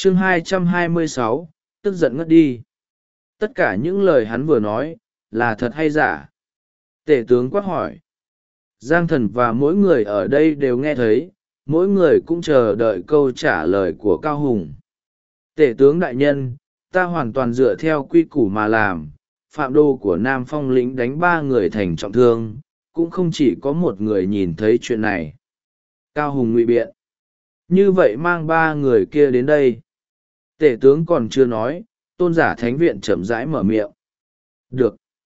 Chương 226, tức giận ngất đi. Tất cả những lời hắn vừa nói là thật hay giả? Tể tướng quát hỏi. Giang Thần và mỗi người ở đây đều nghe thấy, mỗi người cũng chờ đợi câu trả lời của Cao Hùng. Tể tướng đại nhân, ta hoàn toàn dựa theo quy củ mà làm. Phạm đô của Nam Phong lĩnh đánh 3 người thành trọng thương, cũng không chỉ có một người nhìn thấy chuyện này. Cao Hùng ngụy biện. Như vậy mang 3 người kia đến đây. Tể tướng còn chưa nói, tôn giả thánh viện chậm rãi mở miệng. Được.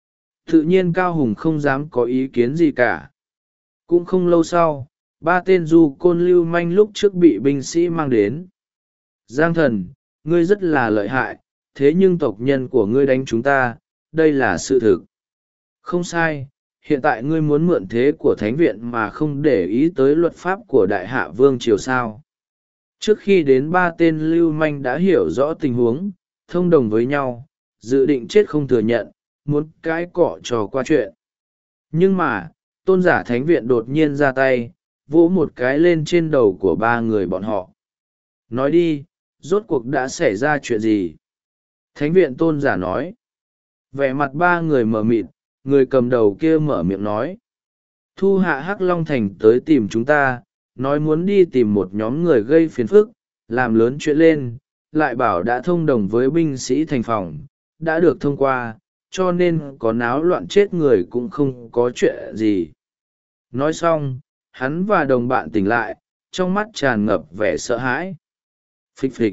Tự nhiên Cao Hùng không dám có ý kiến gì cả. Cũng không lâu sau, 3 tên du côn lưu manh lúc trước bị binh sĩ mang đến. Giang Thần, ngươi rất là lợi hại, thế nhưng tộc nhân của ngươi đánh chúng ta, đây là sự thực. Không sai, hiện tại ngươi muốn mượn thế của thánh viện mà không để ý tới luật pháp của đại hạ vương triều sao. Trước khi đến 3 tên lưu manh đã hiểu rõ tình huống, thông đồng với nhau, dự định chết không thừa nhận, muốn cãi cọ trò qua chuyện. Nhưng mà, tôn giả thánh viện đột nhiên ra tay, vỗ một cái lên trên đầu của 3 người bọn họ. Nói đi, rốt cuộc đã xảy ra chuyện gì? Thánh viện tôn giả nói. Vẻ mặt 3 người mờ mịt, người cầm đầu kia mở miệng nói. Thu hạ Hắc Long Thành tới tìm chúng ta, nói muốn đi tìm một nhóm người gây phiền phức, làm lớn chuyện lên, lại bảo đã thông đồng với binh sĩ thành phòng, đã được thông qua, cho nên có náo loạn chết người cũng không có chuyện gì. Nói xong, hắn và đồng bạn tỉnh lại, trong mắt tràn ngập vẻ sợ hãi. Phịch phịch.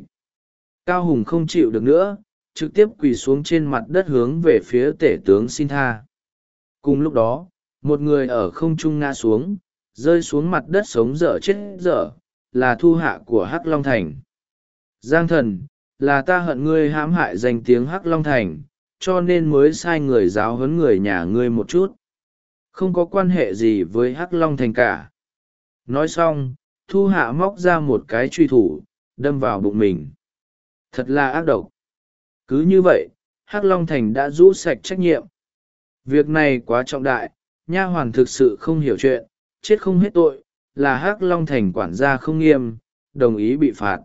Cao Hùng không chịu được nữa, trực tiếp quỳ xuống trên mặt đất hướng về phía tể tướng xin tha. Cùng lúc đó, một người ở không trung ngã xuống, rơi xuống mặt đất sống dở chết dở, là thu hạ của Hắc Long Thành. Giang Thần, là ta hận ngươi hãm hại danh tiếng Hắc Long Thành, cho nên mới sai người giáo huấn người nhà ngươi một chút. Không có quan hệ gì với Hắc Long Thành cả. Nói xong, thu hạ móc ra một cái truy thủ, đâm vào bụng mình. Thật là ác độc. Cứ như vậy, Hắc Long Thành đã rũ sạch trách nhiệm. Việc này quá trọng đại, nha hoàn thực sự không hiểu chuyện, chết không hết tội, là Hắc Long Thành quản gia không nghiêm, đồng ý bị phạt.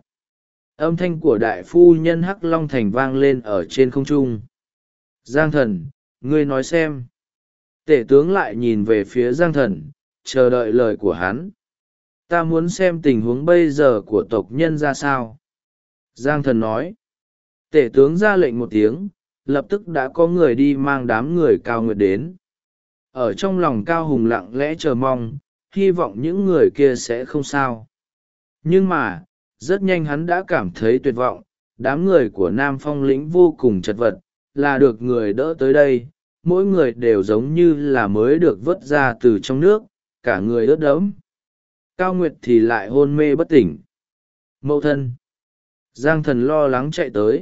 Âm thanh của đại phu nhân Hắc Long Thành vang lên ở trên không trung. Giang Thần, ngươi nói xem. Tể tướng lại nhìn về phía Giang Thần, chờ đợi lời của hắn. Ta muốn xem tình huống bây giờ của tộc nhân ra sao. Giang Thần nói. Tể tướng ra lệnh một tiếng, lập tức đã có người đi mang đám người Cao Nguyệt đến. Ở trong lòng Cao Hùng lặng lẽ chờ mong, hy vọng những người kia sẽ không sao. Nhưng mà, rất nhanh hắn đã cảm thấy tuyệt vọng, đám người của Nam Phong lĩnh vô cùng chật vật, là được người đỡ tới đây, mỗi người đều giống như là mới được vớt ra từ trong nước, cả người ướt đẫm. Cao Nguyệt thì lại hôn mê bất tỉnh. Mẫu thân. Giang Thần lo lắng chạy tới.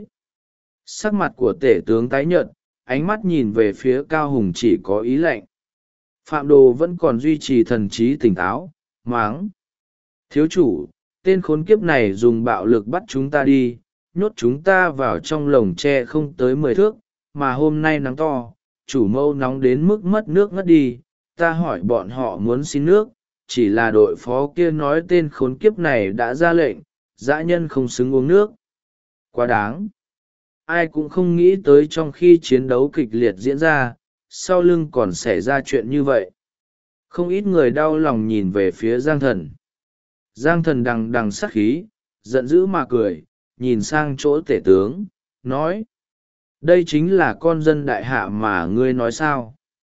Sắc mặt của tể tướng tái nhợt, ánh mắt nhìn về phía Cao Hùng chỉ có ý lạnh. Phạm Đồ vẫn còn duy trì thần trí tỉnh táo, máng. Thiếu chủ, tên khốn kiếp này dùng bạo lực bắt chúng ta đi, nhốt chúng ta vào trong lồng tre không tới 10 thước, mà hôm nay nắng to, chủ mâu nóng đến mức mất nước ngất đi, ta hỏi bọn họ muốn xin nước, chỉ là đội phó kia nói tên khốn kiếp này đã ra lệnh, dã nhân không xứng uống nước. Quá đáng. Ai cũng không nghĩ tới trong khi chiến đấu kịch liệt diễn ra, sau lưng còn xảy ra chuyện như vậy. Không ít người đau lòng nhìn về phía Giang Thần. Giang Thần đằng đằng sát khí, giận dữ mà cười, nhìn sang chỗ tể tướng, nói. Đây chính là con dân đại hạ mà ngươi nói sao?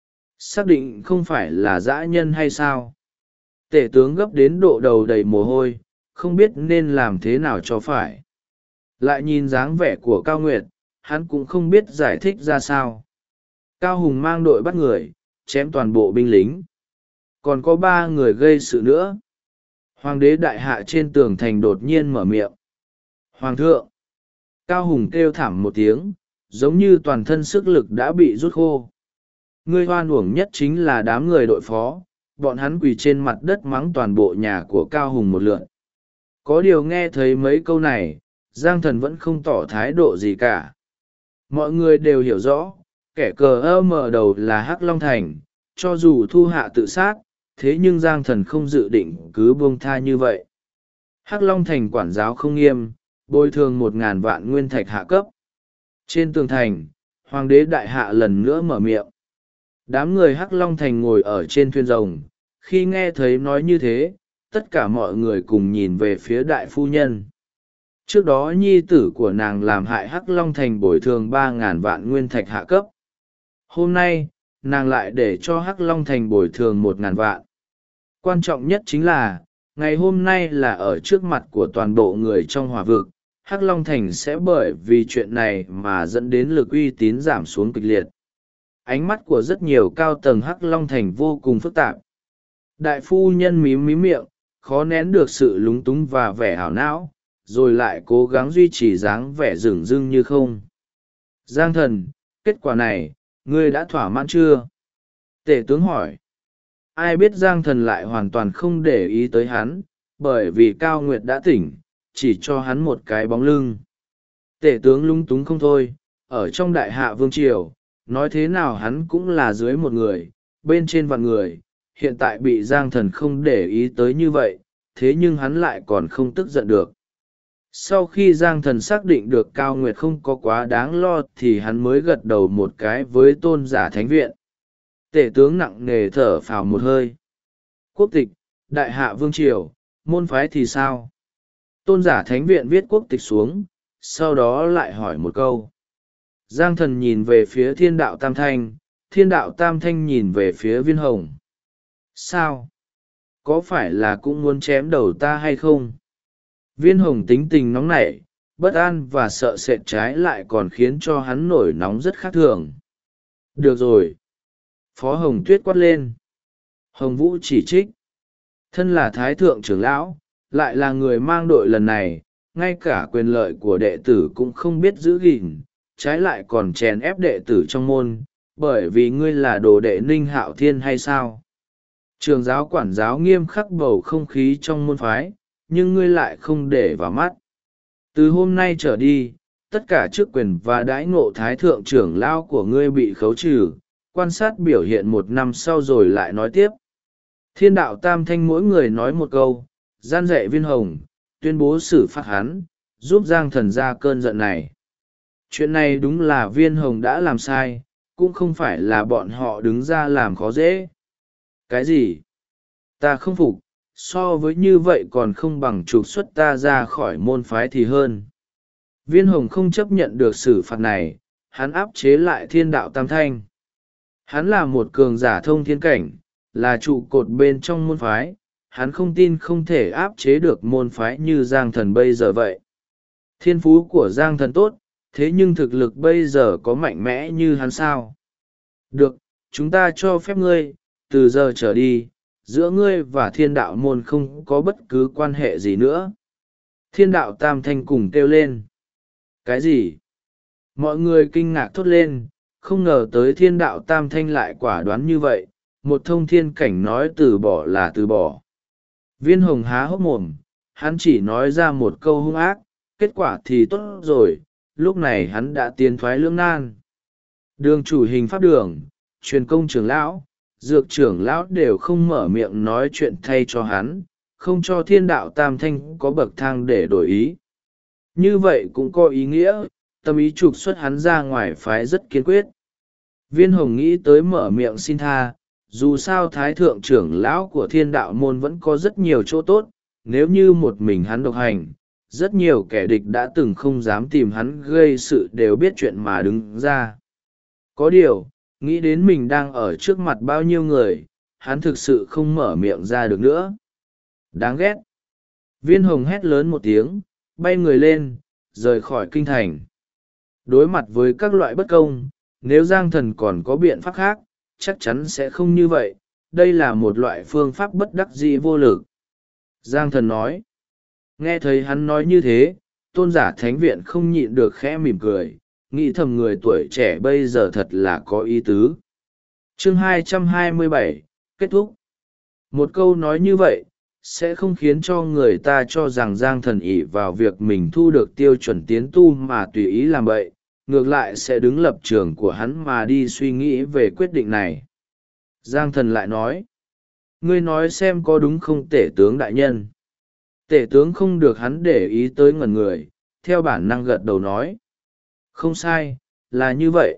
Xác định không phải là dã nhân hay sao? Tể tướng gấp đến độ đầu đầy mồ hôi, không biết nên làm thế nào cho phải. Lại nhìn dáng vẻ của Cao Nguyệt, hắn cũng không biết giải thích ra sao. Cao Hùng mang đội bắt người, chém toàn bộ binh lính. Còn có 3 người gây sự nữa. Hoàng đế đại hạ trên tường thành đột nhiên mở miệng. Hoàng thượng! Cao Hùng kêu thảm một tiếng, giống như toàn thân sức lực đã bị rút khô. Người hoan uổng nhất chính là đám người đội phó, bọn hắn quỳ trên mặt đất mắng toàn bộ nhà của Cao Hùng một lượt. Có điều nghe thấy mấy câu này, Giang Thần vẫn không tỏ thái độ gì cả. Mọi người đều hiểu rõ, kẻ cờ mở đầu là Hắc Long Thành, cho dù thu hạ tự sát, thế nhưng Giang Thần không dự định cứ buông tha như vậy. Hắc Long Thành quản giáo không nghiêm, bồi thường 1.000 vạn nguyên thạch hạ cấp. Trên tường thành, hoàng đế đại hạ lần nữa mở miệng. Đám người Hắc Long Thành ngồi ở trên thuyền rồng, khi nghe thấy nói như thế, tất cả mọi người cùng nhìn về phía đại phu nhân. Trước đó nhi tử của nàng làm hại Hắc Long Thành bồi thường 3.000 vạn nguyên thạch hạ cấp. Hôm nay, nàng lại để cho Hắc Long Thành bồi thường 1.000 vạn. Quan trọng nhất chính là, ngày hôm nay là ở trước mặt của toàn bộ người trong hỏa vực, Hắc Long Thành sẽ bởi vì chuyện này mà dẫn đến lực uy tín giảm xuống kịch liệt. Ánh mắt của rất nhiều cao tầng Hắc Long Thành vô cùng phức tạp. Đại phu nhân mím mím miệng, khó nén được sự lúng túng và vẻ hảo não, rồi lại cố gắng duy trì dáng vẻ dửng dưng như không. Giang thần, kết quả này, ngươi đã thỏa mãn chưa? Tể tướng hỏi. Ai biết Giang thần lại hoàn toàn không để ý tới hắn, bởi vì Cao Nguyệt đã tỉnh, chỉ cho hắn một cái bóng lưng. Tể tướng lung túng không thôi, ở trong đại hạ vương triều, nói thế nào hắn cũng là dưới một người, bên trên vạn người, hiện tại bị Giang thần không để ý tới như vậy, thế nhưng hắn lại còn không tức giận được. Sau khi Giang thần xác định được Cao Nguyệt không có quá đáng lo thì hắn mới gật đầu một cái với tôn giả thánh viện. Tể tướng nặng nề thở phào một hơi. Quốc tịch, đại hạ vương triều, môn phái thì sao? Tôn giả thánh viện viết quốc tịch xuống, sau đó lại hỏi một câu. Giang thần nhìn về phía thiên đạo tam thanh, thiên đạo tam thanh nhìn về phía viên hồng. Sao? Có phải là cũng muốn chém đầu ta hay không? Viên hồng tính tình nóng nảy, bất an và sợ sệt trái lại còn khiến cho hắn nổi nóng rất khác thường. Được rồi. Phó Hồng Tuyết quát lên. Hồng Vũ chỉ trích. Thân là thái thượng trưởng lão, lại là người mang đội lần này, ngay cả quyền lợi của đệ tử cũng không biết giữ gìn, trái lại còn chèn ép đệ tử trong môn, bởi vì ngươi là đồ đệ Ninh Hạo Thiên hay sao? Trường giáo quản giáo nghiêm khắc bầu không khí trong môn phái, nhưng ngươi lại không để vào mắt. Từ hôm nay trở đi, tất cả chức quyền và đãi ngộ thái thượng trưởng lão của ngươi bị khấu trừ, quan sát biểu hiện 1 năm sau rồi lại nói tiếp. Thiên đạo tam thanh mỗi người nói một câu, gian dạy viên hồng, tuyên bố xử phạt hắn, giúp Giang thần ra cơn giận này. Chuyện này đúng là viên hồng đã làm sai, cũng không phải là bọn họ đứng ra làm khó dễ. Cái gì? Ta không phục, so với như vậy còn không bằng trục xuất ta ra khỏi môn phái thì hơn. Viên hồng không chấp nhận được xử phạt này, hắn áp chế lại thiên đạo tam thanh. Hắn là một cường giả thông thiên cảnh, là trụ cột bên trong môn phái, hắn không tin không thể áp chế được môn phái như Giang thần bây giờ vậy. Thiên phú của Giang thần tốt, thế nhưng thực lực bây giờ có mạnh mẽ như hắn sao? Được, chúng ta cho phép ngươi, từ giờ trở đi, giữa ngươi và thiên đạo môn không có bất cứ quan hệ gì nữa. Thiên đạo tam thanh cùng kêu lên. Cái gì? Mọi người kinh ngạc thốt lên, không ngờ tới thiên đạo tam thanh lại quả đoán như vậy, một thông thiên cảnh nói từ bỏ là từ bỏ. Viên hồng há hốc mồm, hắn chỉ nói ra một câu hung ác, kết quả thì tốt rồi, lúc này hắn đã tiến thoái lưỡng nan. Đường chủ hình pháp đường, truyền công trưởng lão, dược trưởng lão đều không mở miệng nói chuyện thay cho hắn, không cho thiên đạo tam thanh có bậc thang để đổi ý. Như vậy cũng có ý nghĩa, tâm ý trục xuất hắn ra ngoài phái rất kiên quyết. Viên hồng nghĩ tới mở miệng xin tha, dù sao thái thượng trưởng lão của thiên đạo môn vẫn có rất nhiều chỗ tốt, nếu như một mình hắn độc hành, rất nhiều kẻ địch đã từng không dám tìm hắn gây sự đều biết chuyện mà đứng ra. Có điều, nghĩ đến mình đang ở trước mặt bao nhiêu người, hắn thực sự không mở miệng ra được nữa. Đáng ghét. Viên hồng hét lớn một tiếng, bay người lên, rời khỏi kinh thành. Đối mặt với các loại bất công, nếu Giang thần còn có biện pháp khác, chắc chắn sẽ không như vậy, đây là một loại phương pháp bất đắc dĩ vô lực. Giang thần nói. Nghe thấy hắn nói như thế, tôn giả thánh viện không nhịn được khẽ mỉm cười, nghĩ thầm người tuổi trẻ bây giờ thật là có ý tứ. Chương 227, kết thúc. Một câu nói như vậy, sẽ không khiến cho người ta cho rằng Giang thần ỷ vào việc mình thu được tiêu chuẩn tiến tu mà tùy ý làm vậy, ngược lại sẽ đứng lập trường của hắn mà đi suy nghĩ về quyết định này. Giang thần lại nói, ngươi nói xem có đúng không tể tướng đại nhân. Tể tướng không được hắn để ý tới ngẩn người, theo bản năng gật đầu nói. Không sai, là như vậy.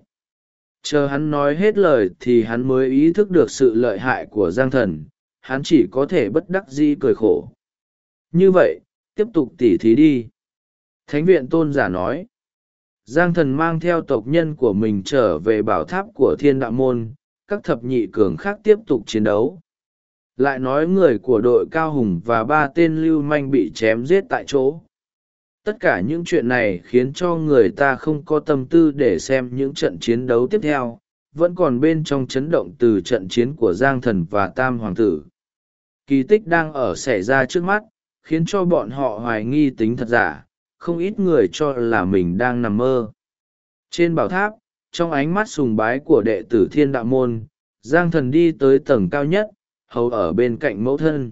Chờ hắn nói hết lời thì hắn mới ý thức được sự lợi hại của Giang Thần, hắn chỉ có thể bất đắc dĩ cười khổ. Như vậy, tiếp tục tỉ thí đi. Thánh viện tôn giả nói. Giang Thần mang theo tộc nhân của mình trở về bảo tháp của Thiên Đạo Môn, các thập nhị cường khác tiếp tục chiến đấu. Lại nói người của đội Cao Hùng và 3 tên lưu manh bị chém giết tại chỗ. Tất cả những chuyện này khiến cho người ta không có tâm tư để xem những trận chiến đấu tiếp theo, vẫn còn bên trong chấn động từ trận chiến của Giang Thần và Tam Hoàng tử. Kỳ tích đang ở xảy ra trước mắt, khiến cho bọn họ hoài nghi tính thật giả, không ít người cho là mình đang nằm mơ. Trên bảo tháp, trong ánh mắt sùng bái của đệ tử Thiên Đạo Môn, Giang Thần đi tới tầng cao nhất, hầu ở bên cạnh mẫu thân.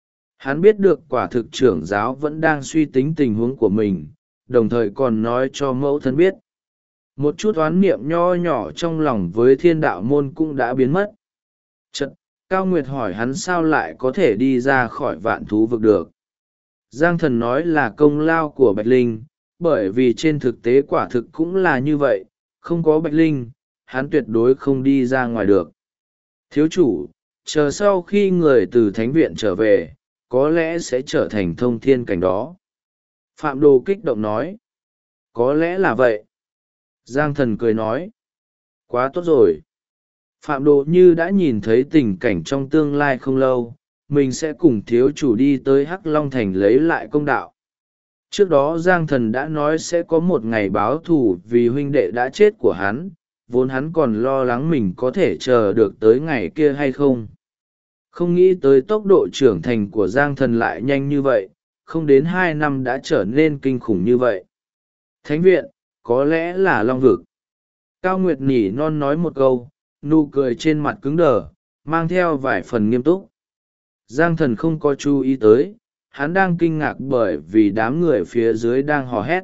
Hắn biết được quả thực trưởng giáo vẫn đang suy tính tình huống của mình, đồng thời còn nói cho mẫu thân biết. Một chút oán niệm nho nhỏ trong lòng với Thiên Đạo Môn cũng đã biến mất. Chật, Cao Nguyệt hỏi hắn sao lại có thể đi ra khỏi Vạn Thú Vực được. Giang Thần nói là công lao của Bạch Linh, bởi vì trên thực tế quả thực cũng là như vậy, không có Bạch Linh, hắn tuyệt đối không đi ra ngoài được. Thiếu chủ, chờ sau khi người từ thánh viện trở về, có lẽ sẽ trở thành thông thiên cảnh đó. Phạm Đồ kích động nói. Có lẽ là vậy. Giang Thần cười nói. Quá tốt rồi. Phạm Đồ như đã nhìn thấy tình cảnh trong tương lai không lâu, mình sẽ cùng thiếu chủ đi tới Hắc Long Thành lấy lại công đạo. Trước đó Giang Thần đã nói sẽ có một ngày báo thù vì huynh đệ đã chết của hắn, vốn hắn còn lo lắng mình có thể chờ được tới ngày kia hay không. Không nghĩ tới tốc độ trưởng thành của Giang Thần lại nhanh như vậy, không đến 2 năm đã trở nên kinh khủng như vậy. Thánh viện, có lẽ là Long Vực. Cao Nguyệt nhỉ non nói một câu, nụ cười trên mặt cứng đờ, mang theo vài phần nghiêm túc. Giang Thần không có chú ý tới, hắn đang kinh ngạc bởi vì đám người phía dưới đang hò hét.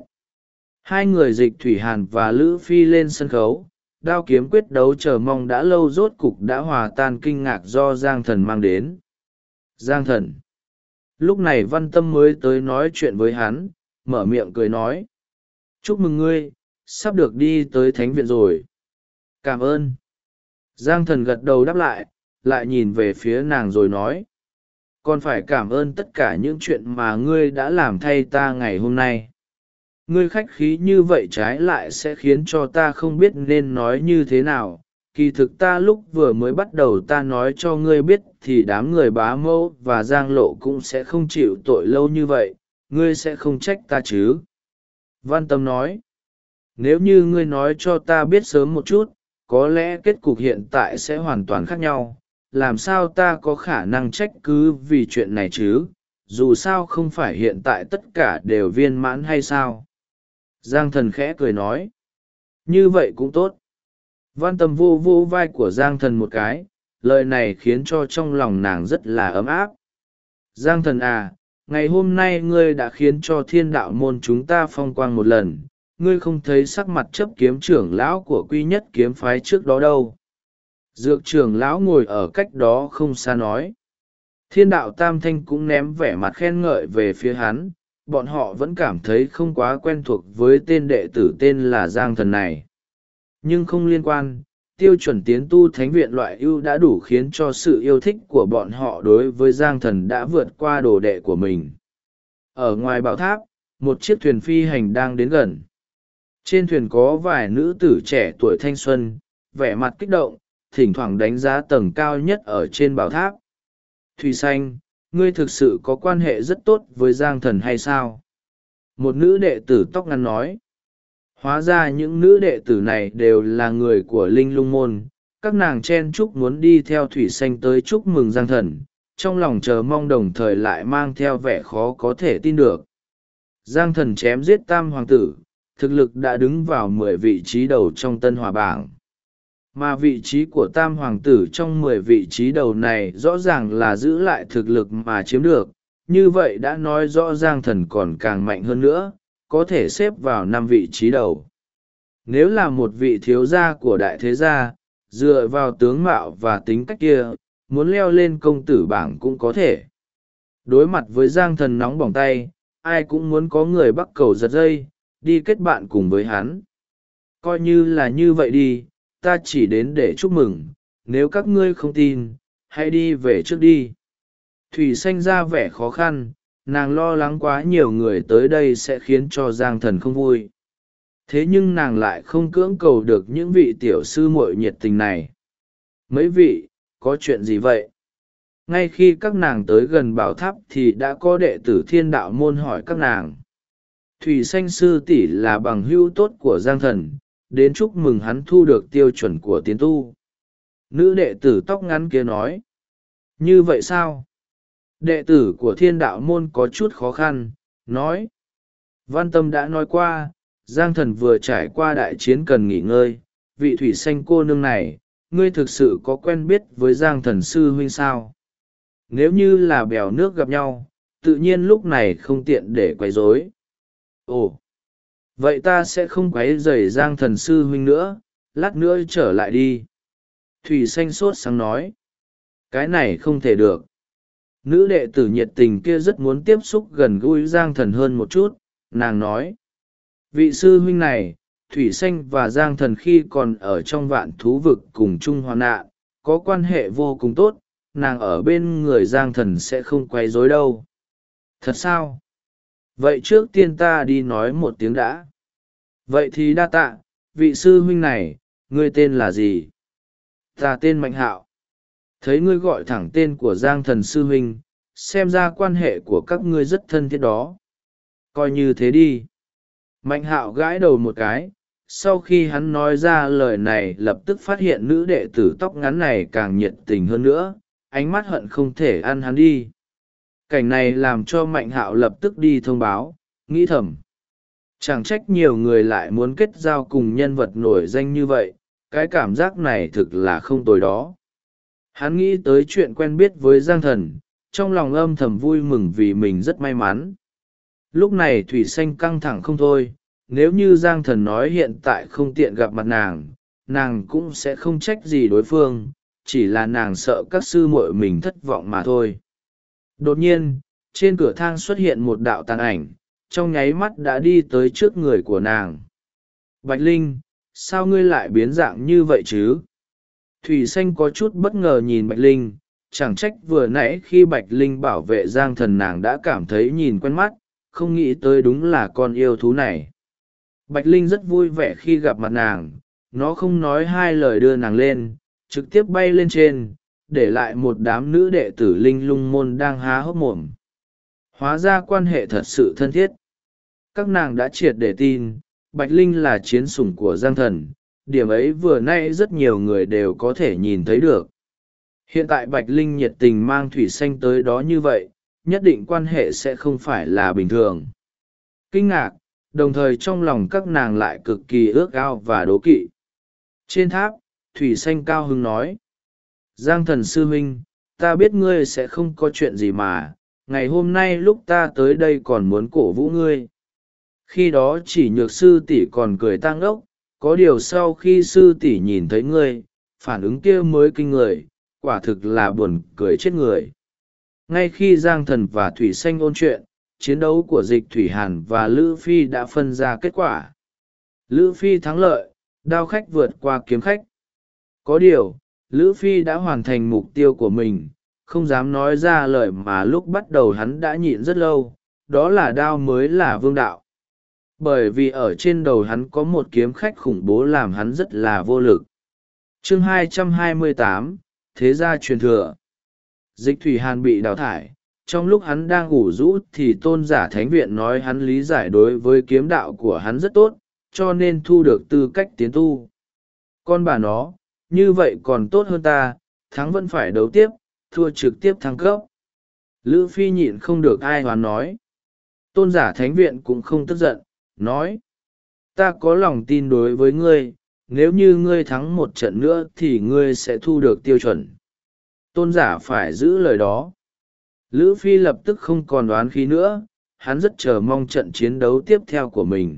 2 người Dịch Thủy Hàn và Lữ Phi lên sân khấu, đao kiếm quyết đấu chờ mong đã lâu rốt cục đã hòa tan kinh ngạc do Giang Thần mang đến. Giang Thần. Lúc này Văn Tâm mới tới nói chuyện với hắn, mở miệng cười nói. Chúc mừng ngươi, sắp được đi tới thánh viện rồi. Cảm ơn. Giang Thần gật đầu đáp lại nhìn về phía nàng rồi nói. Còn phải cảm ơn tất cả những chuyện mà ngươi đã làm thay ta ngày hôm nay. Ngươi khách khí như vậy trái lại sẽ khiến cho ta không biết nên nói như thế nào. Kỳ thực ta lúc vừa mới bắt đầu ta nói cho ngươi biết thì đám người Bá Mẫu và Giang Lộ cũng sẽ không chịu tội lâu như vậy, ngươi sẽ không trách ta chứ. Văn Tâm nói, nếu như ngươi nói cho ta biết sớm một chút, có lẽ kết cục hiện tại sẽ hoàn toàn khác nhau. Làm sao ta có khả năng trách cứ vì chuyện này chứ, dù sao không phải hiện tại tất cả đều viên mãn hay sao. Giang Thần khẽ cười nói. Như vậy cũng tốt. Văn Tâm vô vô vai của Giang Thần một cái, lời này khiến cho trong lòng nàng rất là ấm áp. Giang Thần à, ngày hôm nay ngươi đã khiến cho Thiên Đạo Môn chúng ta phong quang một lần, ngươi không thấy sắc mặt chấp kiếm trưởng lão của Quy Nhất kiếm phái trước đó đâu. Dược trưởng lão ngồi ở cách đó không xa nói. Thiên Đạo Tam Thanh cũng ném vẻ mặt khen ngợi về phía hắn, bọn họ vẫn cảm thấy không quá quen thuộc với tên đệ tử tên là Giang Thần này. Nhưng không liên quan, tiêu chuẩn tiến tu thánh viện loại ưu đã đủ khiến cho sự yêu thích của bọn họ đối với Giang Thần đã vượt qua đồ đệ của mình. Ở ngoài bảo tháp, một chiếc thuyền phi hành đang đến gần. Trên thuyền có vài nữ tử trẻ tuổi thanh xuân, vẻ mặt kích động, thỉnh thoảng đánh giá tầng cao nhất ở trên bảo tháp. Thùy Xanh, ngươi thực sự có quan hệ rất tốt với Giang Thần hay sao? Một nữ đệ tử tóc ngắn nói. Hóa ra những nữ đệ tử này đều là người của Linh Lung Môn, các nàng chen chúc muốn đi theo Thủy Xanh tới chúc mừng Giang Thần, trong lòng chờ mong đồng thời lại mang theo vẻ khó có thể tin được. Giang Thần chém giết Tam Hoàng tử, thực lực đã đứng vào 10 vị trí đầu trong Tân Hòa bảng. Mà vị trí của Tam Hoàng tử trong 10 vị trí đầu này rõ ràng là giữ lại thực lực mà chiếm được, như vậy đã nói rõ Giang Thần còn càng mạnh hơn nữa, có thể xếp vào 5 vị trí đầu. Nếu là một vị thiếu gia của đại thế gia, dựa vào tướng mạo và tính cách kia, muốn leo lên công tử bảng cũng có thể. Đối mặt với Giang Thần nóng bỏng tay, ai cũng muốn có người bắt cầu giật dây, đi kết bạn cùng với hắn. Coi như là như vậy đi, ta chỉ đến để chúc mừng, nếu các ngươi không tin, hãy đi về trước đi. Thủy Xanh ra vẻ khó khăn, nàng lo lắng quá nhiều người tới đây sẽ khiến cho Giang Thần không vui. Thế nhưng nàng lại không cưỡng cầu được những vị tiểu sư muội nhiệt tình này. Mấy vị, có chuyện gì vậy? Ngay khi các nàng tới gần bảo tháp thì đã có đệ tử Thiên Đạo môn hỏi các nàng. Thủy Xanh sư tỷ là bằng hữu tốt của Giang Thần, đến chúc mừng hắn thu được tiêu chuẩn của tiến tu. Nữ đệ tử tóc ngắn kia nói. Như vậy sao? Đệ tử của Thiên Đạo môn có chút khó khăn, nói. Văn Tâm đã nói qua, Giang Thần vừa trải qua đại chiến cần nghỉ ngơi. Vị Thủy Xanh cô nương này, ngươi thực sự có quen biết với Giang Thần sư huynh sao? Nếu như là bèo nước gặp nhau, tự nhiên lúc này không tiện để quấy rối. Ồ, vậy ta sẽ không quấy rầy Giang Thần sư huynh nữa, lát nữa trở lại đi. Thủy Xanh sốt sáng nói. Cái này không thể được. Nữ đệ tử nhiệt tình kia rất muốn tiếp xúc gần gũi Giang Thần hơn một chút, nàng nói. Vị sư huynh này, Thủy Xanh và Giang Thần khi còn ở trong vạn thú vực cùng chung hoạn nạn, có quan hệ vô cùng tốt, nàng ở bên người Giang Thần sẽ không quấy rối đâu. Thật sao? Vậy trước tiên ta đi nói một tiếng đã. Vậy thì đa tạ, vị sư huynh này, ngươi tên là gì? Ta tên Mạnh Hạo. Thấy ngươi gọi thẳng tên của Giang Thần sư huynh, xem ra quan hệ của các ngươi rất thân thiết đó. Coi như thế đi. Mạnh Hạo gãi đầu một cái, sau khi hắn nói ra lời này lập tức phát hiện nữ đệ tử tóc ngắn này càng nhiệt tình hơn nữa, ánh mắt hận không thể ăn hắn đi. Cảnh này làm cho Mạnh Hạo lập tức đi thông báo, nghĩ thầm. Chẳng trách nhiều người lại muốn kết giao cùng nhân vật nổi danh như vậy, cái cảm giác này thực là không tồi đó. Hắn nghĩ tới chuyện quen biết với Giang Thần, trong lòng âm thầm vui mừng vì mình rất may mắn. Lúc này Thủy Xanh căng thẳng không thôi, nếu như Giang Thần nói hiện tại không tiện gặp mặt nàng cũng sẽ không trách gì đối phương, chỉ là nàng sợ các sư muội mình thất vọng mà thôi. Đột nhiên, trên cửa thang xuất hiện một đạo tàn ảnh, trong nháy mắt đã đi tới trước người của nàng. Bạch Linh, sao ngươi lại biến dạng như vậy chứ? Thủy Xanh có chút bất ngờ nhìn Bạch Linh, chẳng trách vừa nãy khi Bạch Linh bảo vệ Giang Thần nàng đã cảm thấy nhìn quen mắt, không nghĩ tới đúng là con yêu thú này. Bạch Linh rất vui vẻ khi gặp mặt nàng, nó không nói hai lời đưa nàng lên, trực tiếp bay lên trên, để lại một đám nữ đệ tử Linh Lung môn đang há hốc mồm. Hóa ra quan hệ thật sự thân thiết. Các nàng đã triệt để tin, Bạch Linh là chiến sủng của Giang Thần, điểm ấy vừa nay rất nhiều người đều có thể nhìn thấy được. Hiện tại Bạch Linh nhiệt tình mang Thủy Xanh tới đó như vậy, nhất định quan hệ sẽ không phải là bình thường. Kinh ngạc, đồng thời trong lòng các nàng lại cực kỳ ước ao và đố kỵ. Trên tháp, Thủy Xanh cao hứng nói. Giang Thần sư huynh, ta biết ngươi sẽ không có chuyện gì mà, ngày hôm nay lúc ta tới đây còn muốn cổ vũ ngươi. Khi đó chỉ Nhược sư tỷ còn cười tang ốc, có điều sau khi sư tỷ nhìn thấy ngươi, phản ứng kia mới kinh người, quả thực là buồn cười chết người. Ngay khi Giang Thần và Thủy Xanh ôn chuyện, chiến đấu của Dịch Thủy Hàn và Lữ Phi đã phân ra kết quả. Lữ Phi thắng lợi, đao khách vượt qua kiếm khách. Có điều, Lữ Phi đã hoàn thành mục tiêu của mình, không dám nói ra lời mà lúc bắt đầu hắn đã nhịn rất lâu, đó là đao mới là vương đạo. Bởi vì ở trên đầu hắn có một kiếm khách khủng bố làm hắn rất là vô lực. Chương 228, Thế gia truyền thừa. Dịch Thủy Hàn bị đào thải, trong lúc hắn đang ngủ rũ thì tôn giả thánh viện nói hắn lý giải đối với kiếm đạo của hắn rất tốt, cho nên thu được tư cách tiến tu. Con bà nó, như vậy còn tốt hơn ta, thắng vẫn phải đấu tiếp, thua trực tiếp thăng cấp. Lữ Phi nhịn không được ai hoán nói. Tôn giả thánh viện cũng không tức giận, nói. Ta có lòng tin đối với ngươi, nếu như ngươi thắng một trận nữa thì ngươi sẽ thu được tiêu chuẩn. Tôn giả phải giữ lời đó. Lữ Phi lập tức không còn đoán khí nữa, hắn rất chờ mong trận chiến đấu tiếp theo của mình.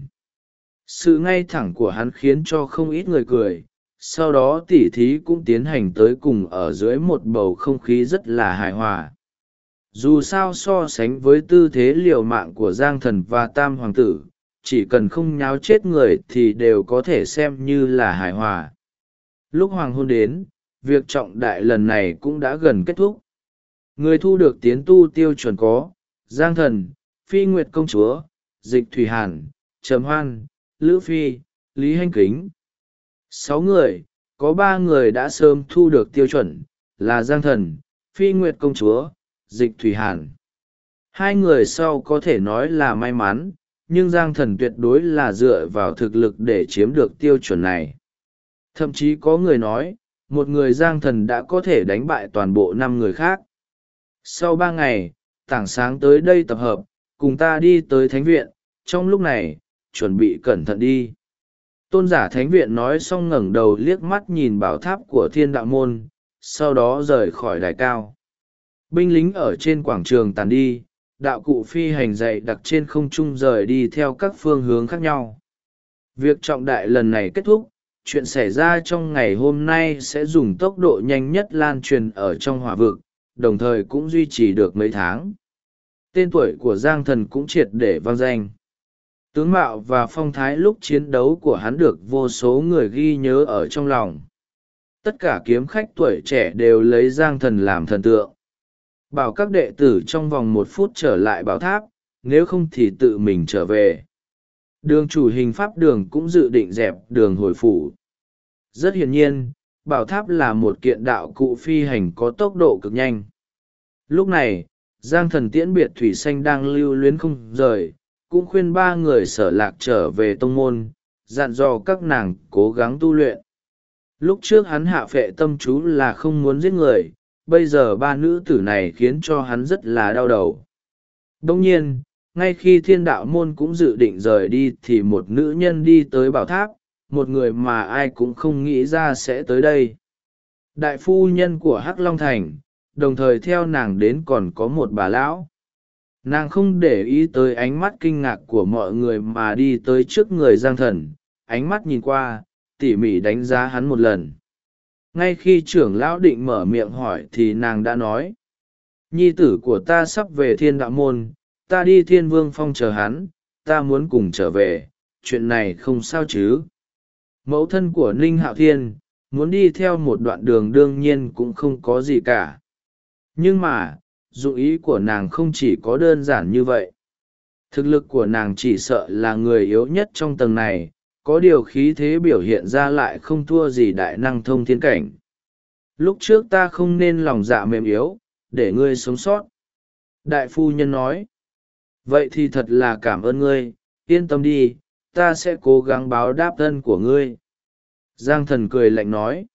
Sự ngay thẳng của hắn khiến cho không ít người cười, sau đó tỉ thí cũng tiến hành tới cùng ở dưới một bầu không khí rất là hài hòa. Dù sao so sánh với tư thế liều mạng của Giang Thần và Tam Hoàng tử, chỉ cần không nháo chết người thì đều có thể xem như là hài hòa. Lúc hoàng hôn đến, việc trọng đại lần này cũng đã gần kết thúc. Người thu được tiến tu tiêu chuẩn có Giang Thần, Phi Nguyệt Công Chúa, Dịch Thủy Hàn, Trầm Hoan, Lữ Phi, Lý Hành Kính. 6 người, có 3 người đã sớm thu được tiêu chuẩn, là Giang Thần, Phi Nguyệt Công Chúa, Dịch Thủy Hàn. 2 người sau có thể nói là may mắn, nhưng Giang Thần tuyệt đối là dựa vào thực lực để chiếm được tiêu chuẩn này. Thậm chí có người nói, một người Giang Thần đã có thể đánh bại toàn bộ 5 người khác. Sau 3 ngày, tảng sáng tới đây tập hợp, cùng ta đi tới thánh viện, trong lúc này, chuẩn bị cẩn thận đi. Tôn giả thánh viện nói xong ngẩng đầu liếc mắt nhìn bảo tháp của thiên đạo môn, sau đó rời khỏi đài cao. Binh lính ở trên quảng trường tàn đi, đạo cụ phi hành dày đặc trên không trung rời đi theo các phương hướng khác nhau. Việc trọng đại lần này kết thúc, chuyện xảy ra trong ngày hôm nay sẽ dùng tốc độ nhanh nhất lan truyền ở trong hỏa vực, đồng thời cũng duy trì được mấy tháng. Tên tuổi của Giang Thần cũng triệt để vang danh. Tướng mạo và phong thái lúc chiến đấu của hắn được vô số người ghi nhớ ở trong lòng. Tất cả kiếm khách tuổi trẻ đều lấy Giang Thần làm thần tượng. Bảo các đệ tử trong vòng 1 phút trở lại bảo tháp, nếu không thì tự mình trở về. Đường chủ hình pháp đường cũng dự định dẹp đường hồi phủ. Rất hiển nhiên, bảo tháp là một kiện đạo cụ phi hành có tốc độ cực nhanh. Lúc này, Giang Thần tiễn biệt Thủy Xanh đang lưu luyến không rời, cũng khuyên 3 người Sở Lạc trở về tông môn, dặn dò các nàng cố gắng tu luyện. Lúc trước hắn hạ phệ tâm chú là không muốn giết người, bây giờ 3 nữ tử này khiến cho hắn rất là đau đầu. Đồng nhiên, ngay khi thiên đạo môn cũng dự định rời đi thì một nữ nhân đi tới bảo tháp, một người mà ai cũng không nghĩ ra sẽ tới đây. Đại phu nhân của Hắc Long Thành, đồng thời theo nàng đến còn có một bà lão. Nàng không để ý tới ánh mắt kinh ngạc của mọi người mà đi tới trước người Giang Thần, ánh mắt nhìn qua, tỉ mỉ đánh giá hắn một lần. Ngay khi trưởng lão định mở miệng hỏi thì nàng đã nói: nhi tử của ta sắp về thiên đạo môn, ta đi thiên vương phong chờ hắn, ta muốn cùng trở về, chuyện này không sao chứ. Mẫu thân của Ninh Hạo Thiên, muốn đi theo một đoạn đường đương nhiên cũng không có gì cả. Nhưng mà, dụng ý của nàng không chỉ có đơn giản như vậy. Thực lực của nàng chỉ sợ là người yếu nhất trong tầng này, có điều khí thế biểu hiện ra lại không thua gì đại năng thông thiên cảnh. Lúc trước ta không nên lòng dạ mềm yếu, để ngươi sống sót. Đại phu nhân nói: vậy thì thật là cảm ơn ngươi, yên tâm đi, ta sẽ cố gắng báo đáp ân của ngươi. Giang Thần cười lạnh nói.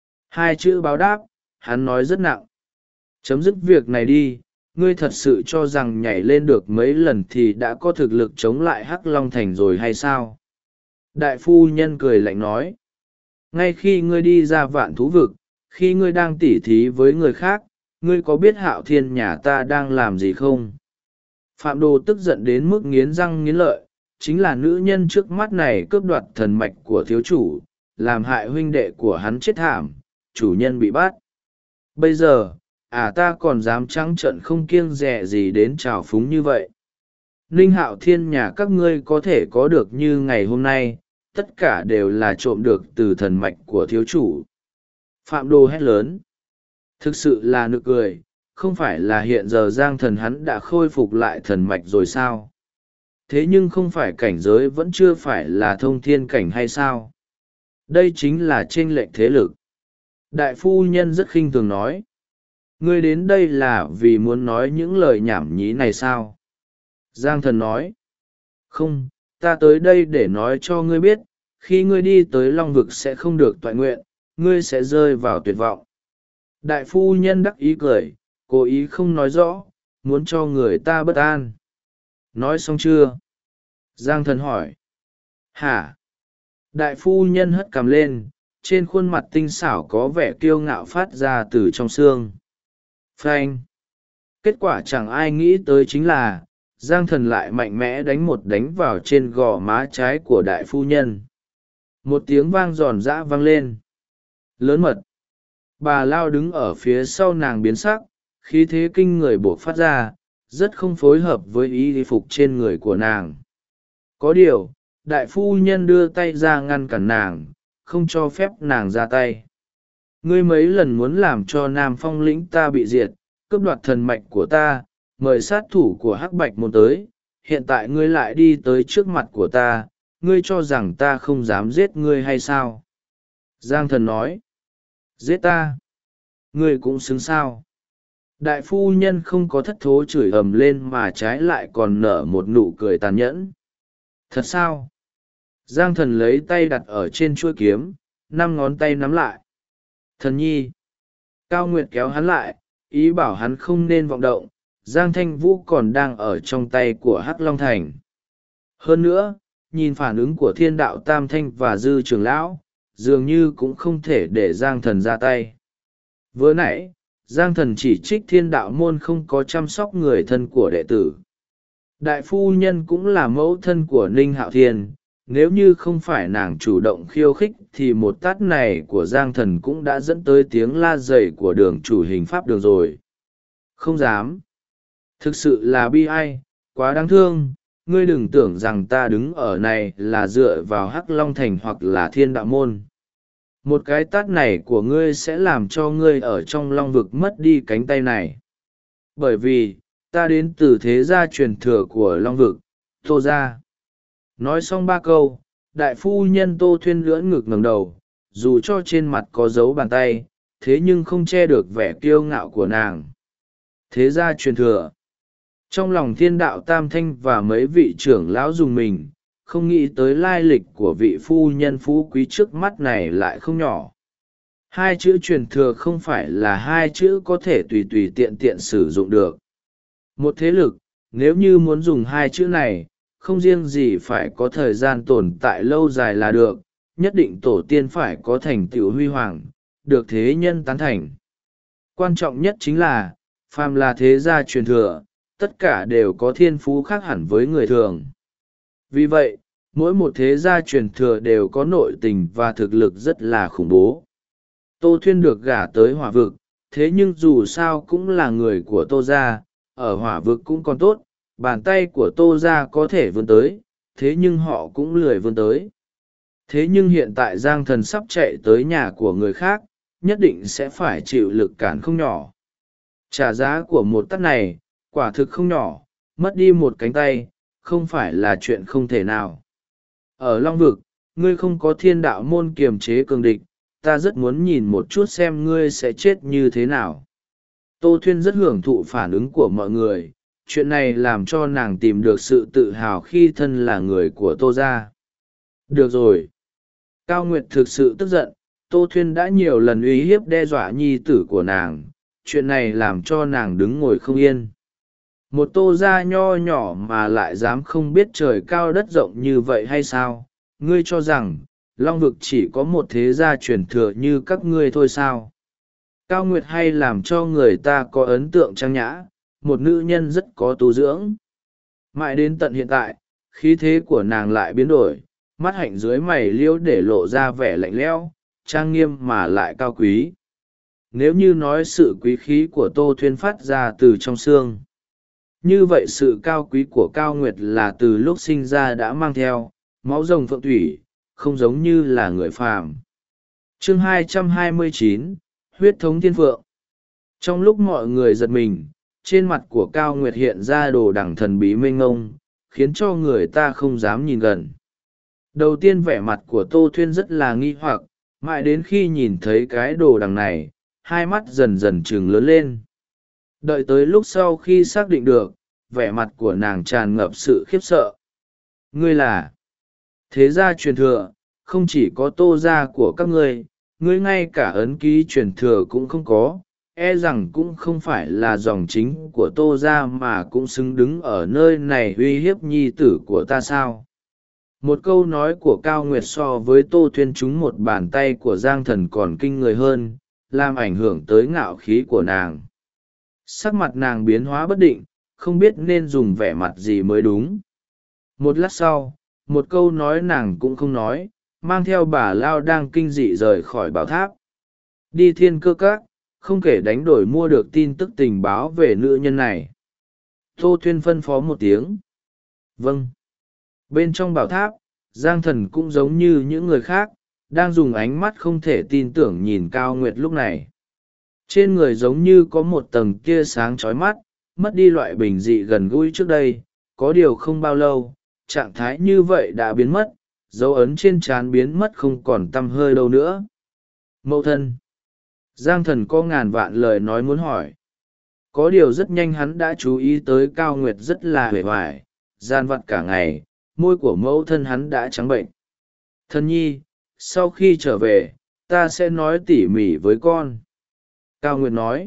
2 chữ báo đáp, hắn nói rất nặng. Chấm dứt việc này đi, ngươi thật sự cho rằng nhảy lên được mấy lần thì đã có thực lực chống lại Hắc Long Thành rồi hay sao? Đại phu nhân cười lạnh nói. Ngay khi ngươi đi ra Vạn Thú Vực, khi ngươi đang tỉ thí với người khác, ngươi có biết Hạo Thiên nhà ta đang làm gì không? Phạm Đồ tức giận đến mức nghiến răng nghiến lợi, chính là nữ nhân trước mắt này cướp đoạt thần mạch của thiếu chủ, làm hại huynh đệ của hắn chết thảm, chủ nhân bị bắt. Bây giờ, ta còn dám trắng trợn không kiêng dè gì đến trào phúng như vậy. Ninh Hạo Thiên nhà các ngươi có thể có được như ngày hôm nay, tất cả đều là trộm được từ thần mạch của thiếu chủ. Phạm Đồ hét lớn. Thực sự là nực cười, không phải là hiện giờ Giang Thần hắn đã khôi phục lại thần mạch rồi sao? Thế nhưng không phải cảnh giới vẫn chưa phải là thông thiên cảnh hay sao? Đây chính là chênh lệch thế lực. Đại phu nhân rất khinh thường nói. Ngươi đến đây là vì muốn nói những lời nhảm nhí này sao? Giang Thần nói. Không, ta tới đây để nói cho ngươi biết, khi ngươi đi tới Long Vực sẽ không được toại nguyện, ngươi sẽ rơi vào tuyệt vọng. Đại phu nhân đắc ý cười, cố ý không nói rõ, muốn cho người ta bất an. Nói xong chưa? Giang Thần hỏi. Hả? Đại phu nhân hất cằm lên, trên khuôn mặt tinh xảo có vẻ kiêu ngạo phát ra từ trong xương. Phanh! Kết quả chẳng ai nghĩ tới chính là, Giang Thần lại mạnh mẽ đánh vào trên gò má trái của đại phu nhân. Một tiếng vang giòn giã vang lên. Lớn mật! Bà Lao đứng ở phía sau nàng biến sắc, khí thế kinh người bộc phát ra, rất không phối hợp với y phục trên người của nàng. Có điều đại phu nhân đưa tay ra ngăn cản nàng, không cho phép nàng ra tay. Ngươi mấy lần muốn làm cho Nam Phong lĩnh ta bị diệt, cướp đoạt thần mạch của ta, mời sát thủ của Hắc Bạch môn tới, hiện tại ngươi lại đi tới trước mặt của ta, ngươi cho rằng ta không dám giết ngươi hay sao? Giang Thần nói. Giết ta? Ngươi cũng xứng sao? Đại phu nhân không có thất thố chửi ầm lên mà trái lại còn nở một nụ cười tàn nhẫn. Thật sao? Giang Thần lấy tay đặt ở trên chuôi kiếm, 5 ngón tay nắm lại. Thần nhi. Cao Nguyệt kéo hắn lại, ý bảo hắn không nên vọng động. Giang Thanh Vũ còn đang ở trong tay của Hắc Long Thành. Hơn nữa, nhìn phản ứng của Thiên Đạo Tam Thanh và Dư Trường Lão, dường như cũng không thể để Giang Thần ra tay. Vừa nãy, Giang Thần chỉ trích Thiên Đạo môn không có chăm sóc người thân của đệ tử. Đại phu nhân cũng là mẫu thân của Ninh Hạo Thiên, nếu như không phải nàng chủ động khiêu khích thì một tát này của Giang Thần cũng đã dẫn tới tiếng la dày của đường chủ hình pháp đường rồi. Không dám. Thực sự là bi ai, quá đáng thương, ngươi đừng tưởng rằng ta đứng ở này là dựa vào Hắc Long Thành hoặc là Thiên Đạo môn. Một cái tát này của ngươi sẽ làm cho ngươi ở trong long vực mất đi cánh tay này. Bởi vì, ta đến từ thế gia truyền thừa của long vực, Tô gia. Nói xong 3 câu, đại phu nhân Tô Thuyên lưỡn ngực ngẩng đầu, dù cho trên mặt có dấu bàn tay, thế nhưng không che được vẻ kiêu ngạo của nàng. Thế gia truyền thừa. Trong lòng Thiên Đạo Tam Thanh và mấy vị trưởng lão dùng mình, không nghĩ tới lai lịch của vị phu nhân phú quý trước mắt này lại không nhỏ. 2 chữ truyền thừa không phải là 2 chữ có thể tùy tùy tiện tiện sử dụng được. Một thế lực, nếu như muốn dùng 2 chữ này, không riêng gì phải có thời gian tồn tại lâu dài là được, nhất định tổ tiên phải có thành tựu huy hoàng, được thế nhân tán thành. Quan trọng nhất chính là, phàm là thế gia truyền thừa, tất cả đều có thiên phú khác hẳn với người thường. Vì vậy, mỗi một thế gia truyền thừa đều có nội tình và thực lực rất là khủng bố. Tô Thuyên được gả tới hỏa vực, thế nhưng dù sao cũng là người của Tô gia, ở hỏa vực cũng còn tốt, bàn tay của Tô gia có thể vươn tới, thế nhưng họ cũng lười vươn tới. Thế nhưng hiện tại Giang Thần sắp chạy tới nhà của người khác, nhất định sẽ phải chịu lực cản không nhỏ. Trả giá của một tát này, quả thực không nhỏ, mất đi một cánh tay, không phải là chuyện không thể nào. Ở Long Vực, ngươi không có Thiên Đạo môn kiềm chế cường địch, ta rất muốn nhìn một chút xem ngươi sẽ chết như thế nào. Tô Thuyên rất hưởng thụ phản ứng của mọi người, chuyện này làm cho nàng tìm được sự tự hào khi thân là người của Tô gia. Được rồi. Cao Nguyệt thực sự tức giận, Tô Thuyên đã nhiều lần uy hiếp đe dọa nhi tử của nàng, chuyện này làm cho nàng đứng ngồi không yên. Một Tô gia nho nhỏ mà lại dám không biết trời cao đất rộng như vậy hay sao? Ngươi cho rằng, Long vực chỉ có một thế gia truyền thừa như các ngươi thôi sao? Cao Nguyệt hay làm cho người ta có ấn tượng trang nhã, một nữ nhân rất có tu dưỡng. Mãi đến tận hiện tại, khí thế của nàng lại biến đổi, mắt hạnh dưới mày liễu để lộ ra vẻ lạnh lẽo, trang nghiêm mà lại cao quý. Nếu như nói sự quý khí của Tô Thuyên phát ra từ trong xương, như vậy sự cao quý của Cao Nguyệt là từ lúc sinh ra đã mang theo, máu rồng phượng thủy, không giống như là người phàm. Chương 229, huyết thống thiên phượng. Trong lúc mọi người giật mình, trên mặt của Cao Nguyệt hiện ra đồ đẳng thần bí mênh ngông, khiến cho người ta không dám nhìn gần. Đầu tiên vẻ mặt của Tô Thuyên rất là nghi hoặc, mãi đến khi nhìn thấy cái đồ đằng này, hai mắt dần dần trừng lớn lên. Đợi tới lúc sau khi xác định được, vẻ mặt của nàng tràn ngập sự khiếp sợ. Ngươi là thế gia truyền thừa, không chỉ có Tô gia của các ngươi, ngươi ngay cả ấn ký truyền thừa cũng không có, e rằng cũng không phải là dòng chính của Tô gia mà cũng xứng đứng ở nơi này uy hiếp nhi tử của ta sao? Một câu nói của Cao Nguyệt so với Tô Thuyên trúng một bàn tay của Giang Thần còn kinh người hơn, làm ảnh hưởng tới ngạo khí của nàng. Sắc mặt nàng biến hóa bất định, không biết nên dùng vẻ mặt gì mới đúng. Một lát sau, một câu nói nàng cũng không nói, mang theo bà Lao đang kinh dị rời khỏi bảo tháp. Đi Thiên Cơ Các, không kể đánh đổi mua được tin tức tình báo về nữ nhân này. Tô Thuyên phân phó một tiếng. Vâng. Bên trong bảo tháp, Giang Thần cũng giống như những người khác, đang dùng ánh mắt không thể tin tưởng nhìn Cao Nguyệt lúc này. Trên người giống như có một tầng tia sáng chói mắt, mất đi loại bình dị gần gũi trước đây, có điều không bao lâu, trạng thái như vậy đã biến mất, dấu ấn trên trán biến mất không còn tăm hơi đâu nữa. Mẫu thân. Giang Thần có ngàn vạn lời nói muốn hỏi. Có điều rất nhanh hắn đã chú ý tới Cao Nguyệt rất là huệ hoài, gian vặt cả ngày, môi của mẫu thân hắn đã trắng bệnh. Thân nhi, sau khi trở về, ta sẽ nói tỉ mỉ với con. Cao Nguyệt nói.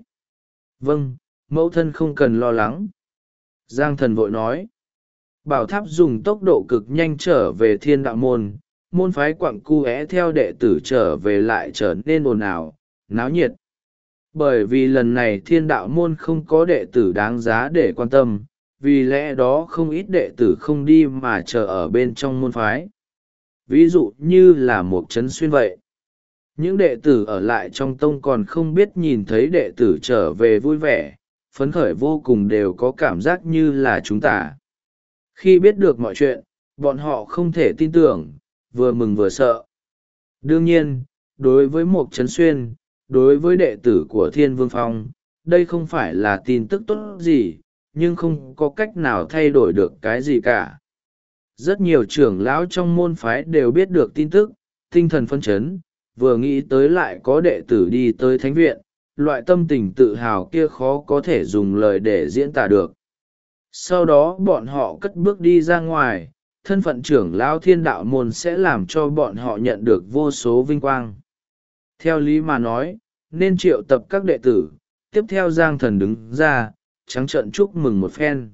Vâng, mẫu thân không cần lo lắng. Giang Thần vội nói. Bảo tháp dùng tốc độ cực nhanh trở về Thiên Đạo Môn, môn phái quặng cu é theo đệ tử trở về lại trở nên ồn ào, náo nhiệt. Bởi vì lần này Thiên Đạo Môn không có đệ tử đáng giá để quan tâm, vì lẽ đó không ít đệ tử không đi mà chờ ở bên trong môn phái. Ví dụ như là một Trấn Xuyên vậy. Những đệ tử ở lại trong tông còn không biết nhìn thấy đệ tử trở về vui vẻ, phấn khởi vô cùng, đều có cảm giác như là chúng ta. Khi biết được mọi chuyện, bọn họ không thể tin tưởng, vừa mừng vừa sợ. Đương nhiên, đối với Mục Trấn Xuyên, đối với đệ tử của Thiên Vương Phong, đây không phải là tin tức tốt gì, nhưng không có cách nào thay đổi được cái gì cả. Rất nhiều trưởng lão trong môn phái đều biết được tin tức, tinh thần phấn chấn, vừa nghĩ tới lại có đệ tử đi tới thánh viện, loại tâm tình tự hào kia khó có thể dùng lời để diễn tả được. Sau đó bọn họ cất bước đi ra ngoài, thân phận trưởng lão Thiên Đạo Môn sẽ làm cho bọn họ nhận được vô số vinh quang. Theo lý mà nói, nên triệu tập các đệ tử, tiếp theo Giang Thần đứng ra, trắng trợn chúc mừng một phen.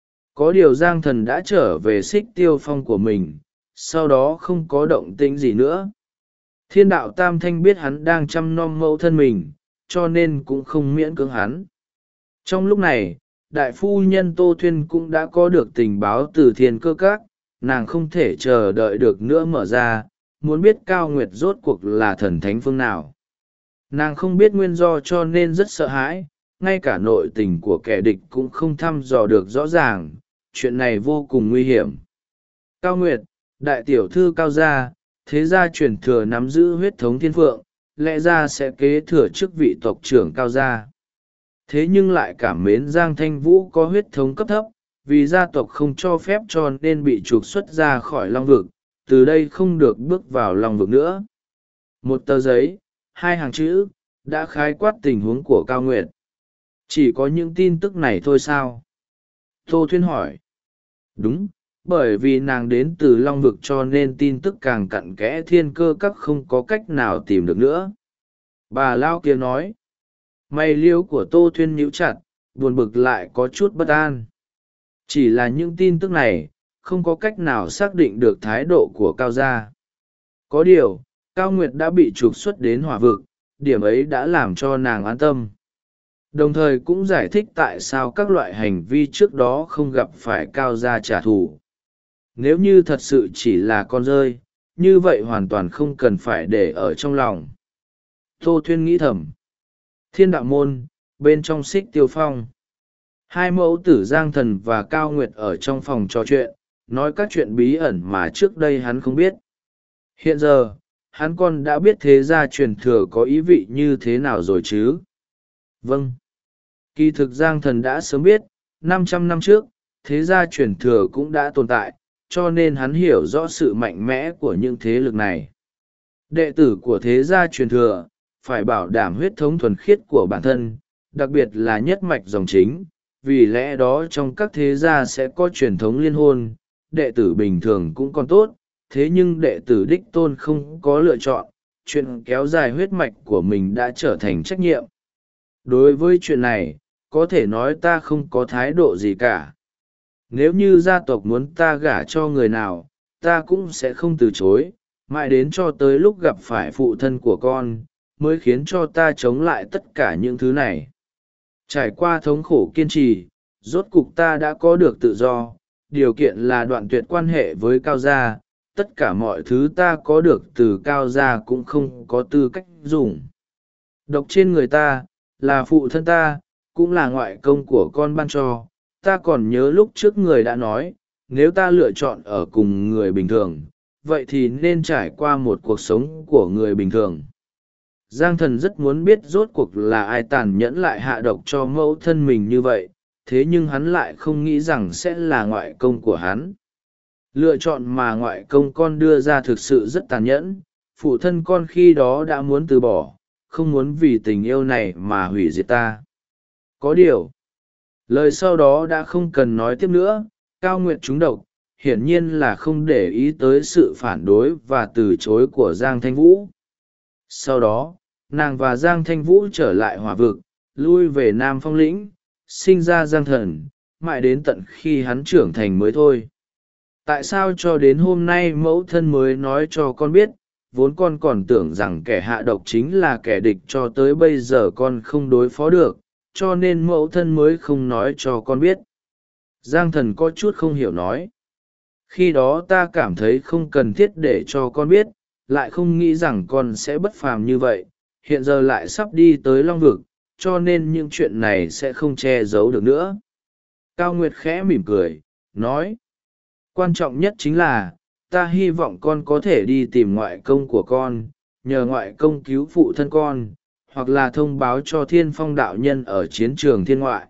Có điều Giang Thần đã trở về Xích Tiêu Phong của mình, sau đó không có động tĩnh gì nữa. Thiên đạo Tam Thanh biết hắn đang chăm nom mẫu thân mình, cho nên cũng không miễn cưỡng hắn. Trong lúc này, đại phu nhân Tô Thuyên cũng đã có được tình báo từ Thiên Cơ Các, nàng không thể chờ đợi được nữa mở ra, muốn biết Cao Nguyệt rốt cuộc là thần thánh phương nào. Nàng không biết nguyên do cho nên rất sợ hãi, ngay cả nội tình của kẻ địch cũng không thăm dò được rõ ràng, chuyện này vô cùng nguy hiểm. Cao Nguyệt, đại tiểu thư Cao gia, thế gia truyền thừa nắm giữ huyết thống thiên phượng, lẽ ra sẽ kế thừa chức vị tộc trưởng Cao gia. Thế nhưng lại cảm mến Giang Thanh Vũ có huyết thống cấp thấp, vì gia tộc không cho phép cho nên bị trục xuất ra khỏi Long Vực, từ đây không được bước vào Long Vực nữa. Một tờ giấy, 2 hàng chữ, đã khái quát tình huống của Cao Nguyệt. Chỉ có những tin tức này thôi sao? Tô Thuyên hỏi. Đúng, bởi vì nàng đến từ Long Vực cho nên tin tức càng cặn kẽ Thiên Cơ Các không có cách nào tìm được nữa. Bà Lao kia nói. Mày liêu của Tô Thuyên nhíu chặt, buồn bực lại có chút bất an. Chỉ là những tin tức này, không có cách nào xác định được thái độ của Cao gia. Có điều, Cao Nguyệt đã bị trục xuất đến Hỏa Vực, điểm ấy đã làm cho nàng an tâm. Đồng thời cũng giải thích tại sao các loại hành vi trước đó không gặp phải Cao gia trả thù. Nếu như thật sự chỉ là con rơi, như vậy hoàn toàn không cần phải để ở trong lòng. Tô Thuyên nghĩ thầm. Thiên Đạo Môn, bên trong Xích Tiêu Phong. Hai mẫu tử Giang Thần và Cao Nguyệt ở trong phòng trò chuyện, nói các chuyện bí ẩn mà trước đây hắn không biết. Hiện giờ, hắn còn đã biết thế gia truyền thừa có ý vị như thế nào rồi chứ? Vâng. Kỳ thực Giang Thần đã sớm biết, 500 năm trước, thế gia truyền thừa cũng đã tồn tại, cho nên hắn hiểu rõ sự mạnh mẽ của những thế lực này. Đệ tử của thế gia truyền thừa, phải bảo đảm huyết thống thuần khiết của bản thân, đặc biệt là nhất mạch dòng chính, vì lẽ đó trong các thế gia sẽ có truyền thống liên hôn, đệ tử bình thường cũng còn tốt, thế nhưng đệ tử đích tôn không có lựa chọn, chuyện kéo dài huyết mạch của mình đã trở thành trách nhiệm. Đối với chuyện này, có thể nói ta không có thái độ gì cả. Nếu như gia tộc muốn ta gả cho người nào, ta cũng sẽ không từ chối, mãi đến cho tới lúc gặp phải phụ thân của con, mới khiến cho ta chống lại tất cả những thứ này. Trải qua thống khổ kiên trì, rốt cục ta đã có được tự do, điều kiện là đoạn tuyệt quan hệ với Cao gia, tất cả mọi thứ ta có được từ Cao gia cũng không có tư cách dùng. Độc trên người ta, là phụ thân ta, cũng là ngoại công của con ban cho, ta còn nhớ lúc trước người đã nói, nếu ta lựa chọn ở cùng người bình thường, vậy thì nên trải qua một cuộc sống của người bình thường. Giang Thần rất muốn biết rốt cuộc là ai tàn nhẫn lại hạ độc cho mẫu thân mình như vậy, thế nhưng hắn lại không nghĩ rằng sẽ là ngoại công của hắn. Lựa chọn mà ngoại công con đưa ra thực sự rất tàn nhẫn, phụ thân con khi đó đã muốn từ bỏ, không muốn vì tình yêu này mà hủy diệt ta. Có điều, lời sau đó đã không cần nói tiếp nữa. Cao Nguyệt trúng độc, hiển nhiên là không để ý tới sự phản đối và từ chối của Giang Thanh Vũ. Sau đó, nàng và Giang Thanh Vũ trở lại hỏa vực, lui về Nam Phong Lĩnh, sinh ra Giang Thần, mãi đến tận khi hắn trưởng thành mới thôi. Tại sao cho đến hôm nay mẫu thân mới nói cho con biết, vốn con còn tưởng rằng kẻ hạ độc chính là kẻ địch, cho tới bây giờ con không đối phó được, cho nên mẫu thân mới không nói cho con biết. Giang Thần có chút không hiểu nói. Khi đó ta cảm thấy không cần thiết để cho con biết, lại không nghĩ rằng con sẽ bất phàm như vậy, hiện giờ lại sắp đi tới Long Vực, cho nên những chuyện này sẽ không che giấu được nữa. Cao Nguyệt khẽ mỉm cười, nói. Quan trọng nhất chính là, ta hy vọng con có thể đi tìm ngoại công của con, nhờ ngoại công cứu phụ thân con, hoặc là thông báo cho Thiên Phong đạo nhân ở chiến trường thiên ngoại.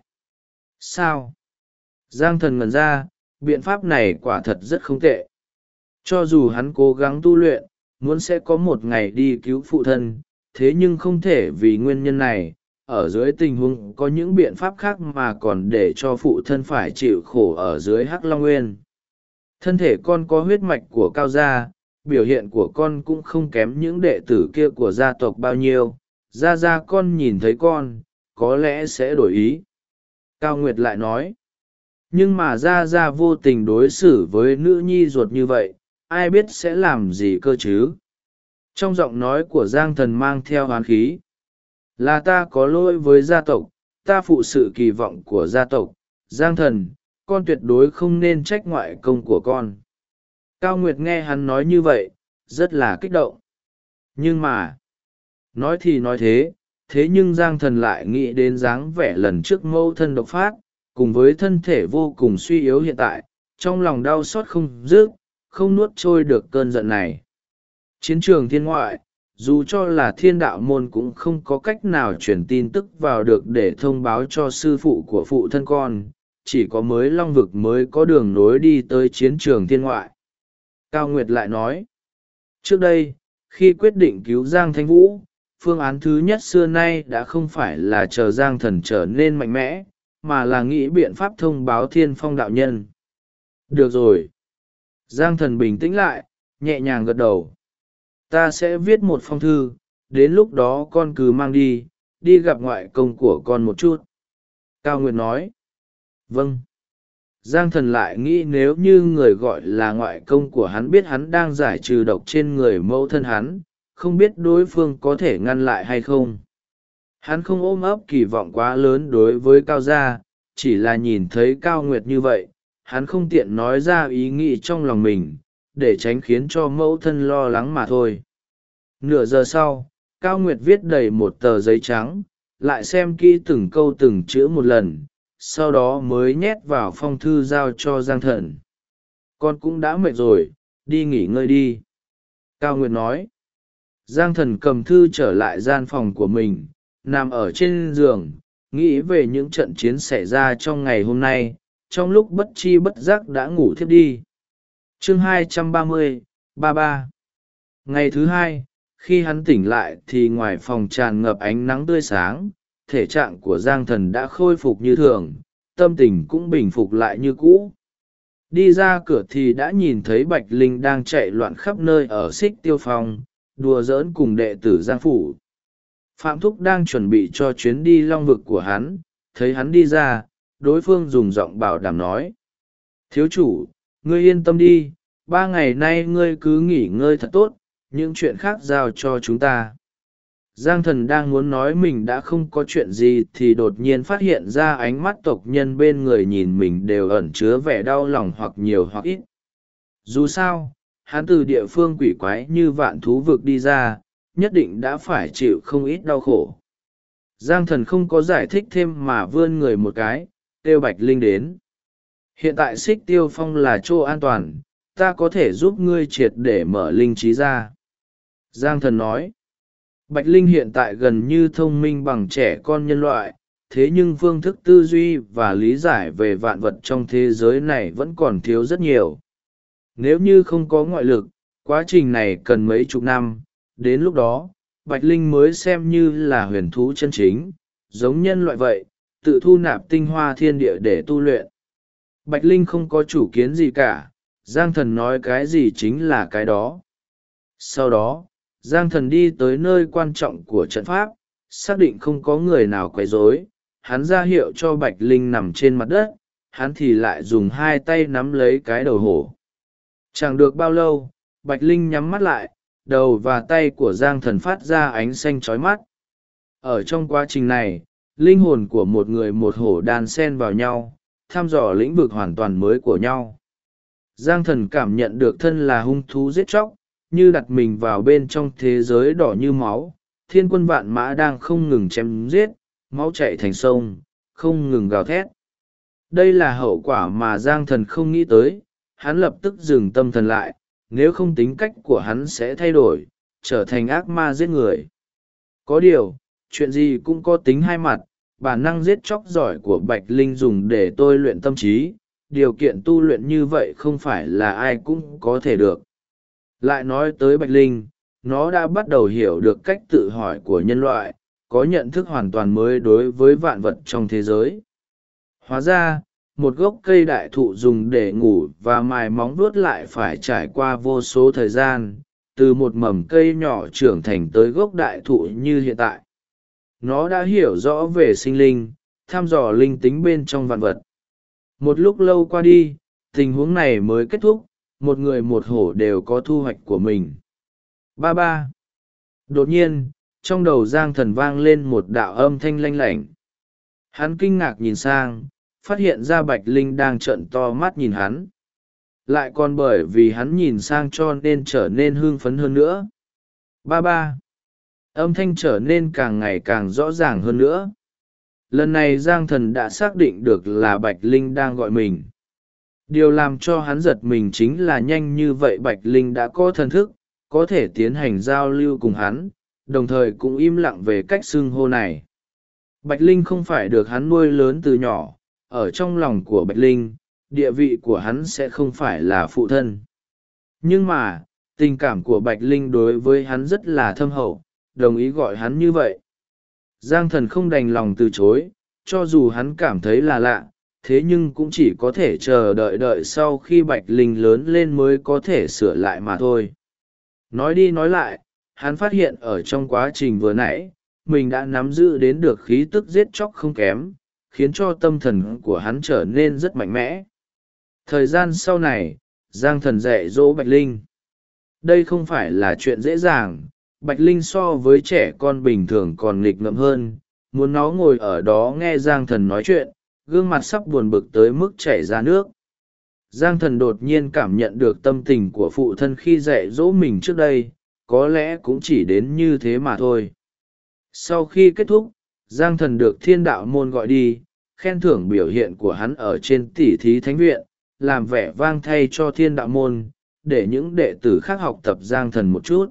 Sao? Giang Thần ngẩn ra, biện pháp này quả thật rất không tệ. Cho dù hắn cố gắng tu luyện, muốn sẽ có một ngày đi cứu phụ thân, thế nhưng không thể vì nguyên nhân này, ở dưới tình huống có những biện pháp khác mà còn để cho phụ thân phải chịu khổ ở dưới Hắc Long Nguyên. Thân thể con có huyết mạch của Cao gia, biểu hiện của con cũng không kém những đệ tử kia của gia tộc bao nhiêu, gia con nhìn thấy con, có lẽ sẽ đổi ý. Cao Nguyệt lại nói. Nhưng mà gia vô tình đối xử với nữ nhi ruột như vậy, ai biết sẽ làm gì cơ chứ? Trong giọng nói của Giang Thần mang theo hoán khí. Là ta có lỗi với gia tộc, ta phụ sự kỳ vọng của gia tộc. Giang Thần, con tuyệt đối không nên trách ngoại công của con. Cao Nguyệt nghe hắn nói như vậy, rất là kích động. Nhưng mà, nói thì nói thế nhưng Giang Thần lại nghĩ đến dáng vẻ lần trước mẫu thân độc phát, cùng với thân thể vô cùng suy yếu hiện tại, trong lòng đau xót không dứt, không nuốt trôi được cơn giận này. Chiến trường thiên ngoại, dù cho là Thiên Đạo môn cũng không có cách nào truyền tin tức vào được để thông báo cho sư phụ của phụ thân con, chỉ có mới Long Vực mới có đường nối đi tới chiến trường thiên ngoại. Cao Nguyệt lại nói, trước đây, khi quyết định cứu Giang Thanh Vũ, phương án thứ nhất xưa nay đã không phải là chờ Giang Thần trở nên mạnh mẽ, mà là nghĩ biện pháp thông báo Thiên Phong đạo nhân. Được rồi. Giang Thần bình tĩnh lại, nhẹ nhàng gật đầu. Ta sẽ viết một phong thư, đến lúc đó con cứ mang đi gặp ngoại công của con một chút. Cao Nguyệt nói. Vâng. Giang Thần lại nghĩ nếu như người gọi là ngoại công của hắn biết hắn đang giải trừ độc trên người mẫu thân hắn, không biết đối phương có thể ngăn lại hay không. Hắn không ôm ấp kỳ vọng quá lớn đối với Cao gia, chỉ là nhìn thấy Cao Nguyệt như vậy, hắn không tiện nói ra ý nghĩ trong lòng mình, để tránh khiến cho mẫu thân lo lắng mà thôi. Nửa giờ sau, Cao Nguyệt viết đầy một tờ giấy trắng, lại xem kỹ từng câu từng chữ một lần, sau đó mới nhét vào phong thư giao cho Giang Thần. Con cũng đã mệt rồi, đi nghỉ ngơi đi. Cao Nguyệt nói. Giang Thần cầm thư trở lại gian phòng của mình, nằm ở trên giường, nghĩ về những trận chiến xảy ra trong ngày hôm nay, trong lúc bất chi bất giác đã ngủ thiếp đi. Chương 230, 33. Ngày thứ hai, khi hắn tỉnh lại thì ngoài phòng tràn ngập ánh nắng tươi sáng, thể trạng của Giang Thần đã khôi phục như thường, tâm tình cũng bình phục lại như cũ. Đi ra cửa thì đã nhìn thấy Bạch Linh đang chạy loạn khắp nơi ở Xích Tiêu Phong, đùa giỡn cùng đệ tử Giang Phủ. Phạm Thúc đang chuẩn bị cho chuyến đi Long Vực của hắn, thấy hắn đi ra, đối phương dùng giọng bảo đảm nói. Thiếu chủ, ngươi yên tâm đi, 3 ngày nay ngươi cứ nghỉ ngơi thật tốt, những chuyện khác giao cho chúng ta. Giang Thần đang muốn nói mình đã không có chuyện gì thì đột nhiên phát hiện ra ánh mắt tộc nhân bên người nhìn mình đều ẩn chứa vẻ đau lòng hoặc nhiều hoặc ít. Dù sao, hắn từ địa phương quỷ quái như Vạn Thú Vực đi ra, nhất định đã phải chịu không ít đau khổ. Giang Thần không có giải thích thêm mà vươn người một cái, kêu Bạch Linh đến. Hiện tại Xích Tiêu Phong là chỗ an toàn, ta có thể giúp ngươi triệt để mở linh trí ra. Giang Thần nói, Bạch Linh hiện tại gần như thông minh bằng trẻ con nhân loại, thế nhưng phương thức tư duy và lý giải về vạn vật trong thế giới này vẫn còn thiếu rất nhiều. Nếu như không có ngoại lực, quá trình này cần mấy chục năm, đến lúc đó, Bạch Linh mới xem như là huyền thú chân chính, giống nhân loại vậy, tự thu nạp tinh hoa thiên địa để tu luyện. Bạch Linh không có chủ kiến gì cả, Giang Thần nói cái gì chính là cái đó. Sau đó, Giang Thần đi tới nơi quan trọng của trận pháp, xác định không có người nào quấy rối, hắn ra hiệu cho Bạch Linh nằm trên mặt đất, hắn thì lại dùng hai tay nắm lấy cái đầu hổ. Chẳng được bao lâu, Bạch Linh nhắm mắt lại, đầu và tay của Giang Thần phát ra ánh xanh chói mắt. Ở trong quá trình này, linh hồn của một người một hổ đan xen vào nhau, thăm dò lĩnh vực hoàn toàn mới của nhau. Giang Thần cảm nhận được thân là hung thú giết chóc, như đặt mình vào bên trong thế giới đỏ như máu, thiên quân vạn mã đang không ngừng chém giết, máu chảy thành sông, không ngừng gào thét. Đây là hậu quả mà Giang Thần không nghĩ tới, hắn lập tức dừng tâm thần lại, nếu không tính cách của hắn sẽ thay đổi, trở thành ác ma giết người. Có điều, chuyện gì cũng có tính hai mặt, bản năng giết chóc giỏi của Bạch Linh dùng để tôi luyện tâm trí, điều kiện tu luyện như vậy không phải là ai cũng có thể được. Lại nói tới Bạch Linh, nó đã bắt đầu hiểu được cách tự hỏi của nhân loại, có nhận thức hoàn toàn mới đối với vạn vật trong thế giới. Hóa ra, một gốc cây đại thụ dùng để ngủ và mài móng vuốt lại phải trải qua vô số thời gian, từ một mầm cây nhỏ trưởng thành tới gốc đại thụ như hiện tại. Nó đã hiểu rõ về sinh linh, thăm dò linh tính bên trong vạn vật. Một lúc lâu qua đi, tình huống này mới kết thúc, một người một hổ đều có thu hoạch của mình. Ba ba. Đột nhiên, trong đầu Giang Thần vang lên một đạo âm thanh lanh lảnh. Hắn kinh ngạc nhìn sang, phát hiện ra Bạch Linh đang trợn to mắt nhìn hắn. Lại còn bởi vì hắn nhìn sang cho nên trở nên hưng phấn hơn nữa. Ba ba. Âm thanh trở nên càng ngày càng rõ ràng hơn nữa. Lần này Giang Thần đã xác định được là Bạch Linh đang gọi mình. Điều làm cho hắn giật mình chính là nhanh như vậy Bạch Linh đã có thần thức, có thể tiến hành giao lưu cùng hắn, đồng thời cũng im lặng về cách xưng hô này. Bạch Linh không phải được hắn nuôi lớn từ nhỏ, ở trong lòng của Bạch Linh, địa vị của hắn sẽ không phải là phụ thân. Nhưng mà, tình cảm của Bạch Linh đối với hắn rất là thâm hậu, đồng ý gọi hắn như vậy. Giang Thần không đành lòng từ chối, cho dù hắn cảm thấy là lạ, thế nhưng cũng chỉ có thể chờ đợi sau khi Bạch Linh lớn lên mới có thể sửa lại mà thôi. Nói đi nói lại, hắn phát hiện ở trong quá trình vừa nãy, mình đã nắm giữ đến được khí tức giết chóc không kém, khiến cho tâm thần của hắn trở nên rất mạnh mẽ. Thời gian sau này, Giang Thần dạy dỗ Bạch Linh. Đây không phải là chuyện dễ dàng, Bạch Linh so với trẻ con bình thường còn nghịch ngợm hơn, muốn nó ngồi ở đó nghe Giang Thần nói chuyện, gương mặt sắp buồn bực tới mức chảy ra nước. Giang Thần đột nhiên cảm nhận được tâm tình của phụ thân khi dạy dỗ mình trước đây, có lẽ cũng chỉ đến như thế mà thôi. Sau khi kết thúc, Giang Thần được Thiên Đạo Môn gọi đi, khen thưởng biểu hiện của hắn ở trên tỷ thí thánh viện, làm vẻ vang thay cho Thiên Đạo Môn, để những đệ tử khác học tập Giang Thần một chút.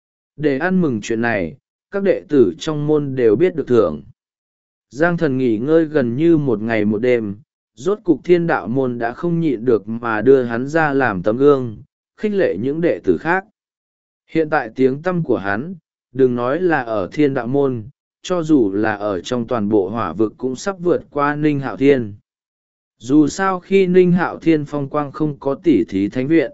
Để ăn mừng chuyện này, các đệ tử trong môn đều biết được thưởng. Giang Thần nghỉ ngơi gần như một ngày một đêm, rốt cục Thiên Đạo Môn đã không nhịn được mà đưa hắn ra làm tấm gương, khích lệ những đệ tử khác. Hiện tại tiếng tăm của hắn, đừng nói là ở Thiên Đạo Môn, cho dù là ở trong toàn bộ hỏa vực cũng sắp vượt qua Ninh Hạo Thiên. Dù sao khi Ninh Hạo Thiên phong quang không có tỉ thí thánh viện.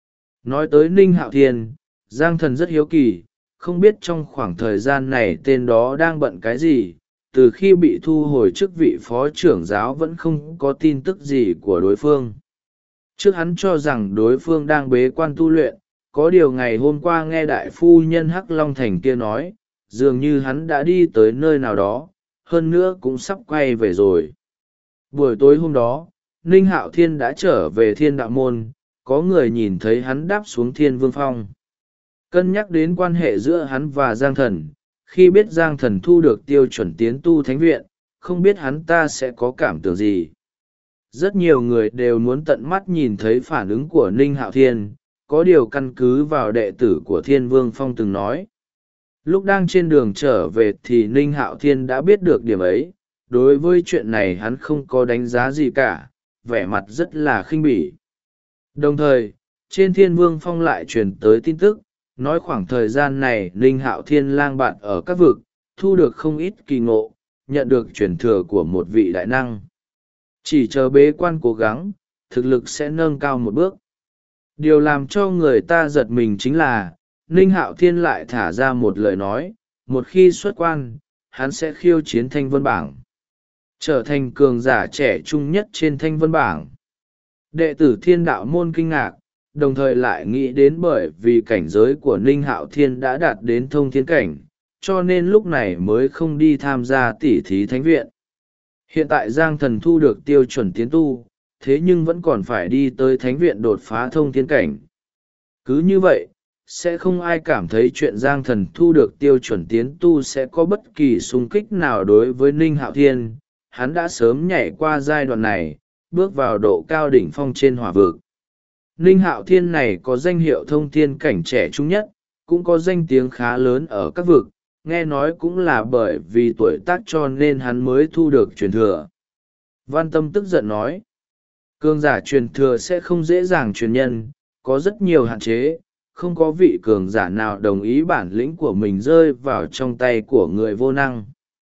Nói tới Ninh Hạo Thiên, Giang Thần rất hiếu kỳ, không biết trong khoảng thời gian này tên đó đang bận cái gì, từ khi bị thu hồi chức vị phó trưởng giáo vẫn không có tin tức gì của đối phương. Trước hắn cho rằng đối phương đang bế quan tu luyện, có điều ngày hôm qua nghe đại phu nhân Hắc Long Thành kia nói, dường như hắn đã đi tới nơi nào đó, hơn nữa cũng sắp quay về rồi. Buổi tối hôm đó, Ninh Hạo Thiên đã trở về Thiên Đạo Môn, có người nhìn thấy hắn đáp xuống Thiên Vương Phong. Cân nhắc đến quan hệ giữa hắn và Giang Thần, khi biết Giang Thần thu được tiêu chuẩn tiến tu thánh viện, không biết hắn ta sẽ có cảm tưởng gì. rất nhiều người đều muốn tận mắt nhìn thấy phản ứng của Ninh Hạo Thiên, có điều căn cứ vào đệ tử của Thiên Vương Phong từng nói. Lúc đang trên đường trở về thì Ninh Hạo Thiên đã biết được điểm ấy, đối với chuyện này hắn không có đánh giá gì cả, vẻ mặt rất là khinh bỉ. Đồng thời, trên Thiên Vương Phong lại truyền tới tin tức, nói khoảng thời gian này Ninh Hạo Thiên lang bạt ở các vực, thu được không ít kỳ ngộ, nhận được truyền thừa của một vị đại năng. Chỉ chờ bế quan cố gắng, thực lực sẽ nâng cao một bước. Điều làm cho người ta giật mình chính là, Ninh Hạo Thiên lại thả ra một lời nói, một khi xuất quan, hắn sẽ khiêu chiến Thanh Vân Bảng, trở thành cường giả trẻ trung nhất trên Thanh Vân Bảng. Đệ tử Thiên Đạo Môn kinh ngạc, đồng thời lại nghĩ đến bởi vì cảnh giới của Ninh Hạo Thiên đã đạt đến thông thiên cảnh, cho nên lúc này mới không đi tham gia tỉ thí thánh viện. Hiện tại Giang Thần thu được tiêu chuẩn tiến tu, thế nhưng vẫn còn phải đi tới thánh viện đột phá thông thiên cảnh. Cứ như vậy, sẽ không ai cảm thấy chuyện Giang Thần thu được tiêu chuẩn tiến tu sẽ có bất kỳ xung kích nào đối với Ninh Hạo Thiên. Hắn đã sớm nhảy qua giai đoạn này, bước vào độ cao đỉnh phong trên hỏa vực. Ninh Hạo Thiên này có danh hiệu thông thiên cảnh trẻ trung nhất, cũng có danh tiếng khá lớn ở các vực, nghe nói cũng là bởi vì tuổi tác cho nên hắn mới thu được truyền thừa. Văn Tâm tức giận nói, cường giả truyền thừa sẽ không dễ dàng truyền nhân, có rất nhiều hạn chế, không có vị cường giả nào đồng ý bản lĩnh của mình rơi vào trong tay của người vô năng.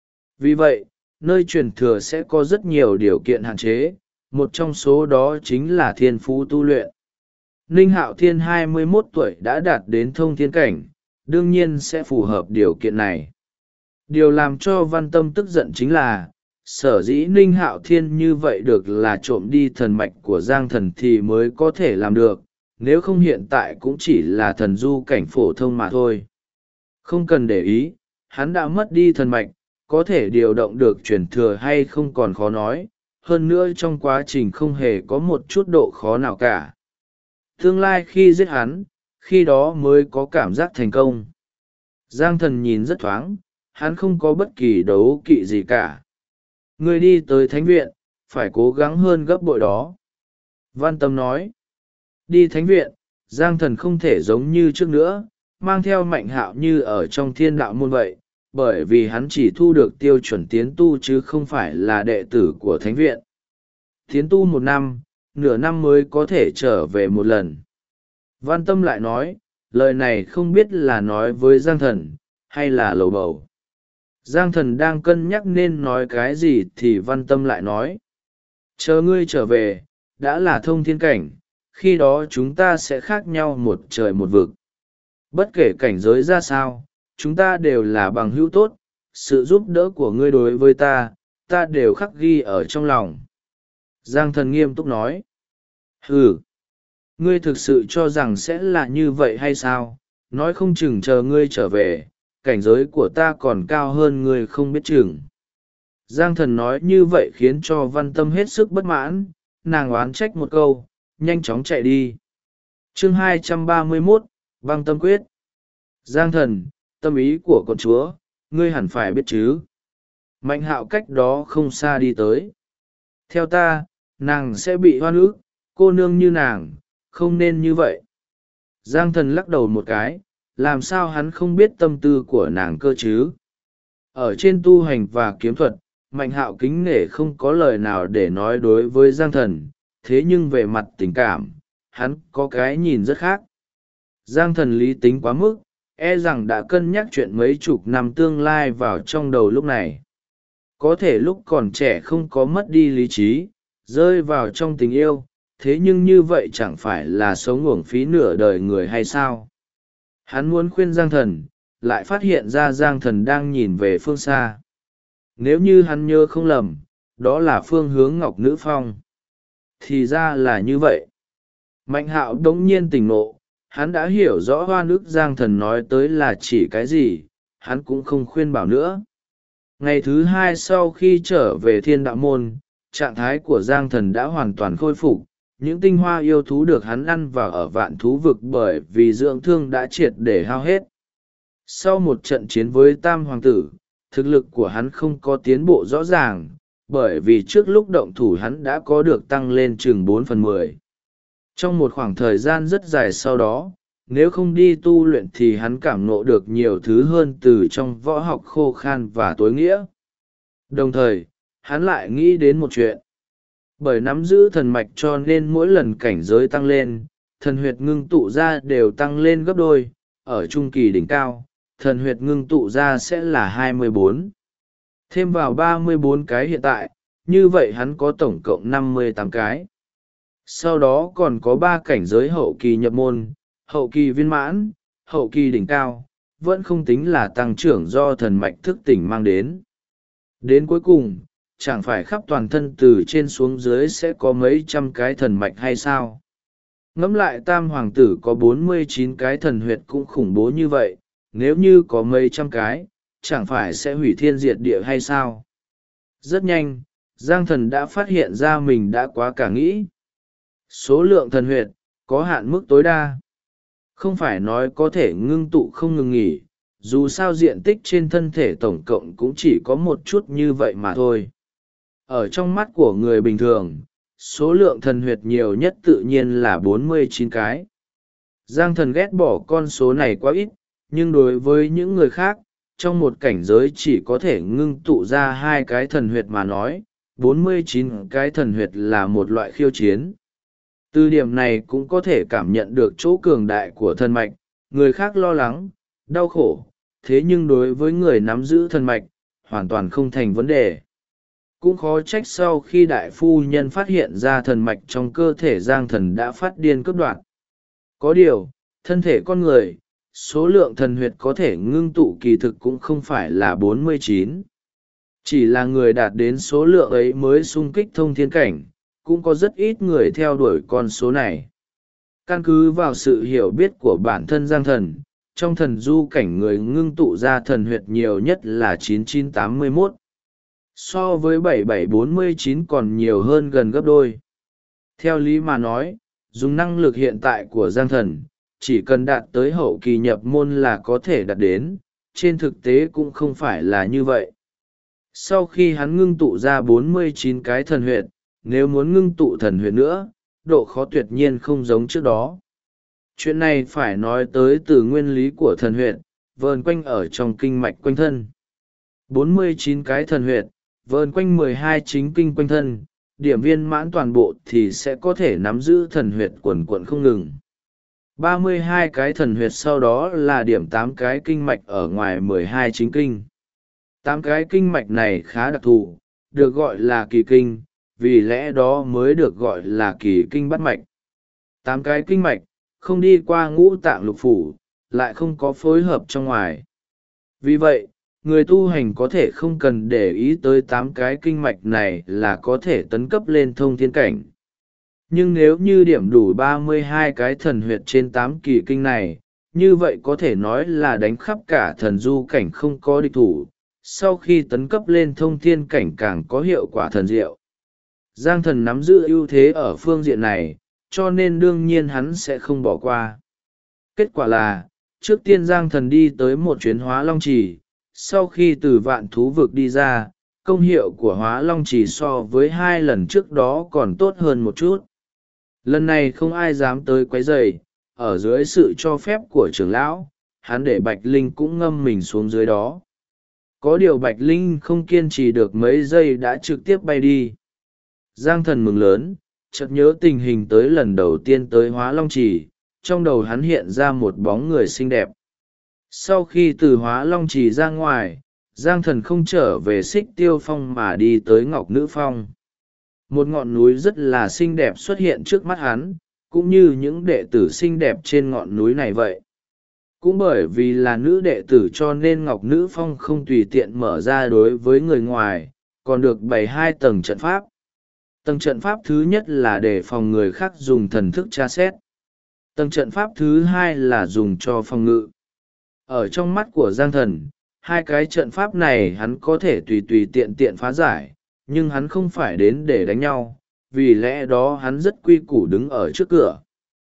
Vì vậy, nơi truyền thừa sẽ có rất nhiều điều kiện hạn chế, một trong số đó chính là thiên phú tu luyện. Ninh Hạo Thiên 21 tuổi đã đạt đến thông thiên cảnh, đương nhiên sẽ phù hợp điều kiện này. Điều làm cho Văn Tâm tức giận chính là, sở dĩ Ninh Hạo Thiên như vậy được là trộm đi thần mạch của Giang Thần thì mới có thể làm được, nếu không hiện tại cũng chỉ là thần du cảnh phổ thông mà thôi. Không cần để ý, hắn đã mất đi thần mạch, có thể điều động được truyền thừa hay không còn khó nói, hơn nữa trong quá trình không hề có một chút độ khó nào cả. Tương lai khi giết hắn, khi đó mới có cảm giác thành công. Giang Thần nhìn rất thoáng, hắn không có bất kỳ đấu kỵ gì cả. Người đi tới thánh viện, phải cố gắng hơn gấp bội đó. Văn Tâm nói, đi thánh viện, Giang Thần không thể giống như trước nữa, mang theo Mạnh Hạo như ở trong Thiên Đạo Môn vậy, bởi vì hắn chỉ thu được tiêu chuẩn tiến tu chứ không phải là đệ tử của thánh viện. Tiến tu 1 năm, nửa năm mới có thể trở về một lần. Văn Tâm lại nói, lời này không biết là nói với Giang Thần, hay là lầu bầu. Giang Thần đang cân nhắc nên nói cái gì thì Văn Tâm lại nói, chờ ngươi trở về, đã là thông thiên cảnh, khi đó chúng ta sẽ khác nhau một trời một vực. Bất kể cảnh giới ra sao, chúng ta đều là bằng hữu tốt, sự giúp đỡ của ngươi đối với ta đều khắc ghi ở trong lòng. Giang Thần nghiêm túc nói, ừ, ngươi thực sự cho rằng sẽ là như vậy hay sao, nói không chừng chờ ngươi trở về, cảnh giới của ta còn cao hơn ngươi không biết chừng. Giang Thần nói như vậy khiến cho Văn Tâm hết sức bất mãn, nàng oán trách một câu, nhanh chóng chạy đi. Chương 231, Băng Tâm Quyết. Giang Thần, tâm ý của con chúa, ngươi hẳn phải biết chứ. Mạnh Hạo cách đó không xa đi tới. Theo ta, nàng sẽ bị hoan ức, cô nương như nàng, không nên như vậy. Giang Thần lắc đầu một cái, làm sao hắn không biết tâm tư của nàng cơ chứ. Ở trên tu hành và kiếm thuật, Mạnh Hạo kính nể không có lời nào để nói đối với Giang Thần, thế nhưng về mặt tình cảm, hắn có cái nhìn rất khác. Giang Thần lý tính quá mức, e rằng đã cân nhắc chuyện mấy chục năm tương lai vào trong đầu lúc này. Có thể lúc còn trẻ không có mất đi lý trí, rơi vào trong tình yêu, thế nhưng như vậy chẳng phải là sống uổng phí nửa đời người hay sao? Hắn muốn khuyên Giang Thần, lại phát hiện ra Giang Thần đang nhìn về phương xa. Nếu như hắn nhớ không lầm, đó là phương hướng Ngọc Nữ Phong. Thì ra là như vậy. Mạnh Hạo đống nhiên tỉnh ngộ, hắn đã hiểu rõ hoa nước Giang Thần nói tới là chỉ cái gì, hắn cũng không khuyên bảo nữa. Ngày thứ 2 sau khi trở về Thiên Đạo Môn, trạng thái của Giang Thần đã hoàn toàn khôi phục, những tinh hoa yêu thú được hắn ăn vào ở Vạn Thú Vực bởi vì dưỡng thương đã triệt để hao hết. Sau một trận chiến với Tam Hoàng Tử, thực lực của hắn không có tiến bộ rõ ràng, bởi vì trước lúc động thủ hắn đã có được tăng lên chừng 4/10. Trong một khoảng thời gian rất dài sau đó, nếu không đi tu luyện thì hắn cảm ngộ được nhiều thứ hơn từ trong võ học khô khan và tối nghĩa. Đồng thời, hắn lại nghĩ đến một chuyện. Bởi nắm giữ thần mạch cho nên mỗi lần cảnh giới tăng lên, thần huyệt ngưng tụ ra đều tăng lên gấp đôi. Ở trung kỳ đỉnh cao, thần huyệt ngưng tụ ra sẽ là 24. Thêm vào 34 cái hiện tại, như vậy hắn có tổng cộng 58 cái. Sau đó còn có 3 cảnh giới hậu kỳ nhập môn, hậu kỳ viên mãn, hậu kỳ đỉnh cao, vẫn không tính là tăng trưởng do thần mạch thức tỉnh mang đến. Đến cuối cùng, chẳng phải khắp toàn thân từ trên xuống dưới sẽ có mấy trăm cái thần mạch hay sao? Ngẫm lại tam hoàng tử có 49 cái thần huyệt cũng khủng bố như vậy, nếu như có mấy trăm cái, chẳng phải sẽ hủy thiên diệt địa hay sao? Rất nhanh, Giang Thần đã phát hiện ra mình đã quá cả nghĩ. Số lượng thần huyệt có hạn mức tối đa. Không phải nói có thể ngưng tụ không ngừng nghỉ, dù sao diện tích trên thân thể tổng cộng cũng chỉ có một chút như vậy mà thôi. Ở trong mắt của người bình thường, số lượng thần huyệt nhiều nhất tự nhiên là 49 cái. Giang Thần ghét bỏ con số này quá ít, nhưng đối với những người khác, trong một cảnh giới chỉ có thể ngưng tụ ra 2 cái thần huyệt mà nói, 49 cái thần huyệt là một loại khiêu chiến. Từ điểm này cũng có thể cảm nhận được chỗ cường đại của thần mạch, người khác lo lắng, đau khổ, thế nhưng đối với người nắm giữ thần mạch, hoàn toàn không thành vấn đề. Cũng khó trách sau khi đại phu nhân phát hiện ra thần mạch trong cơ thể Giang Thần đã phát điên cướp đoạt. Có điều, thân thể con người, số lượng thần huyệt có thể ngưng tụ kỳ thực cũng không phải là 49. Chỉ là người đạt đến số lượng ấy mới xung kích thông thiên cảnh, cũng có rất ít người theo đuổi con số này. Căn cứ vào sự hiểu biết của bản thân Giang Thần, trong thần du cảnh người ngưng tụ ra thần huyệt nhiều nhất là 9981. So với 7749 còn nhiều hơn gần gấp đôi. Theo lý mà nói, dùng năng lực hiện tại của Giang Thần, chỉ cần đạt tới hậu kỳ nhập môn là có thể đạt đến, trên thực tế cũng không phải là như vậy. Sau khi hắn ngưng tụ ra 49 cái thần huyệt, nếu muốn ngưng tụ thần huyệt nữa, độ khó tuyệt nhiên không giống trước đó. Chuyện này phải nói tới từ nguyên lý của thần huyệt, vờn quanh ở trong kinh mạch quanh thân. 49 cái thần huyệt, vờn quanh 12 chính kinh quanh thân, điểm viên mãn toàn bộ thì sẽ có thể nắm giữ thần huyệt quần quận không ngừng. 32 cái thần huyệt sau đó là điểm 8 cái kinh mạch ở ngoài 12 chính kinh. 8 cái kinh mạch này khá đặc thù, được gọi là kỳ kinh, vì lẽ đó mới được gọi là kỳ kinh bát mạch. 8 cái kinh mạch, không đi qua ngũ tạng lục phủ, lại không có phối hợp trong ngoài. Vì vậy, người tu hành có thể không cần để ý tới 8 cái kinh mạch này là có thể tấn cấp lên thông thiên cảnh. Nhưng nếu như điểm đủ 32 cái thần huyệt trên 8 kỳ kinh này, như vậy có thể nói là đánh khắp cả thần du cảnh không có địch thủ, sau khi tấn cấp lên thông thiên cảnh càng có hiệu quả thần diệu. Giang Thần nắm giữ ưu thế ở phương diện này, cho nên đương nhiên hắn sẽ không bỏ qua. Kết quả là, trước tiên Giang Thần đi tới một chuyến Hóa Long Trì, sau khi từ vạn thú vực đi ra, công hiệu của Hóa Long Trì so với 2 lần trước đó còn tốt hơn một chút. Lần này không ai dám tới quấy rầy, ở dưới sự cho phép của trưởng lão, hắn để Bạch Linh cũng ngâm mình xuống dưới đó. Có điều Bạch Linh không kiên trì được mấy giây đã trực tiếp bay đi. Giang Thần mừng lớn, chợt nhớ tình hình tới lần đầu tiên tới Hóa Long Trì, trong đầu hắn hiện ra một bóng người xinh đẹp. Sau khi từ Hóa Long Trì ra ngoài, Giang Thần không trở về Xích Tiêu Phong mà đi tới Ngọc Nữ Phong. Một ngọn núi rất là xinh đẹp xuất hiện trước mắt hắn, cũng như những đệ tử xinh đẹp trên ngọn núi này vậy. Cũng bởi vì là nữ đệ tử cho nên Ngọc Nữ Phong không tùy tiện mở ra đối với người ngoài, còn được bày 2 tầng trận pháp. Tầng trận pháp thứ nhất là để phòng người khác dùng thần thức tra xét. Tầng trận pháp thứ 2 là dùng cho phòng ngự. Ở trong mắt của Giang Thần, 2 cái trận pháp này hắn có thể tùy tiện phá giải, nhưng hắn không phải đến để đánh nhau, vì lẽ đó hắn rất quy củ đứng ở trước cửa.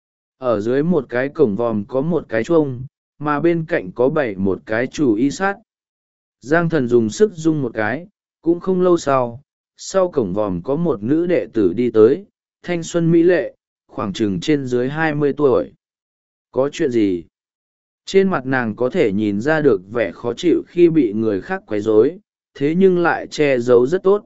Ở dưới một cái cổng vòm có một cái chuông, mà bên cạnh có bày một cái chủ y sát. Giang Thần dùng sức rung một cái, cũng không lâu sau, sau cổng vòm có một nữ đệ tử đi tới, thanh xuân mỹ lệ, khoảng chừng trên dưới 20 tuổi. Có chuyện gì? Trên mặt nàng có thể nhìn ra được vẻ khó chịu khi bị người khác quấy rối, thế nhưng lại che giấu rất tốt.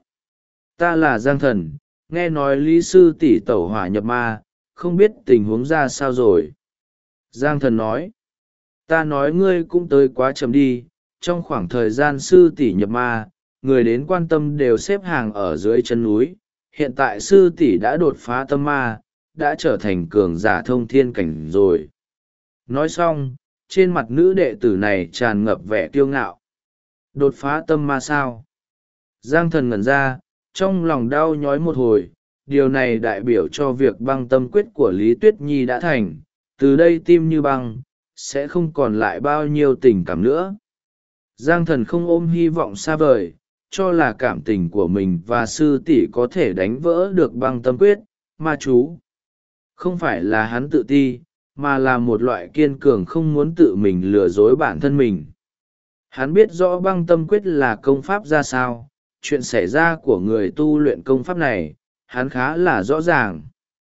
Ta là Giang Thần, nghe nói Lý sư tỷ tẩu hỏa nhập ma, không biết tình huống ra sao rồi. Giang Thần nói, ta nói ngươi cũng tới quá chậm đi, trong khoảng thời gian sư tỷ nhập ma, người đến quan tâm đều xếp hàng ở dưới chân núi. Hiện tại sư tỷ đã đột phá tâm ma, đã trở thành cường giả thông thiên cảnh rồi. Nói xong, trên mặt nữ đệ tử này tràn ngập vẻ kiêu ngạo. Đột phá tâm ma sao? Giang Thần ngẩn ra, trong lòng đau nhói một hồi. Điều này đại biểu cho việc băng tâm quyết của Lý Tuyết Nhi đã thành, từ đây tim như băng, sẽ không còn lại bao nhiêu tình cảm nữa. Giang Thần không ôm hy vọng xa vời, cho là cảm tình của mình và sư tỷ có thể đánh vỡ được băng tâm quyết, ma chú. Không phải là hắn tự ti, mà là một loại kiên cường không muốn tự mình lừa dối bản thân mình. Hắn biết rõ băng tâm quyết là công pháp ra sao, chuyện xảy ra của người tu luyện công pháp này, hắn khá là rõ ràng.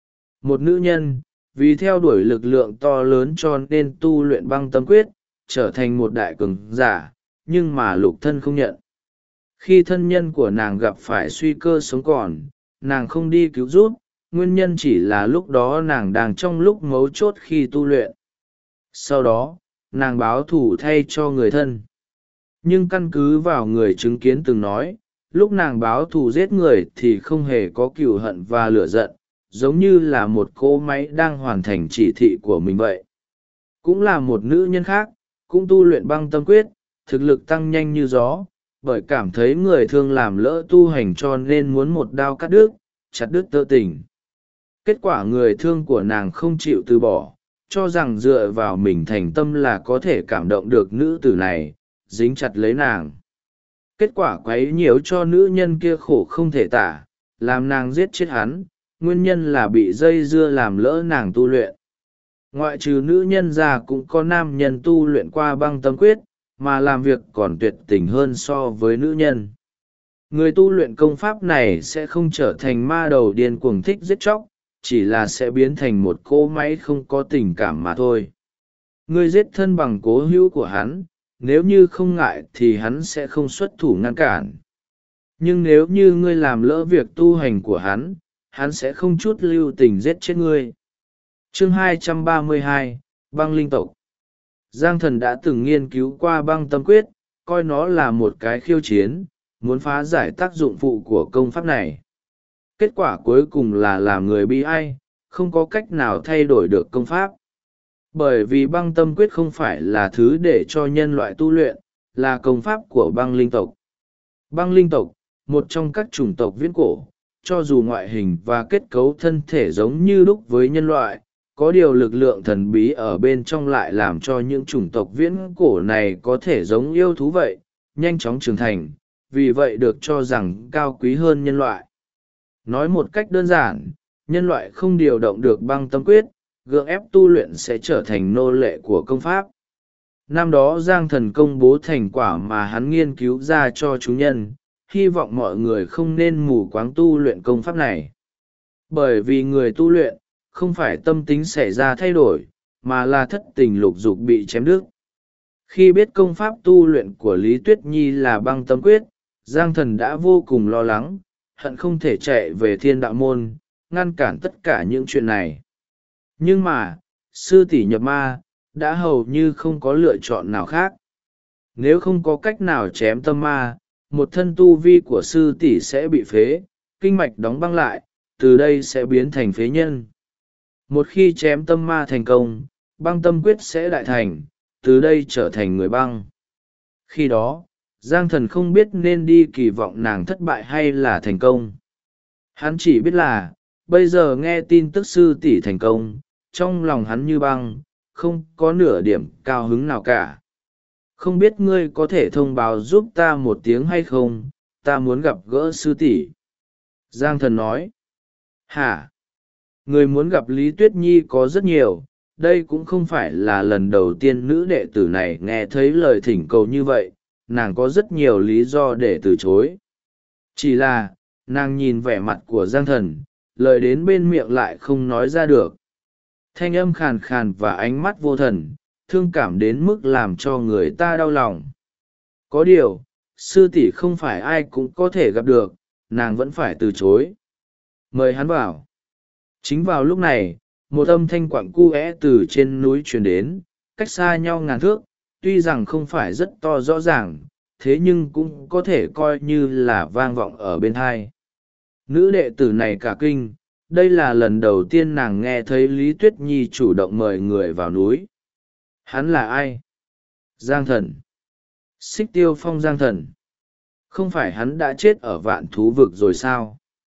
Một nữ nhân, vì theo đuổi lực lượng to lớn cho nên tu luyện băng tâm quyết, trở thành một đại cường giả, nhưng mà lục thân không nhận. Khi thân nhân của nàng gặp phải suy cơ sống còn, nàng không đi cứu giúp, nguyên nhân chỉ là lúc đó nàng đang trong lúc mấu chốt khi tu luyện. Sau đó, nàng báo thù thay cho người thân. Nhưng căn cứ vào người chứng kiến từng nói, lúc nàng báo thù giết người thì không hề có cừu hận và lửa giận, giống như là một cỗ máy đang hoàn thành chỉ thị của mình vậy. Cũng là một nữ nhân khác, cũng tu luyện băng tâm quyết, thực lực tăng nhanh như gió, bởi cảm thấy người thương làm lỡ tu hành cho nên muốn một đao cắt đứt, chặt đứt tơ tình. Kết quả người thương của nàng không chịu từ bỏ, cho rằng dựa vào mình thành tâm là có thể cảm động được nữ tử này, dính chặt lấy nàng. Kết quả quấy nhiễu cho nữ nhân kia khổ không thể tả, làm nàng giết chết hắn, nguyên nhân là bị dây dưa làm lỡ nàng tu luyện. Ngoại trừ nữ nhân ra cũng có nam nhân tu luyện qua băng tâm quyết, mà làm việc còn tuyệt tình hơn so với nữ nhân. Người tu luyện công pháp này sẽ không trở thành ma đầu điên cuồng thích giết chóc, chỉ là sẽ biến thành một cỗ máy không có tình cảm mà thôi. Ngươi giết thân bằng cố hữu của hắn, nếu như không ngại thì hắn sẽ không xuất thủ ngăn cản. Nhưng nếu như ngươi làm lỡ việc tu hành của hắn, hắn sẽ không chút lưu tình giết chết ngươi. Chương 232, Băng Linh Tộc. Giang Thần đã từng nghiên cứu qua băng tâm quyết, coi nó là một cái khiêu chiến, muốn phá giải tác dụng phụ của công pháp này. Kết quả cuối cùng là làm người bi ai, không có cách nào thay đổi được công pháp. Bởi vì băng tâm quyết không phải là thứ để cho nhân loại tu luyện, là công pháp của băng linh tộc. Băng linh tộc, một trong các chủng tộc viễn cổ, cho dù ngoại hình và kết cấu thân thể giống như đúc với nhân loại, có điều lực lượng thần bí ở bên trong lại làm cho những chủng tộc viễn cổ này có thể giống yêu thú vậy, nhanh chóng trưởng thành, vì vậy được cho rằng cao quý hơn nhân loại. Nói một cách đơn giản, nhân loại không điều động được băng tâm quyết, gượng ép tu luyện sẽ trở thành nô lệ của công pháp. Năm đó Giang Thần công bố thành quả mà hắn nghiên cứu ra cho chúng nhân, hy vọng mọi người không nên mù quáng tu luyện công pháp này. Bởi vì người tu luyện, không phải tâm tính xảy ra thay đổi, mà là thất tình lục dục bị chém đứt. Khi biết công pháp tu luyện của Lý Tuyết Nhi là băng tâm quyết, Giang Thần đã vô cùng lo lắng, hận không thể chạy về Thiên Đạo Môn, ngăn cản tất cả những chuyện này. Nhưng mà, sư tỷ nhập ma, đã hầu như không có lựa chọn nào khác. Nếu không có cách nào chém tâm ma, một thân tu vi của sư tỷ sẽ bị phế, kinh mạch đóng băng lại, từ đây sẽ biến thành phế nhân. Một khi chém tâm ma thành công, băng tâm quyết sẽ đại thành, từ đây trở thành người băng. Khi đó, Giang Thần không biết nên đi kỳ vọng nàng thất bại hay là thành công. Hắn chỉ biết là, bây giờ nghe tin tức sư tỷ thành công, trong lòng hắn như băng, không có nửa điểm cao hứng nào cả. Không biết ngươi có thể thông báo giúp ta một tiếng hay không, ta muốn gặp gỡ sư tỷ. Giang Thần nói. Hả? Người muốn gặp Lý Tuyết Nhi có rất nhiều, đây cũng không phải là lần đầu tiên nữ đệ tử này nghe thấy lời thỉnh cầu như vậy, nàng có rất nhiều lý do để từ chối. Chỉ là, nàng nhìn vẻ mặt của giang thần, lời đến bên miệng lại không nói ra được. Thanh âm khàn khàn và ánh mắt vô thần, thương cảm đến mức làm cho người ta đau lòng. Có điều, sư tỷ không phải ai cũng có thể gặp được, nàng vẫn phải từ chối. Mời hắn vào. Chính vào lúc này, một âm thanh quặng cu é từ trên núi truyền đến, cách xa nhau ngàn thước, tuy rằng không phải rất to rõ ràng, thế nhưng cũng có thể coi như là vang vọng ở bên tai. Nữ đệ tử này cả kinh, đây là lần đầu tiên nàng nghe thấy Lý Tuyết Nhi chủ động mời người vào núi. Hắn là ai? Giang Thần. Xích Tiêu Phong Giang Thần. Không phải hắn đã chết ở Vạn Thú Vực rồi sao?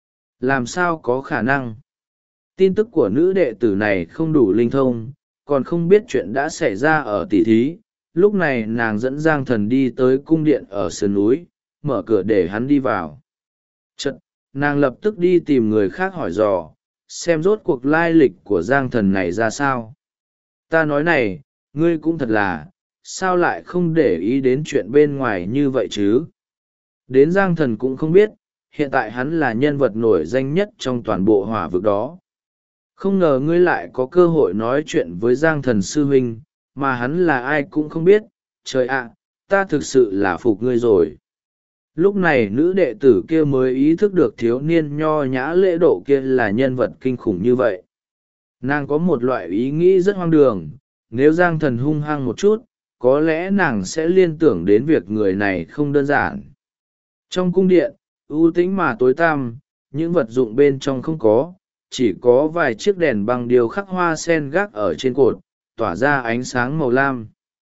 Làm sao có khả năng? Tin tức của nữ đệ tử này không đủ linh thông, còn không biết chuyện đã xảy ra ở tỷ thí. Lúc này nàng dẫn Giang Thần đi tới cung điện ở sườn núi, mở cửa để hắn đi vào. Chật, nàng lập tức đi tìm người khác hỏi dò, xem rốt cuộc lai lịch của Giang Thần này ra sao. Ta nói này, ngươi cũng thật là, sao lại không để ý đến chuyện bên ngoài như vậy chứ? Đến Giang Thần cũng không biết, hiện tại hắn là nhân vật nổi danh nhất trong toàn bộ hỏa vực đó. Không ngờ ngươi lại có cơ hội nói chuyện với Giang Thần sư huynh, mà hắn là ai cũng không biết. Trời ạ, ta thực sự là phục ngươi rồi. Lúc này nữ đệ tử kia mới ý thức được thiếu niên nho nhã lễ độ kia là nhân vật kinh khủng như vậy. Nàng có một loại ý nghĩ rất hoang đường, nếu Giang Thần hung hăng một chút, có lẽ nàng sẽ liên tưởng đến việc người này không đơn giản. Trong cung điện, u tĩnh mà tối tăm, những vật dụng bên trong không có, chỉ có vài chiếc đèn bằng điêu khắc hoa sen gác ở trên cột, tỏa ra ánh sáng màu lam.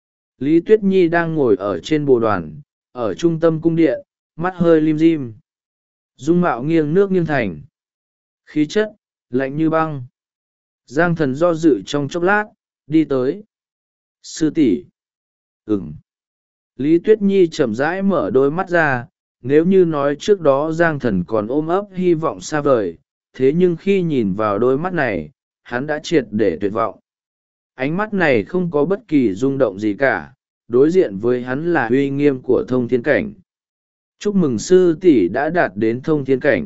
Lý Tuyết Nhi đang ngồi ở trên bồ đoàn, ở trung tâm cung điện, mắt hơi lim dim. Dung mạo nghiêng nước nghiêng thành. Khí chất, lạnh như băng. Giang Thần do dự trong chốc lát, đi tới. Sư tỷ. Ừm. Lý Tuyết Nhi chậm rãi mở đôi mắt ra, nếu như nói trước đó Giang Thần còn ôm ấp hy vọng xa vời, thế nhưng khi nhìn vào đôi mắt này, hắn đã triệt để tuyệt vọng. Ánh mắt này không có bất kỳ rung động gì cả, đối diện với hắn là uy nghiêm của thông thiên cảnh. Chúc mừng sư tỷ đã đạt đến thông thiên cảnh.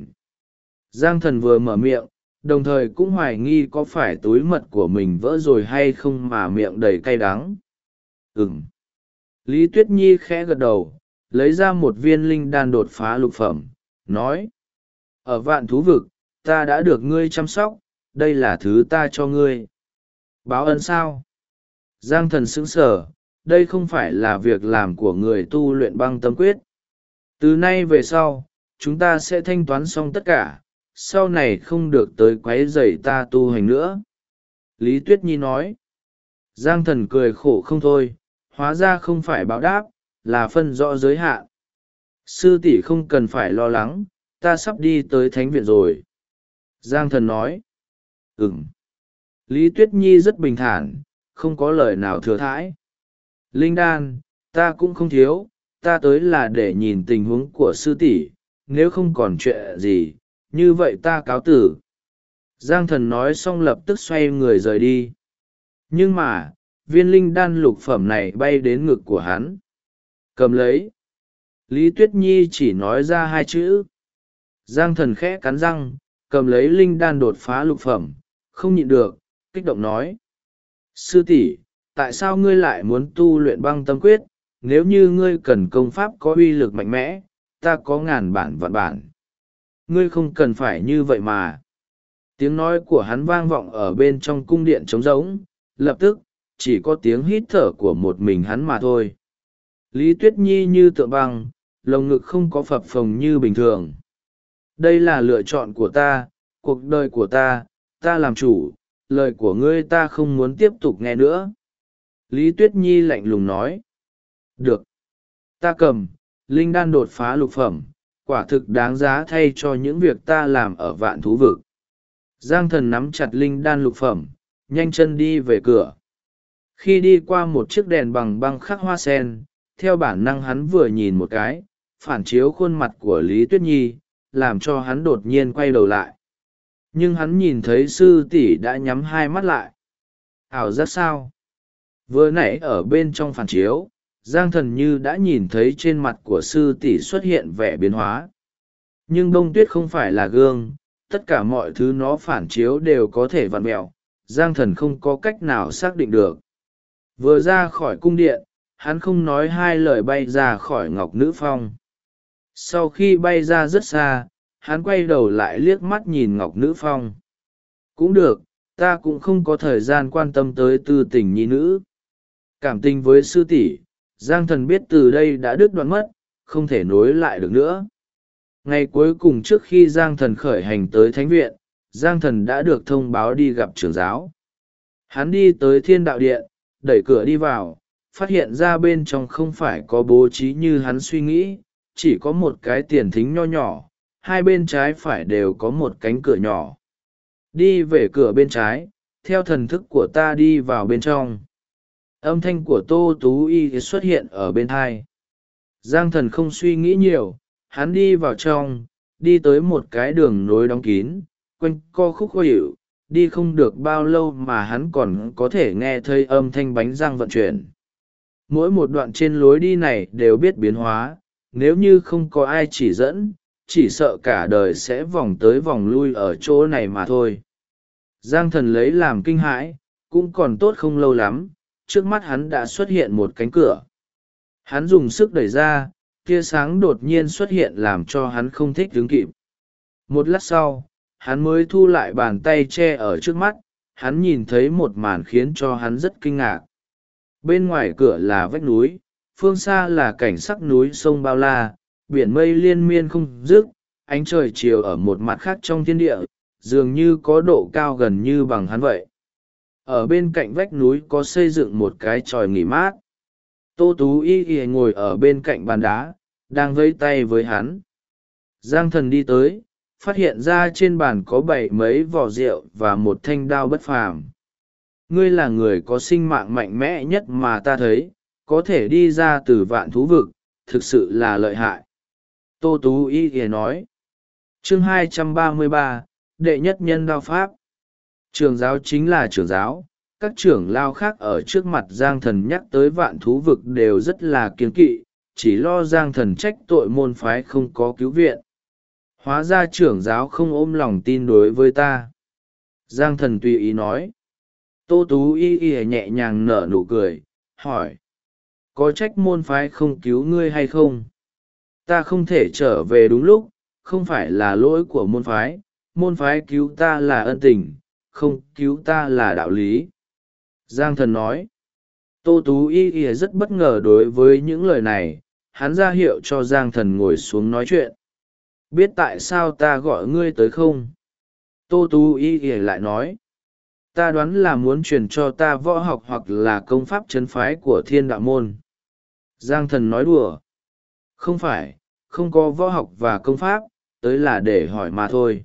Giang Thần vừa mở miệng, đồng thời cũng hoài nghi có phải túi mật của mình vỡ rồi hay không mà miệng đầy cay đắng. Ừm. Lý Tuyết Nhi khẽ gật đầu, lấy ra một viên linh đan đột phá lục phẩm, nói. Ở Vạn Thú Vực, ta đã được ngươi chăm sóc, đây là thứ ta cho ngươi. Báo ân sao? Giang Thần sững sờ, đây không phải là việc làm của người tu luyện băng tâm quyết. Từ nay về sau, chúng ta sẽ thanh toán xong tất cả, sau này không được tới quấy rầy ta tu hành nữa. Lý Tuyết Nhi nói. Giang Thần cười khổ không thôi, hóa ra không phải báo đáp, là phân rõ giới hạn. Sư tỷ không cần phải lo lắng, ta sắp đi tới thánh viện rồi. Giang Thần nói. Ừm. Lý Tuyết Nhi rất bình thản, không có lời nào thừa thãi. Linh đan, ta cũng không thiếu, ta tới là để nhìn tình huống của sư tỷ, nếu không còn chuyện gì, như vậy ta cáo tử. Giang Thần nói xong lập tức xoay người rời đi. Nhưng mà, viên linh đan lục phẩm này bay đến ngực của hắn. Cầm lấy. Lý Tuyết Nhi chỉ nói ra hai chữ. Giang Thần khẽ cắn răng, cầm lấy linh đan đột phá lục phẩm, không nhịn được, kích động nói. Sư tỷ, tại sao ngươi lại muốn tu luyện băng tâm quyết? Nếu như ngươi cần công pháp có uy lực mạnh mẽ, ta có ngàn bản vạn bản. Ngươi không cần phải như vậy mà. Tiếng nói của hắn vang vọng ở bên trong cung điện trống rỗng, lập tức, chỉ có tiếng hít thở của một mình hắn mà thôi. Lý Tuyết Nhi như tượng băng, lồng ngực không có phập phồng như bình thường. Đây là lựa chọn của ta, cuộc đời của ta làm chủ, lời của ngươi ta không muốn tiếp tục nghe nữa. Lý Tuyết Nhi lạnh lùng nói. Được. Ta cầm, linh đan đột phá lục phẩm, quả thực đáng giá thay cho những việc ta làm ở Vạn Thú Vực. Giang Thần nắm chặt linh đan lục phẩm, nhanh chân đi về cửa. Khi đi qua một chiếc đèn bằng băng khắc hoa sen, theo bản năng hắn vừa nhìn một cái, phản chiếu khuôn mặt của Lý Tuyết Nhi, làm cho hắn đột nhiên quay đầu lại. Nhưng hắn nhìn thấy sư tỷ đã nhắm hai mắt lại. Ảo giác sao? Vừa nãy ở bên trong phản chiếu, Giang Thần như đã nhìn thấy trên mặt của sư tỷ xuất hiện vẻ biến hóa. Nhưng bông tuyết không phải là gương, tất cả mọi thứ nó phản chiếu đều có thể vặn vẹo, Giang Thần không có cách nào xác định được. Vừa ra khỏi cung điện, hắn không nói hai lời bay ra khỏi Ngọc Nữ Phong. Sau khi bay ra rất xa, hắn quay đầu lại liếc mắt nhìn Ngọc Nữ Phong. Cũng được, ta cũng không có thời gian quan tâm tới tư tình nhi nữ. Cảm tình với sư tỷ, Giang Thần biết từ đây đã đứt đoạn mất, không thể nối lại được nữa. Ngày cuối cùng trước khi Giang Thần khởi hành tới thánh viện, Giang Thần đã được thông báo đi gặp trưởng giáo. Hắn đi tới Thiên Đạo Điện, đẩy cửa đi vào, phát hiện ra bên trong không phải có bố trí như hắn suy nghĩ, chỉ có một cái tiền thính nho nhỏ, hai bên trái phải đều có một cánh cửa nhỏ. Đi về cửa bên trái, theo thần thức của ta đi vào bên trong. Âm thanh của Tô Tú Y xuất hiện ở bên hai. Giang Thần không suy nghĩ nhiều, hắn đi vào trong, đi tới một cái đường nối đóng kín, quanh co khúc khó hiệu, đi không được bao lâu mà hắn còn có thể nghe thấy âm thanh bánh răng vận chuyển. Mỗi một đoạn trên lối đi này đều biết biến hóa, nếu như không có ai chỉ dẫn, chỉ sợ cả đời sẽ vòng tới vòng lui ở chỗ này mà thôi. Giang Thần lấy làm kinh hãi, cũng còn tốt không lâu lắm, trước mắt hắn đã xuất hiện một cánh cửa. Hắn dùng sức đẩy ra, tia sáng đột nhiên xuất hiện làm cho hắn không thích đứng kịp. Một lát sau, hắn mới thu lại bàn tay che ở trước mắt, hắn nhìn thấy một màn khiến cho hắn rất kinh ngạc. Bên ngoài cửa là vách núi, phương xa là cảnh sắc núi sông bao la, biển mây liên miên không dứt, ánh trời chiều ở một mặt khác trong thiên địa, dường như có độ cao gần như bằng hắn vậy. Ở bên cạnh vách núi có xây dựng một cái chòi nghỉ mát. Tô Tú Y ngồi ở bên cạnh bàn đá, đang vẫy tay với hắn. Giang Thần đi tới, phát hiện ra trên bàn có bảy mấy vỏ rượu và một thanh đao bất phàm. Ngươi là người có sinh mạng mạnh mẽ nhất mà ta thấy, có thể đi ra từ vạn thú vực, thực sự là lợi hại. Tô Tú Y nói. Chương 233, Đệ nhất nhân đao pháp. Trưởng giáo chính là trưởng giáo, các trưởng lao khác ở trước mặt Giang Thần nhắc tới vạn thú vực đều rất là kiêng kỵ, chỉ lo Giang Thần trách tội môn phái không có cứu viện. Hóa ra trưởng giáo không ôm lòng tin đối với ta. Giang Thần tùy ý nói. Tô Tú Y nhẹ nhàng nở nụ cười, hỏi. Có trách môn phái không cứu ngươi hay không? Ta không thể trở về đúng lúc, không phải là lỗi của môn phái cứu ta là ân tình, không cứu ta là đạo lý. Giang Thần nói. Tô Tú Y rất bất ngờ đối với những lời này, hắn ra hiệu cho Giang Thần ngồi xuống nói chuyện. Biết tại sao ta gọi ngươi tới không? Tô Tú Y lại nói. Ta đoán là muốn truyền cho ta võ học hoặc là công pháp trấn phái của Thiên Đạo môn. Giang Thần nói đùa. Không phải, không có võ học và công pháp, tới là để hỏi mà thôi.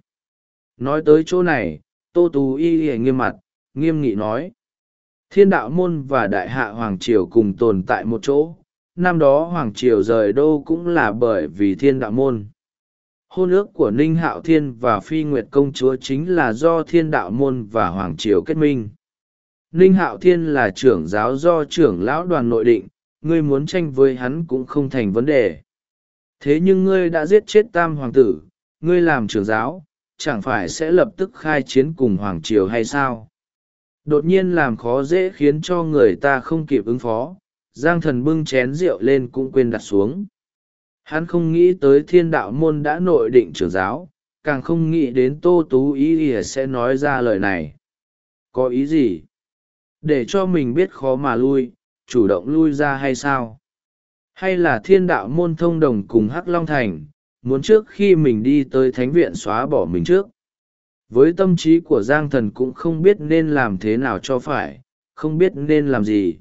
Nói tới chỗ này, Tô Tú Y nghiêm mặt, nghiêm nghị nói. Thiên Đạo môn và Đại Hạ Hoàng Triều cùng tồn tại một chỗ. Năm đó Hoàng Triều rời đô cũng là bởi vì Thiên Đạo môn. Hôn ước của Ninh Hạo Thiên và Phi Nguyệt Công Chúa chính là do Thiên Đạo môn và Hoàng Triều kết minh. Ninh Hạo Thiên là trưởng giáo do trưởng lão đoàn nội định, ngươi muốn tranh với hắn cũng không thành vấn đề. Thế nhưng ngươi đã giết chết Tam Hoàng tử, ngươi làm trưởng giáo, chẳng phải sẽ lập tức khai chiến cùng Hoàng Triều hay sao? Đột nhiên làm khó dễ khiến cho người ta không kịp ứng phó, Giang Thần bưng chén rượu lên cũng quên đặt xuống. Hắn không nghĩ tới Thiên Đạo môn đã nội định trưởng giáo, càng không nghĩ đến Tô Tú Y sẽ nói ra lời này. Có ý gì? Để cho mình biết khó mà lui, chủ động lui ra hay sao? Hay là Thiên Đạo môn thông đồng cùng Hắc Long Thành, muốn trước khi mình đi tới thánh viện xóa bỏ mình trước? Với tâm trí của Giang Thần cũng không biết nên làm thế nào cho phải, không biết nên làm gì.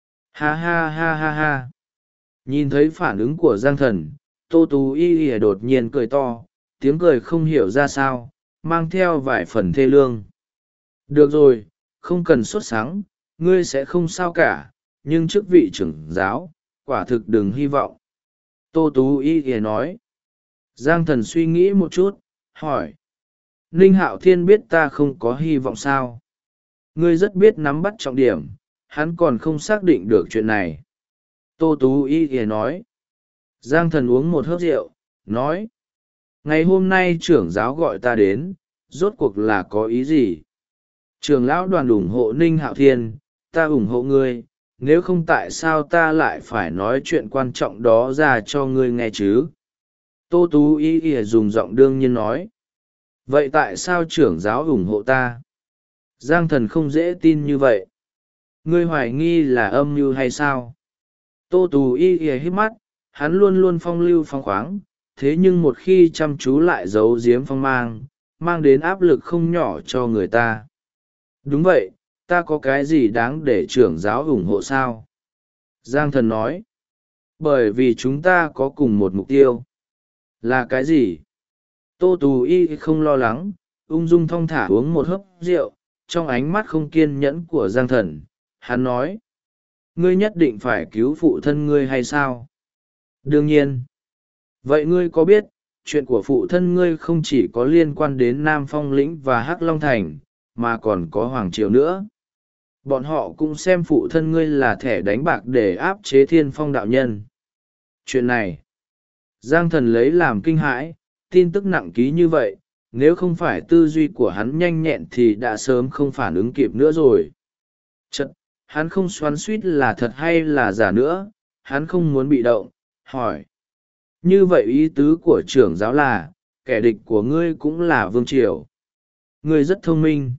Ha ha ha ha ha. Nhìn thấy phản ứng của Giang Thần, Tô Tú Y đột nhiên cười to, tiếng cười không hiểu ra sao, mang theo vài phần thê lương. Được rồi, không cần sốt sắng, ngươi sẽ không sao cả, nhưng chức vị trưởng giáo, quả thực đừng hy vọng. Tô Tú Y nói. Giang Thần suy nghĩ một chút, hỏi. Ninh Hạo Thiên biết ta không có hy vọng sao? Ngươi rất biết nắm bắt trọng điểm, hắn còn không xác định được chuyện này. Tô Tú Y nói. Giang Thần uống một hớp rượu, nói. Ngày hôm nay trưởng giáo gọi ta đến, rốt cuộc là có ý gì? Trưởng lão đoàn ủng hộ Ninh Hạo Thiên, ta ủng hộ ngươi, nếu không tại sao ta lại phải nói chuyện quan trọng đó ra cho ngươi nghe chứ? Tô Tú Y Y dùng giọng đương nhiên nói. Vậy tại sao trưởng giáo ủng hộ ta? Giang Thần không dễ tin như vậy. Ngươi hoài nghi là âm mưu hay sao? Tô Tú Y Y hít mắt, hắn luôn luôn phong lưu phong khoáng, thế nhưng một khi chăm chú lại giấu giếm phong mang đến áp lực không nhỏ cho người ta. Đúng vậy, ta có cái gì đáng để trưởng giáo ủng hộ sao? Giang Thần nói. Bởi vì chúng ta có cùng một mục tiêu. Là cái gì? Tô Tú Y không lo lắng, ung dung thong thả uống một hớp rượu, trong ánh mắt không kiên nhẫn của Giang Thần, hắn nói. Ngươi nhất định phải cứu phụ thân ngươi hay sao? Đương nhiên. Vậy ngươi có biết, chuyện của phụ thân ngươi không chỉ có liên quan đến Nam Phong Lĩnh và Hắc Long Thành, mà còn có Hoàng Triều nữa. Bọn họ cũng xem phụ thân ngươi là thẻ đánh bạc để áp chế Thiên Phong đạo nhân. Chuyện này, Giang Thần lấy làm kinh hãi, tin tức nặng ký như vậy, nếu không phải tư duy của hắn nhanh nhẹn thì đã sớm không phản ứng kịp nữa rồi. Chật, hắn không xoắn suýt là thật hay là giả nữa, hắn không muốn bị động, hỏi. Như vậy ý tứ của trưởng giáo là, kẻ địch của ngươi cũng là Vương Triều. Ngươi rất thông minh.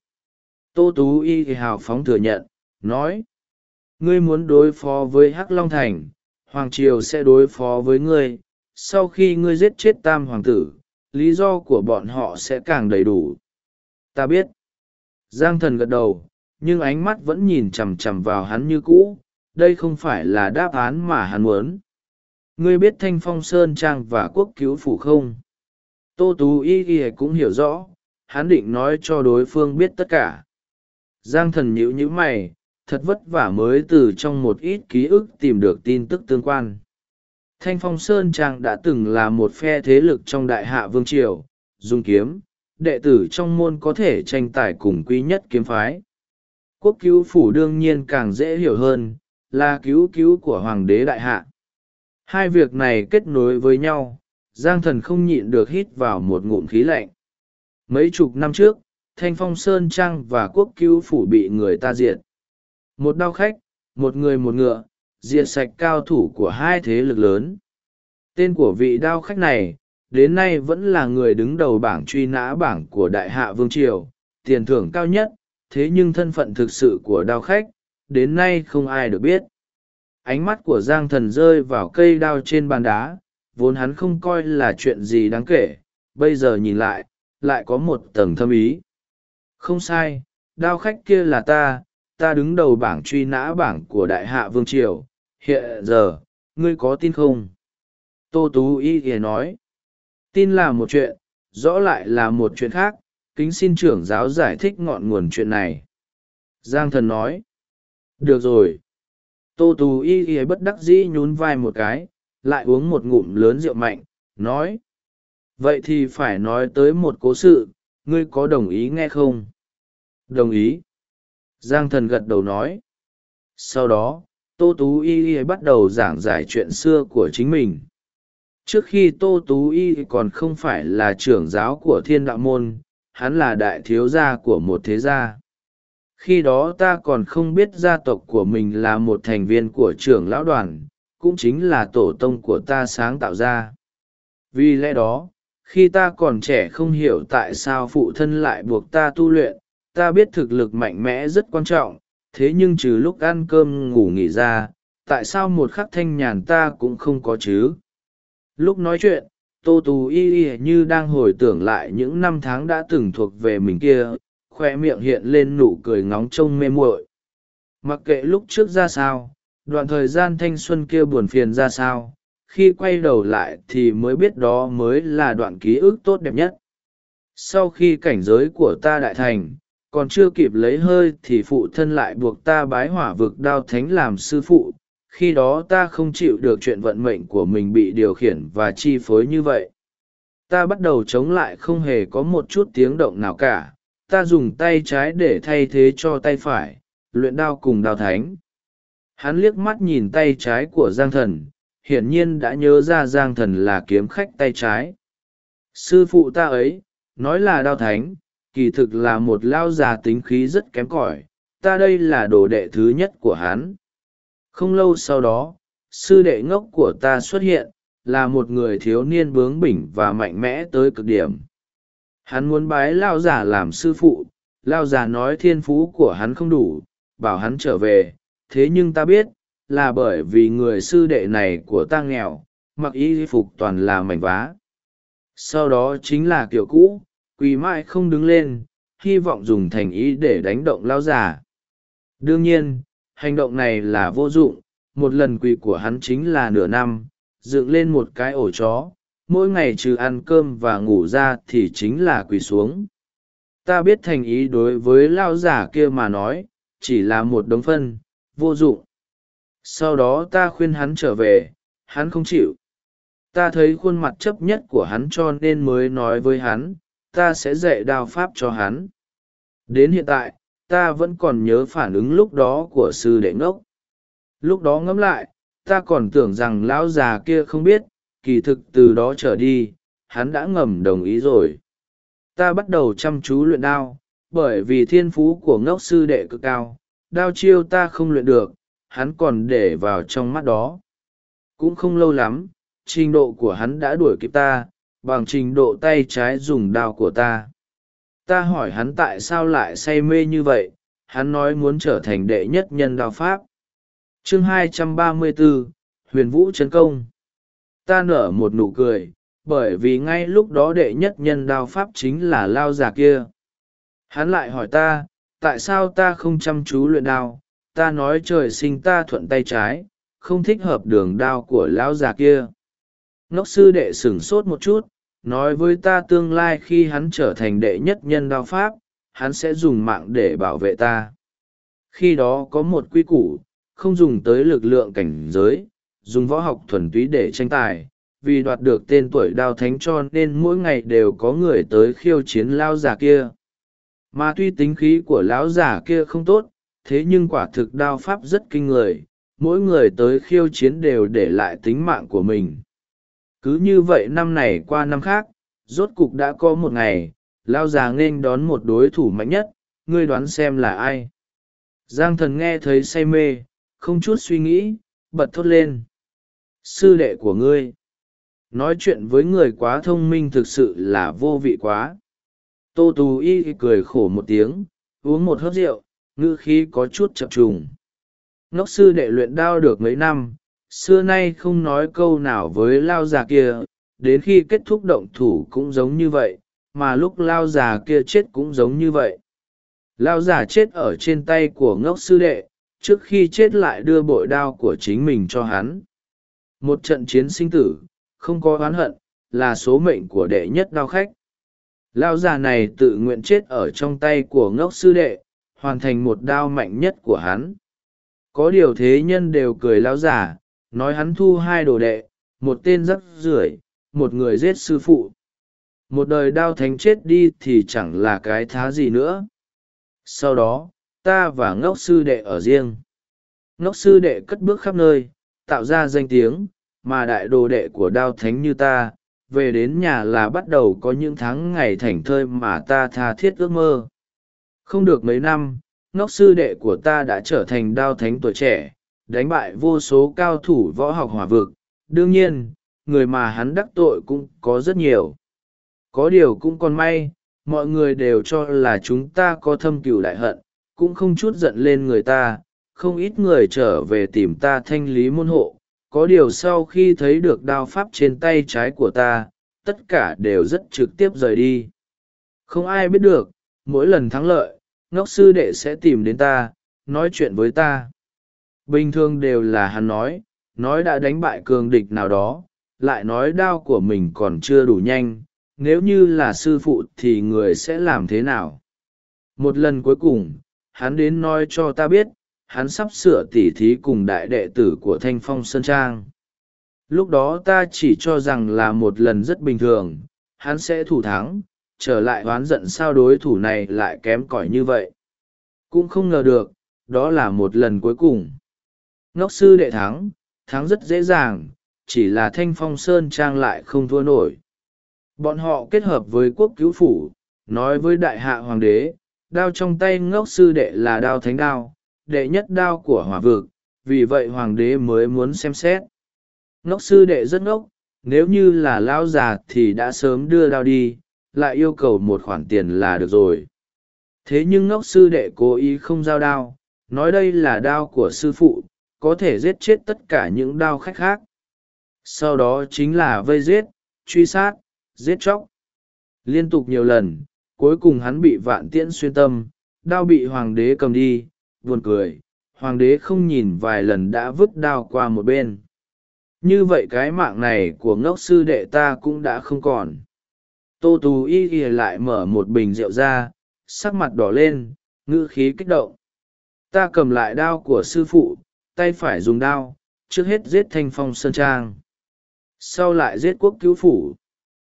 Tô Tú Y thì hào phóng thừa nhận, nói. Ngươi muốn đối phó với Hắc Long Thành, Hoàng Triều sẽ đối phó với ngươi. Sau khi ngươi giết chết Tam Hoàng tử, lý do của bọn họ sẽ càng đầy đủ. Ta biết. Giang Thần gật đầu, nhưng ánh mắt vẫn nhìn chằm chằm vào hắn như cũ. Đây không phải là đáp án mà hắn muốn. Ngươi biết Thanh Phong Sơn Trang và Quốc Cứu Phủ không? Tô Tú Y cũng hiểu rõ, hắn định nói cho đối phương biết tất cả. Giang Thần nhíu nhíu mày, thật vất vả mới từ trong một ít ký ức tìm được tin tức tương quan. Thanh Phong Sơn Trang đã từng là một phe thế lực trong Đại Hạ Vương Triều, dùng kiếm, đệ tử trong môn có thể tranh tài cùng quý nhất kiếm phái. Quốc Cứu Phủ đương nhiên càng dễ hiểu hơn, là cứu cứu của Hoàng đế Đại Hạ. Hai việc này kết nối với nhau, Giang Thần không nhịn được hít vào một ngụm khí lạnh. Mấy chục năm trước, Thanh Phong Sơn Trang và Quốc Cứu Phủ bị người ta diệt. Một đao khách, một người một ngựa, diệt sạch cao thủ của hai thế lực lớn. Tên của vị đao khách này, đến nay vẫn là người đứng đầu bảng truy nã bảng của Đại Hạ Vương Triều, tiền thưởng cao nhất, thế nhưng thân phận thực sự của đao khách, đến nay không ai được biết. Ánh mắt của Giang Thần rơi vào cây đao trên bàn đá, vốn hắn không coi là chuyện gì đáng kể, bây giờ nhìn lại, lại có một tầng thâm ý. Không sai, đao khách kia là ta đứng đầu bảng truy nã bảng của Đại Hạ Vương Triều, hiện giờ, ngươi có tin không? Tô Tú Y thì nói, tin là một chuyện, rõ lại là một chuyện khác, kính xin trưởng giáo giải thích ngọn nguồn chuyện này. Giang Thần nói, được rồi. Tô Tú Y bất đắc dĩ nhún vai một cái, lại uống một ngụm lớn rượu mạnh, nói. Vậy thì phải nói tới một cố sự, ngươi có đồng ý nghe không? Đồng ý. Giang Thần gật đầu nói. Sau đó, Tô Tú Y bắt đầu giảng giải chuyện xưa của chính mình. Trước khi Tô Tú Y còn không phải là trưởng giáo của Thiên Đạo Môn, hắn là đại thiếu gia của một thế gia. Khi đó ta còn không biết gia tộc của mình là một thành viên của trưởng lão đoàn, cũng chính là tổ tông của ta sáng tạo ra. Vì lẽ đó, khi ta còn trẻ không hiểu tại sao phụ thân lại buộc ta tu luyện, ta biết thực lực mạnh mẽ rất quan trọng, thế nhưng trừ lúc ăn cơm ngủ nghỉ ra, tại sao một khắc thanh nhàn ta cũng không có chứ? Lúc nói chuyện, Tô Tú Y như đang hồi tưởng lại những năm tháng đã từng thuộc về mình kia, khoe miệng hiện lên nụ cười ngóng trông mê muội. Mặc kệ lúc trước ra sao, đoạn thời gian thanh xuân kia buồn phiền ra sao, khi quay đầu lại thì mới biết đó mới là đoạn ký ức tốt đẹp nhất. Sau khi cảnh giới của ta đại thành, còn chưa kịp lấy hơi thì phụ thân lại buộc ta bái hỏa vực đao thánh làm sư phụ. Khi đó ta không chịu được chuyện vận mệnh của mình bị điều khiển và chi phối như vậy. Ta bắt đầu chống lại không hề có một chút tiếng động nào cả. Ta dùng tay trái để thay thế cho tay phải, luyện đao cùng đao thánh. Hắn liếc mắt nhìn tay trái của Giang Thần, hiển nhiên đã nhớ ra Giang Thần là kiếm khách tay trái. Sư phụ ta ấy nói là đao thánh, kỳ thực là một lao già tính khí rất kém cỏi, ta đây là đồ đệ thứ nhất của hắn. Không lâu sau đó, sư đệ ngốc của ta xuất hiện, là một người thiếu niên bướng bỉnh và mạnh mẽ tới cực điểm. Hắn muốn bái lao già làm sư phụ, lao già nói thiên phú của hắn không đủ, bảo hắn trở về, thế nhưng ta biết, là bởi vì người sư đệ này của ta nghèo, mặc y phục toàn là mảnh vá. Sau đó chính là kiểu cũ, quỳ mãi không đứng lên, hy vọng dùng thành ý để đánh động lao già. Đương nhiên, hành động này là vô dụng, một lần quỳ của hắn chính là nửa năm, dựng lên một cái ổ chó, mỗi ngày trừ ăn cơm và ngủ ra thì chính là quỳ xuống. Ta biết thành ý đối với lao giả kia mà nói, chỉ là một đống phân, vô dụng. Sau đó ta khuyên hắn trở về, hắn không chịu. Ta thấy khuôn mặt chấp nhất của hắn cho nên mới nói với hắn, ta sẽ dạy đao pháp cho hắn. Đến hiện tại, ta vẫn còn nhớ phản ứng lúc đó của sư đệ ngốc. Lúc đó ngẫm lại, ta còn tưởng rằng lão già kia không biết, kỳ thực từ đó trở đi, hắn đã ngầm đồng ý rồi. Ta bắt đầu chăm chú luyện đao, bởi vì thiên phú của ngốc sư đệ cực cao, đao chiêu ta không luyện được, hắn còn để vào trong mắt đó. Cũng không lâu lắm, trình độ của hắn đã đuổi kịp ta, bằng trình độ tay trái dùng đao của ta. Ta hỏi hắn tại sao lại say mê như vậy, hắn nói muốn trở thành đệ nhất nhân đao pháp. Chương 234, Huyền Vũ Chấn Công. Ta nở một nụ cười, bởi vì ngay lúc đó đệ nhất nhân đao pháp chính là lao già kia. Hắn lại hỏi ta, tại sao ta không chăm chú luyện đao, ta nói trời sinh ta thuận tay trái, không thích hợp đường đao của lão già kia. Ngốc sư đệ sửng sốt một chút, nói với ta tương lai khi hắn trở thành đệ nhất nhân đao pháp, hắn sẽ dùng mạng để bảo vệ ta. Khi đó có một quy củ, không dùng tới lực lượng cảnh giới, dùng võ học thuần túy để tranh tài, vì đoạt được tên tuổi đao thánh cho nên mỗi ngày đều có người tới khiêu chiến lão già kia. Mà tuy tính khí của lão già kia không tốt, thế nhưng quả thực đao pháp rất kinh người, mỗi người tới khiêu chiến đều để lại tính mạng của mình. Cứ như vậy năm này qua năm khác, rốt cục đã có một ngày, lão già nghênh đón một đối thủ mạnh nhất, ngươi đoán xem là ai? Giang Thần nghe thấy say mê, không chút suy nghĩ, bật thốt lên. Sư đệ của ngươi. Nói chuyện với người quá thông minh thực sự là vô vị quá. Tô Tú Y cười khổ một tiếng, uống một hớp rượu, ngữ khí có chút chập trùng. Ngốc sư đệ luyện đao được mấy năm, xưa nay không nói câu nào với lao già kia, đến khi kết thúc động thủ cũng giống như vậy, mà lúc lao già kia chết cũng giống như vậy. Lao già chết ở trên tay của ngốc sư đệ, trước khi chết lại đưa bội đao của chính mình cho hắn. Một trận chiến sinh tử, không có oán hận, là số mệnh của đệ nhất đao khách. Lao già này tự nguyện chết ở trong tay của ngốc sư đệ, hoàn thành một đao mạnh nhất của hắn. Có điều thế nhân đều cười lao già, nói hắn thu hai đồ đệ, một tên rắc rưởi, một người giết sư phụ. Một đời đao thánh chết đi thì chẳng là cái thá gì nữa. Sau đó, ta và ngốc sư đệ ở riêng. Ngốc sư đệ cất bước khắp nơi, tạo ra danh tiếng, mà đại đồ đệ của đao thánh như ta, về đến nhà là bắt đầu có những tháng ngày thảnh thơi mà ta tha thiết ước mơ. Không được mấy năm, ngốc sư đệ của ta đã trở thành đao thánh tuổi trẻ, đánh bại vô số cao thủ võ học hỏa vực. Đương nhiên, người mà hắn đắc tội cũng có rất nhiều. Có điều cũng còn may, mọi người đều cho là chúng ta có thâm cừu đại hận, cũng không chút giận lên người ta, không ít người trở về tìm ta thanh lý môn hộ. Có điều sau khi thấy được đao pháp trên tay trái của ta, tất cả đều rất trực tiếp rời đi. Không ai biết được, mỗi lần thắng lợi, ngốc sư đệ sẽ tìm đến ta, nói chuyện với ta. Bình thường đều là hắn nói đã đánh bại cường địch nào đó, lại nói đao của mình còn chưa đủ nhanh, nếu như là sư phụ thì người sẽ làm thế nào. Một lần cuối cùng, hắn đến nói cho ta biết, hắn sắp sửa tỉ thí cùng đại đệ tử của Thanh Phong Sơn Trang. Lúc đó ta chỉ cho rằng là một lần rất bình thường, hắn sẽ thủ thắng, trở lại oán giận sao đối thủ này lại kém cỏi như vậy. Cũng không ngờ được, đó là một lần cuối cùng. Ngốc sư đệ thắng rất dễ dàng, chỉ là Thanh Phong Sơn Trang lại không thua nổi. Bọn họ kết hợp với quốc cứu phủ, nói với đại hạ hoàng đế, đao trong tay ngốc sư đệ là đao thánh đao, đệ nhất đao của hỏa vực, vì vậy hoàng đế mới muốn xem xét. Ngốc sư đệ rất ngốc, nếu như là lão già thì đã sớm đưa đao đi, lại yêu cầu một khoản tiền là được rồi. Thế nhưng ngốc sư đệ cố ý không giao đao, nói đây là đao của sư phụ, có thể giết chết tất cả những đao khách khác. Sau đó chính là vây giết, truy sát, giết chóc. Liên tục nhiều lần, cuối cùng hắn bị vạn tiễn xuyên tâm, đao bị hoàng đế cầm đi, buồn cười, hoàng đế không nhìn vài lần đã vứt đao qua một bên. Như vậy cái mạng này của ngốc sư đệ ta cũng đã không còn. Tô Tú Y lại mở một bình rượu ra, sắc mặt đỏ lên, ngữ khí kích động. Ta cầm lại đao của sư phụ, tay phải dùng đao, trước hết giết Thanh Phong Sơn Trang, sau lại giết quốc cứu phủ.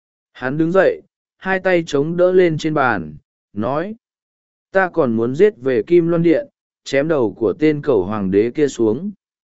Hắn đứng dậy, hai tay chống đỡ lên trên bàn, nói: ta còn muốn giết về Kim Loan Điện, chém đầu của tên cẩu hoàng đế kia xuống.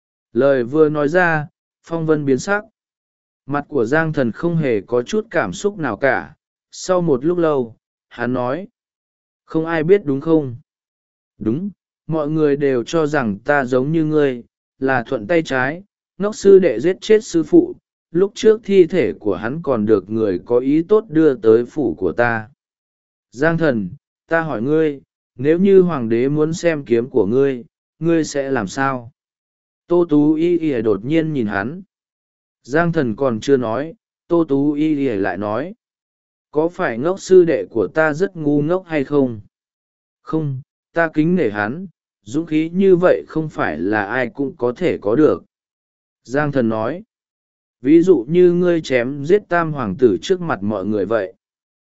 Lời vừa nói ra, phong vân biến sắc. Mặt của Giang Thần không hề có chút cảm xúc nào cả. Sau một lúc lâu, hắn nói: không ai biết đúng không? Đúng, mọi người đều cho rằng ta giống như ngươi, là thuận tay trái, ngốc sư đệ giết chết sư phụ. Lúc trước thi thể của hắn còn được người có ý tốt đưa tới phủ của ta. Giang Thần, ta hỏi ngươi, nếu như hoàng đế muốn xem kiếm của ngươi, ngươi sẽ làm sao? Tô Tú Y đột nhiên nhìn hắn. Giang Thần còn chưa nói, Tô Tú Y lại nói: có phải ngốc sư đệ của ta rất ngu ngốc hay không? Không, ta kính nể hắn, dũng khí như vậy không phải là ai cũng có thể có được. Giang Thần nói: ví dụ như ngươi chém giết tam hoàng tử trước mặt mọi người vậy.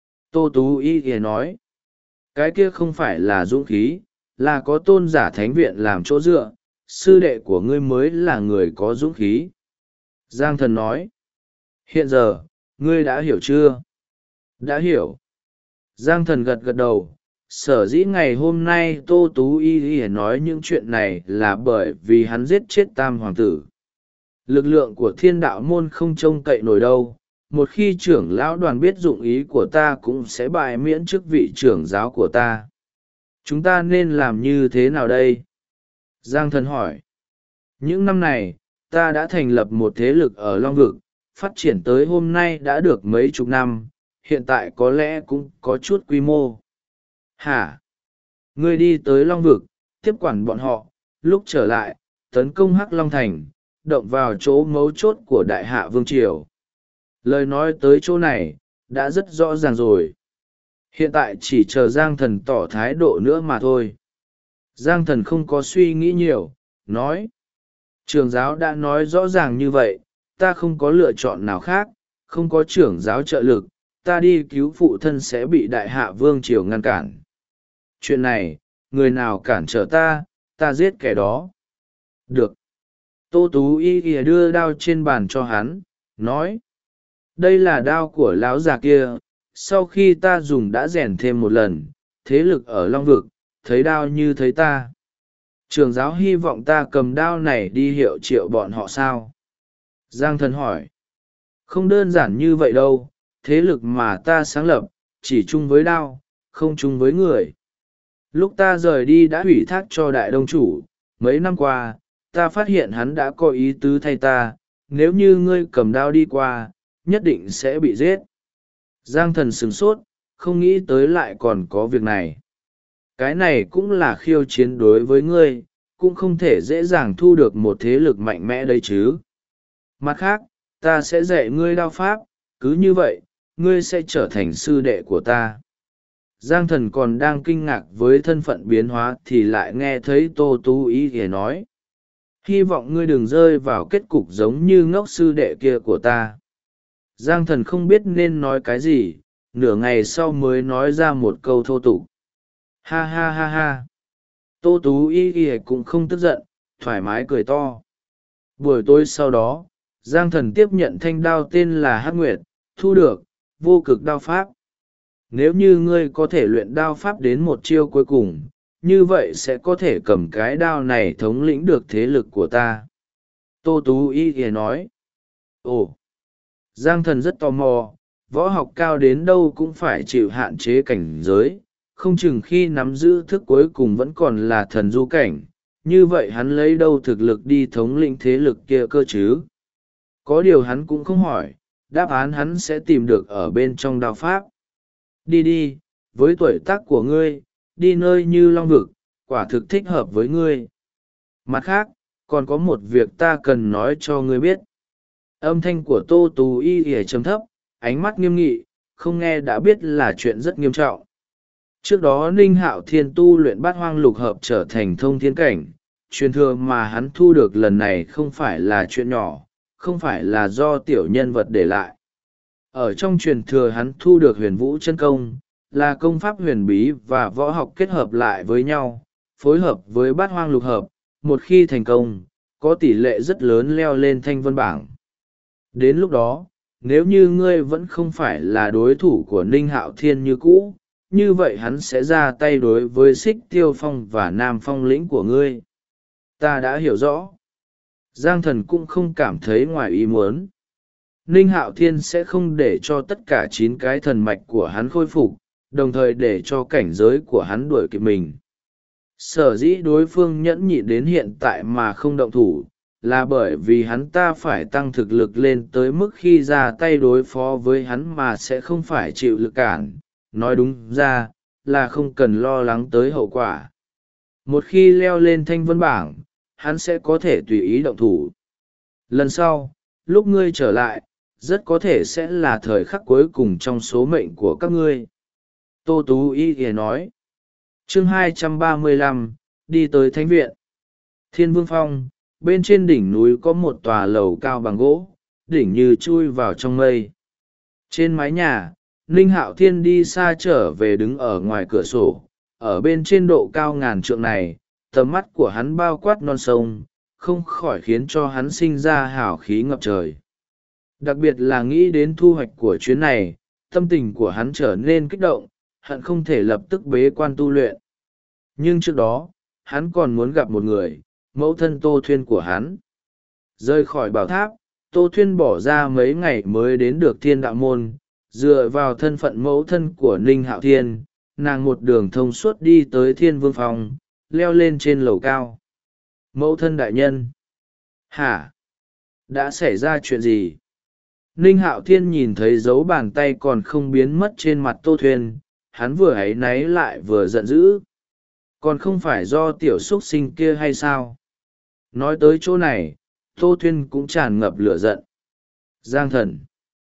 Tô Tú Y nói: cái kia không phải là dũng khí, là có tôn giả thánh viện làm chỗ dựa, sư đệ của ngươi mới là người có dũng khí. Giang Thần nói: hiện giờ, ngươi đã hiểu chưa? Đã hiểu. Giang Thần gật gật đầu. Sở dĩ ngày hôm nay Tô Tú Y nói những chuyện này là bởi vì hắn giết chết tam hoàng tử. Lực lượng của thiên đạo môn không trông cậy nổi đâu. Một khi trưởng lão đoàn biết dụng ý của ta cũng sẽ bại miễn chức vị trưởng giáo của ta. Chúng ta nên làm như thế nào đây? Giang Thần hỏi. Những năm này, ta đã thành lập một thế lực ở Long Vực, phát triển tới hôm nay đã được mấy chục năm, hiện tại có lẽ cũng có chút quy mô. Hả? Ngươi đi tới Long Vực, tiếp quản bọn họ, lúc trở lại, tấn công Hắc Long Thành, động vào chỗ mấu chốt của Đại Hạ Vương Triều. Lời nói tới chỗ này, đã rất rõ ràng rồi. Hiện tại chỉ chờ Giang Thần tỏ thái độ nữa mà thôi. Giang Thần không có suy nghĩ nhiều, nói: trưởng giáo đã nói rõ ràng như vậy, ta không có lựa chọn nào khác, không có trưởng giáo trợ lực, ta đi cứu phụ thân sẽ bị Đại Hạ Vương Triều ngăn cản. Chuyện này, người nào cản trở ta, ta giết kẻ đó. Được. Tô Tú Y đưa đao trên bàn cho hắn, nói: đây là đao của lão già kia, sau khi ta dùng đã rèn thêm một lần, thế lực ở Long Vực, thấy đao như thấy ta. Trưởng giáo hy vọng ta cầm đao này đi hiệu triệu bọn họ sao? Giang Thần hỏi. Không đơn giản như vậy đâu, thế lực mà ta sáng lập, chỉ chung với đao, không chung với người. Lúc ta rời đi đã ủy thác cho đại đông chủ, mấy năm qua, ta phát hiện hắn đã có ý tứ thay ta, nếu như ngươi cầm đao đi qua, nhất định sẽ bị giết. Giang Thần sửng sốt, không nghĩ tới lại còn có việc này. Cái này cũng là khiêu chiến đối với ngươi, cũng không thể dễ dàng thu được một thế lực mạnh mẽ đấy chứ. Mặt khác, ta sẽ dạy ngươi đao pháp, cứ như vậy, ngươi sẽ trở thành sư đệ của ta. Giang Thần còn đang kinh ngạc với thân phận biến hóa thì lại nghe thấy Tô Tú Y thì nói: hy vọng ngươi đừng rơi vào kết cục giống như ngốc sư đệ kia của ta. Giang Thần không biết nên nói cái gì, nửa ngày sau mới nói ra một câu thô tục. Ha ha ha ha. Tô Tú Y cũng không tức giận, thoải mái cười to. Buổi tối sau đó, Giang Thần tiếp nhận thanh đao tên là Hắc Nguyệt, thu được vô cực đao pháp. Nếu như ngươi có thể luyện đao pháp đến một chiêu cuối cùng, như vậy sẽ có thể cầm cái đao này thống lĩnh được thế lực của ta. Tô Tú Y nói. Ồ! Giang Thần rất tò mò, võ học cao đến đâu cũng phải chịu hạn chế cảnh giới, không chừng khi nắm giữ thức cuối cùng vẫn còn là thần du cảnh, như vậy hắn lấy đâu thực lực đi thống lĩnh thế lực kia cơ chứ. Có điều hắn cũng không hỏi, đáp án hắn sẽ tìm được ở bên trong đao pháp. Đi đi, với tuổi tác của ngươi, đi nơi như Long Vực, quả thực thích hợp với ngươi. Mặt khác, còn có một việc ta cần nói cho ngươi biết. Âm thanh của Tô Tú Y ỉa trầm thấp, ánh mắt nghiêm nghị, không nghe đã biết là chuyện rất nghiêm trọng. Trước đó Ninh Hạo Thiên tu luyện bát hoang lục hợp trở thành thông thiên cảnh, truyền thừa mà hắn thu được lần này không phải là chuyện nhỏ, không phải là do tiểu nhân vật để lại. Ở trong truyền thừa hắn thu được huyền vũ chân công, là công pháp huyền bí và võ học kết hợp lại với nhau, phối hợp với bát hoang lục hợp, một khi thành công, có tỷ lệ rất lớn leo lên thanh vân bảng. Đến lúc đó, nếu như ngươi vẫn không phải là đối thủ của Ninh Hạo Thiên như cũ, như vậy hắn sẽ ra tay đối với Xích Tiêu Phong và Nam Phong lĩnh của ngươi. Ta đã hiểu rõ. Giang Thần cũng không cảm thấy ngoài ý muốn. Ninh Hạo Thiên sẽ không để cho tất cả 9 cái thần mạch của hắn khôi phục, đồng thời để cho cảnh giới của hắn đuổi kịp mình. Sở dĩ đối phương nhẫn nhịn đến hiện tại mà không động thủ, là bởi vì hắn ta phải tăng thực lực lên tới mức khi ra tay đối phó với hắn mà sẽ không phải chịu lực cản. Nói đúng ra, là không cần lo lắng tới hậu quả. Một khi leo lên thanh vân bảng, hắn sẽ có thể tùy ý động thủ. Lần sau, lúc ngươi trở lại, rất có thể sẽ là thời khắc cuối cùng trong số mệnh của các ngươi. Tô Tú Y thì nói. Chương 235, đi tới thánh viện. Thiên Vương Phong, bên trên đỉnh núi có một tòa lầu cao bằng gỗ, đỉnh như chui vào trong mây. Trên mái nhà, Ninh Hạo Thiên đi xa trở về đứng ở ngoài cửa sổ, ở bên trên độ cao ngàn trượng này, tầm mắt của hắn bao quát non sông, không khỏi khiến cho hắn sinh ra hào khí ngập trời. Đặc biệt là nghĩ đến thu hoạch của chuyến này, tâm tình của hắn trở nên kích động, hận không thể lập tức bế quan tu luyện. Nhưng trước đó, hắn còn muốn gặp một người, mẫu thân Tô Thuyên của hắn. Rời khỏi bảo tháp, Tô Thuyên bỏ ra mấy ngày mới đến được Thiên Đạo Môn, dựa vào thân phận mẫu thân của Ninh Hạo Thiên, nàng một đường thông suốt đi tới Thiên Vương Phòng, leo lên trên lầu cao. Mẫu thân đại nhân. Hả? Đã xảy ra chuyện gì? Ninh Hạo Thiên nhìn thấy dấu bàn tay còn không biến mất trên mặt Tô Thuyên, hắn vừa áy náy lại vừa giận dữ. Còn không phải do tiểu xúc sinh kia hay sao? Nói tới chỗ này, Tô Thuyên cũng tràn ngập lửa giận. Giang Thần,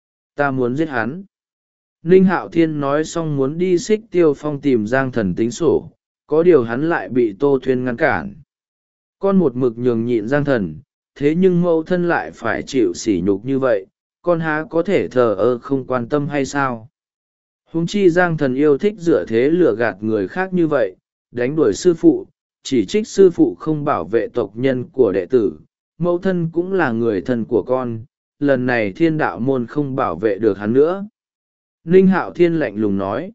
ta muốn giết hắn. Ninh Hạo Thiên nói xong muốn đi Xích Tiêu Phong tìm Giang Thần tính sổ, có điều hắn lại bị Tô Thuyên ngăn cản. Con một mực nhường nhịn Giang Thần, thế nhưng mẫu thân lại phải chịu sỉ nhục như vậy, con há có thể thờ ơ không quan tâm hay sao? Huống chi Giang Thần yêu thích dựa thế lừa gạt người khác như vậy, đánh đuổi sư phụ, chỉ trích sư phụ không bảo vệ tộc nhân của đệ tử, mẫu thân cũng là người thân của con, lần này Thiên Đạo Môn không bảo vệ được hắn nữa. Ninh Hạo Thiên lạnh lùng nói.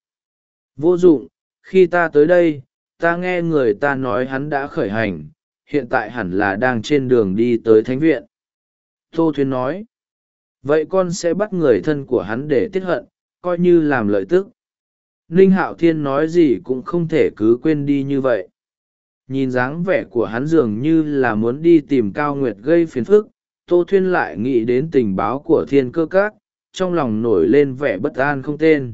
Vô dụng, khi ta tới đây, ta nghe người ta nói hắn đã khởi hành, hiện tại hẳn là đang trên đường đi tới thánh viện. Tô Thuyên nói. Vậy con sẽ bắt người thân của hắn để tiết hận, coi như làm lợi tức. Ninh Hạo Thiên nói gì cũng không thể cứ quên đi như vậy. Nhìn dáng vẻ của hắn dường như là muốn đi tìm Cao Nguyệt gây phiền phức, Tô Thuyên lại nghĩ đến tình báo của Thiên Cơ Các, trong lòng nổi lên vẻ bất an không tên.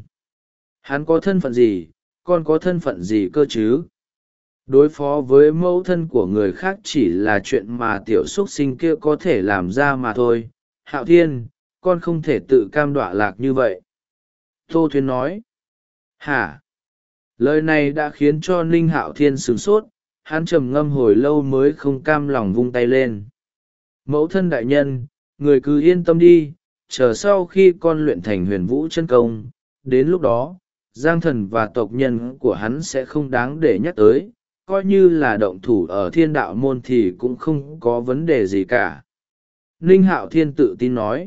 Hắn có thân phận gì, con có thân phận gì cơ chứ? Đối phó với mẫu thân của người khác chỉ là chuyện mà tiểu xúc sinh kia có thể làm ra mà thôi. Hạo Thiên, con không thể tự cam đoạ lạc như vậy. Tô Thuyên nói. Hả? Lời này đã khiến cho Ninh Hạo Thiên sửng sốt, hắn trầm ngâm hồi lâu mới không cam lòng vung tay lên. Mẫu thân đại nhân, người cứ yên tâm đi, chờ sau khi con luyện thành huyền vũ chân công, đến lúc đó, Giang Thần và tộc nhân của hắn sẽ không đáng để nhắc tới, coi như là động thủ ở Thiên Đạo Môn thì cũng không có vấn đề gì cả. Ninh Hạo Thiên tự tin nói.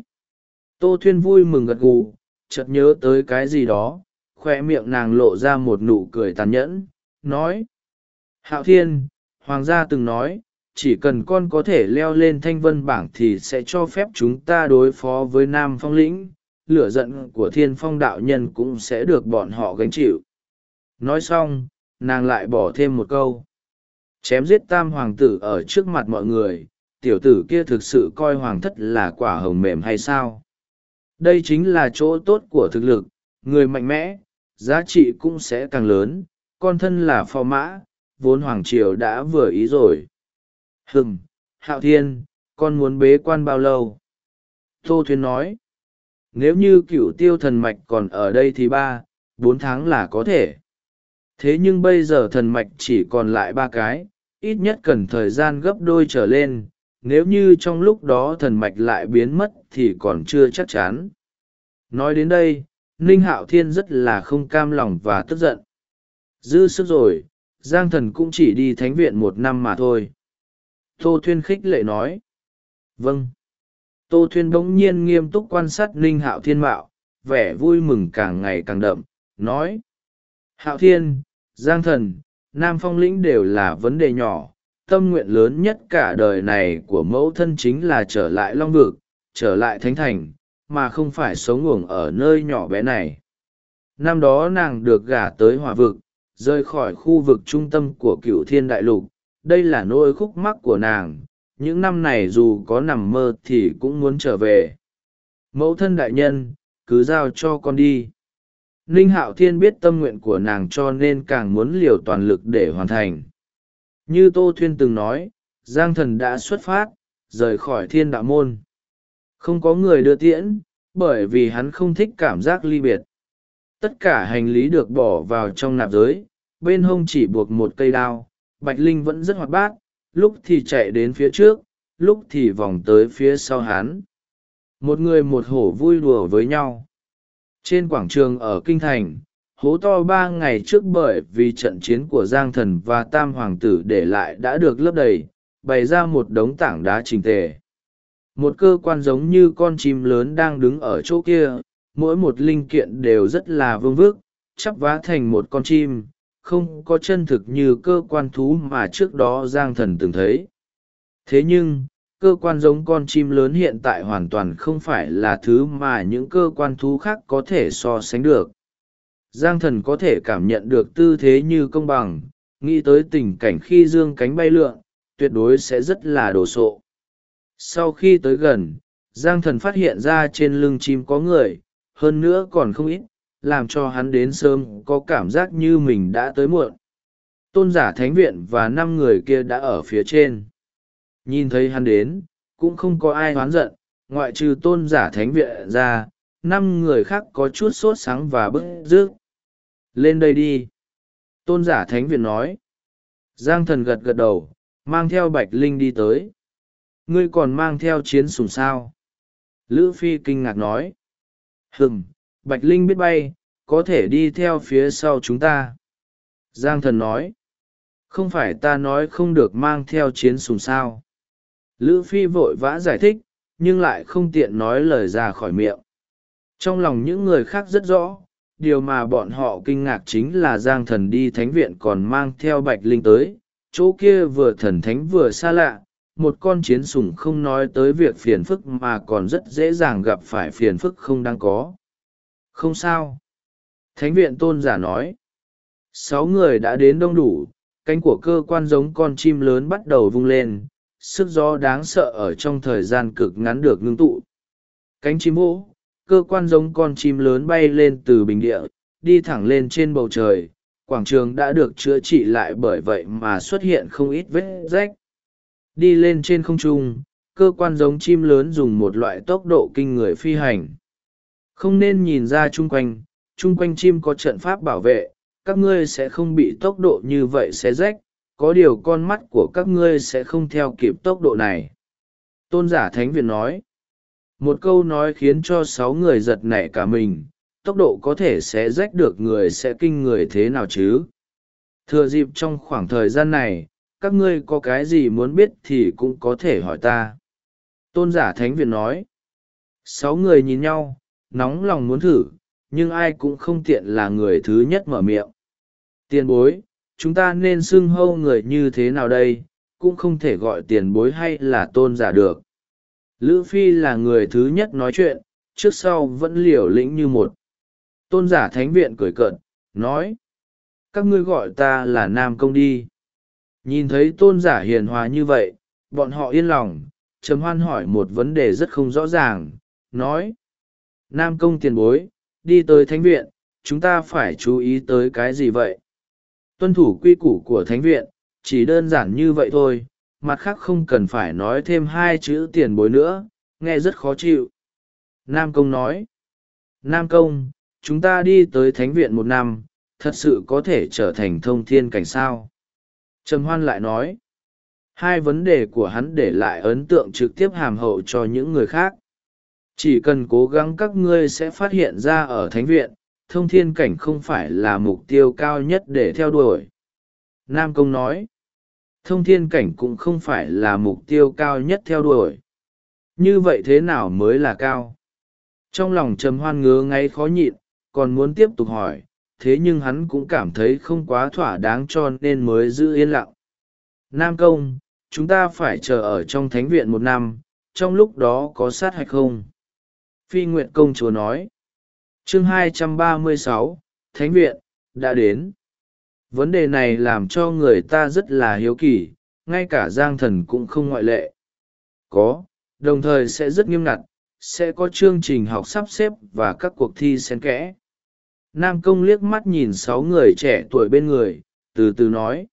Tô Thuyên vui mừng gật gù, chợt nhớ tới cái gì đó, khoe miệng nàng lộ ra một nụ cười tàn nhẫn, nói. Hạo Thiên, Hoàng gia từng nói, chỉ cần con có thể leo lên thanh vân bảng thì sẽ cho phép chúng ta đối phó với Nam Phong lĩnh, lửa giận của Thiên Phong đạo nhân cũng sẽ được bọn họ gánh chịu. Nói xong, nàng lại bỏ thêm một câu. Chém giết tam hoàng tử ở trước mặt mọi người, tiểu tử kia thực sự coi hoàng thất là quả hồng mềm hay sao? Đây chính là chỗ tốt của thực lực, người mạnh mẽ, giá trị cũng sẽ càng lớn, con thân là phò mã, vốn hoàng triều đã vừa ý rồi. Hạo Thiên, con muốn bế quan bao lâu? Tô Thuyên nói. Nếu như Cửu Tiêu thần mạch còn ở đây thì 3-4 tháng là có thể. Thế nhưng bây giờ thần mạch chỉ còn lại 3 cái, ít nhất cần thời gian gấp đôi trở lên, nếu như trong lúc đó thần mạch lại biến mất thì còn chưa chắc chắn. Nói đến đây, Ninh Hạo Thiên rất là không cam lòng và tức giận. Dư sức rồi, Giang Thần cũng chỉ đi thánh viện 1 năm mà thôi. Tô Thuyên khích lệ nói. Vâng. Tô Thuyên bỗng nhiên nghiêm túc quan sát Ninh Hạo Thiên mạo, vẻ vui mừng càng ngày càng đậm, nói. Hạo Thiên, Giang Thần, Nam Phong Lĩnh đều là vấn đề nhỏ, tâm nguyện lớn nhất cả đời này của mẫu thân chính là trở lại Long Vực, trở lại Thánh Thành, mà không phải sống uổng ở nơi nhỏ bé này. Năm đó nàng được gả tới Hỏa Vực, rời khỏi khu vực trung tâm của Cửu Thiên Đại Lục, đây là nỗi khúc mắc của nàng, những năm này dù có nằm mơ thì cũng muốn trở về. Mẫu thân đại nhân, cứ giao cho con đi. Ninh Hạo Thiên biết tâm nguyện của nàng cho nên càng muốn liều toàn lực để hoàn thành. Như Tô Thuyên từng nói, Giang Thần đã xuất phát, rời khỏi Thiên Đạo Môn. Không có người đưa tiễn, bởi vì hắn không thích cảm giác ly biệt. Tất cả hành lý được bỏ vào trong nạp giới, bên hông chỉ buộc một cây đao. Bạch Linh vẫn rất hoạt bát, lúc thì chạy đến phía trước, lúc thì vòng tới phía sau hắn. Một người một hổ vui đùa với nhau. Trên quảng trường ở Kinh Thành, hố to 3 ngày trước bởi vì trận chiến của Giang Thần và Tam Hoàng tử để lại đã được lấp đầy, bày ra một đống tảng đá chỉnh tề. Một cơ quan giống như con chim lớn đang đứng ở chỗ kia, mỗi một linh kiện đều rất là vương vức, chắp vá thành một con chim, không có chân thực như cơ quan thú mà trước đó Giang Thần từng thấy. Thế nhưng, cơ quan giống con chim lớn hiện tại hoàn toàn không phải là thứ mà những cơ quan thú khác có thể so sánh được. Giang Thần có thể cảm nhận được tư thế như công bằng, nghĩ tới tình cảnh khi dương cánh bay lượn, tuyệt đối sẽ rất là đồ sộ. Sau khi tới gần, Giang Thần phát hiện ra trên lưng chim có người, hơn nữa còn không ít, làm cho hắn đến sớm có cảm giác như mình đã tới muộn. Tôn giả thánh viện và 5 người kia đã ở phía trên. Nhìn thấy hắn đến, cũng không có ai oán giận, ngoại trừ tôn giả thánh viện ra, 5 người khác có chút sốt sắng và bức rước. Lên đây đi. Tôn giả thánh viện nói. Giang Thần gật gật đầu, mang theo Bạch Linh đi tới. Ngươi còn mang theo chiến sủng sao? Lữ Phi kinh ngạc nói. Bạch Linh biết bay, có thể đi theo phía sau chúng ta. Giang Thần nói. Không phải ta nói không được mang theo chiến sủng sao? Lữ Phi vội vã giải thích, nhưng lại không tiện nói lời ra khỏi miệng. Trong lòng những người khác rất rõ, điều mà bọn họ kinh ngạc chính là Giang Thần đi thánh viện còn mang theo Bạch Linh tới, chỗ kia vừa thần thánh vừa xa lạ, một con chiến sủng không nói tới việc phiền phức mà còn rất dễ dàng gặp phải phiền phức không đáng có. Không sao. Thánh viện tôn giả nói. 6 người đã đến đông đủ, cánh của cơ quan giống con chim lớn bắt đầu vung lên, sức gió đáng sợ ở trong thời gian cực ngắn được ngưng tụ. Cánh chim vỗ, cơ quan giống con chim lớn bay lên từ bình địa, đi thẳng lên trên bầu trời. Quảng trường đã được chữa trị lại bởi vậy mà xuất hiện không ít vết rách. Đi lên trên không trung, cơ quan giống chim lớn dùng một loại tốc độ kinh người phi hành. Không nên nhìn ra chung quanh chim có trận pháp bảo vệ, các ngươi sẽ không bị tốc độ như vậy xé rách, có điều con mắt của các ngươi sẽ không theo kịp tốc độ này. Tôn giả Thánh Viện nói. Một câu nói khiến cho 6 người giật nảy cả mình, tốc độ có thể xé rách được người sẽ kinh người thế nào chứ? Thừa dịp trong khoảng thời gian này, các ngươi có cái gì muốn biết thì cũng có thể hỏi ta. Tôn giả Thánh Viện nói. 6 người nhìn nhau, nóng lòng muốn thử, nhưng ai cũng không tiện là người thứ nhất mở miệng. Tiền bối, chúng ta nên xưng hô người như thế nào đây, cũng không thể gọi tiền bối hay là tôn giả được. Lữ Phi là người thứ nhất nói chuyện, trước sau vẫn liều lĩnh như một. Tôn giả thánh viện cười cợt, nói: các ngươi gọi ta là Nam Công đi. Nhìn thấy tôn giả hiền hòa như vậy, bọn họ yên lòng. Trầm Hoan hỏi một vấn đề rất không rõ ràng, nói: Nam Công tiền bối, đi tới thánh viện, chúng ta phải chú ý tới cái gì vậy? Tuân thủ quy củ của thánh viện, chỉ đơn giản như vậy thôi, mặt khác không cần phải nói thêm hai chữ tiền bối nữa, nghe rất khó chịu. Nam Công nói: Nam Công, chúng ta đi tới thánh viện 1 năm, thật sự có thể trở thành thông thiên cảnh sao? Trầm Hoan lại nói: hai vấn đề của hắn để lại ấn tượng trực tiếp hàm hậu cho những người khác. Chỉ cần cố gắng các ngươi sẽ phát hiện ra ở thánh viện, thông thiên cảnh không phải là mục tiêu cao nhất để theo đuổi. Nam Công nói: thông thiên cảnh cũng không phải là mục tiêu cao nhất theo đuổi. Như vậy thế nào mới là cao? Trong lòng Trầm Hoan ngứa ngáy khó nhịn, còn muốn tiếp tục hỏi, thế nhưng hắn cũng cảm thấy không quá thỏa đáng cho nên mới giữ yên lặng. Nam Công, chúng ta phải chờ ở trong thánh viện 1 năm, trong lúc đó có sát hạch không? Phi Nguyệt công chúa nói. Chương 236, Thánh viện, đã đến. Vấn đề này làm cho người ta rất là hiếu kỳ, ngay cả Giang Thần cũng không ngoại lệ. Có, đồng thời sẽ rất nghiêm ngặt, sẽ có chương trình học sắp xếp và các cuộc thi xen kẽ. Nam Công liếc mắt nhìn 6 người trẻ tuổi bên người, từ từ nói: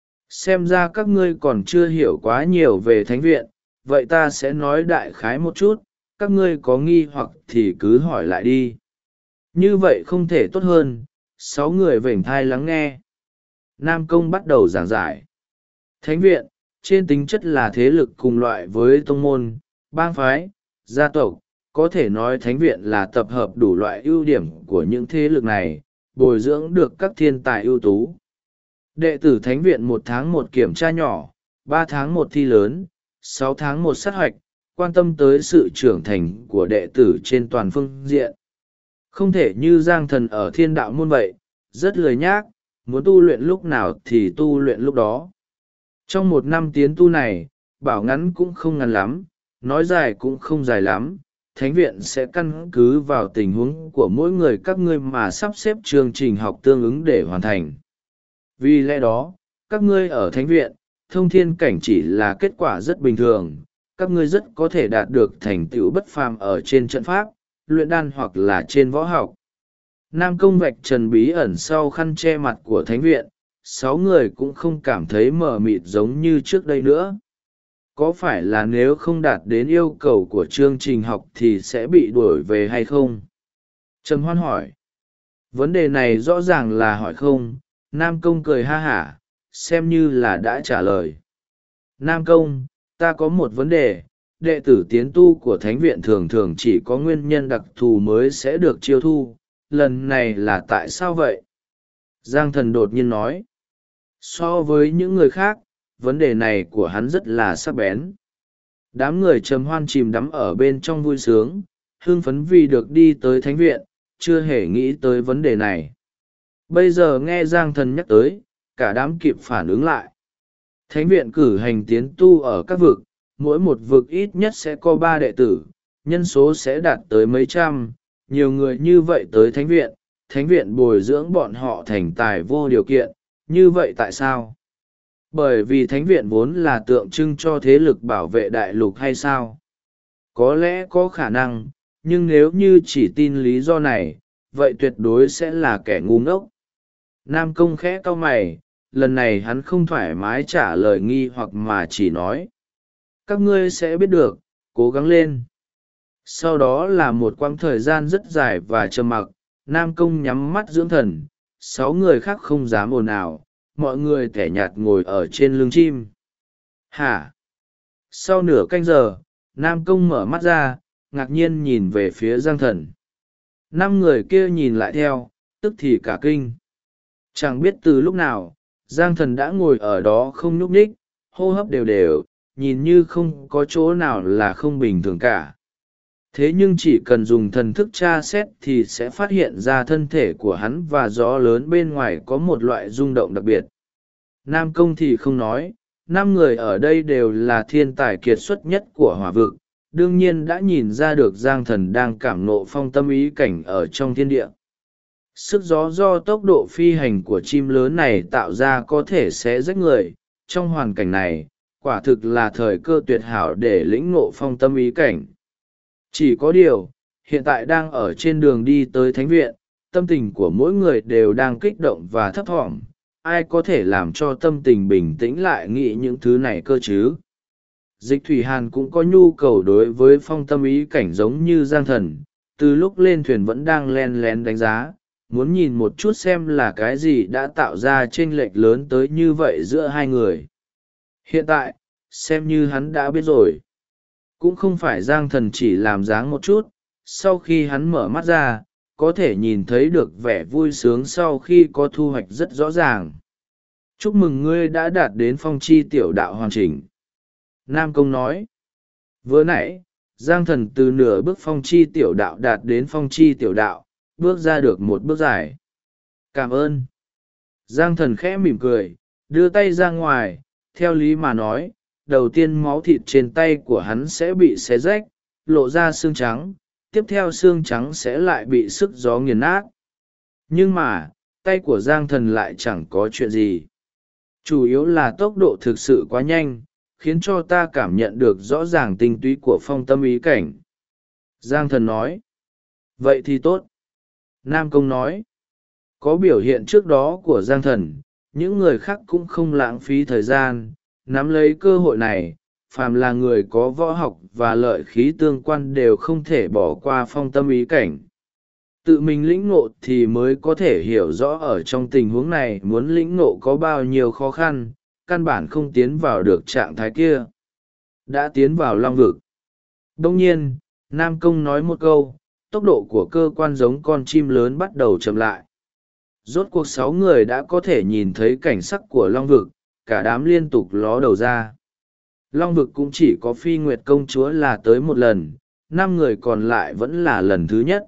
xem ra các ngươi còn chưa hiểu quá nhiều về thánh viện, vậy ta sẽ nói đại khái một chút, các ngươi có nghi hoặc thì cứ hỏi lại đi. Như vậy không thể tốt hơn. 6 người vểnh thai lắng nghe. Nam Công bắt đầu giảng giải. Thánh viện, trên tính chất là thế lực cùng loại với tông môn, bang phái, gia tộc. Có thể nói thánh viện là tập hợp đủ loại ưu điểm của những thế lực này, bồi dưỡng được các thiên tài ưu tú. Đệ tử thánh viện 1 tháng 1 kiểm tra nhỏ, 3 tháng 1 thi lớn, 6 tháng 1 sát hoạch, quan tâm tới sự trưởng thành của đệ tử trên toàn phương diện. Không thể như Giang Thần ở Thiên Đạo môn vậy, rất lười nhác, muốn tu luyện lúc nào thì tu luyện lúc đó. Trong 1 năm tiến tu này, bảo ngắn cũng không ngắn lắm, nói dài cũng không dài lắm, thánh viện sẽ căn cứ vào tình huống của mỗi người các ngươi mà sắp xếp chương trình học tương ứng để hoàn thành. Vì lẽ đó, các ngươi ở thánh viện, thông thiên cảnh chỉ là kết quả rất bình thường, các ngươi rất có thể đạt được thành tựu bất phàm ở trên trận pháp, luyện đan hoặc là trên võ học. Nam Công vạch trần bí ẩn sau khăn che mặt của thánh viện, 6 người cũng không cảm thấy mờ mịt giống như trước đây nữa. Có phải là nếu không đạt đến yêu cầu của chương trình học thì sẽ bị đuổi về hay không? Trầm Hoan hỏi. Vấn đề này rõ ràng là hỏi không. Nam Công cười ha hả, xem như là đã trả lời. Nam Công, ta có một vấn đề, đệ tử tiến tu của thánh viện thường thường chỉ có nguyên nhân đặc thù mới sẽ được chiêu thu, lần này là tại sao vậy? Giang Thần đột nhiên nói. So với những người khác, vấn đề này của hắn rất là sắc bén. Đám người Trầm Hoan chìm đắm ở bên trong vui sướng, hưng phấn vì được đi tới thánh viện, chưa hề nghĩ tới vấn đề này. Bây giờ nghe Giang Thần nhắc tới, cả đám kịp phản ứng lại. Thánh viện cử hành tiến tu ở các vực, mỗi một vực ít nhất sẽ có 3 đệ tử, nhân số sẽ đạt tới mấy trăm, nhiều người như vậy tới thánh viện bồi dưỡng bọn họ thành tài vô điều kiện, như vậy tại sao? Bởi vì thánh viện vốn là tượng trưng cho thế lực bảo vệ đại lục hay sao? Có lẽ có khả năng, nhưng nếu như chỉ tin lý do này, vậy tuyệt đối sẽ là kẻ ngu ngốc. Nam Công khẽ cau mày, lần này hắn không thoải mái trả lời nghi hoặc mà chỉ nói. Các ngươi sẽ biết được, cố gắng lên. Sau đó là một quãng thời gian rất dài và trầm mặc, Nam Công nhắm mắt dưỡng thần, 6 người khác không dám ồn ào, mọi người tẻ nhạt ngồi ở trên lưng chim. Hả? Sau nửa canh giờ, Nam Công mở mắt ra, ngạc nhiên nhìn về phía Giang Thần. 5 người kia nhìn lại theo, tức thì cả kinh. Chẳng biết từ lúc nào, Giang Thần đã ngồi ở đó không nhúc nhích, hô hấp đều đều, nhìn như không có chỗ nào là không bình thường cả. Thế nhưng chỉ cần dùng thần thức tra xét thì sẽ phát hiện ra thân thể của hắn và gió lớn bên ngoài có một loại rung động đặc biệt. Nam Công thì không nói, 5 người ở đây đều là thiên tài kiệt xuất nhất của hỏa vực, đương nhiên đã nhìn ra được Giang Thần đang cảm nộ phong tâm ý cảnh ở trong thiên địa. Sức gió do tốc độ phi hành của chim lớn này tạo ra có thể sẽ rách người. Trong hoàn cảnh này, quả thực là thời cơ tuyệt hảo để lĩnh ngộ phong tâm ý cảnh. Chỉ có điều, hiện tại đang ở trên đường đi tới thánh viện, tâm tình của mỗi người đều đang kích động và thấp thỏm. Ai có thể làm cho tâm tình bình tĩnh lại nghĩ những thứ này cơ chứ? Dịch Thủy Hàn cũng có nhu cầu đối với phong tâm ý cảnh giống như Giang Thần, từ lúc lên thuyền vẫn đang len lén đánh giá, muốn nhìn một chút xem là cái gì đã tạo ra chênh lệch lớn tới như vậy giữa hai người. Hiện tại, xem như hắn đã biết rồi. Cũng không phải Giang Thần chỉ làm dáng một chút, sau khi hắn mở mắt ra, có thể nhìn thấy được vẻ vui sướng sau khi có thu hoạch rất rõ ràng. Chúc mừng ngươi đã đạt đến phong chi tiểu đạo hoàn chỉnh. Nam Công nói. Vừa nãy, Giang Thần từ nửa bước phong chi tiểu đạo đạt đến phong chi tiểu đạo, bước ra được một bước dài. Cảm ơn. Giang Thần khẽ mỉm cười, đưa tay ra ngoài, theo lý mà nói, đầu tiên máu thịt trên tay của hắn sẽ bị xé rách, lộ ra xương trắng, tiếp theo xương trắng sẽ lại bị sức gió nghiền nát. Nhưng mà, tay của Giang Thần lại chẳng có chuyện gì. Chủ yếu là tốc độ thực sự quá nhanh, khiến cho ta cảm nhận được rõ ràng tinh túy của phong tâm ý cảnh. Giang Thần nói. Vậy thì tốt. Nam Công nói. Có biểu hiện trước đó của Giang Thần, những người khác cũng không lãng phí thời gian, nắm lấy cơ hội này, phàm là người có võ học và lợi khí tương quan đều không thể bỏ qua phong tâm ý cảnh. Tự mình lĩnh ngộ thì mới có thể hiểu rõ ở trong tình huống này muốn lĩnh ngộ có bao nhiêu khó khăn, căn bản không tiến vào được trạng thái kia. Đã tiến vào long vực. Đông nhiên, Nam Công nói một câu, tốc độ của cơ quan giống con chim lớn bắt đầu chậm lại. Rốt cuộc 6 người đã có thể nhìn thấy cảnh sắc của long vực, cả đám liên tục ló đầu ra. Long vực cũng chỉ có Phi Nguyệt công chúa là tới một lần, 5 người còn lại vẫn là lần thứ nhất.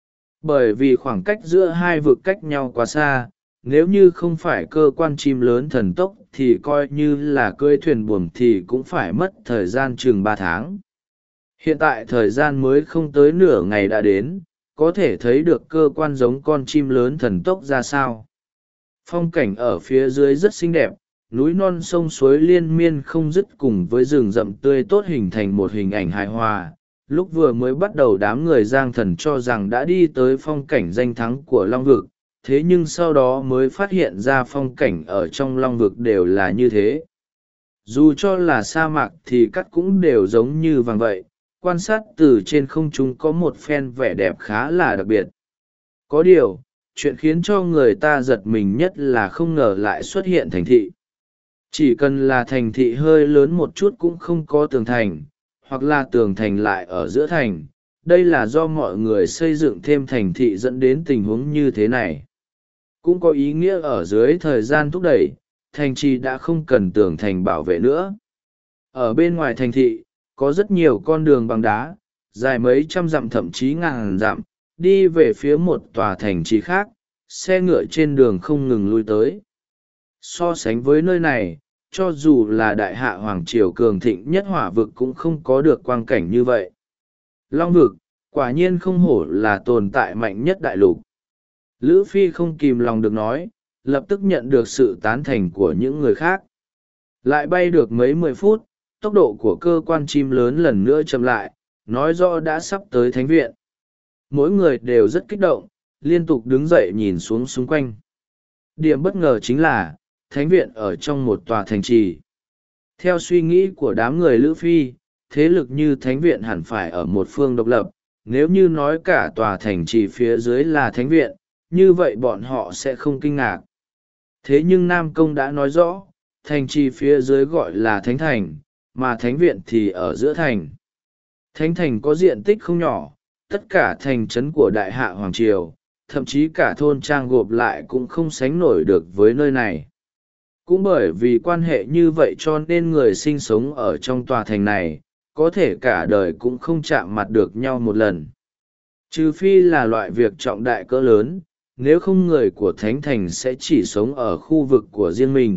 Bởi vì khoảng cách giữa hai vực cách nhau quá xa, nếu như không phải cơ quan chim lớn thần tốc thì coi như là cưỡi thuyền buồm thì cũng phải mất thời gian chừng 3 tháng. Hiện tại thời gian mới không tới nửa ngày đã đến, có thể thấy được cơ quan giống con chim lớn thần tốc ra sao. Phong cảnh ở phía dưới rất xinh đẹp, núi non sông suối liên miên không dứt cùng với rừng rậm tươi tốt hình thành một hình ảnh hài hòa. Lúc vừa mới bắt đầu đám người Giang Thần cho rằng đã đi tới phong cảnh danh thắng của Long Vực, thế nhưng sau đó mới phát hiện ra phong cảnh ở trong Long Vực đều là như thế. Dù cho là sa mạc thì cắt cũng đều giống như vàng vậy, quan sát từ trên không trung có một phen vẻ đẹp khá là đặc biệt. Có điều, chuyện khiến cho người ta giật mình nhất là không ngờ lại xuất hiện thành thị. Chỉ cần là thành thị hơi lớn một chút cũng không có tường thành, hoặc là tường thành lại ở giữa thành. Đây là do mọi người xây dựng thêm thành thị dẫn đến tình huống như thế này. Cũng có ý nghĩa ở dưới thời gian thúc đẩy, thành trì đã không cần tường thành bảo vệ nữa. Ở bên ngoài thành thị, có rất nhiều con đường bằng đá, dài mấy trăm dặm thậm chí ngàn dặm, đi về phía một tòa thành trì khác, xe ngựa trên đường không ngừng lui tới. So sánh với nơi này, cho dù là đại hạ hoàng triều cường thịnh nhất hỏa vực cũng không có được quang cảnh như vậy. Long vực, quả nhiên không hổ là tồn tại mạnh nhất đại lục. Lữ Phi không kìm lòng được nói, lập tức nhận được sự tán thành của những người khác. Lại bay được mấy 10 phút, tốc độ của cơ quan chim lớn lần nữa chậm lại, nói rõ đã sắp tới thánh viện. Mỗi người đều rất kích động, liên tục đứng dậy nhìn xuống xung quanh. Điểm bất ngờ chính là, thánh viện ở trong một tòa thành trì. Theo suy nghĩ của đám người Lữ Phi, thế lực như thánh viện hẳn phải ở một phương độc lập. Nếu như nói cả tòa thành trì phía dưới là thánh viện, như vậy bọn họ sẽ không kinh ngạc. Thế nhưng Nam Công đã nói rõ, thành trì phía dưới gọi là thánh thành, mà thánh viện thì ở giữa thành. Thánh thành có diện tích không nhỏ, tất cả thành trấn của Đại Hạ Hoàng Triều, thậm chí cả thôn trang gộp lại cũng không sánh nổi được với nơi này. Cũng bởi vì quan hệ như vậy cho nên người sinh sống ở trong tòa thành này, có thể cả đời cũng không chạm mặt được nhau một lần. Trừ phi là loại việc trọng đại cỡ lớn, nếu không người của Thánh Thành sẽ chỉ sống ở khu vực của riêng mình,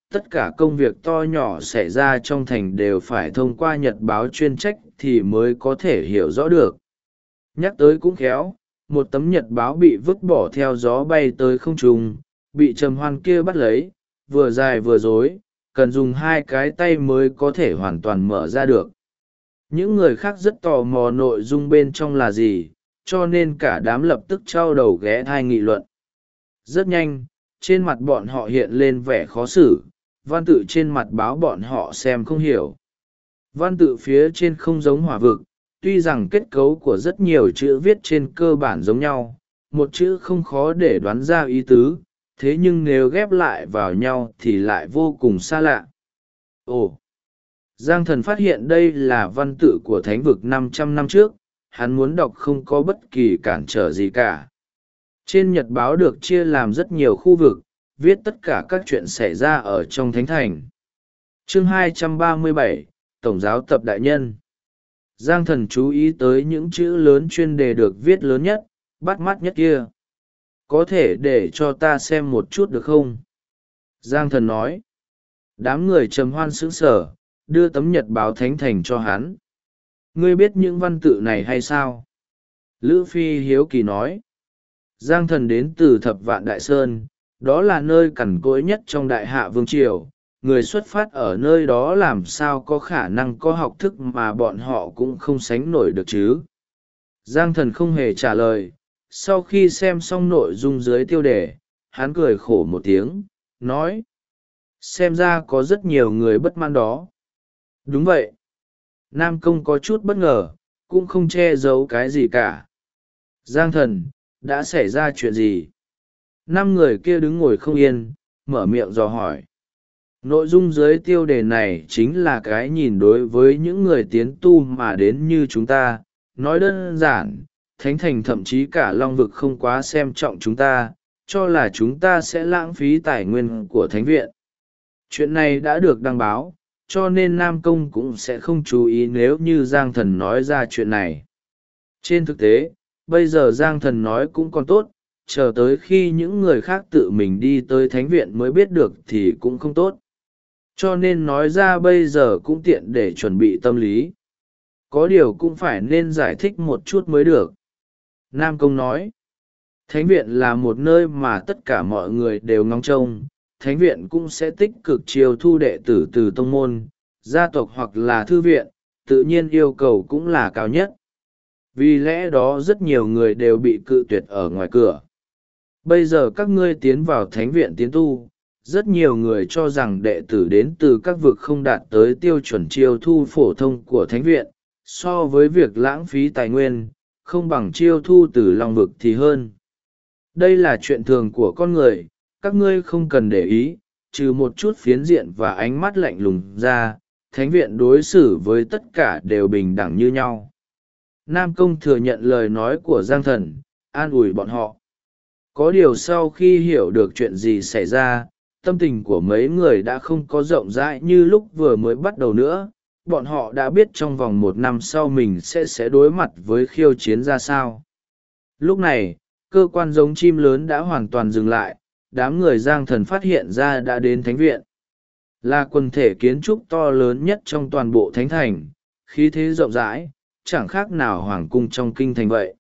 tất cả công việc to nhỏ xảy ra trong thành đều phải thông qua nhật báo chuyên trách thì mới có thể hiểu rõ được. Nhắc tới cũng khéo, một tấm nhật báo bị vứt bỏ theo gió bay tới không trung, bị Trầm Hoan kia bắt lấy, vừa dài vừa rối, cần dùng 2 cái tay mới có thể hoàn toàn mở ra được. Những người khác rất tò mò nội dung bên trong là gì, cho nên cả đám lập tức trao đầu ghé thai nghị luận. Rất nhanh, trên mặt bọn họ hiện lên vẻ khó xử, văn tự trên mặt báo bọn họ xem không hiểu. Văn tự phía trên không giống hỏa vực, tuy rằng kết cấu của rất nhiều chữ viết trên cơ bản giống nhau, một chữ không khó để đoán ra ý tứ, thế nhưng nếu ghép lại vào nhau thì lại vô cùng xa lạ. Ồ! Giang Thần phát hiện đây là văn tự của thánh vực 500 năm trước, hắn muốn đọc không có bất kỳ cản trở gì cả. Trên nhật báo được chia làm rất nhiều khu vực, viết tất cả các chuyện xảy ra ở trong thánh thành. Chương 237, Tổng giáo tập đại nhân. Giang Thần chú ý tới những chữ lớn chuyên đề được viết lớn nhất, bắt mắt nhất kia. Có thể để cho ta xem một chút được không? Giang Thần nói. Đám người Trầm Hoan sững sờ, đưa tấm nhật báo thánh thành cho hắn. Ngươi biết những văn tự này hay sao? Lữ Phi hiếu kỳ nói. Giang Thần đến từ Thập Vạn Đại Sơn, đó là nơi cằn cỗi nhất trong Đại Hạ Vương Triều. Người xuất phát ở nơi đó làm sao có khả năng có học thức mà bọn họ cũng không sánh nổi được chứ? Giang Thần không hề trả lời. Sau khi xem xong nội dung dưới tiêu đề, hắn cười khổ một tiếng, nói. Xem ra có rất nhiều người bất mãn đó. Đúng vậy. Nam Công có chút bất ngờ, cũng không che giấu cái gì cả. Giang Thần, đã xảy ra chuyện gì? 5 người kia đứng ngồi không yên, mở miệng dò hỏi. Nội dung dưới tiêu đề này chính là cái nhìn đối với những người tiến tu mà đến như chúng ta. Nói đơn giản, Thánh Thành thậm chí cả Long Vực không quá xem trọng chúng ta, cho là chúng ta sẽ lãng phí tài nguyên của Thánh Viện. Chuyện này đã được đăng báo, cho nên Nam Công cũng sẽ không chú ý nếu như Giang Thần nói ra chuyện này. Trên thực tế, bây giờ Giang Thần nói cũng còn tốt, chờ tới khi những người khác tự mình đi tới Thánh Viện mới biết được thì cũng không tốt. Cho nên nói ra bây giờ cũng tiện để chuẩn bị tâm lý. Có điều cũng phải nên giải thích một chút mới được. Nam Công nói, Thánh Viện là một nơi mà tất cả mọi người đều ngóng trông. Thánh Viện cũng sẽ tích cực chiêu thu đệ tử từ tông môn, gia tộc hoặc là thư viện, tự nhiên yêu cầu cũng là cao nhất. Vì lẽ đó rất nhiều người đều bị cự tuyệt ở ngoài cửa. Bây giờ các ngươi tiến vào Thánh Viện tiến tu, rất nhiều người cho rằng đệ tử đến từ các vực không đạt tới tiêu chuẩn chiêu thu phổ thông của Thánh Viện, so với việc lãng phí tài nguyên, không bằng chiêu thu từ Long Vực thì hơn. Đây là chuyện thường của con người, các ngươi không cần để ý, trừ một chút phiến diện và ánh mắt lạnh lùng ra, Thánh Viện đối xử với tất cả đều bình đẳng như nhau. Nam Công thừa nhận lời nói của Giang Thần, an ủi bọn họ. Có điều sau khi hiểu được chuyện gì xảy ra, tâm tình của mấy người đã không có rộng rãi như lúc vừa mới bắt đầu nữa. Bọn họ đã biết trong vòng 1 năm sau mình sẽ đối mặt với khiêu chiến ra sao. Lúc này, cơ quan giống chim lớn đã hoàn toàn dừng lại, đám người Giang Thần phát hiện ra đã đến Thánh Viện. Là quần thể kiến trúc to lớn nhất trong toàn bộ Thánh Thành, khí thế rộng rãi, chẳng khác nào Hoàng cung trong kinh thành vậy.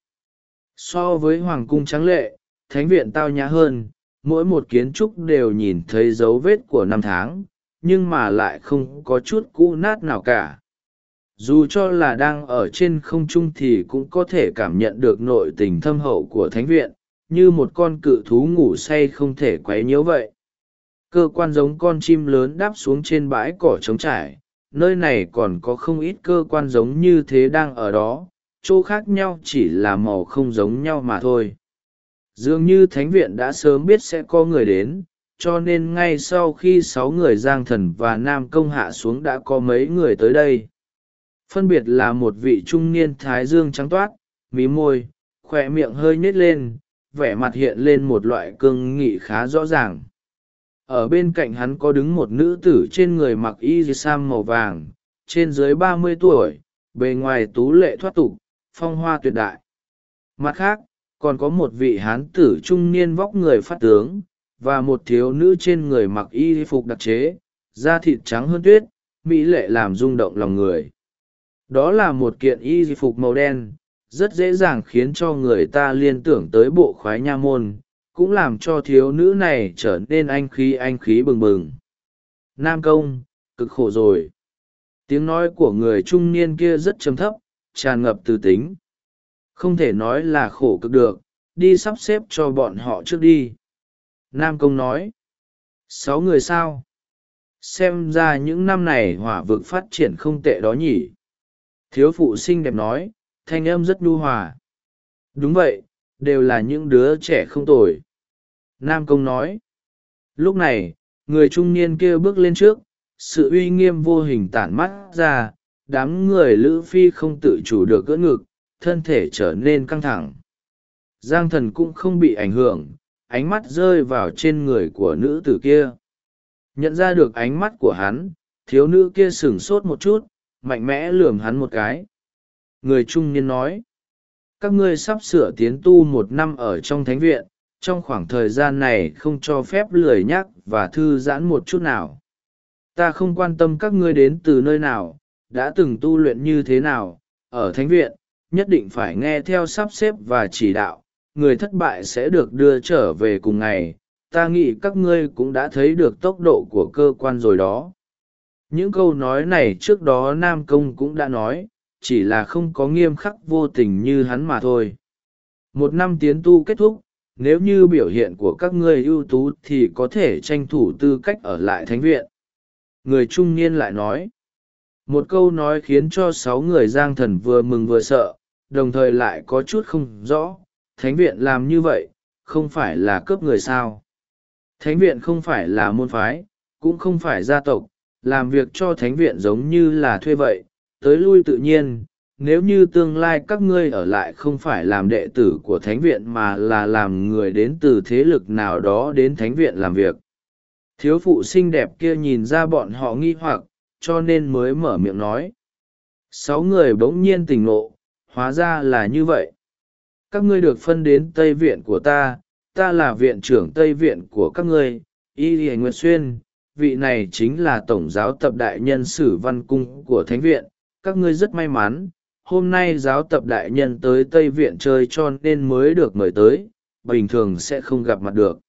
So với Hoàng cung tráng lệ, Thánh Viện tao nhã hơn, mỗi một kiến trúc đều nhìn thấy dấu vết của năm tháng, nhưng mà lại không có chút cũ nát nào cả. Dù cho là đang ở trên không trung thì cũng có thể cảm nhận được nội tình thâm hậu của Thánh Viện, như một con cự thú ngủ say không thể quấy nhiễu vậy. Cơ quan giống con chim lớn đáp xuống trên bãi cỏ trống trải, nơi này còn có không ít cơ quan giống như thế đang ở đó, chỗ khác nhau chỉ là màu không giống nhau mà thôi. Dường như Thánh Viện đã sớm biết sẽ có người đến, cho nên ngay sau khi 6 người Giang Thần và Nam Công hạ xuống đã có mấy người tới đây. Phân biệt là một vị trung niên thái dương trắng toát, mí môi, khỏe miệng hơi nhếch lên, vẻ mặt hiện lên một loại cương nghị khá rõ ràng. Ở bên cạnh hắn có đứng một nữ tử trên người mặc y sam màu vàng, trên dưới 30 tuổi, bề ngoài tú lệ thoát tục, phong hoa tuyệt đại. Mặt khác, còn có một vị hán tử trung niên vóc người phát tướng, và một thiếu nữ trên người mặc y phục đặc chế, da thịt trắng hơn tuyết, mỹ lệ làm rung động lòng người. Đó là một kiện y phục màu đen, rất dễ dàng khiến cho người ta liên tưởng tới bộ khoái nha môn, cũng làm cho thiếu nữ này trở nên anh khí bừng bừng. Nam công, cực khổ rồi. Tiếng nói của người trung niên kia rất trầm thấp, tràn ngập từ tính. Không thể nói là khổ cực được, đi sắp xếp cho bọn họ trước đi. Nam công nói. 6 người sao? Xem ra những năm này hỏa vực phát triển không tệ đó nhỉ. Thiếu phụ xinh đẹp nói, thanh âm rất nhu hòa. Đúng vậy, đều là những đứa trẻ không tồi. Nam công nói. Lúc này, người trung niên kia bước lên trước, sự uy nghiêm vô hình tản mắt ra, đám người Lữ Phi không tự chủ được cỡ ngực, thân thể trở nên căng thẳng. Giang Thần cũng không bị ảnh hưởng, ánh mắt rơi vào trên người của nữ tử kia. Nhận ra được ánh mắt của hắn, thiếu nữ kia sửng sốt một chút, mạnh mẽ lườm hắn một cái. Người trung niên nói, các ngươi sắp sửa tiến tu 1 năm ở trong thánh viện, trong khoảng thời gian này không cho phép lười nhắc và thư giãn một chút nào. Ta không quan tâm các ngươi đến từ nơi nào, đã từng tu luyện như thế nào, ở thánh viện, nhất định phải nghe theo sắp xếp và chỉ đạo, người thất bại sẽ được đưa trở về cùng ngày. Ta nghĩ các ngươi cũng đã thấy được tốc độ của cơ quan rồi đó. Những câu nói này trước đó Nam Công cũng đã nói, chỉ là không có nghiêm khắc vô tình như hắn mà thôi. 1 năm tiến tu kết thúc, nếu như biểu hiện của các ngươi ưu tú thì có thể tranh thủ tư cách ở lại thánh viện. Người trung niên lại nói. Một câu nói khiến cho 6 người Giang Thần vừa mừng vừa sợ, đồng thời lại có chút không rõ, thánh viện làm như vậy, không phải là cướp người sao. Thánh viện không phải là môn phái, cũng không phải gia tộc, làm việc cho thánh viện giống như là thuê vậy, tới lui tự nhiên. Nếu như tương lai các ngươi ở lại không phải làm đệ tử của thánh viện mà là làm người đến từ thế lực nào đó đến thánh viện làm việc. Thiếu phụ xinh đẹp kia nhìn ra bọn họ nghi hoặc, cho nên mới mở miệng nói. 6 người bỗng nhiên tỉnh ngộ, hóa ra là như vậy. Các ngươi được phân đến Tây Viện của ta, ta là viện trưởng Tây Viện của các ngươi, Y Lì Nguyệt Xuyên, vị này chính là tổng giáo tập đại nhân Sử Văn Cung của Thánh Viện. Các ngươi rất may mắn, hôm nay giáo tập đại nhân tới Tây Viện chơi cho nên mới được mời tới, bình thường sẽ không gặp mặt được.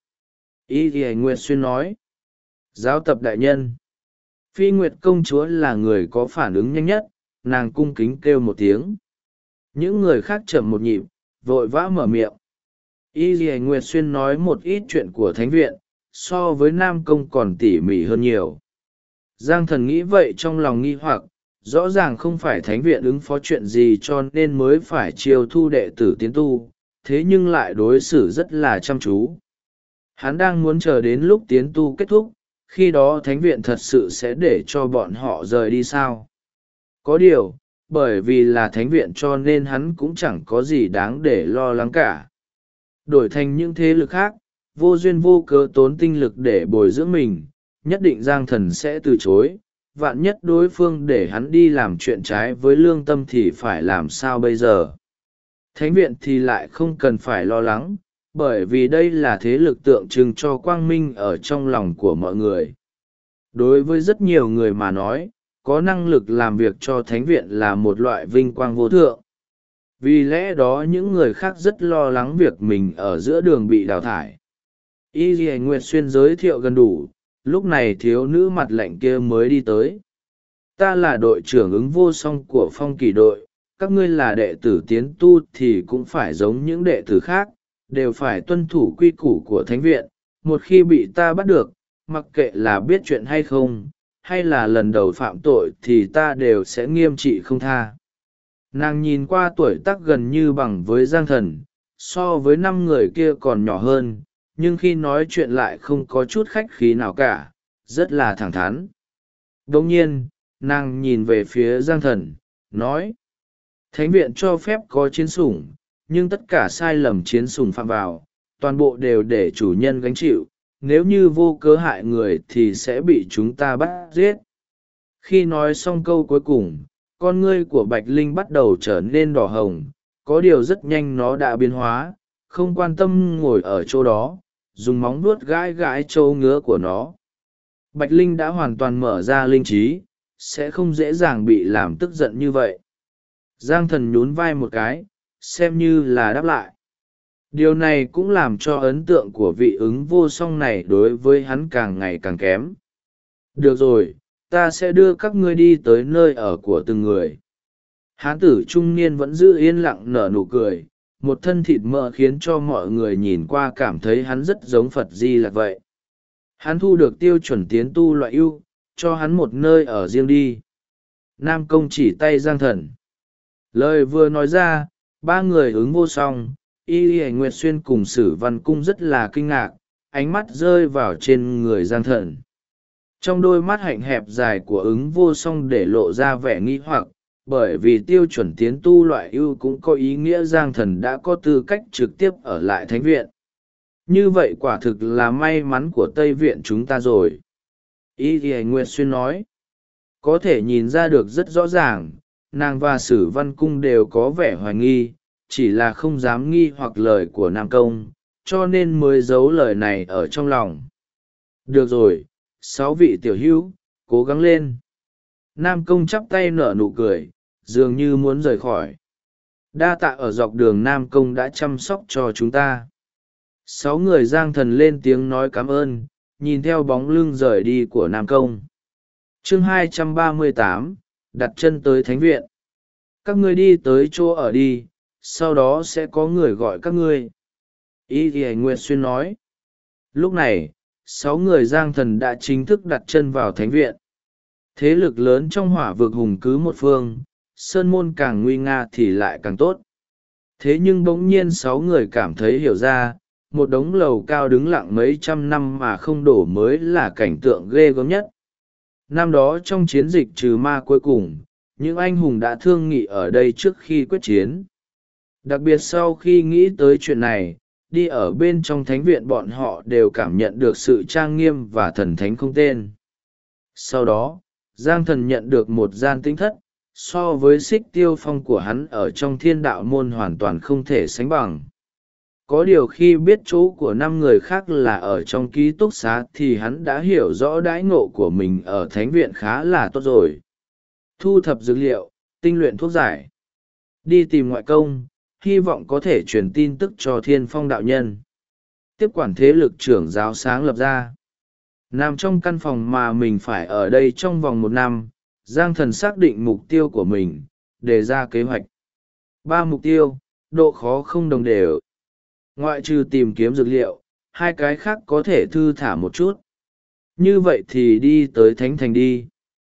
Y Lì Nguyệt Xuyên nói. Giáo tập đại nhân. Phi Nguyệt công chúa là người có phản ứng nhanh nhất, nàng cung kính kêu một tiếng. Những người khác chậm một nhịp, vội vã mở miệng. Y Lì Nguyệt Xuyên nói một ít chuyện của thánh viện, so với Nam Công còn tỉ mỉ hơn nhiều. Giang Thần nghĩ vậy trong lòng nghi hoặc, rõ ràng không phải thánh viện ứng phó chuyện gì cho nên mới phải chiêu thu đệ tử tiến tu, thế nhưng lại đối xử rất là chăm chú. Hắn đang muốn chờ đến lúc tiến tu kết thúc, khi đó thánh viện thật sự sẽ để cho bọn họ rời đi sao? Có điều, bởi vì là thánh viện cho nên hắn cũng chẳng có gì đáng để lo lắng cả. Đổi thành những thế lực khác, vô duyên vô cớ tốn tinh lực để bồi dưỡng mình, nhất định Giang Thần sẽ từ chối. Vạn nhất đối phương để hắn đi làm chuyện trái với lương tâm thì phải làm sao bây giờ? Thánh viện thì lại không cần phải lo lắng, bởi vì đây là thế lực tượng trưng cho quang minh ở trong lòng của mọi người. Đối với rất nhiều người mà nói, có năng lực làm việc cho thánh viện là một loại vinh quang vô thượng. Vì lẽ đó những người khác rất lo lắng việc mình ở giữa đường bị đào thải. Y Lì Nguyệt Xuyên giới thiệu gần đủ, lúc này thiếu nữ mặt lạnh kia mới đi tới. Ta là đội trưởng ứng vô song của phong kỳ đội, các ngươi là đệ tử tiến tu thì cũng phải giống những đệ tử khác, đều phải tuân thủ quy củ của thánh viện. Một khi bị ta bắt được, mặc kệ là biết chuyện hay không, hay là lần đầu phạm tội thì ta đều sẽ nghiêm trị không tha. Nàng nhìn qua tuổi tác gần như bằng với Giang Thần, so với 5 người kia còn nhỏ hơn, nhưng khi nói chuyện lại không có chút khách khí nào cả, rất là thẳng thắn. Đồng nhiên, nàng nhìn về phía Giang Thần, nói. Thánh viện cho phép có chiến sủng, nhưng tất cả sai lầm chiến sủng phạm vào, toàn bộ đều để chủ nhân gánh chịu, nếu như vô cớ hại người thì sẽ bị chúng ta bắt giết. Khi nói xong câu cuối cùng, con ngươi của Bạch Linh bắt đầu trở nên đỏ hồng, có điều rất nhanh nó đã biến hóa, không quan tâm ngồi ở chỗ đó, dùng móng vuốt gãi gãi trâu ngứa của nó. Bạch Linh đã hoàn toàn mở ra linh trí, sẽ không dễ dàng bị làm tức giận như vậy. Giang Thần nhún vai một cái, xem như là đáp lại. Điều này cũng làm cho ấn tượng của vị ứng vô song này đối với hắn càng ngày càng kém. Được rồi, ta sẽ đưa các ngươi đi tới nơi ở của từng người. Hán tử trung niên vẫn giữ yên lặng nở nụ cười, một thân thịt mỡ khiến cho mọi người nhìn qua cảm thấy hắn rất giống Phật Di Lặc vậy. Hắn thu được tiêu chuẩn tiến tu loại ưu, cho hắn một nơi ở riêng đi. Nam Công chỉ tay Giang Thần. Lời vừa nói ra, ba người ứng vô song, Y Y Nguyệt Xuyên cùng Sử Văn Cung rất là kinh ngạc, ánh mắt rơi vào trên người Giang Thần. Trong đôi mắt hạnh hẹp dài của ứng vô song để lộ ra vẻ nghi hoặc, bởi vì tiêu chuẩn tiến tu loại ưu cũng có ý nghĩa Giang Thần đã có tư cách trực tiếp ở lại Thánh Viện. Như vậy quả thực là may mắn của Tây Viện chúng ta rồi. Y Y Nguyệt Xuyên nói, có thể nhìn ra được rất rõ ràng, nàng và Sử Văn Cung đều có vẻ hoài nghi, chỉ là không dám nghi hoặc lời của Nam Công, cho nên mới giấu lời này ở trong lòng. Được rồi, 6 vị tiểu hữu, cố gắng lên. Nam Công chắp tay nở nụ cười, dường như muốn rời khỏi. Đa tạ ở dọc đường Nam Công đã chăm sóc cho chúng ta. 6 người Giang Thần lên tiếng nói cảm ơn, nhìn theo bóng lưng rời đi của Nam Công. Chương 238, đặt chân tới Thánh Viện. Các ngươi đi tới chỗ ở đi, sau đó sẽ có người gọi các ngươi. Y Y Nguyệt Xuyên nói. Lúc này, 6 người Giang Thần đã chính thức đặt chân vào Thánh Viện. Thế lực lớn trong Hỏa Vực hùng cứ một phương, sơn môn càng nguy nga thì lại càng tốt. Thế nhưng bỗng nhiên 6 người cảm thấy hiểu ra, một đống lầu cao đứng lặng mấy trăm năm mà không đổ mới là cảnh tượng ghê gớm nhất. Năm đó trong chiến dịch trừ ma cuối cùng, những anh hùng đã thương nghị ở đây trước khi quyết chiến. Đặc biệt sau khi nghĩ tới chuyện này, đi ở bên trong thánh viện bọn họ đều cảm nhận được sự trang nghiêm và thần thánh không tên. Sau đó, Giang Thần nhận được một gian tinh thất, so với Xích Tiêu Phong của hắn ở trong Thiên Đạo Môn hoàn toàn không thể sánh bằng. Có điều khi biết chỗ của 5 người khác là ở trong ký túc xá thì hắn đã hiểu rõ đãi ngộ của mình ở thánh viện khá là tốt rồi. Thu thập dược liệu, tinh luyện thuốc giải. Đi tìm ngoại công, hy vọng có thể truyền tin tức cho Thiên Phong đạo nhân. Tiếp quản thế lực trưởng giáo sáng lập ra. Nằm trong căn phòng mà mình phải ở đây trong vòng 1 năm, Giang Thần xác định mục tiêu của mình, đề ra kế hoạch. 3 mục tiêu, độ khó không đồng đều. Ngoại trừ tìm kiếm dược liệu, 2 cái khác có thể thư thả một chút. Như vậy thì đi tới Thánh Thành đi.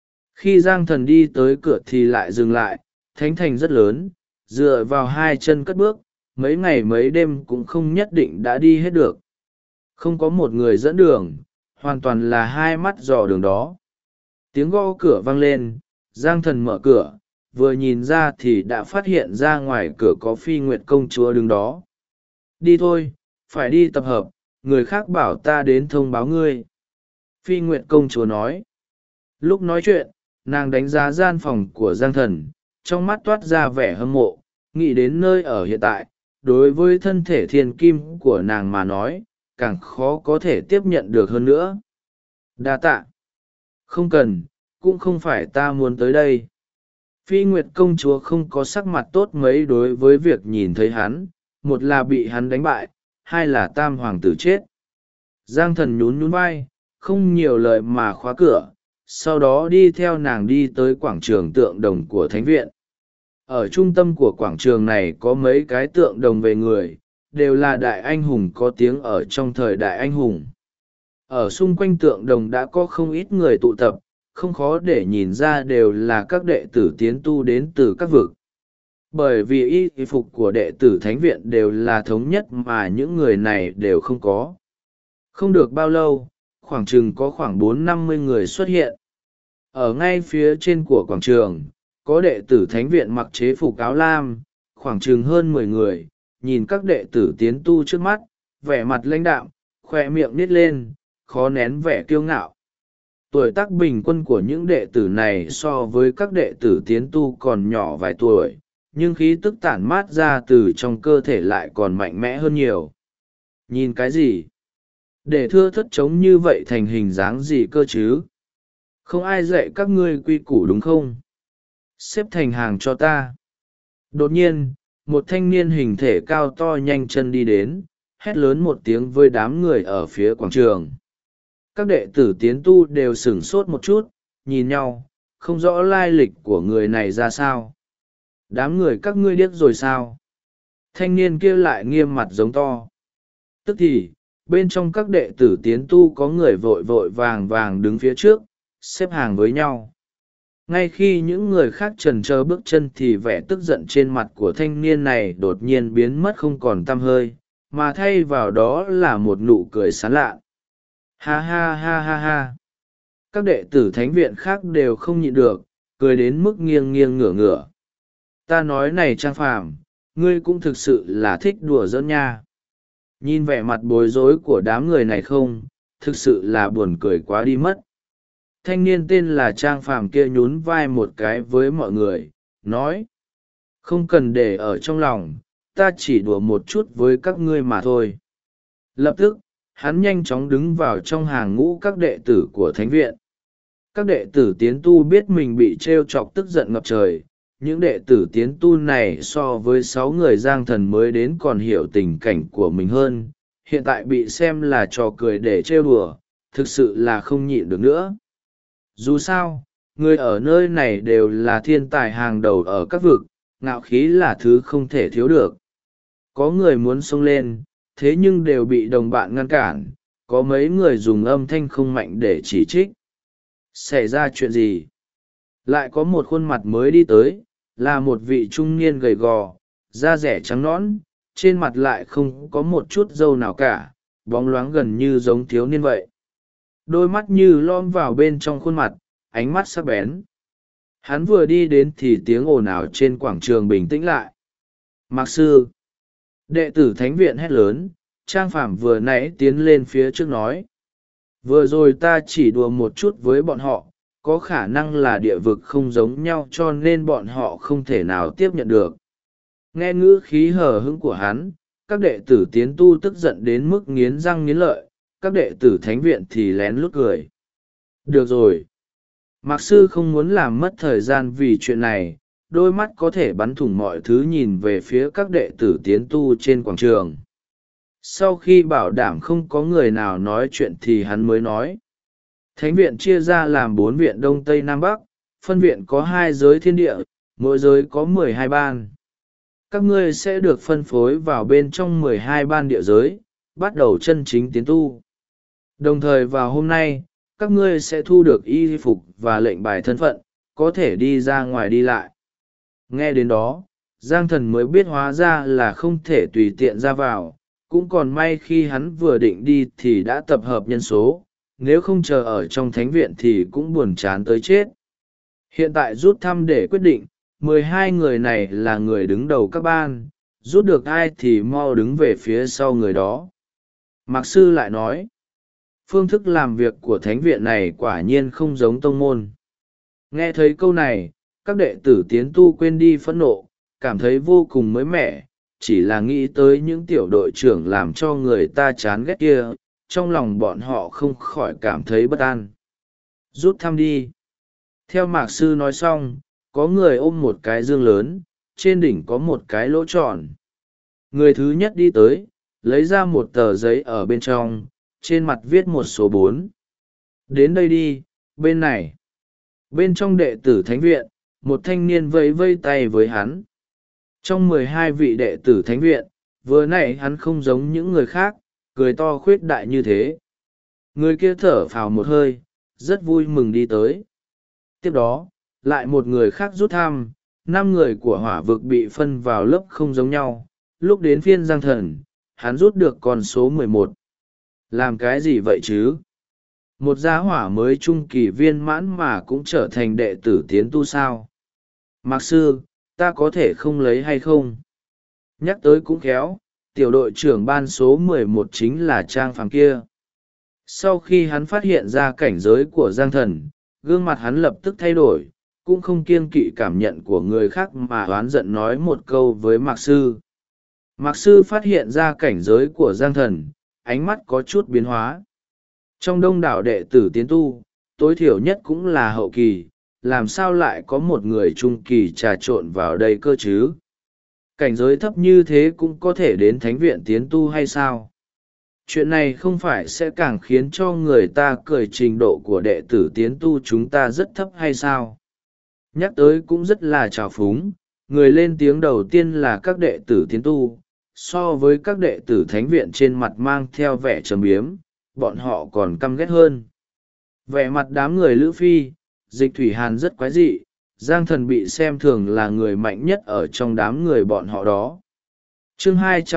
Khi Giang Thần đi tới cửa thì lại dừng lại, Thánh Thành rất lớn, dựa vào 2 chân cất bước, mấy ngày mấy đêm cũng không nhất định đã đi hết được. Không có một người dẫn đường, hoàn toàn là 2 mắt dò đường đó. Tiếng gõ cửa vang lên, Giang Thần mở cửa, vừa nhìn ra thì đã phát hiện ra ngoài cửa có Phi Nguyệt công chúa đứng đó. Đi thôi, phải đi tập hợp, người khác bảo ta đến thông báo ngươi. Phi Nguyệt công chúa nói. Lúc nói chuyện, nàng đánh giá gian phòng của Giang Thần, trong mắt toát ra vẻ hâm mộ, nghĩ đến nơi ở hiện tại, đối với thân thể thiên kim của nàng mà nói, càng khó có thể tiếp nhận được hơn nữa. Đa tạ. Không cần, cũng không phải ta muốn tới đây. Phi Nguyệt công chúa không có sắc mặt tốt mấy đối với việc nhìn thấy hắn, một là bị hắn đánh bại, 2 là tam hoàng tử chết. Giang Thần nhún nhún vai, không nhiều lời mà khóa cửa, sau đó đi theo nàng đi tới quảng trường tượng đồng của Thánh Viện. Ở trung tâm của quảng trường này có mấy cái tượng đồng về người, đều là đại anh hùng có tiếng ở trong thời đại anh hùng. Ở xung quanh tượng đồng đã có không ít người tụ tập, không khó để nhìn ra đều là các đệ tử tiến tu đến từ các vực. Bởi vì y phục của đệ tử Thánh Viện đều là thống nhất mà những người này đều không có. Không được bao lâu, khoảng chừng có khoảng 4-50 người xuất hiện. Ở ngay phía trên của quảng trường, có đệ tử Thánh Viện mặc chế phục áo lam, khoảng chừng hơn 10 người, nhìn các đệ tử tiến tu trước mắt, vẻ mặt lãnh đạm, khoe miệng nít lên, khó nén vẻ kiêu ngạo. Tuổi tác bình quân của những đệ tử này so với các đệ tử tiến tu còn nhỏ vài tuổi, nhưng khí tức tản mát ra từ trong cơ thể lại còn mạnh mẽ hơn nhiều. Nhìn cái gì? Để thưa thất trống như vậy thành hình dáng gì cơ chứ? Không ai dạy các ngươi quy củ đúng không? Xếp thành hàng cho ta. Đột nhiên, một thanh niên hình thể cao to nhanh chân đi đến, hét lớn một tiếng với đám người ở phía quảng trường. Các đệ tử tiến tu đều sửng sốt một chút, nhìn nhau, không rõ lai lịch của người này ra sao. Đám người các ngươi điếc rồi sao? Thanh niên kia lại nghiêm mặt giống to. Tức thì, bên trong các đệ tử tiến tu có người vội vội vàng vàng đứng phía trước, xếp hàng với nhau. Ngay khi những người khác chần chờ bước chân thì vẻ tức giận trên mặt của thanh niên này đột nhiên biến mất không còn tăm hơi, mà thay vào đó là một nụ cười sán lạ. Ha ha ha ha ha. Các đệ tử thánh viện khác đều không nhịn được, cười đến mức nghiêng nghiêng ngửa ngửa. Ta nói này Trang Phàm, ngươi cũng thực sự là thích đùa giỡn nha. Nhìn vẻ mặt bối rối của đám người này không, thực sự là buồn cười quá đi mất. Thanh niên tên là Trang Phàm kia nhún vai một cái với mọi người, nói. Không cần để ở trong lòng, ta chỉ đùa một chút với các ngươi mà thôi. Lập tức, hắn nhanh chóng đứng vào trong hàng ngũ các đệ tử của thánh viện. Các đệ tử tiến tu biết mình bị t chọc tức giận ngập trời. Những đệ tử tiến tu này so với 6 người giang thần mới đến còn hiểu tình cảnh của mình hơn, hiện tại bị xem là trò cười để trêu đùa, thực sự là không nhịn được nữa. Dù sao, người ở nơi này đều là thiên tài hàng đầu ở các vực, ngạo khí là thứ không thể thiếu được. Có người muốn xông lên, thế nhưng đều bị đồng bạn ngăn cản, có mấy người dùng âm thanh không mạnh để chỉ trích. Xảy ra chuyện gì? Lại có một khuôn mặt mới đi tới, là một vị trung niên gầy gò, da rẻ trắng nõn, trên mặt lại không có một chút râu nào cả, bóng loáng gần như giống thiếu niên vậy. Đôi mắt như lom vào bên trong khuôn mặt, ánh mắt sắc bén. Hắn vừa đi đến thì tiếng ồn ào trên quảng trường bình tĩnh lại. Mạc sư! Đệ tử thánh viện hét lớn, Trang Phàm vừa nãy tiến lên phía trước nói. Vừa rồi ta chỉ đùa một chút với bọn họ, có khả năng là địa vực không giống nhau cho nên bọn họ không thể nào tiếp nhận được. Nghe ngữ khí hờ hững của hắn, các đệ tử tiến tu tức giận đến mức nghiến răng nghiến lợi, các đệ tử thánh viện thì lén lút cười. Được rồi. Mạc sư không muốn làm mất thời gian vì chuyện này, đôi mắt có thể bắn thủng mọi thứ nhìn về phía các đệ tử tiến tu trên quảng trường. Sau khi bảo đảm không có người nào nói chuyện thì hắn mới nói. Thánh viện chia ra làm 4 viện Đông Tây Nam Bắc, phân viện có 2 giới thiên địa, mỗi giới có 12 ban. Các ngươi sẽ được phân phối vào bên trong 12 ban địa giới, bắt đầu chân chính tiến tu. Đồng thời vào hôm nay, các ngươi sẽ thu được y phục và lệnh bài thân phận, có thể đi ra ngoài đi lại. Nghe đến đó, Giang Thần mới biết hóa ra là không thể tùy tiện ra vào, cũng còn may khi hắn vừa định đi thì đã tập hợp nhân số, nếu không chờ ở trong thánh viện thì cũng buồn chán tới chết. Hiện tại rút thăm để quyết định, 12 người này là người đứng đầu các ban, rút được ai thì mau đứng về phía sau người đó. Mạc sư lại nói, phương thức làm việc của thánh viện này quả nhiên không giống tông môn. Nghe thấy câu này, các đệ tử tiến tu quên đi phẫn nộ, cảm thấy vô cùng mới mẻ, chỉ là nghĩ tới những tiểu đội trưởng làm cho người ta chán ghét kia, trong lòng bọn họ không khỏi cảm thấy bất an. Rút thăm đi. Theo Mạc sư nói xong, có người ôm một cái dương lớn, trên đỉnh có một cái lỗ tròn. Người thứ nhất đi tới, lấy ra một tờ giấy ở bên trong, trên mặt viết một số 4. Đến đây đi, bên này. Bên trong đệ tử thánh viện, một thanh niên vẫy vây tay với hắn. Trong 12 vị đệ tử thánh viện, vừa nãy hắn không giống những người khác, cười to khuyết đại như thế. Người kia thở phào một hơi, rất vui mừng đi tới. Tiếp đó, lại một người khác rút thăm, 5 người của hỏa vực bị phân vào lớp không giống nhau. Lúc đến phiên Giang Thần, hắn rút được con số 11. Làm cái gì vậy chứ? Một gia hỏa mới trung kỳ viên mãn mà cũng trở thành đệ tử tiến tu sao? Mạc sư, ta có thể không lấy hay không? Nhắc tới cũng khéo, tiểu đội trưởng ban số 11 chính là Trang Phàm kia. Sau khi hắn phát hiện ra cảnh giới của Giang Thần, gương mặt hắn lập tức thay đổi, cũng không kiêng kỵ cảm nhận của người khác mà oán giận nói một câu với Mạc sư. Mạc sư phát hiện ra cảnh giới của Giang Thần, ánh mắt có chút biến hóa. Trong đông đảo đệ tử tiến tu, tối thiểu nhất cũng là hậu kỳ, làm sao lại có một người trung kỳ trà trộn vào đây cơ chứ? Cảnh giới thấp như thế cũng có thể đến thánh viện tiến tu hay sao? Chuyện này không phải sẽ càng khiến cho người ta cười trình độ của đệ tử tiến tu chúng ta rất thấp hay sao? Nhắc tới cũng rất là trào phúng, người lên tiếng đầu tiên là các đệ tử tiến tu, so với các đệ tử thánh viện trên mặt mang theo vẻ trầm biếm, bọn họ còn căm ghét hơn. Vẻ mặt đám người Lữ Phi, Dịch Thủy Hàn rất quái dị, Giang Thần bị xem thường là người mạnh nhất ở trong đám người bọn họ đó. Chương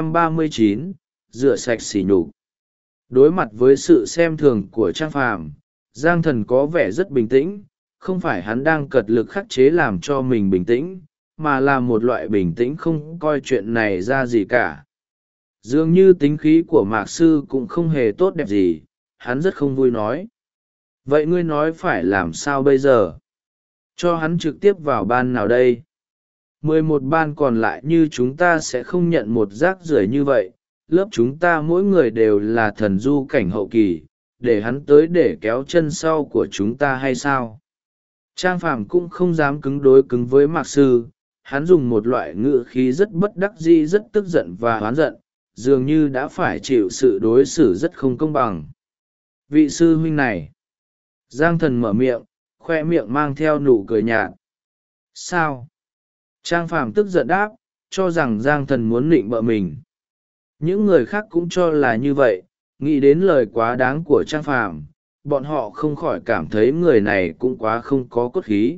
239, rửa sạch sỉ nhục. Đối mặt với sự xem thường của Trang Phàm, Giang Thần có vẻ rất bình tĩnh, không phải hắn đang cật lực khắc chế làm cho mình bình tĩnh, mà là một loại bình tĩnh không coi chuyện này ra gì cả. Dường như tính khí của Mạc Sư cũng không hề tốt đẹp gì, hắn rất không vui nói. Vậy ngươi nói phải làm sao bây giờ? Cho hắn trực tiếp vào ban nào đây? 11 ban còn lại như chúng ta sẽ không nhận một rác rưởi như vậy, lớp chúng ta mỗi người đều là thần du cảnh hậu kỳ, để hắn tới để kéo chân sau của chúng ta hay sao? Trang Phàm cũng không dám cứng đối cứng với Mạc Sư, hắn dùng một loại ngữ khí rất bất đắc dĩ, rất tức giận và oán giận, dường như đã phải chịu sự đối xử rất không công bằng. Vị sư huynh này. Giang Thần mở miệng, khoe miệng mang theo nụ cười nhạt. Sao? Trang Phàm tức giận đáp, cho rằng Giang Thần muốn nịnh bợ mình. Những người khác cũng cho là như vậy, nghĩ đến lời quá đáng của Trang Phàm, bọn họ không khỏi cảm thấy người này cũng quá không có cốt khí.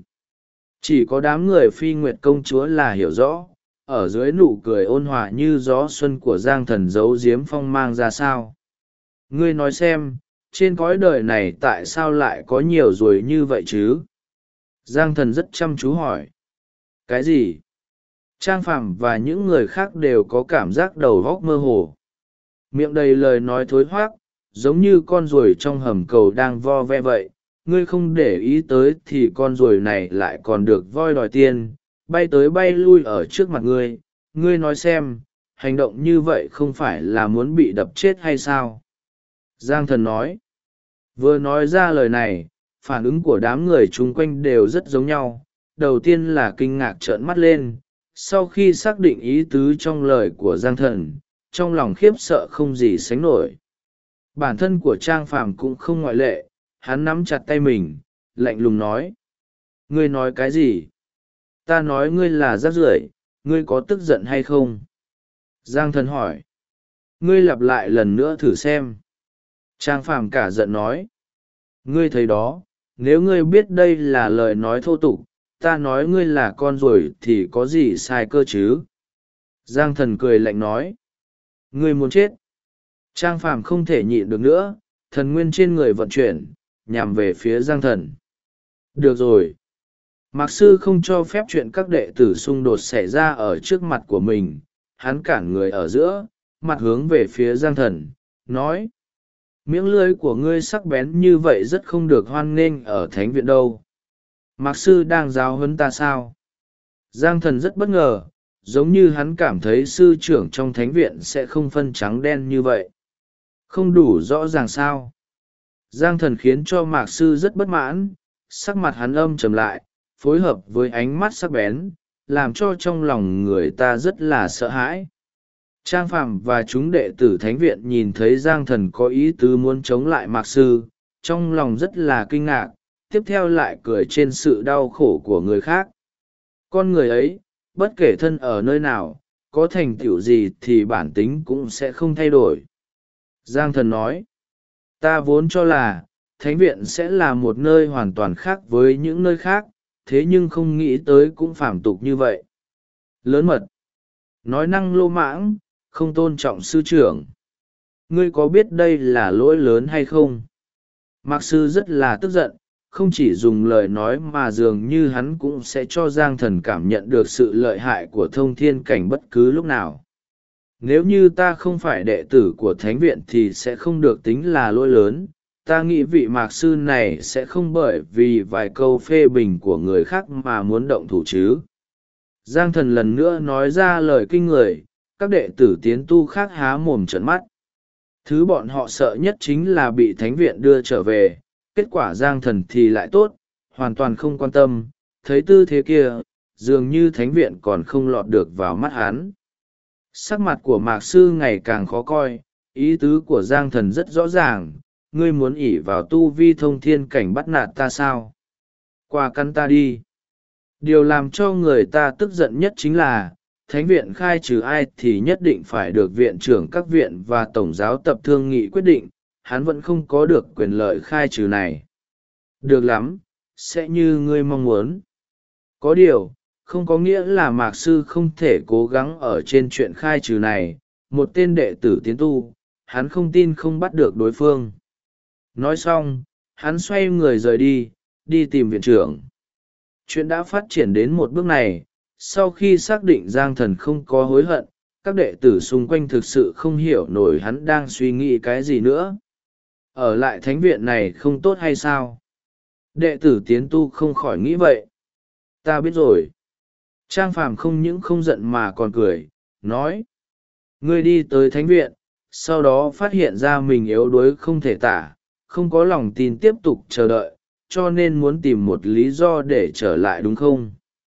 Chỉ có đám người Phi Nguyệt công chúa là hiểu rõ, ở dưới nụ cười ôn hòa như gió xuân của Giang Thần giấu giếm phong mang ra sao. Ngươi nói xem, trên cõi đời này tại sao lại có nhiều ruồi như vậy chứ? Giang Thần rất chăm chú hỏi. Cái gì? Trang Phàm và những người khác đều có cảm giác đầu óc mơ hồ. Miệng đầy lời nói thối hoác, giống như con ruồi trong hầm cầu đang vo ve vậy. Ngươi không để ý tới thì con ruồi này lại còn được voi đòi tiền, bay tới bay lui ở trước mặt ngươi. Ngươi nói xem, hành động như vậy không phải là muốn bị đập chết hay sao? Giang Thần nói. Vừa nói ra lời này, phản ứng của đám người chung quanh đều rất giống nhau. Đầu tiên là kinh ngạc trợn mắt lên, sau khi xác định ý tứ trong lời của Giang Thần, trong lòng khiếp sợ không gì sánh nổi. Bản thân của Trang Phàm cũng không ngoại lệ, hắn nắm chặt tay mình, lạnh lùng nói. Ngươi nói cái gì? Ta nói ngươi là rác rưởi, ngươi có tức giận hay không? Giang Thần hỏi. Ngươi lặp lại lần nữa thử xem. Trang Phàm cả giận nói. Ngươi thấy đó, nếu ngươi biết đây là lời nói thô tục, ta nói ngươi là con ruồi thì có gì sai cơ chứ? Giang Thần cười lạnh nói. Ngươi muốn chết. Trang Phàm không thể nhịn được nữa, thần nguyên trên người vận chuyển, nhằm về phía Giang Thần. Được rồi. Mạc Sư không cho phép chuyện các đệ tử xung đột xảy ra ở trước mặt của mình, hắn cản người ở giữa, mặt hướng về phía Giang Thần, nói. Miệng lưỡi của ngươi sắc bén như vậy rất không được hoan nghênh ở thánh viện đâu. Mạc Sư đang giáo huấn ta sao? Giang Thần rất bất ngờ, giống như hắn cảm thấy sư trưởng trong thánh viện sẽ không phân trắng đen như vậy. Không đủ rõ ràng sao? Giang Thần khiến cho Mạc Sư rất bất mãn, sắc mặt hắn âm trầm lại, phối hợp với ánh mắt sắc bén, làm cho trong lòng người ta rất là sợ hãi. Trang Phàm và chúng đệ tử thánh viện nhìn thấy Giang Thần có ý tứ muốn chống lại Mạc Sư, trong lòng rất là kinh ngạc, tiếp theo lại cười trên sự đau khổ của người khác. Con người ấy, bất kể thân ở nơi nào, có thành tựu gì thì bản tính cũng sẽ không thay đổi. Giang Thần nói, ta vốn cho là, thánh viện sẽ là một nơi hoàn toàn khác với những nơi khác, thế nhưng không nghĩ tới cũng phàm tục như vậy. Lớn mật, nói năng lô mãng, không tôn trọng sư trưởng. Ngươi có biết đây là lỗi lớn hay không? Mạc Sư rất là tức giận, không chỉ dùng lời nói mà dường như hắn cũng sẽ cho Giang Thần cảm nhận được sự lợi hại của thông thiên cảnh bất cứ lúc nào. Nếu như ta không phải đệ tử của thánh viện thì sẽ không được tính là lỗi lớn. Ta nghĩ vị Mạc Sư này sẽ không bởi vì vài câu phê bình của người khác mà muốn động thủ chứ. Giang Thần lần nữa nói ra lời kinh người, các đệ tử tiến tu khác há mồm trợn mắt. Thứ bọn họ sợ nhất chính là bị thánh viện đưa trở về, kết quả Giang Thần thì lại tốt, hoàn toàn không quan tâm, thấy tư thế kia, dường như thánh viện còn không lọt được vào mắt hắn. Sắc mặt của Mạc Sư ngày càng khó coi, ý tứ của Giang Thần rất rõ ràng, ngươi muốn ỷ vào tu vi thông thiên cảnh bắt nạt ta sao? Qua căn ta đi. Điều làm cho người ta tức giận nhất chính là, thánh viện khai trừ ai thì nhất định phải được viện trưởng các viện và tổng giáo tập thương nghị quyết định, hắn vẫn không có được quyền lợi khai trừ này. Được lắm, sẽ như ngươi mong muốn. Có điều, không có nghĩa là Mạc Sư không thể cố gắng ở trên chuyện khai trừ này, một tên đệ tử tiến tu, hắn không tin không bắt được đối phương. Nói xong, hắn xoay người rời đi, đi tìm viện trưởng. Chuyện đã phát triển đến một bước này, sau khi xác định Giang Thần không có hối hận, các đệ tử xung quanh thực sự không hiểu nổi hắn đang suy nghĩ cái gì nữa. Ở lại thánh viện này không tốt hay sao? Đệ tử tiến tu không khỏi nghĩ vậy. Ta biết rồi. Trang Phàm không những không giận mà còn cười, nói. Ngươi đi tới thánh viện, sau đó phát hiện ra mình yếu đuối không thể tả, không có lòng tin tiếp tục chờ đợi, cho nên muốn tìm một lý do để trở lại đúng không?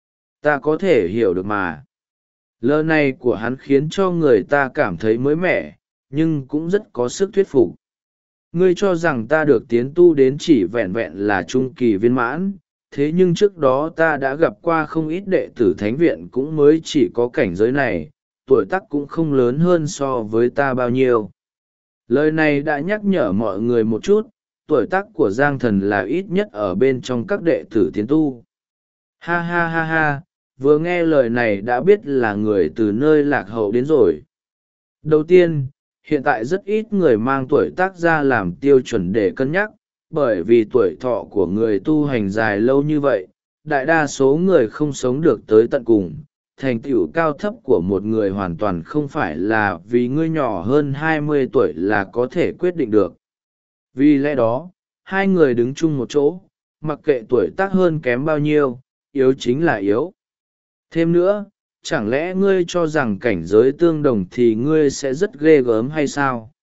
Ta có thể hiểu được mà. Lời này của hắn khiến cho người ta cảm thấy mới mẻ, nhưng cũng rất có sức thuyết phục. Ngươi cho rằng ta được tiến tu đến chỉ vẹn vẹn là trung kỳ viên mãn, thế nhưng trước đó ta đã gặp qua không ít đệ tử thánh viện cũng mới chỉ có cảnh giới này, tuổi tác cũng không lớn hơn so với ta bao nhiêu. Lời này đã nhắc nhở mọi người một chút, tuổi tác của Giang Thần là ít nhất ở bên trong các đệ tử tiến tu. Ha ha ha ha, vừa nghe lời này đã biết là người từ nơi lạc hậu đến rồi. Đầu tiên, hiện tại rất ít người mang tuổi tác ra làm tiêu chuẩn để cân nhắc, bởi vì tuổi thọ của người tu hành dài lâu như vậy, đại đa số người không sống được tới tận cùng. Thành tựu cao thấp của một người hoàn toàn không phải là vì ngươi nhỏ hơn 20 tuổi là có thể quyết định được. Vì lẽ đó, hai người đứng chung một chỗ, mặc kệ tuổi tác hơn kém bao nhiêu, yếu chính là yếu. Thêm nữa, chẳng lẽ ngươi cho rằng cảnh giới tương đồng thì ngươi sẽ rất ghê gớm hay sao?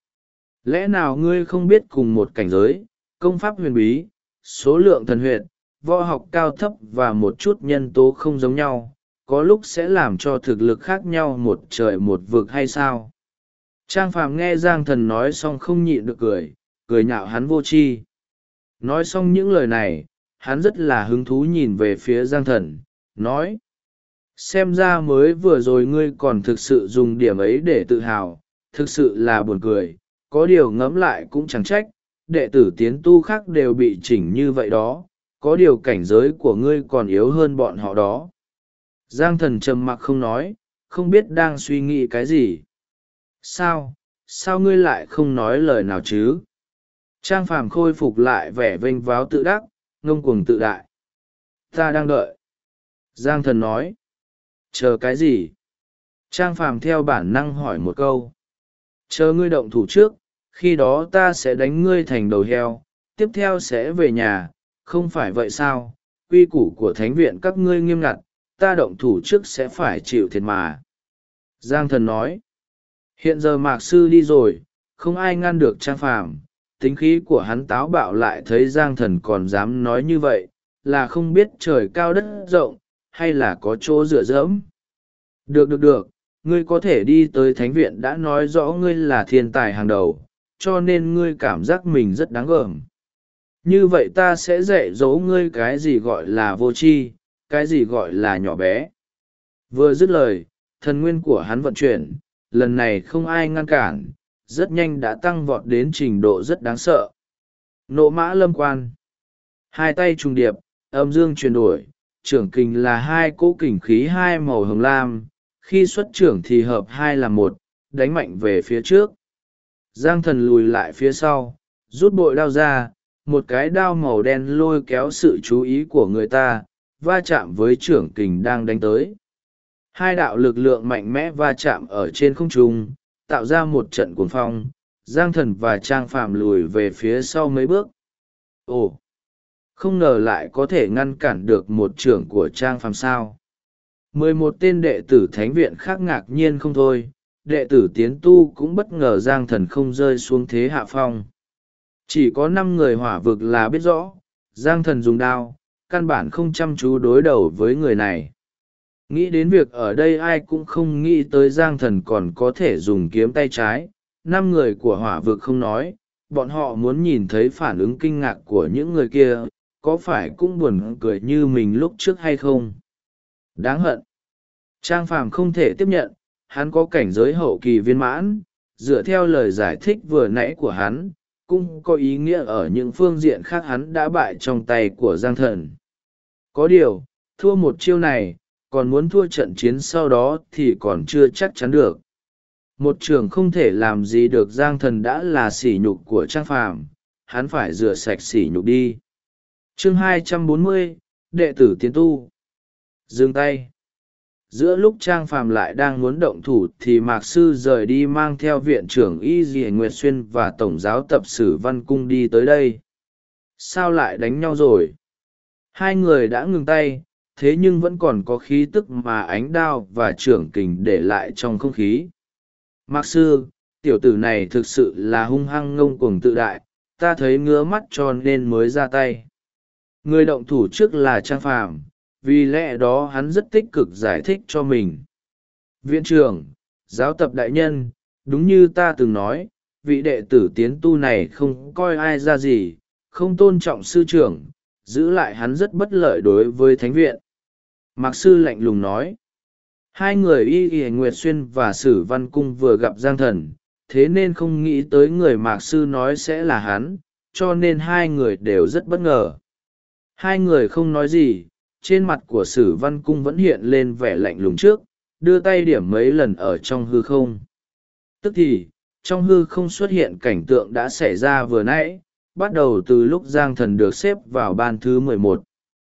Lẽ nào ngươi không biết cùng một cảnh giới, công pháp huyền bí, số lượng thần huyệt, võ học cao thấp và một chút nhân tố không giống nhau, có lúc sẽ làm cho thực lực khác nhau một trời một vực hay sao? Trang Phàm nghe Giang Thần nói xong không nhịn được cười, cười nhạo hắn vô tri. Nói xong những lời này, hắn rất là hứng thú nhìn về phía Giang Thần, nói. Xem ra mới vừa rồi ngươi còn thực sự dùng điểm ấy để tự hào, thực sự là buồn cười, có điều ngẫm lại cũng chẳng trách, đệ tử tiến tu khác đều bị chỉnh như vậy đó, có điều cảnh giới của ngươi còn yếu hơn bọn họ đó. Giang Thần trầm mặc không nói, không biết đang suy nghĩ cái gì. Sao ngươi lại không nói lời nào chứ? Trang Phàm khôi phục lại vẻ vênh váo tự đắc, ngông cuồng tự đại. Ta đang đợi. Giang Thần nói. Chờ cái gì? Trang Phàm theo bản năng hỏi một câu. Chờ ngươi động thủ trước, khi đó ta sẽ đánh ngươi thành đầu heo, tiếp theo sẽ về nhà, không phải vậy sao? Quy củ của thánh viện các ngươi nghiêm ngặt, ta động thủ trước sẽ phải chịu thiệt mà. Giang Thần nói. Hiện giờ Mạc Sư đi rồi, không ai ngăn được Trang Phàm, tính khí của hắn táo bạo lại thấy Giang Thần còn dám nói như vậy, là không biết trời cao đất rộng, hay là có chỗ dựa dẫm. Được, ngươi có thể đi tới thánh viện đã nói rõ ngươi là thiên tài hàng đầu, cho nên ngươi cảm giác mình rất đáng gờm. Như vậy ta sẽ dạy dỗ ngươi cái gì gọi là vô tri, cái gì gọi là nhỏ bé. Vừa dứt lời, thần nguyên của hắn vận chuyển, lần này không ai ngăn cản, rất nhanh đã tăng vọt đến trình độ rất đáng sợ. Nộ mã lâm quan. Hai tay trùng điệp, âm dương chuyển đổi, trưởng kình là hai cỗ kình khí hai màu hồng lam, khi xuất trưởng thì hợp hai là một, đánh mạnh về phía trước. Giang Thần lùi lại phía sau, rút bội đao ra, một cái đao màu đen lôi kéo sự chú ý của người ta, va chạm với trưởng kình đang đánh tới. Hai đạo lực lượng mạnh mẽ va chạm ở trên không trung, tạo ra một trận cuồng phong. Giang Thần và Trang Phàm lùi về phía sau mấy bước. Ồ! Không ngờ lại có thể ngăn cản được một trưởng của Trang Phàm sao. 11 tên đệ tử thánh viện khác ngạc nhiên không thôi, đệ tử tiến tu cũng bất ngờ Giang Thần không rơi xuống thế hạ phong. Chỉ có 5 người hỏa vực là biết rõ, Giang Thần dùng đao, căn bản không chăm chú đối đầu với người này. Nghĩ đến việc ở đây ai cũng không nghĩ tới Giang Thần còn có thể dùng kiếm tay trái, 5 người của hỏa vực không nói, bọn họ muốn nhìn thấy phản ứng kinh ngạc của những người kia, có phải cũng buồn cười như mình lúc trước hay không? Đáng hận. Trang Phàm không thể tiếp nhận, hắn có cảnh giới hậu kỳ viên mãn, dựa theo lời giải thích vừa nãy của hắn, cũng có ý nghĩa ở những phương diện khác hắn đã bại trong tay của Giang Thần. Có điều, thua một chiêu này, còn muốn thua trận chiến sau đó thì còn chưa chắc chắn được. Một trường không thể làm gì được Giang Thần đã là sỉ nhục của Trang Phàm, hắn phải rửa sạch sỉ nhục đi. Chương 240, đệ tử tiến tu. Dừng tay. Giữa lúc Trang Phàm lại đang muốn động thủ thì Mạc Sư rời đi mang theo viện trưởng Y Dì Nguyệt Xuyên và tổng giáo tập sử Văn Cung đi tới đây. Sao lại đánh nhau rồi? Hai người đã ngừng tay, thế nhưng vẫn còn có khí tức mà ánh đao và trưởng kình để lại trong không khí. Mạc Sư, tiểu tử này thực sự là hung hăng ngông cuồng tự đại, ta thấy ngứa mắt cho nên mới ra tay. Người động thủ trước là Trang Phàm, vì lẽ đó hắn rất tích cực giải thích cho mình. Viện trưởng, giáo tập đại nhân, đúng như ta từng nói, vị đệ tử tiến tu này không coi ai ra gì, không tôn trọng sư trưởng, giữ lại hắn rất bất lợi đối với thánh viện. Mạc Sư lạnh lùng nói. Hai người Y Y Nguyệt Xuyên và Sử Văn Cung vừa gặp Giang Thần, thế nên không nghĩ tới người Mạc Sư nói sẽ là hắn, cho nên hai người đều rất bất ngờ. Hai người không nói gì, trên mặt của Sử Văn Cung vẫn hiện lên vẻ lạnh lùng trước, đưa tay điểm mấy lần ở trong hư không. Tức thì, trong hư không xuất hiện cảnh tượng đã xảy ra vừa nãy, bắt đầu từ lúc Giang Thần được xếp vào ban thứ 11.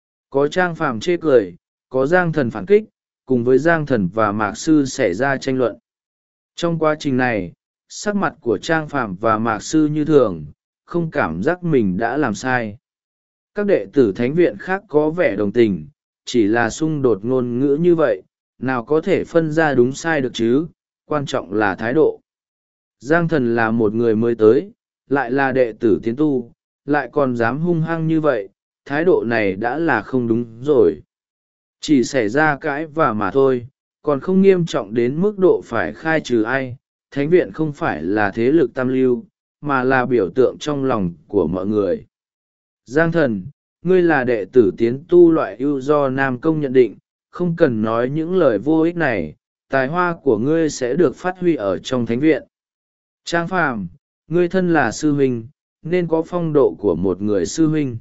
Có Trang Phàm chê cười, có Giang Thần phản kích, cùng với Giang Thần và Mạc Sư xảy ra tranh luận. Trong quá trình này, sắc mặt của Trang Phàm và Mạc Sư như thường, không cảm giác mình đã làm sai. Các đệ tử thánh viện khác có vẻ đồng tình, chỉ là xung đột ngôn ngữ như vậy, nào có thể phân ra đúng sai được chứ, quan trọng là thái độ. Giang Thần là một người mới tới, lại là đệ tử tiến tu, lại còn dám hung hăng như vậy, thái độ này đã là không đúng rồi. Chỉ xảy ra cãi vã mà thôi, còn không nghiêm trọng đến mức độ phải khai trừ ai. Thánh viện không phải là thế lực tam lưu, mà là biểu tượng trong lòng của mọi người. Giang Thần, ngươi là đệ tử tiến tu loại ưu do Nam Công nhận định, không cần nói những lời vô ích này, tài hoa của ngươi sẽ được phát huy ở trong thánh viện. Trang Phàm, ngươi thân là sư huynh, nên có phong độ của một người sư huynh.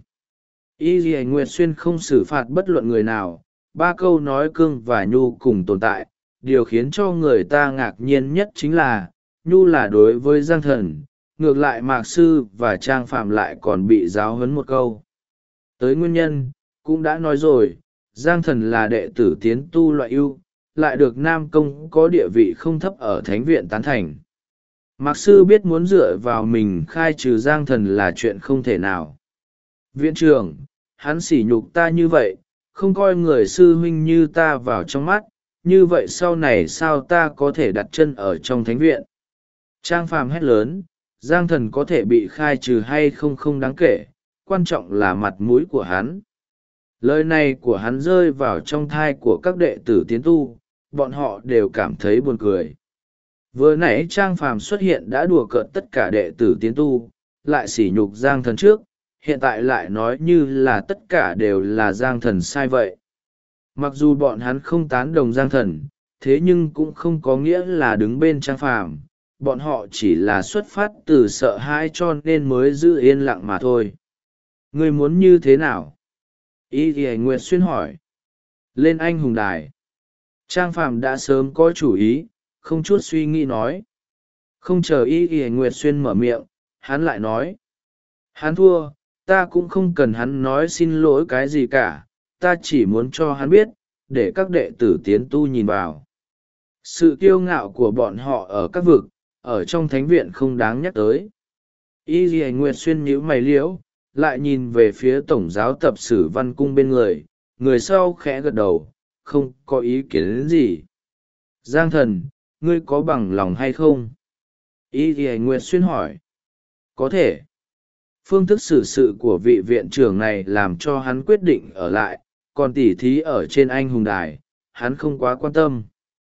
Y Dì Nguyệt Xuyên không xử phạt bất luận người nào, 3 câu nói cương và nhu cùng tồn tại. Điều khiến cho người ta ngạc nhiên nhất chính là, nhu là đối với Giang Thần, ngược lại Mạc Sư và Trang Phạm lại còn bị giáo huấn một câu. Tới nguyên nhân, cũng đã nói rồi, Giang Thần là đệ tử tiến tu loại ưu, lại được Nam Công có địa vị không thấp ở thánh viện tán thành. Mạc Sư biết muốn dựa vào mình khai trừ Giang Thần là chuyện không thể nào. Viện trưởng, hắn sỉ nhục ta như vậy, không coi người sư huynh như ta vào trong mắt, như vậy sau này sao ta có thể đặt chân ở trong thánh viện? Trang Phàm hét lớn, Giang Thần có thể bị khai trừ hay không không đáng kể, quan trọng là mặt mũi của hắn. Lời này của hắn rơi vào trong thai của các đệ tử tiến tu, bọn họ đều cảm thấy buồn cười. Vừa nãy Trang Phàm xuất hiện đã đùa cợt tất cả đệ tử tiến tu, lại sỉ nhục Giang Thần trước, hiện tại lại nói như là tất cả đều là Giang Thần sai vậy. Mặc dù bọn hắn không tán đồng Giang Thần, thế nhưng cũng không có nghĩa là đứng bên Trang Phàm, bọn họ chỉ là xuất phát từ sợ hãi cho nên mới giữ yên lặng mà thôi. Ngươi muốn như thế nào? Y Y Nguyệt Xuyên hỏi. Lên anh hùng đài. Trang Phàm đã sớm có chủ ý, không chút suy nghĩ nói. Không chờ Y Y Nguyệt Xuyên mở miệng, hắn lại nói. Hắn thua, ta cũng không cần hắn nói xin lỗi cái gì cả, ta chỉ muốn cho hắn biết, để các đệ tử tiến tu nhìn vào. Sự kiêu ngạo của bọn họ ở các vực, ở trong thánh viện không đáng nhắc tới. Y Dì Nguyệt Xuyên nhíu mày liễu, lại nhìn về phía tổng giáo tập sử Văn Cung bên người, người sau khẽ gật đầu, không có ý kiến gì. Giang Thần, ngươi có bằng lòng hay không? Y thì Nguyệt Xuyên hỏi. Có thể. Phương thức xử sự của vị viện trưởng này làm cho hắn quyết định ở lại, còn tỉ thí ở trên anh hùng đài, hắn không quá quan tâm.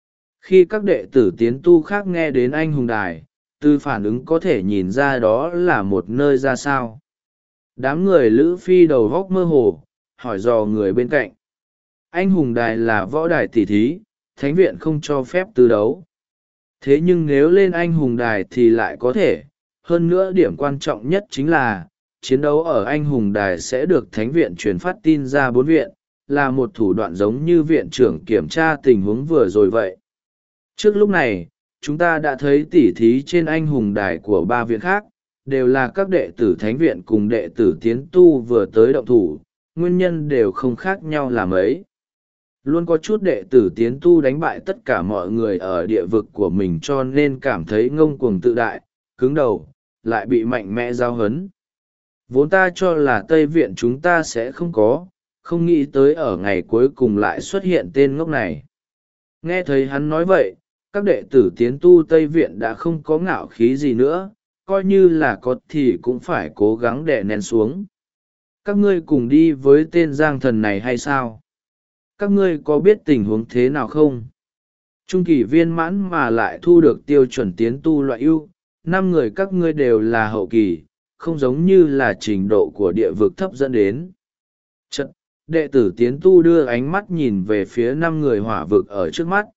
Khi các đệ tử tiến tu khác nghe đến anh hùng đài, từ phản ứng có thể nhìn ra đó là một nơi ra sao. Đám người Lữ Phi đầu góc mơ hồ, hỏi dò người bên cạnh. Anh hùng đài là võ đài tỉ thí, thánh viện không cho phép tư đấu. Thế nhưng nếu lên anh hùng đài thì lại có thể. Hơn nữa điểm quan trọng nhất chính là, chiến đấu ở anh hùng đài sẽ được thánh viện truyền phát tin ra 4 viện, là một thủ đoạn giống như viện trưởng kiểm tra tình huống vừa rồi vậy. Trước lúc này, chúng ta đã thấy tỉ thí trên anh hùng đài của 3 viện khác, đều là các đệ tử thánh viện cùng đệ tử tiến tu vừa tới động thủ, nguyên nhân đều không khác nhau là mấy. Luôn có chút đệ tử tiến tu đánh bại tất cả mọi người ở địa vực của mình cho nên cảm thấy ngông cuồng tự đại, cứng đầu, lại bị mạnh mẽ giao hấn. Vốn ta cho là Tây Viện chúng ta sẽ không có, không nghĩ tới ở ngày cuối cùng lại xuất hiện tên ngốc này. Nghe thấy hắn nói vậy, các đệ tử tiến tu Tây Viện đã không có ngạo khí gì nữa, coi như là có thì cũng phải cố gắng đè nén xuống. Các ngươi cùng đi với tên Giang Thần này hay sao? Các ngươi có biết tình huống thế nào không? Trung kỳ viên mãn mà lại thu được tiêu chuẩn tiến tu loại ưu, 5 người các ngươi đều là hậu kỳ, không giống như là trình độ của địa vực thấp dẫn đến. Chật, đệ tử tiến tu đưa ánh mắt nhìn về phía 5 người hỏa vực ở trước mắt.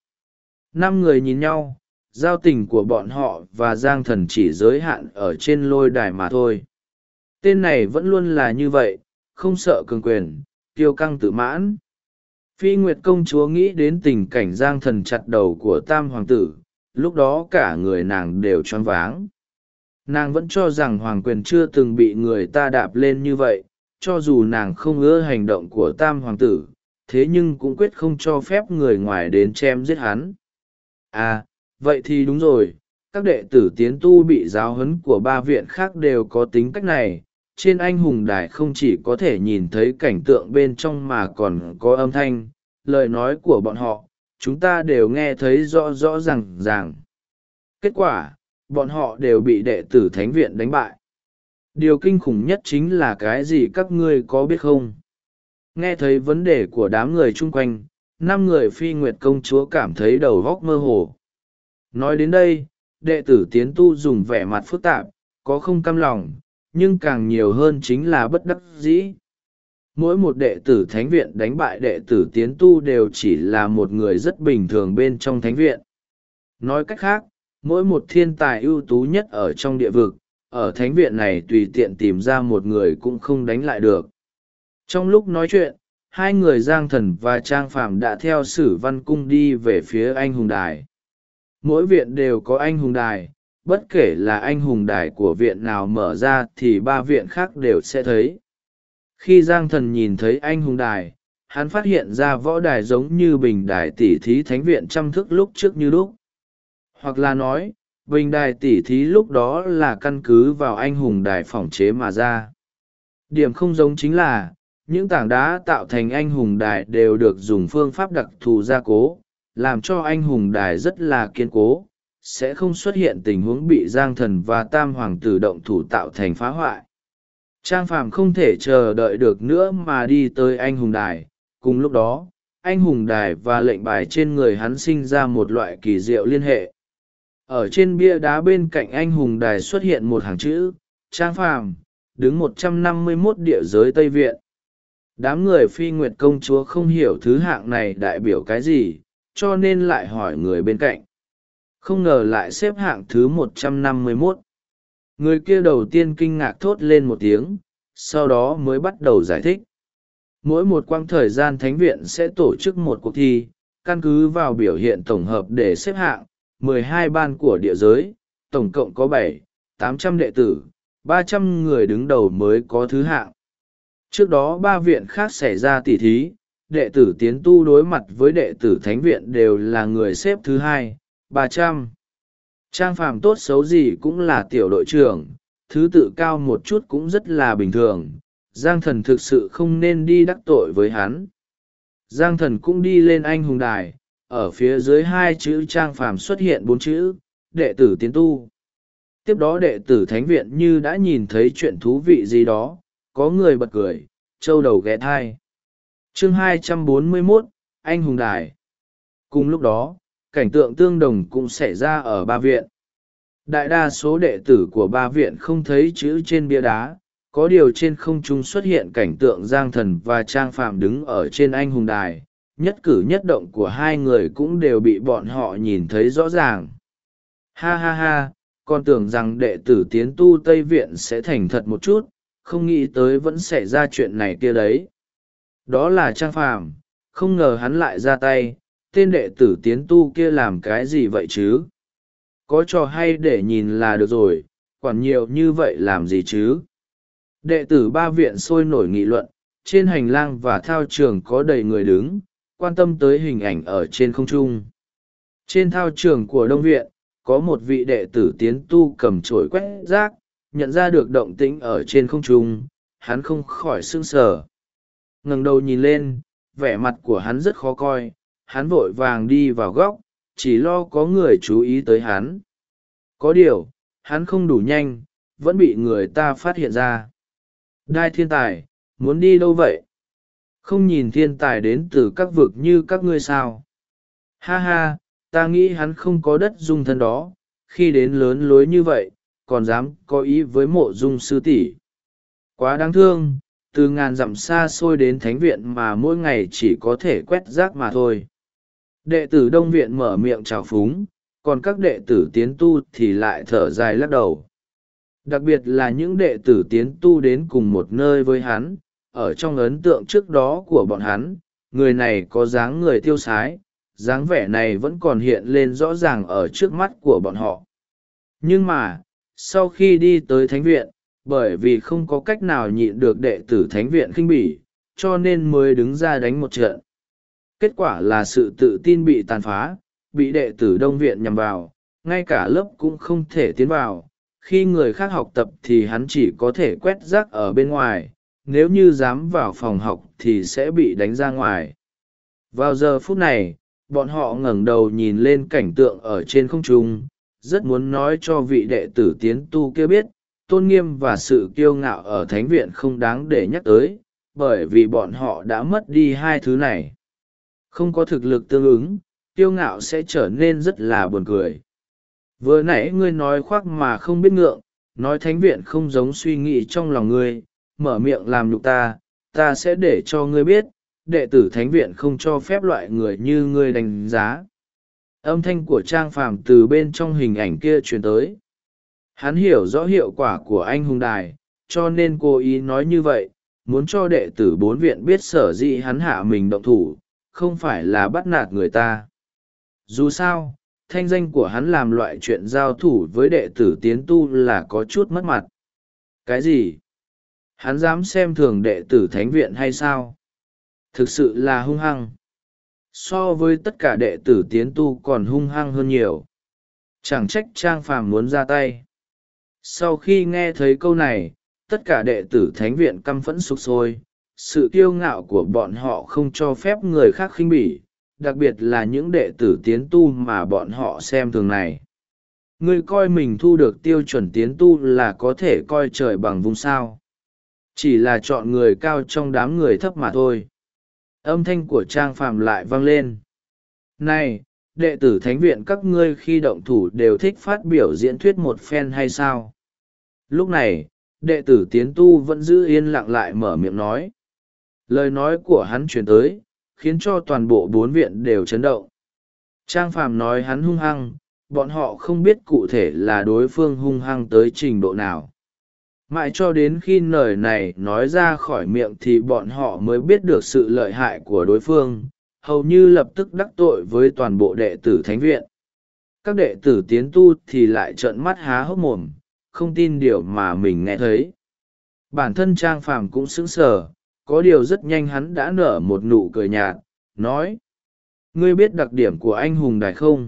5 người nhìn nhau, giao tình của bọn họ và Giang Thần chỉ giới hạn ở trên lôi đài mà thôi. Tên này vẫn luôn là như vậy, không sợ cường quyền, kiêu căng tự mãn. Phi Nguyệt công chúa nghĩ đến tình cảnh Giang Thần chặt đầu của Tam hoàng tử, lúc đó cả người nàng đều choáng váng. Nàng vẫn cho rằng hoàng quyền chưa từng bị người ta đạp lên như vậy, cho dù nàng không ưa hành động của Tam hoàng tử, thế nhưng cũng quyết không cho phép người ngoài đến chém giết hắn. À, vậy thì đúng rồi, các đệ tử tiến tu bị giáo huấn của 3 viện khác đều có tính cách này. Trên anh hùng đài không chỉ có thể nhìn thấy cảnh tượng bên trong mà còn có âm thanh, lời nói của bọn họ, chúng ta đều nghe thấy rõ rõ ràng. Kết quả, bọn họ đều bị đệ tử thánh viện đánh bại. Điều kinh khủng nhất chính là cái gì các ngươi có biết không? Nghe thấy vấn đề của đám người chung quanh, 5 người Phi Nguyệt công chúa cảm thấy đầu góc mơ hồ. Nói đến đây, đệ tử tiến tu dùng vẻ mặt phức tạp, có không cam lòng, nhưng càng nhiều hơn chính là bất đắc dĩ. Mỗi một đệ tử thánh viện đánh bại đệ tử tiến tu đều chỉ là một người rất bình thường bên trong thánh viện. Nói cách khác, mỗi một thiên tài ưu tú nhất ở trong địa vực, ở thánh viện này tùy tiện tìm ra một người cũng không đánh lại được. Trong lúc nói chuyện, 2 người Giang Thần và Trang Phàm đã theo Sử Văn Cung đi về phía anh hùng đài. Mỗi viện đều có anh hùng đài, bất kể là anh hùng đài của viện nào mở ra thì 3 viện khác đều sẽ thấy. Khi Giang Thần nhìn thấy anh hùng đài, hắn phát hiện ra võ đài giống như bình đài tỉ thí thánh viện trăm thức lúc trước như lúc. Hoặc là nói, bình đài tỉ thí lúc đó là căn cứ vào anh hùng đài phỏng chế mà ra. Điểm không giống chính là, những tảng đá tạo thành anh hùng đài đều được dùng phương pháp đặc thù gia cố, làm cho anh hùng đài rất là kiên cố, sẽ không xuất hiện tình huống bị Giang Thần và Tam hoàng tử động thủ tạo thành phá hoại. Trang Phàm không thể chờ đợi được nữa mà đi tới anh hùng đài. Cùng lúc đó, anh hùng đài và lệnh bài trên người hắn sinh ra một loại kỳ diệu liên hệ. Ở trên bia đá bên cạnh anh hùng đài xuất hiện một hàng chữ, Trang Phàm, đứng 151 địa giới Tây Viện. Đám người Phi Nguyệt công chúa không hiểu thứ hạng này đại biểu cái gì, cho nên lại hỏi người bên cạnh. Không ngờ lại xếp hạng thứ 151. Người kia đầu tiên kinh ngạc thốt lên một tiếng, sau đó mới bắt đầu giải thích. Mỗi một quãng thời gian thánh viện sẽ tổ chức một cuộc thi, căn cứ vào biểu hiện tổng hợp để xếp hạng, 12 ban của địa giới, tổng cộng có 700-800 đệ tử, 300 người đứng đầu mới có thứ hạng. Trước đó 3 viện khác xảy ra tỉ thí, đệ tử tiến tu đối mặt với đệ tử thánh viện đều là người xếp thứ 2, 300. Trang Phàm tốt xấu gì cũng là tiểu đội trưởng, thứ tự cao một chút cũng rất là bình thường. Giang Thần thực sự không nên đi đắc tội với hắn. Giang Thần cũng đi lên anh hùng đài, ở phía dưới hai chữ Trang Phàm xuất hiện bốn chữ đệ tử tiến tu. Tiếp đó đệ tử thánh viện như đã nhìn thấy chuyện thú vị gì đó, có người bật cười, trâu đầu ghé thai. Chương 241, Anh hùng đài. Cùng lúc đó, cảnh tượng tương đồng cũng xảy ra ở ba viện. Đại đa số đệ tử của ba viện không thấy chữ trên bia đá, có điều trên không trung xuất hiện cảnh tượng Giang Thần và Trang Phạm đứng ở trên anh hùng đài, nhất cử nhất động của hai người cũng đều bị bọn họ nhìn thấy rõ ràng. Ha ha ha, con tưởng rằng đệ tử tiến tu Tây Viện sẽ thành thật một chút, không nghĩ tới vẫn xảy ra chuyện này kia đấy. Đó là Trang Phàm, không ngờ hắn lại ra tay, tên đệ tử tiến tu kia làm cái gì vậy chứ? Có trò hay để nhìn là được rồi, quản nhiều như vậy làm gì chứ? Đệ tử ba viện sôi nổi nghị luận, trên hành lang và thao trường có đầy người đứng, quan tâm tới hình ảnh ở trên không trung. Trên thao trường của Đông Viện, có một vị đệ tử tiến tu cầm chổi quét rác, nhận ra được động tĩnh ở trên không trung, hắn không khỏi sững sờ. Ngẩng đầu nhìn lên, vẻ mặt của hắn rất khó coi, hắn vội vàng đi vào góc, chỉ lo có người chú ý tới hắn. Có điều, hắn không đủ nhanh, vẫn bị người ta phát hiện ra. Đai thiên tài, muốn đi đâu vậy? Không nhìn thiên tài đến từ các vực như các ngươi sao? Ha ha, ta nghĩ hắn không có đất dung thân đó, khi đến lớn lối như vậy, còn dám có ý với mộ dung sư tỷ. Quá đáng thương, từ ngàn dặm xa xôi đến thánh viện mà mỗi ngày chỉ có thể quét rác mà thôi. Đệ tử đông viện mở miệng trào phúng, còn các đệ tử tiến tu thì lại thở dài lắc đầu. Đặc biệt là những đệ tử tiến tu đến cùng một nơi với hắn, ở trong ấn tượng trước đó của bọn hắn, người này có dáng người tiêu sái, dáng vẻ này vẫn còn hiện lên rõ ràng ở trước mắt của bọn họ. Nhưng mà, sau khi đi tới thánh viện, bởi vì không có cách nào nhịn được đệ tử thánh viện khinh bỉ, cho nên mới đứng ra đánh một trận. Kết quả là sự tự tin bị tàn phá, bị đệ tử đông viện nhằm vào, ngay cả lớp cũng không thể tiến vào. Khi người khác học tập thì hắn chỉ có thể quét rác ở bên ngoài, nếu như dám vào phòng học thì sẽ bị đánh ra ngoài. Vào giờ phút này, bọn họ ngẩng đầu nhìn lên cảnh tượng ở trên không trung, rất muốn nói cho vị đệ tử tiến tu kia biết, tôn nghiêm và sự kiêu ngạo ở thánh viện không đáng để nhắc tới, bởi vì bọn họ đã mất đi hai thứ này. Không có thực lực tương ứng, kiêu ngạo sẽ trở nên rất là buồn cười. Vừa nãy ngươi nói khoác mà không biết ngượng, nói thánh viện không giống suy nghĩ trong lòng ngươi, mở miệng làm nhục ta, ta sẽ để cho ngươi biết, đệ tử thánh viện không cho phép loại người như ngươi đánh giá. Âm thanh của Trang Phàm từ bên trong hình ảnh kia truyền tới. Hắn hiểu rõ hiệu quả của anh hùng đài, cho nên cố ý nói như vậy, muốn cho đệ tử bốn viện biết sở dĩ hắn hạ mình động thủ, không phải là bắt nạt người ta. Dù sao, thanh danh của hắn làm loại chuyện giao thủ với đệ tử tiến tu là có chút mất mặt. Cái gì? Hắn dám xem thường đệ tử thánh viện hay sao? Thực sự là hung hăng. So với tất cả đệ tử tiến tu còn hung hăng hơn nhiều. Chẳng trách Trang Phàm muốn ra tay. Sau khi nghe thấy câu này, tất cả đệ tử thánh viện căm phẫn sục sôi. Sự kiêu ngạo của bọn họ không cho phép người khác khinh bỉ, đặc biệt là những đệ tử tiến tu mà bọn họ xem thường này. Ngươi coi mình thu được tiêu chuẩn tiến tu là có thể coi trời bằng vùng sao. Chỉ là chọn người cao trong đám người thấp mà thôi. Âm thanh của Trang Phàm lại vang lên. Này, đệ tử thánh viện các ngươi khi động thủ đều thích phát biểu diễn thuyết một phen hay sao? Lúc này, đệ tử tiến tu vẫn giữ yên lặng lại mở miệng nói. Lời nói của hắn truyền tới, khiến cho toàn bộ bốn viện đều chấn động. Trang Phàm nói hắn hung hăng, bọn họ không biết cụ thể là đối phương hung hăng tới trình độ nào. Mãi cho đến khi lời này nói ra khỏi miệng thì bọn họ mới biết được sự lợi hại của đối phương, hầu như lập tức đắc tội với toàn bộ đệ tử thánh viện. Các đệ tử tiến tu thì lại trợn mắt há hốc mồm, không tin điều mà mình nghe thấy. Bản thân Trang Phàm cũng sững sờ, có điều rất nhanh hắn đã nở một nụ cười nhạt, nói. Ngươi biết đặc điểm của anh hùng đài không?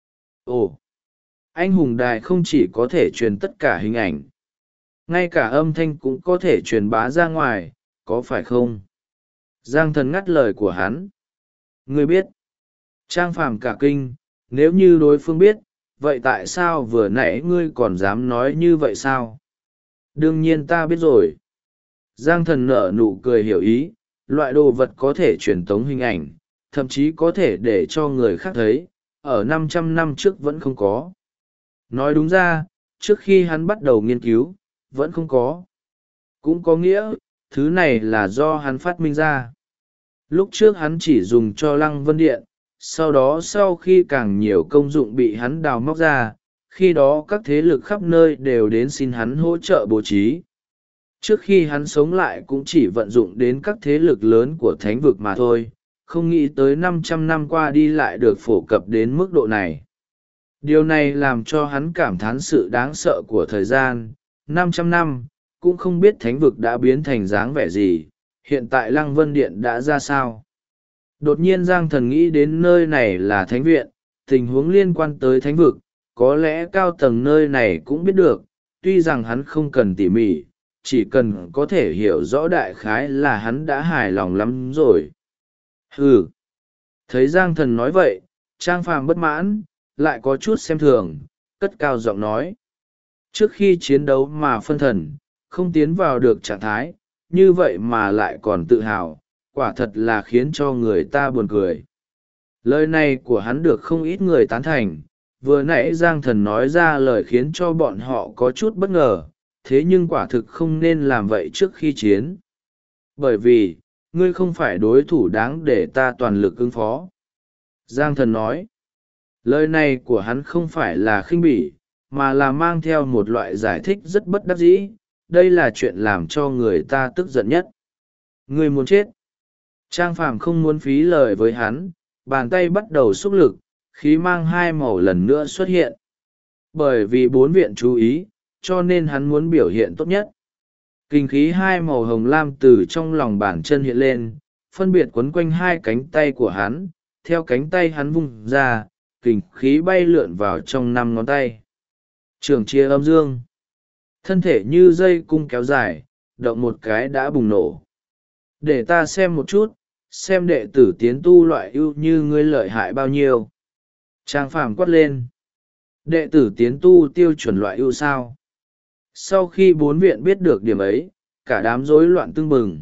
Ồ, anh hùng đài không chỉ có thể truyền tất cả hình ảnh, ngay cả âm thanh cũng có thể truyền bá ra ngoài, có phải không? Giang Thần ngắt lời của hắn. Ngươi biết. Trang Phàm cả kinh, nếu như đối phương biết, vậy tại sao vừa nãy ngươi còn dám nói như vậy sao? Đương nhiên ta biết rồi. Giang Thần nở nụ cười hiểu ý, loại đồ vật có thể truyền tống hình ảnh, thậm chí có thể để cho người khác thấy, ở 500 năm trước vẫn không có. Nói đúng ra, trước khi hắn bắt đầu nghiên cứu, vẫn không có. Cũng có nghĩa, thứ này là do hắn phát minh ra. Lúc trước hắn chỉ dùng cho Lăng Vân Điện, sau đó sau khi càng nhiều công dụng bị hắn đào móc ra, khi đó các thế lực khắp nơi đều đến xin hắn hỗ trợ bố trí. Trước khi hắn sống lại cũng chỉ vận dụng đến các thế lực lớn của thánh vực mà thôi, không nghĩ tới 500 năm qua đi lại được phổ cập đến mức độ này. Điều này làm cho hắn cảm thán sự đáng sợ của thời gian. 500 năm, cũng không biết thánh vực đã biến thành dáng vẻ gì, hiện tại Lăng Vân Điện đã ra sao. Đột nhiên Giang Thần nghĩ đến nơi này là thánh viện, tình huống liên quan tới thánh vực, có lẽ cao tầng nơi này cũng biết được, tuy rằng hắn không cần tỉ mỉ, chỉ cần có thể hiểu rõ đại khái là hắn đã hài lòng lắm rồi. Ừ. Thấy Giang Thần nói vậy, Trang Phàm bất mãn, lại có chút xem thường, cất cao giọng nói. Trước khi chiến đấu mà phân thần, không tiến vào được trạng thái, như vậy mà lại còn tự hào, quả thật là khiến cho người ta buồn cười. Lời này của hắn được không ít người tán thành, vừa nãy Giang Thần nói ra lời khiến cho bọn họ có chút bất ngờ, thế nhưng quả thực không nên làm vậy trước khi chiến. Bởi vì, ngươi không phải đối thủ đáng để ta toàn lực ứng phó. Giang Thần nói, lời này của hắn không phải là khinh bỉ, mà là mang theo một loại giải thích rất bất đắc dĩ, đây là chuyện làm cho người ta tức giận nhất. Ngươi muốn chết. Trang Phàm không muốn phí lời với hắn, bàn tay bắt đầu xúc lực, khí mang hai màu lần nữa xuất hiện. Bởi vì bốn viện chú ý, cho nên hắn muốn biểu hiện tốt nhất. Kinh khí hai màu hồng lam từ trong lòng bàn chân hiện lên, phân biệt quấn quanh hai cánh tay của hắn, theo cánh tay hắn vung ra, kinh khí bay lượn vào trong 5 ngón tay. Trường chia âm dương. Thân thể như dây cung kéo dài, động một cái đã bùng nổ. Để ta xem một chút, xem đệ tử tiến tu loại ưu như ngươi lợi hại bao nhiêu. Trang Phàm quát lên. Đệ tử tiến tu tiêu chuẩn loại ưu sao? Sau khi bốn viện biết được điểm ấy, cả đám rối loạn tưng bừng.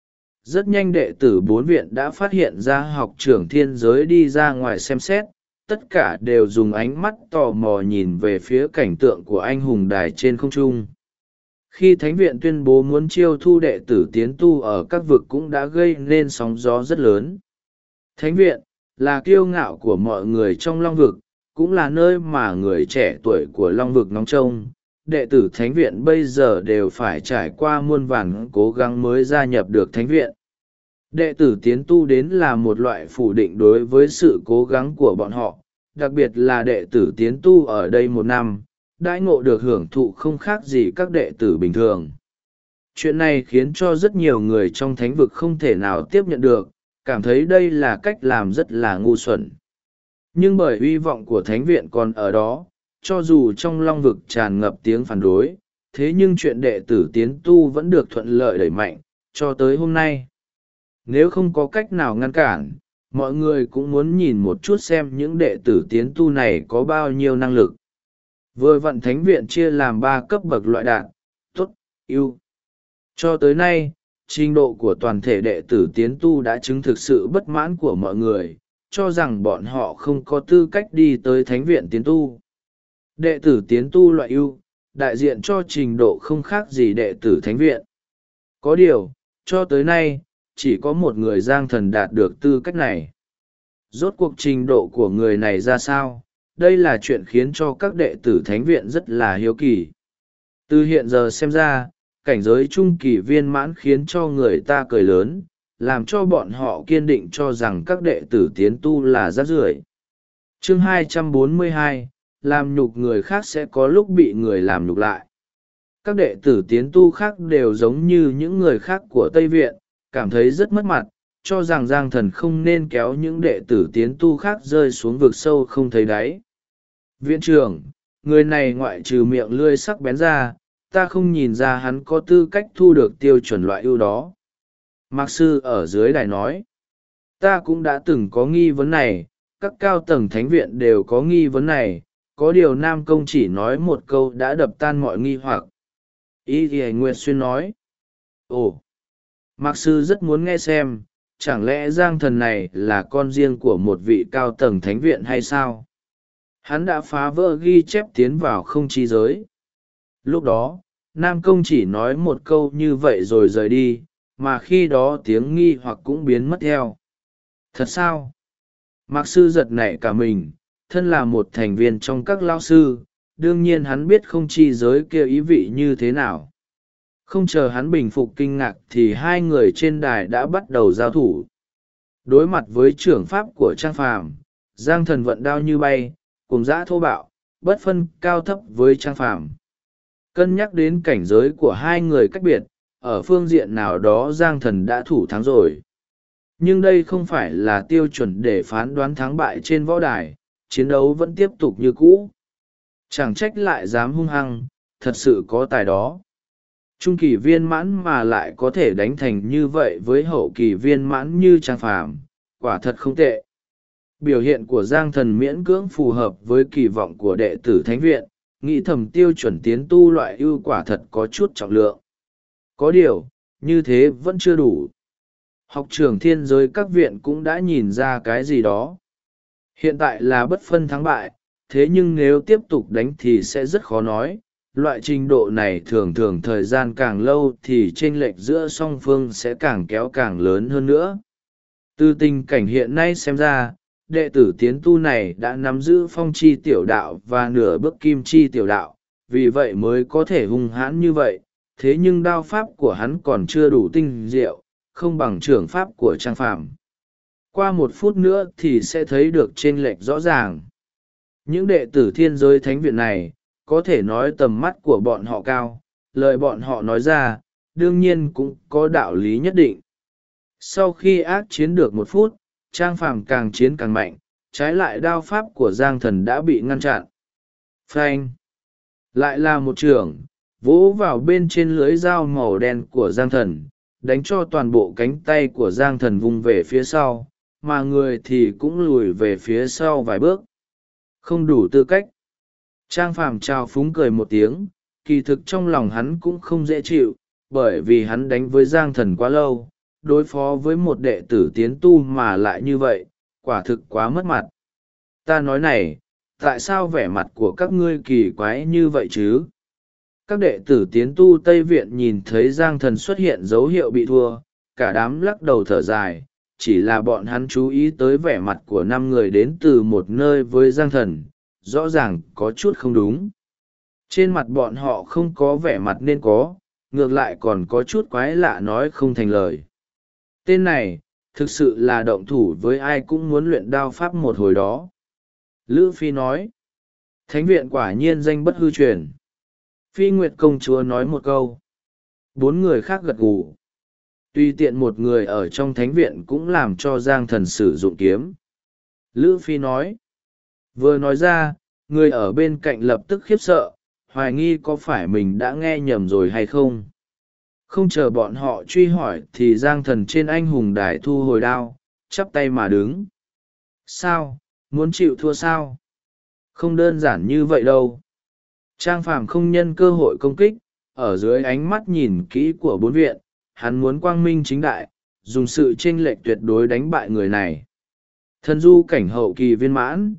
Rất nhanh đệ tử bốn viện đã phát hiện ra học trưởng thiên giới đi ra ngoài xem xét, tất cả đều dùng ánh mắt tò mò nhìn về phía cảnh tượng của anh hùng đài trên không trung. Khi thánh viện tuyên bố muốn chiêu thu đệ tử tiến tu ở các vực cũng đã gây nên sóng gió rất lớn. Thánh viện là kiêu ngạo của mọi người trong Long vực, cũng là nơi mà người trẻ tuổi của Long vực ngóng trông. Đệ tử thánh viện bây giờ đều phải trải qua muôn vàn cố gắng mới gia nhập được thánh viện. Đệ tử tiến tu đến là một loại phủ định đối với sự cố gắng của bọn họ, đặc biệt là đệ tử tiến tu ở đây 1 năm, đãi ngộ được hưởng thụ không khác gì các đệ tử bình thường. Chuyện này khiến cho rất nhiều người trong thánh vực không thể nào tiếp nhận được, cảm thấy đây là cách làm rất là ngu xuẩn. Nhưng bởi hy vọng của thánh viện còn ở đó, cho dù trong Long vực tràn ngập tiếng phản đối, thế nhưng chuyện đệ tử tiến tu vẫn được thuận lợi đẩy mạnh, cho tới hôm nay. Nếu không có cách nào ngăn cản, mọi người cũng muốn nhìn một chút xem những đệ tử tiến tu này có bao nhiêu năng lực. Vừa vặn thánh viện chia làm 3 cấp bậc loại đạn, tốt, ưu. Cho tới nay, trình độ của toàn thể đệ tử tiến tu đã chứng thực sự bất mãn của mọi người, cho rằng bọn họ không có tư cách đi tới thánh viện tiến tu. Đệ tử tiến tu loại ưu, đại diện cho trình độ không khác gì đệ tử thánh viện. Có điều, cho tới nay, chỉ có một người Giang Thần đạt được tư cách này. Rốt cuộc trình độ của người này ra sao? Đây là chuyện khiến cho các đệ tử thánh viện rất là hiếu kỳ. Từ hiện giờ xem ra, cảnh giới trung kỳ viên mãn khiến cho người ta cười lớn, làm cho bọn họ kiên định cho rằng các đệ tử tiến tu là rác rưởi. Chương 242, làm nhục người khác sẽ có lúc bị người làm nhục lại. Các đệ tử tiến tu khác đều giống như những người khác của Tây Viện, cảm thấy rất mất mặt, cho rằng Giang Thần không nên kéo những đệ tử tiến tu khác rơi xuống vực sâu không thấy đáy. Viện trưởng, người này ngoại trừ miệng lươi sắc bén ra, ta không nhìn ra hắn có tư cách thu được tiêu chuẩn loại ưu đó. Mạc sư ở dưới đài nói, ta cũng đã từng có nghi vấn này, các cao tầng thánh viện đều có nghi vấn này, có điều Nam Công chỉ nói một câu đã đập tan mọi nghi hoặc. Y thì Nguyệt Xuyên nói, ồ, Mạc Sư rất muốn nghe xem, chẳng lẽ Giang Thần này là con riêng của một vị cao tầng thánh viện hay sao? Hắn đã phá vỡ ghi chép tiến vào không chi giới. Lúc đó, Nam Công chỉ nói một câu như vậy rồi rời đi, mà khi đó tiếng nghi hoặc cũng biến mất theo. Thật sao? Mạc Sư giật nảy cả mình, thân là một thành viên trong các lao sư, đương nhiên hắn biết không chi giới kia ý vị như thế nào. Không chờ hắn bình phục kinh ngạc thì hai người trên đài đã bắt đầu giao thủ. Đối mặt với trưởng pháp của Trang Phàm, Giang Thần vận đao như bay, cùng dã thô bạo, bất phân cao thấp với Trang Phàm. Cân nhắc đến cảnh giới của hai người cách biệt, ở phương diện nào đó Giang Thần đã thủ thắng rồi. Nhưng đây không phải là tiêu chuẩn để phán đoán thắng bại trên võ đài, chiến đấu vẫn tiếp tục như cũ. Chẳng trách lại dám hung hăng, thật sự có tài đó. Trung kỳ viên mãn mà lại có thể đánh thành như vậy với hậu kỳ viên mãn như Trang Phàm, quả thật không tệ. Biểu hiện của Giang Thần miễn cưỡng phù hợp với kỳ vọng của đệ tử thánh viện, nghĩ thầm tiêu chuẩn tiến tu loại ưu quả thật có chút trọng lượng. Có điều, như thế vẫn chưa đủ. Học trưởng thiên giới các viện cũng đã nhìn ra cái gì đó. Hiện tại là bất phân thắng bại, thế nhưng nếu tiếp tục đánh thì sẽ rất khó nói. Loại trình độ này thường thường thời gian càng lâu thì chênh lệch giữa song phương sẽ càng kéo càng lớn hơn nữa. Từ tình cảnh hiện nay xem ra, đệ tử tiến tu này đã nắm giữ phong chi tiểu đạo và nửa bước kim chi tiểu đạo, vì vậy mới có thể hung hãn như vậy. Thế nhưng đao pháp của hắn còn chưa đủ tinh diệu, không bằng trưởng pháp của Trang Phàm. Qua 1 phút nữa thì sẽ thấy được chênh lệch rõ ràng. Những đệ tử thiên giới thánh viện này, có thể nói tầm mắt của bọn họ cao, lời bọn họ nói ra, đương nhiên cũng có đạo lý nhất định. Sau khi ác chiến được 1 phút, Trang Phàm càng chiến càng mạnh, trái lại đao pháp của Giang Thần đã bị ngăn chặn. Phanh! Lại là một chưởng, vỗ vào bên trên lưới dao màu đen của Giang Thần, đánh cho toàn bộ cánh tay của Giang Thần vung về phía sau, mà người thì cũng lùi về phía sau vài bước. Không đủ tư cách. Trang Phàm trào phúng cười một tiếng, kỳ thực trong lòng hắn cũng không dễ chịu, bởi vì hắn đánh với Giang Thần quá lâu, đối phó với một đệ tử tiến tu mà lại như vậy, quả thực quá mất mặt. Ta nói này, tại sao vẻ mặt của các ngươi kỳ quái như vậy chứ? Các đệ tử tiến tu Tây Viện nhìn thấy Giang Thần xuất hiện dấu hiệu bị thua, cả đám lắc đầu thở dài, chỉ là bọn hắn chú ý tới vẻ mặt của 5 người đến từ một nơi với Giang Thần, rõ ràng có chút không đúng. Trên mặt bọn họ không có vẻ mặt nên có, ngược lại còn có chút quái lạ nói không thành lời. Tên này, thực sự là động thủ với ai cũng muốn luyện đao pháp một hồi đó. Lữ Phi nói, thánh viện quả nhiên danh bất hư truyền. Phi Nguyệt công chúa nói một câu. 4 người khác gật gù. Tuy tiện một người ở trong thánh viện cũng làm cho Giang Thần sử dụng kiếm. Lữ Phi nói. Vừa nói ra, người ở bên cạnh lập tức khiếp sợ, hoài nghi có phải mình đã nghe nhầm rồi hay không. Không chờ bọn họ truy hỏi thì Giang Thần trên anh hùng đài thu hồi đao, chắp tay mà đứng. Sao, muốn chịu thua sao? Không đơn giản như vậy đâu. Trang Phàm không nhân cơ hội công kích, ở dưới ánh mắt nhìn kỹ của 4 viện, hắn muốn quang minh chính đại, dùng sự chênh lệch tuyệt đối đánh bại người này. Thần du cảnh hậu kỳ viên mãn,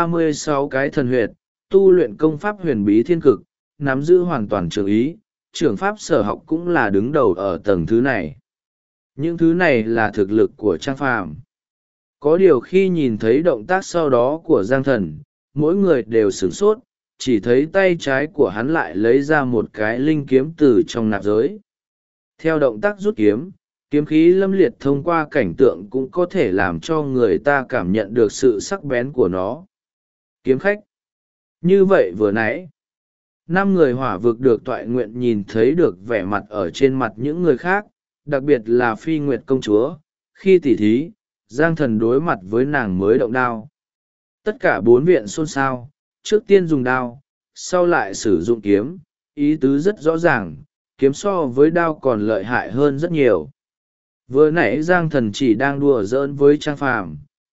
36 cái thần huyệt, tu luyện công pháp huyền bí thiên cực, nắm giữ hoàn toàn trường ý, trưởng pháp sở học cũng là đứng đầu ở tầng thứ này. Những thứ này là thực lực của Trang Phàm. Có điều khi nhìn thấy động tác sau đó của Giang Thần, mỗi người đều sửng sốt, chỉ thấy tay trái của hắn lại lấy ra một cái linh kiếm từ trong nạp giới. Theo động tác rút kiếm, kiếm khí lâm liệt thông qua cảnh tượng cũng có thể làm cho người ta cảm nhận được sự sắc bén của nó. Kiếm khách. Như vậy vừa nãy, 5 người hỏa vực được toại nguyện nhìn thấy được vẻ mặt ở trên mặt những người khác, đặc biệt là Phi Nguyệt công chúa, khi tỉ thí, Giang Thần đối mặt với nàng mới động đao. Tất cả 4 viện xôn xao, trước tiên dùng đao, sau lại sử dụng kiếm, ý tứ rất rõ ràng, kiếm so với đao còn lợi hại hơn rất nhiều. Vừa nãy Giang Thần chỉ đang đùa giỡn với Trang Phàm,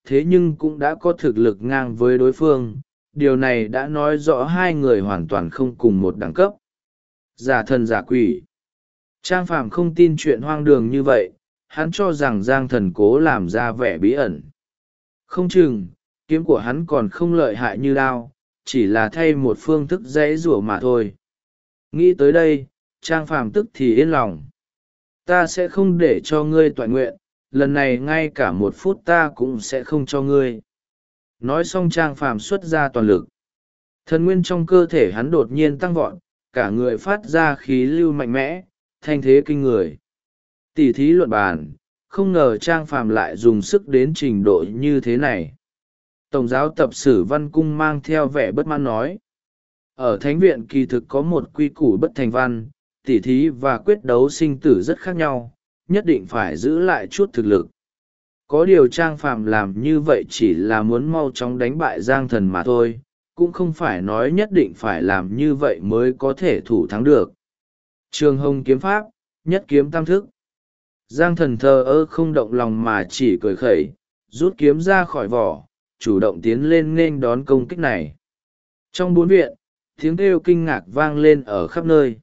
thế nhưng cũng đã có thực lực ngang với đối phương. Điều này đã nói rõ hai người hoàn toàn không cùng một đẳng cấp. Giả thần giả quỷ. Trang Phàm không tin chuyện hoang đường như vậy, hắn cho rằng Giang Thần cố làm ra vẻ bí ẩn. Không chừng, kiếm của hắn còn không lợi hại như đao, chỉ là thay một phương thức dễ rủa mà thôi. Nghĩ tới đây, Trang Phàm tức thì yên lòng. Ta sẽ không để cho ngươi toại nguyện, lần này ngay cả một phút ta cũng sẽ không cho ngươi. Nói xong Trang Phàm xuất ra toàn lực. Thần nguyên trong cơ thể hắn đột nhiên tăng vọt, cả người phát ra khí lưu mạnh mẽ, thanh thế kinh người. Tỉ thí luận bàn, không ngờ Trang Phàm lại dùng sức đến trình độ như thế này. Tổng giáo tập sử Văn Cung mang theo vẻ bất mãn nói. Ở thánh viện kỳ thực có một quy củ bất thành văn, tỉ thí và quyết đấu sinh tử rất khác nhau, nhất định phải giữ lại chút thực lực. Có điều Trang Phàm làm như vậy chỉ là muốn mau chóng đánh bại Giang Thần mà thôi, cũng không phải nói nhất định phải làm như vậy mới có thể thủ thắng được. Trường Hồng kiếm pháp, nhất kiếm tam thức. Giang Thần thờ ơ không động lòng mà chỉ cười khẩy, rút kiếm ra khỏi vỏ, chủ động tiến lên nghênh đón công kích này. Trong bốn viện, tiếng kêu kinh ngạc vang lên ở khắp nơi.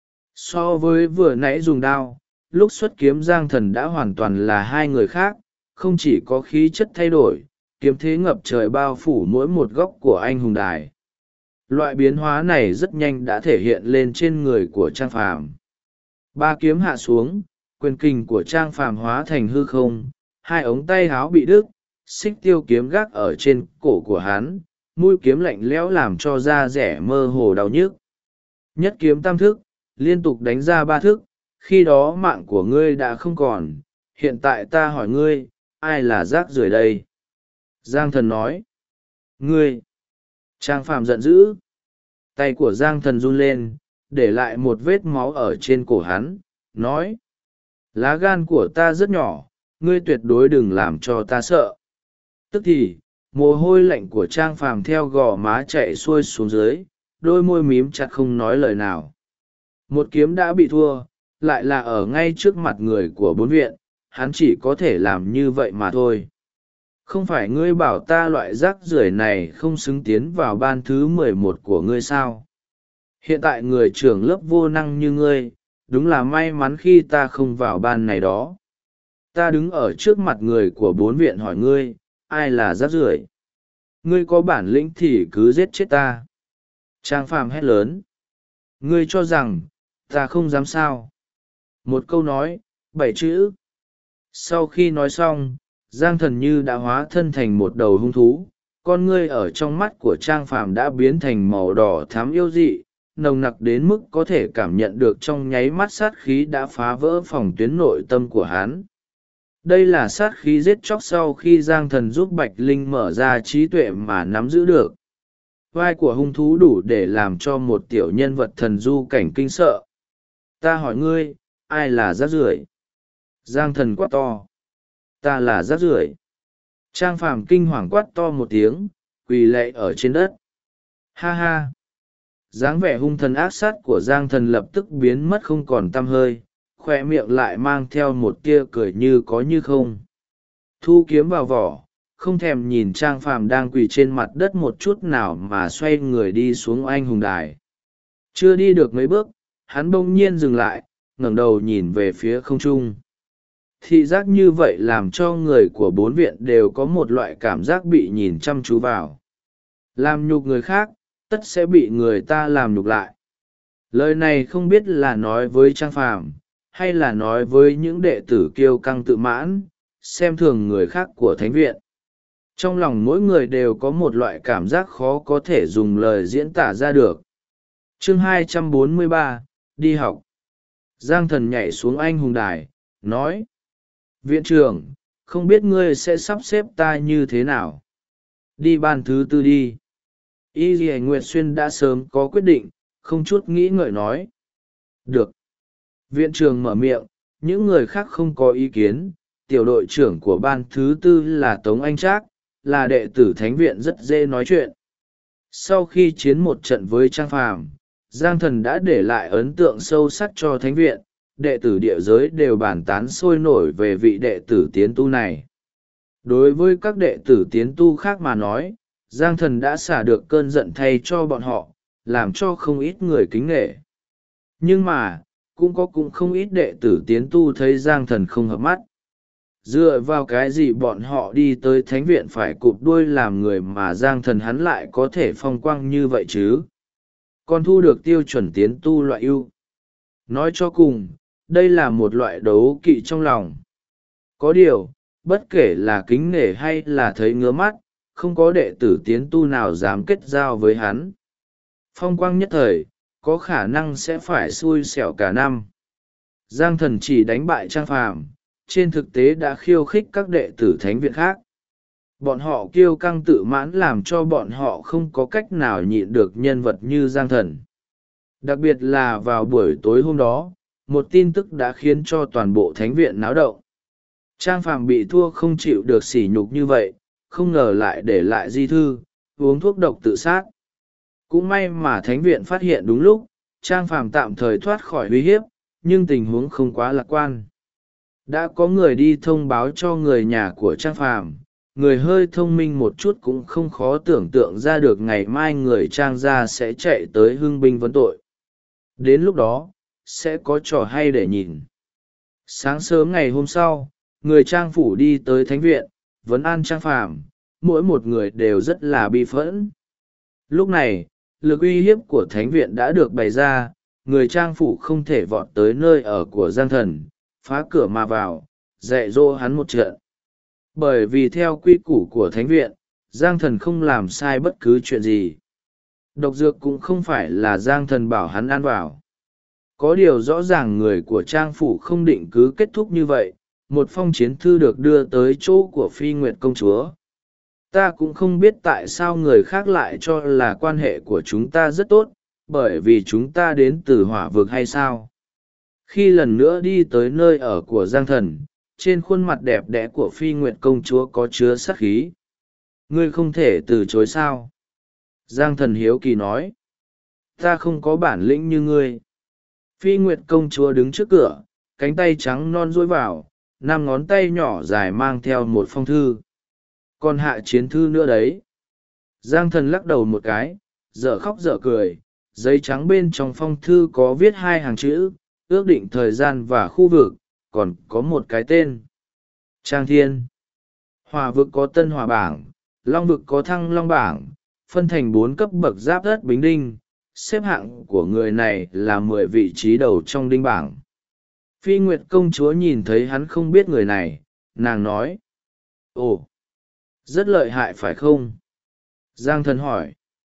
So với vừa nãy dùng đao, lúc xuất kiếm Giang Thần đã hoàn toàn là hai người khác, không chỉ có khí chất thay đổi, kiếm thế ngập trời bao phủ mỗi một góc của anh hùng đài. Loại biến hóa này rất nhanh đã thể hiện lên trên người của Trang Phàm. Ba kiếm hạ xuống, quyền kình của Trang Phàm hóa thành hư không, hai ống tay áo bị đứt, xích tiêu kiếm gác ở trên cổ của hắn, mũi kiếm lạnh lẽo làm cho da rẻ mơ hồ đau nhức. Nhất kiếm tam thức, liên tục đánh ra ba thức, khi đó mạng của ngươi đã không còn, hiện tại ta hỏi ngươi, ai là rác rưởi đây? Giang Thần nói. Ngươi! Trang Phàm giận dữ. Tay của Giang Thần run lên, để lại một vết máu ở trên cổ hắn, nói. Lá gan của ta rất nhỏ, ngươi tuyệt đối đừng làm cho ta sợ. Tức thì, mồ hôi lạnh của Trang Phàm theo gò má chạy xuôi xuống dưới, đôi môi mím chặt không nói lời nào. Một kiếm đã bị thua, lại là ở ngay trước mặt người của bốn viện, hắn chỉ có thể làm như vậy mà thôi. Không phải ngươi bảo ta loại rác rưởi này không xứng tiến vào ban thứ 11 của ngươi sao? Hiện tại người trưởng lớp vô năng như ngươi, đúng là may mắn khi ta không vào ban này đó. Ta đứng ở trước mặt người của bốn viện hỏi ngươi, ai là rác rưởi? Ngươi có bản lĩnh thì cứ giết chết ta. Trang Phàm hét lớn. Ngươi cho rằng, ta không dám sao? Một câu nói, 7 chữ. Sau khi nói xong, Giang Thần như đã hóa thân thành một đầu hung thú, con ngươi ở trong mắt của Trang Phàm đã biến thành màu đỏ thắm yêu dị, nồng nặc đến mức có thể cảm nhận được trong nháy mắt sát khí đã phá vỡ phòng tuyến nội tâm của hắn. Đây là sát khí giết chóc sau khi Giang Thần giúp Bạch Linh mở ra trí tuệ mà nắm giữ được. Vai của hung thú đủ để làm cho một tiểu nhân vật thần du cảnh kinh sợ. Ta hỏi ngươi, ai là rác rưởi? Giang Thần quát to. Ta là rác rưởi. Trang Phàm kinh hoàng quát to một tiếng, quỳ lạy ở trên đất. Ha ha! Dáng vẻ hung thần ác sát của Giang Thần lập tức biến mất không còn tăm hơi, khoe miệng lại mang theo một tia cười như có như không. Thu kiếm vào vỏ, không thèm nhìn Trang Phàm đang quỳ trên mặt đất một chút nào mà xoay người đi xuống anh hùng đài. Chưa đi được mấy bước, hắn bỗng nhiên dừng lại, ngẩng đầu nhìn về phía không trung. Thị giác như vậy làm cho người của bốn viện đều có một loại cảm giác bị nhìn chăm chú vào. Làm nhục người khác, tất sẽ bị người ta làm nhục lại. Lời này không biết là nói với Trang Phàm hay là nói với những đệ tử kiêu căng tự mãn, xem thường người khác của thánh viện. Trong lòng mỗi người đều có một loại cảm giác khó có thể dùng lời diễn tả ra được. Chương 243, đi học. Giang Thần nhảy xuống anh hùng đài, nói. Viện trưởng, không biết ngươi sẽ sắp xếp ta như thế nào? Đi ban thứ tư đi. Y Dì Nguyệt Xuyên đã sớm có quyết định, không chút nghĩ ngợi nói. Được. Viện trưởng mở miệng, những người khác không có ý kiến. Tiểu đội trưởng của ban thứ tư là Tống Anh Trác, là đệ tử thánh viện rất dễ nói chuyện. Sau khi chiến một trận với Trang Phàm, Giang Thần đã để lại ấn tượng sâu sắc cho thánh viện, đệ tử địa giới đều bàn tán sôi nổi về vị đệ tử tiến tu này. Đối với các đệ tử tiến tu khác mà nói, Giang Thần đã xả được cơn giận thay cho bọn họ, làm cho không ít người kính nể. Nhưng mà, cũng không ít đệ tử tiến tu thấy Giang Thần không hợp mắt. Dựa vào cái gì bọn họ đi tới thánh viện phải cụp đuôi làm người mà Giang Thần hắn lại có thể phong quang như vậy chứ? Còn thu được tiêu chuẩn tiến tu loại ưu. Nói cho cùng, đây là một loại đấu kỵ trong lòng. Có điều, bất kể là kính nể hay là thấy ngứa mắt, không có đệ tử tiến tu nào dám kết giao với hắn. Phong quang nhất thời, có khả năng sẽ phải xui xẻo cả năm. Giang Thần chỉ đánh bại Trang Phàm, trên thực tế đã khiêu khích các đệ tử thánh viện khác. Bọn họ kiêu căng tự mãn làm cho bọn họ không có cách nào nhịn được nhân vật như Giang Thần. Đặc biệt là vào buổi tối hôm đó, một tin tức đã khiến cho toàn bộ thánh viện náo động. Trang Phàm bị thua không chịu được sỉ nhục như vậy, không ngờ lại để lại di thư, uống thuốc độc tự sát. Cũng may mà thánh viện phát hiện đúng lúc, Trang Phàm tạm thời thoát khỏi uy hiếp, nhưng tình huống không quá lạc quan. Đã có người đi thông báo cho người nhà của Trang Phàm, người hơi thông minh một chút cũng không khó tưởng tượng ra được ngày mai người Trang gia sẽ chạy tới hưng binh vấn tội. Đến lúc đó, sẽ có trò hay để nhìn. Sáng sớm ngày hôm sau, người Trang phủ đi tới thánh viện, vấn an Trang Phàm, mỗi một người đều rất là bi phẫn. Lúc này, lực uy hiếp của thánh viện đã được bày ra, người Trang phủ không thể vọt tới nơi ở của Giang Thần, phá cửa mà vào, dạy dỗ hắn một trận. Bởi vì theo quy củ của thánh viện, Giang Thần không làm sai bất cứ chuyện gì. Độc dược cũng không phải là Giang Thần bảo hắn ăn vào. Có điều rõ ràng người của Trang phủ không định cứ kết thúc như vậy, một phong chiến thư được đưa tới chỗ của Phi Nguyệt công chúa. Ta cũng không biết tại sao người khác lại cho là quan hệ của chúng ta rất tốt, bởi vì chúng ta đến từ hỏa vực hay sao. Khi lần nữa đi tới nơi ở của Giang Thần, trên khuôn mặt đẹp đẽ của Phi Nguyệt công chúa có chứa sát khí. Ngươi không thể từ chối sao? Giang Thần hiếu kỳ nói. Ta không có bản lĩnh như ngươi. Phi Nguyệt công chúa đứng trước cửa, cánh tay trắng non duỗi vào, 5 ngón tay nhỏ dài mang theo một phong thư. Còn hạ chiến thư nữa đấy. Giang Thần lắc đầu một cái, dở khóc dở cười, giấy trắng bên trong phong thư có viết 2 hàng chữ, ước định thời gian và khu vực, còn có một cái tên. Trang Thiên. Hỏa vực có Tân Hỏa bảng, Long vực có Thăng Long bảng, phân thành 4 cấp bậc giáp đất bính đinh, xếp hạng của người này là 10 vị trí đầu trong đinh bảng. Phi Nguyệt công chúa nhìn thấy hắn không biết người này, nàng nói. Ồ, rất lợi hại phải không? Giang Thần hỏi.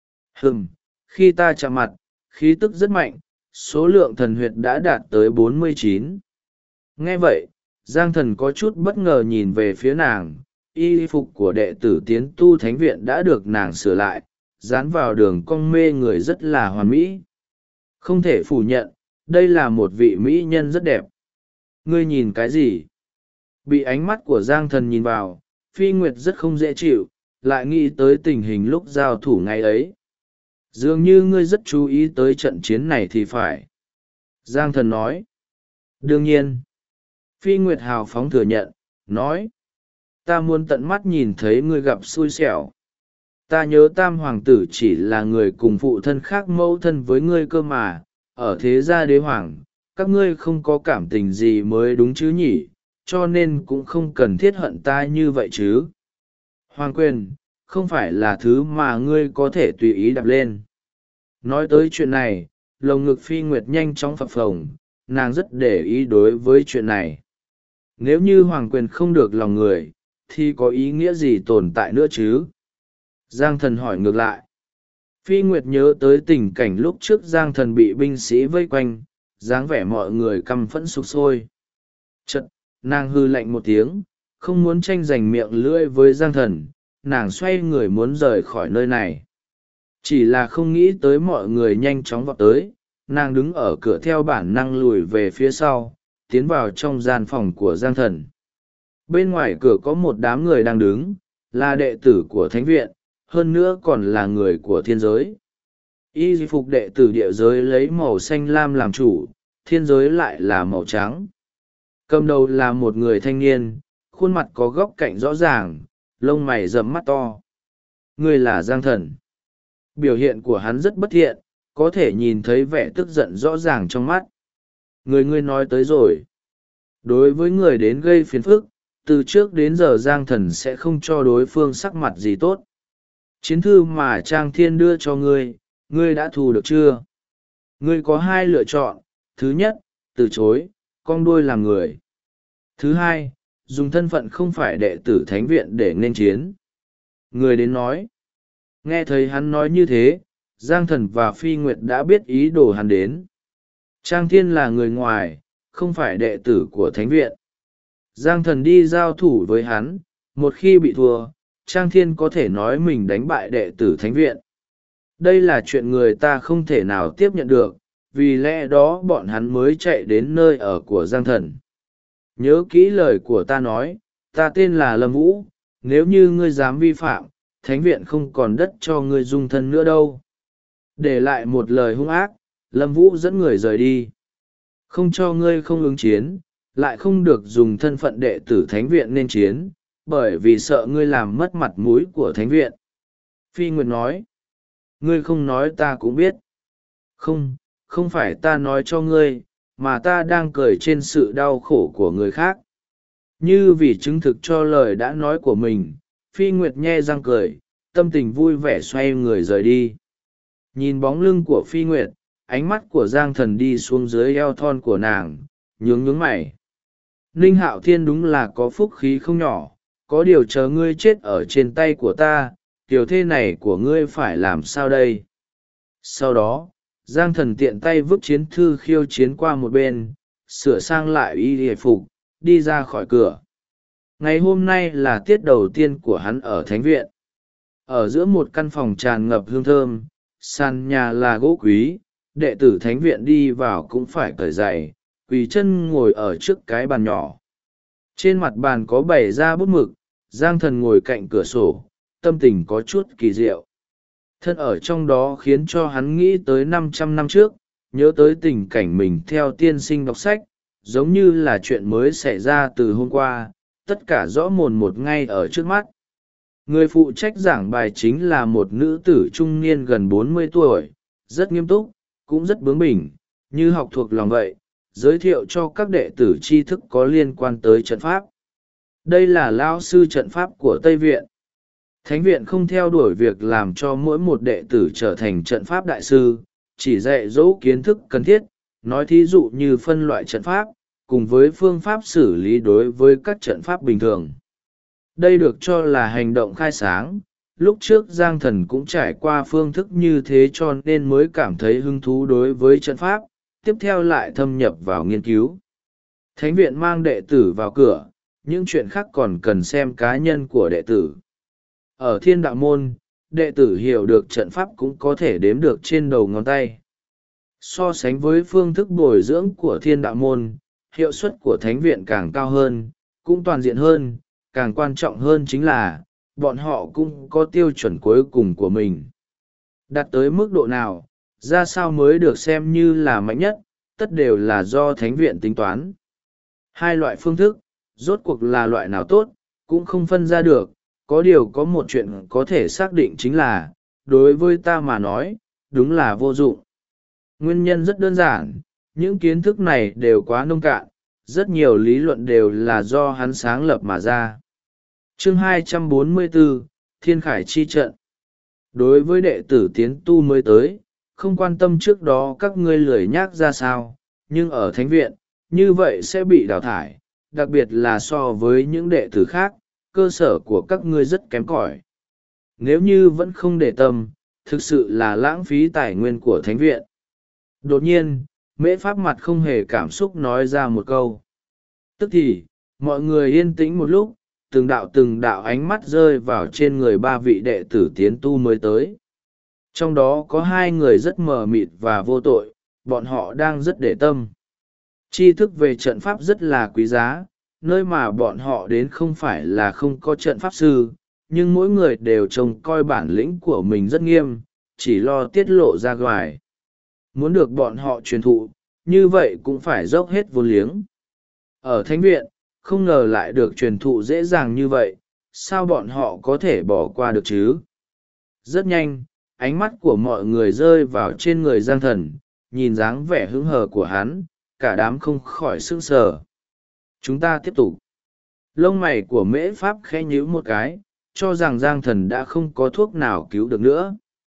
Khi ta chạm mặt, khí tức rất mạnh, số lượng thần huyệt đã đạt tới 49. Nghe vậy, Giang Thần có chút bất ngờ nhìn về phía nàng, y phục của đệ tử tiến tu thánh viện đã được nàng sửa lại, dán vào đường cong mê người rất là hoàn mỹ. Không thể phủ nhận, đây là một vị mỹ nhân rất đẹp. Ngươi nhìn cái gì? Bị ánh mắt của Giang Thần nhìn vào, Phi Nguyệt rất không dễ chịu, lại nghĩ tới tình hình lúc giao thủ ngày ấy. Dường như ngươi rất chú ý tới trận chiến này thì phải. Giang Thần nói. Đương nhiên. Phi Nguyệt hào phóng thừa nhận, nói. Ta muốn tận mắt nhìn thấy ngươi gặp xui xẻo. Ta nhớ Tam Hoàng tử chỉ là người cùng phụ thân khác mẫu thân với ngươi cơ mà, ở thế gia đế hoàng, các ngươi không có cảm tình gì mới đúng chứ nhỉ, cho nên cũng không cần thiết hận ta như vậy chứ. Hoàng quyền, không phải là thứ mà ngươi có thể tùy ý đạp lên. Nói tới chuyện này, lồng ngực Phi Nguyệt nhanh chóng phập phồng, nàng rất để ý đối với chuyện này. Nếu như hoàng quyền không được lòng người, thì có ý nghĩa gì tồn tại nữa chứ? Giang Thần hỏi ngược lại. Phi Nguyệt nhớ tới tình cảnh lúc trước Giang Thần bị binh sĩ vây quanh, dáng vẻ mọi người căm phẫn sục sôi. Chật, nàng hư lạnh một tiếng, không muốn tranh giành miệng lưỡi với Giang Thần, nàng xoay người muốn rời khỏi nơi này. Chỉ là không nghĩ tới mọi người nhanh chóng vọt tới, nàng đứng ở cửa theo bản năng lùi về phía sau, tiến vào trong gian phòng của Giang Thần. Bên ngoài cửa có một đám người đang đứng, là đệ tử của thánh viện, hơn nữa còn là người của thiên giới. Y phục đệ tử địa giới lấy màu xanh lam làm chủ, thiên giới lại là màu trắng. Cầm đầu là một người thanh niên, khuôn mặt có góc cạnh rõ ràng, lông mày rậm mắt to. Ngươi là Giang Thần. Biểu hiện của hắn rất bất thiện, có thể nhìn thấy vẻ tức giận rõ ràng trong mắt. Ngươi nói tới rồi. Đối với người đến gây phiền phức, từ trước đến giờ Giang Thần sẽ không cho đối phương sắc mặt gì tốt. Chiến thư mà Trang Thiên đưa cho ngươi đã thu được chưa? Ngươi có hai lựa chọn. Thứ nhất, từ chối, cong đuôi làm người. Thứ hai, dùng thân phận không phải đệ tử thánh viện để nên chiến. Người đến nói. Nghe thấy hắn nói như thế, Giang Thần và Phi Nguyệt đã biết ý đồ hắn đến. Trang Thiên là người ngoài, không phải đệ tử của thánh viện. Giang Thần đi giao thủ với hắn, một khi bị thua, Trang Thiên có thể nói mình đánh bại đệ tử thánh viện. Đây là chuyện người ta không thể nào tiếp nhận được, vì lẽ đó bọn hắn mới chạy đến nơi ở của Giang Thần. Nhớ kỹ lời của ta nói, ta tên là Lâm Vũ, nếu như ngươi dám vi phạm, thánh viện không còn đất cho ngươi dung thân nữa đâu. Để lại một lời hung ác, Lâm Vũ dẫn người rời đi. Không cho ngươi không ứng chiến, lại không được dùng thân phận đệ tử thánh viện nên chiến, bởi vì sợ ngươi làm mất mặt mũi của thánh viện. Phi Nguyệt nói, ngươi không nói ta cũng biết. Không phải ta nói cho ngươi, mà ta đang cười trên sự đau khổ của người khác. Như vì chứng thực cho lời đã nói của mình, Phi Nguyệt nhe răng cười, tâm tình vui vẻ xoay người rời đi. Nhìn bóng lưng của Phi Nguyệt, ánh mắt của Giang Thần đi xuống dưới eo thon của nàng, nhướng mày. Ninh Hạo Thiên đúng là có phúc khí không nhỏ, có điều chờ ngươi chết ở trên tay của ta, tiểu thê này của ngươi phải làm sao đây? Sau đó, Giang Thần tiện tay vứt chiến thư khiêu chiến qua một bên, sửa sang lại y hề phục, đi ra khỏi cửa. Ngày hôm nay là tiết đầu tiên của hắn ở thánh viện. Ở giữa một căn phòng tràn ngập hương thơm, sàn nhà là gỗ quý, đệ tử thánh viện đi vào cũng phải cởi giày, quỳ chân ngồi ở trước cái bàn nhỏ. Trên mặt bàn có bày ra bút mực, Giang Thần ngồi cạnh cửa sổ, tâm tình có chút kỳ diệu. Thân ở trong đó khiến cho hắn nghĩ tới 500 năm trước, nhớ tới tình cảnh mình theo tiên sinh đọc sách, giống như là chuyện mới xảy ra từ hôm qua, tất cả rõ mồn một ngay ở trước mắt. Người phụ trách giảng bài chính là một nữ tử trung niên gần 40 tuổi, rất nghiêm túc, cũng rất bướng bỉnh, như học thuộc lòng vậy, giới thiệu cho các đệ tử tri thức có liên quan tới trận pháp. Đây là lão sư trận pháp của Tây Viện. Thánh viện không theo đuổi việc làm cho mỗi một đệ tử trở thành trận pháp đại sư, chỉ dạy dỗ kiến thức cần thiết, nói thí dụ như phân loại trận pháp, cùng với phương pháp xử lý đối với các trận pháp bình thường. Đây được cho là hành động khai sáng, lúc trước Giang Thần cũng trải qua phương thức như thế cho nên mới cảm thấy hứng thú đối với trận pháp, tiếp theo lại thâm nhập vào nghiên cứu. Thánh viện mang đệ tử vào cửa, những chuyện khác còn cần xem cá nhân của đệ tử. Ở Thiên Đạo Môn, đệ tử hiểu được trận pháp cũng có thể đếm được trên đầu ngón tay. So sánh với phương thức bồi dưỡng của Thiên Đạo Môn, hiệu suất của Thánh viện càng cao hơn, cũng toàn diện hơn, càng quan trọng hơn chính là, bọn họ cũng có tiêu chuẩn cuối cùng của mình. Đạt tới mức độ nào, ra sao mới được xem như là mạnh nhất, tất đều là do Thánh viện tính toán. Hai loại phương thức, rốt cuộc là loại nào tốt, cũng không phân ra được, có điều có một chuyện có thể xác định chính là, đối với ta mà nói, đúng là vô dụng. Nguyên nhân rất đơn giản, những kiến thức này đều quá nông cạn, rất nhiều lý luận đều là do hắn sáng lập mà ra. Chương 244, Thiên Khải Chi Trận. Đối với đệ tử tiến tu mới tới, không quan tâm trước đó các ngươi lười nhác ra sao, nhưng ở thánh viện, như vậy sẽ bị đào thải, đặc biệt là so với những đệ tử khác, cơ sở của các ngươi rất kém cỏi. Nếu như vẫn không để tâm, thực sự là lãng phí tài nguyên của thánh viện. Đột nhiên, Mễ Pháp mặt không hề cảm xúc nói ra một câu. Tức thì, mọi người yên tĩnh một lúc, từng đạo ánh mắt rơi vào trên người ba vị đệ tử tiến tu mới tới. Trong đó có hai người rất mờ mịt và vô tội, bọn họ đang rất để tâm. Tri thức về trận pháp rất là quý giá, nơi mà bọn họ đến không phải là không có trận pháp sư, nhưng mỗi người đều trông coi bản lĩnh của mình rất nghiêm, chỉ lo tiết lộ ra ngoài. Muốn được bọn họ truyền thụ, như vậy cũng phải dốc hết vốn liếng. Ở thánh viện, không ngờ lại được truyền thụ dễ dàng như vậy, sao bọn họ có thể bỏ qua được chứ? Rất nhanh, ánh mắt của mọi người rơi vào trên người Giang Thần, nhìn dáng vẻ hững hờ của hắn, cả đám không khỏi sững sờ. Chúng ta tiếp tục. Lông mày của Mễ Pháp khẽ nhíu một cái, cho rằng Giang Thần đã không có thuốc nào cứu được nữa.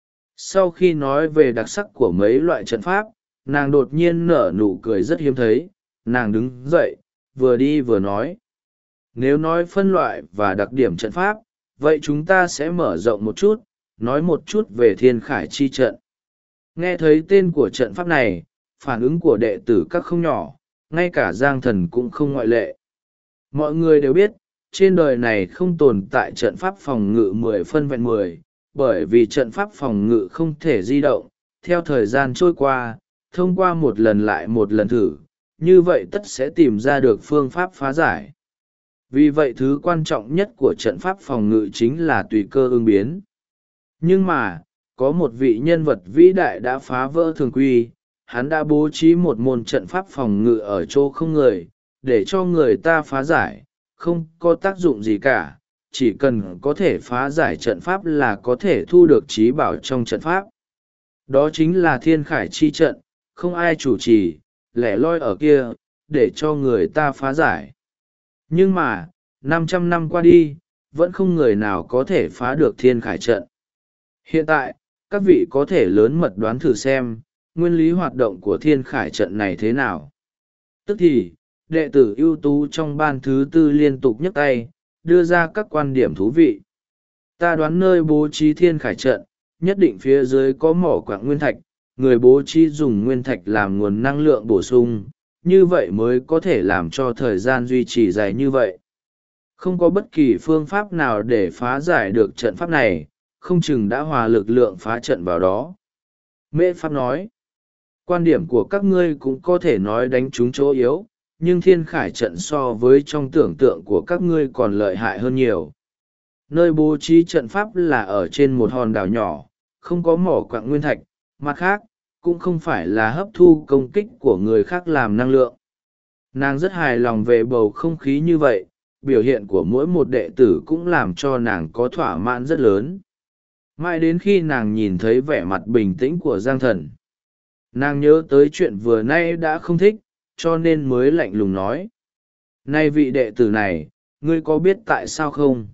Sau khi nói về đặc sắc của mấy loại trận pháp, nàng đột nhiên nở nụ cười rất hiếm thấy. Nàng đứng dậy, vừa đi vừa nói. Nếu nói phân loại và đặc điểm trận pháp, vậy chúng ta sẽ mở rộng một chút, nói một chút về Thiên Khải chi trận. Nghe thấy tên của trận pháp này, phản ứng của đệ tử các không nhỏ, ngay cả Giang Thần cũng không ngoại lệ. Mọi người đều biết, trên đời này không tồn tại trận pháp phòng ngự 10 phân vẹn 10, bởi vì trận pháp phòng ngự không thể di động. Theo thời gian trôi qua, thông qua một lần lại một lần thử, như vậy tất sẽ tìm ra được phương pháp phá giải. Vì vậy thứ quan trọng nhất của trận pháp phòng ngự chính là tùy cơ ứng biến. Nhưng mà, có một vị nhân vật vĩ đại đã phá vỡ thường quy, hắn đã bố trí một môn trận pháp phòng ngự ở chỗ không người, để cho người ta phá giải, không có tác dụng gì cả, chỉ cần có thể phá giải trận pháp là có thể thu được trí bảo trong trận pháp. Đó chính là Thiên Khải chi trận, không ai chủ trì, lẻ loi ở kia, để cho người ta phá giải. Nhưng mà, 500 năm qua đi, vẫn không người nào có thể phá được Thiên Khải trận. Hiện tại, các vị có thể lớn mật đoán thử xem, nguyên lý hoạt động của Thiên Khải trận này thế nào. Tức thì, đệ tử ưu tú trong ban thứ tư liên tục nhấc tay, đưa ra các quan điểm thú vị. Ta đoán nơi bố trí Thiên Khải trận, nhất định phía dưới có mỏ quặng nguyên thạch, người bố trí dùng nguyên thạch làm nguồn năng lượng bổ sung, như vậy mới có thể làm cho thời gian duy trì dài như vậy. Không có bất kỳ phương pháp nào để phá giải được trận pháp này, không chừng đã hòa lực lượng phá trận vào đó. Mễ Pháp nói, quan điểm của các ngươi cũng có thể nói đánh trúng chỗ yếu, nhưng Thiên Khải trận so với trong tưởng tượng của các ngươi còn lợi hại hơn nhiều. Nơi bố trí trận pháp là ở trên một hòn đảo nhỏ, không có mỏ quặng nguyên thạch, mặt khác, cũng không phải là hấp thu công kích của người khác làm năng lượng. Nàng rất hài lòng về bầu không khí như vậy, biểu hiện của mỗi một đệ tử cũng làm cho nàng có thỏa mãn rất lớn. Mãi đến khi nàng nhìn thấy vẻ mặt bình tĩnh của Giang Thần, nàng nhớ tới chuyện vừa nay đã không thích, cho nên mới lạnh lùng nói. Này vị đệ tử này, ngươi có biết tại sao không?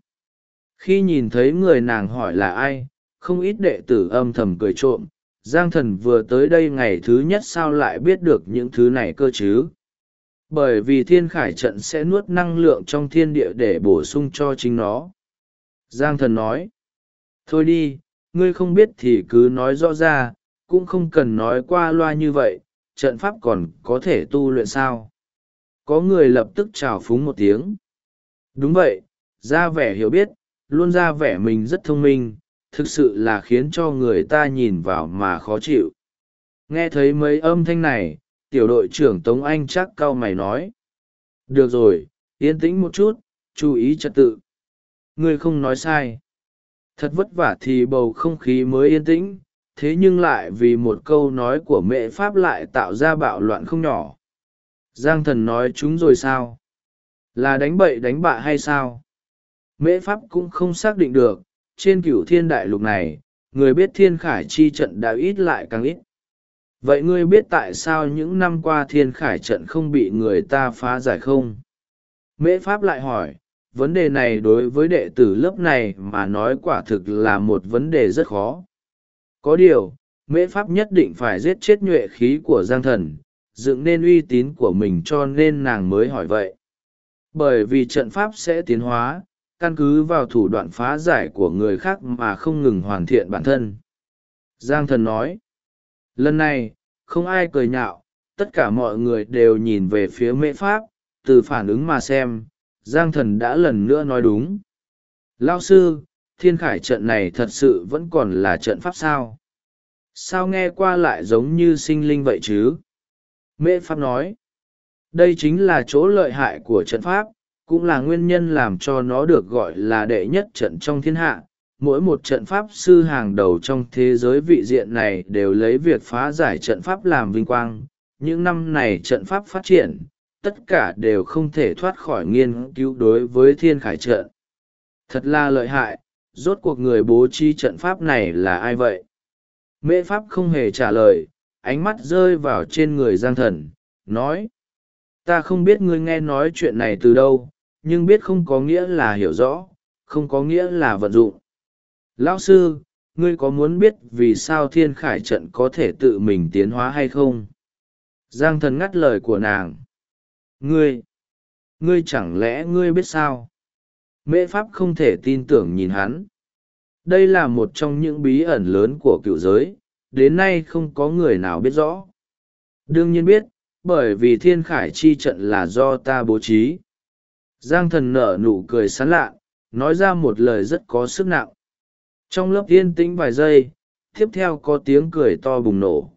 Khi nhìn thấy người nàng hỏi là ai, không ít đệ tử âm thầm cười trộm. Giang Thần vừa tới đây ngày thứ nhất sao lại biết được những thứ này cơ chứ? Bởi vì Thiên Khải trận sẽ nuốt năng lượng trong thiên địa để bổ sung cho chính nó. Giang Thần nói, thôi đi, ngươi không biết thì cứ nói rõ ra, cũng không cần nói qua loa như vậy, trận pháp còn có thể tu luyện sao? Có người lập tức trào phúng một tiếng. Đúng vậy, ra vẻ hiểu biết, luôn ra vẻ mình rất thông minh, thực sự là khiến cho người ta nhìn vào mà khó chịu. Nghe thấy mấy âm thanh này, tiểu đội trưởng Tống Anh chắc cau mày nói. Được rồi, yên tĩnh một chút, chú ý trật tự. Ngươi không nói sai. Thật vất vả thì bầu không khí mới yên tĩnh, thế nhưng lại vì một câu nói của Mễ Pháp lại tạo ra bạo loạn không nhỏ. Giang Thần nói chúng rồi sao? Là đánh bậy đánh bạ hay sao? Mễ Pháp cũng không xác định được, trên Cửu Thiên đại lục này, người biết Thiên Khải chi trận đã ít lại càng ít. Vậy ngươi biết tại sao những năm qua Thiên Khải trận không bị người ta phá giải không? Mễ Pháp lại hỏi, vấn đề này đối với đệ tử lớp này mà nói quả thực là một vấn đề rất khó. Có điều, Mễ Pháp nhất định phải giết chết nhuệ khí của Giang Thần, dựng nên uy tín của mình cho nên nàng mới hỏi vậy. Bởi vì trận pháp sẽ tiến hóa, căn cứ vào thủ đoạn phá giải của người khác mà không ngừng hoàn thiện bản thân. Giang Thần nói, lần này, không ai cười nhạo, tất cả mọi người đều nhìn về phía Mễ Pháp, từ phản ứng mà xem, Giang Thần đã lần nữa nói đúng. Lao sư, Thiên Khải trận này thật sự vẫn còn là trận pháp sao? Sao nghe qua lại giống như sinh linh vậy chứ? Mễ Pháp nói, đây chính là chỗ lợi hại của trận pháp, cũng là nguyên nhân làm cho nó được gọi là đệ nhất trận trong thiên hạ. Mỗi một trận pháp sư hàng đầu trong thế giới vị diện này đều lấy việc phá giải trận pháp làm vinh quang. Những năm này trận pháp phát triển, tất cả đều không thể thoát khỏi nghiên cứu đối với thiên khải trận. Thật là lợi hại, rốt cuộc người bố trí trận pháp này là ai vậy? Mễ Pháp không hề trả lời, ánh mắt rơi vào trên người Giang Thần, nói: ta không biết ngươi nghe nói chuyện này từ đâu, nhưng biết không có nghĩa là hiểu rõ, không có nghĩa là vận dụng. Lão sư, ngươi có muốn biết vì sao thiên khải trận có thể tự mình tiến hóa hay không? Giang Thần ngắt lời của nàng. Ngươi chẳng lẽ ngươi biết sao? Mễ Pháp không thể tin tưởng nhìn hắn. Đây là một trong những bí ẩn lớn của cựu giới, đến nay không có người nào biết rõ. Đương nhiên biết, bởi vì thiên khải chi trận là do ta bố trí. Giang Thần nở nụ cười sán lạ, nói ra một lời rất có sức nặng. Trong lớp yên tĩnh vài giây, tiếp theo có tiếng cười to bùng nổ.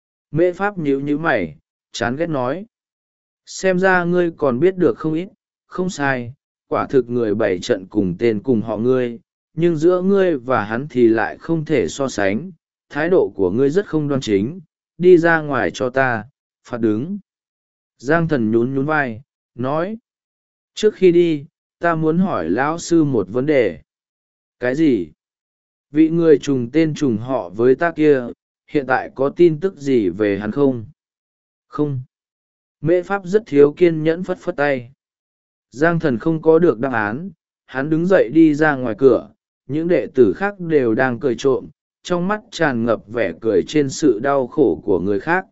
Mễ Pháp nhíu nhíu mày, chán ghét nói: xem ra ngươi còn biết được không ít. Không sai, quả thực người bày trận cùng tên cùng họ ngươi, nhưng giữa ngươi và hắn thì lại không thể so sánh. Thái độ của ngươi rất không đoan chính, đi ra ngoài cho ta, phạt đứng. Giang Thần nhún nhún vai, nói: trước khi đi, ta muốn hỏi lão sư một vấn đề. Cái gì? Vị người trùng tên trùng họ với ta kia, hiện tại có tin tức gì về hắn không? Không. Mễ Pháp rất thiếu kiên nhẫn phất phất tay. Giang Thần không có được đáp án, hắn đứng dậy đi ra ngoài cửa, những đệ tử khác đều đang cười trộm, trong mắt tràn ngập vẻ cười trên sự đau khổ của người khác.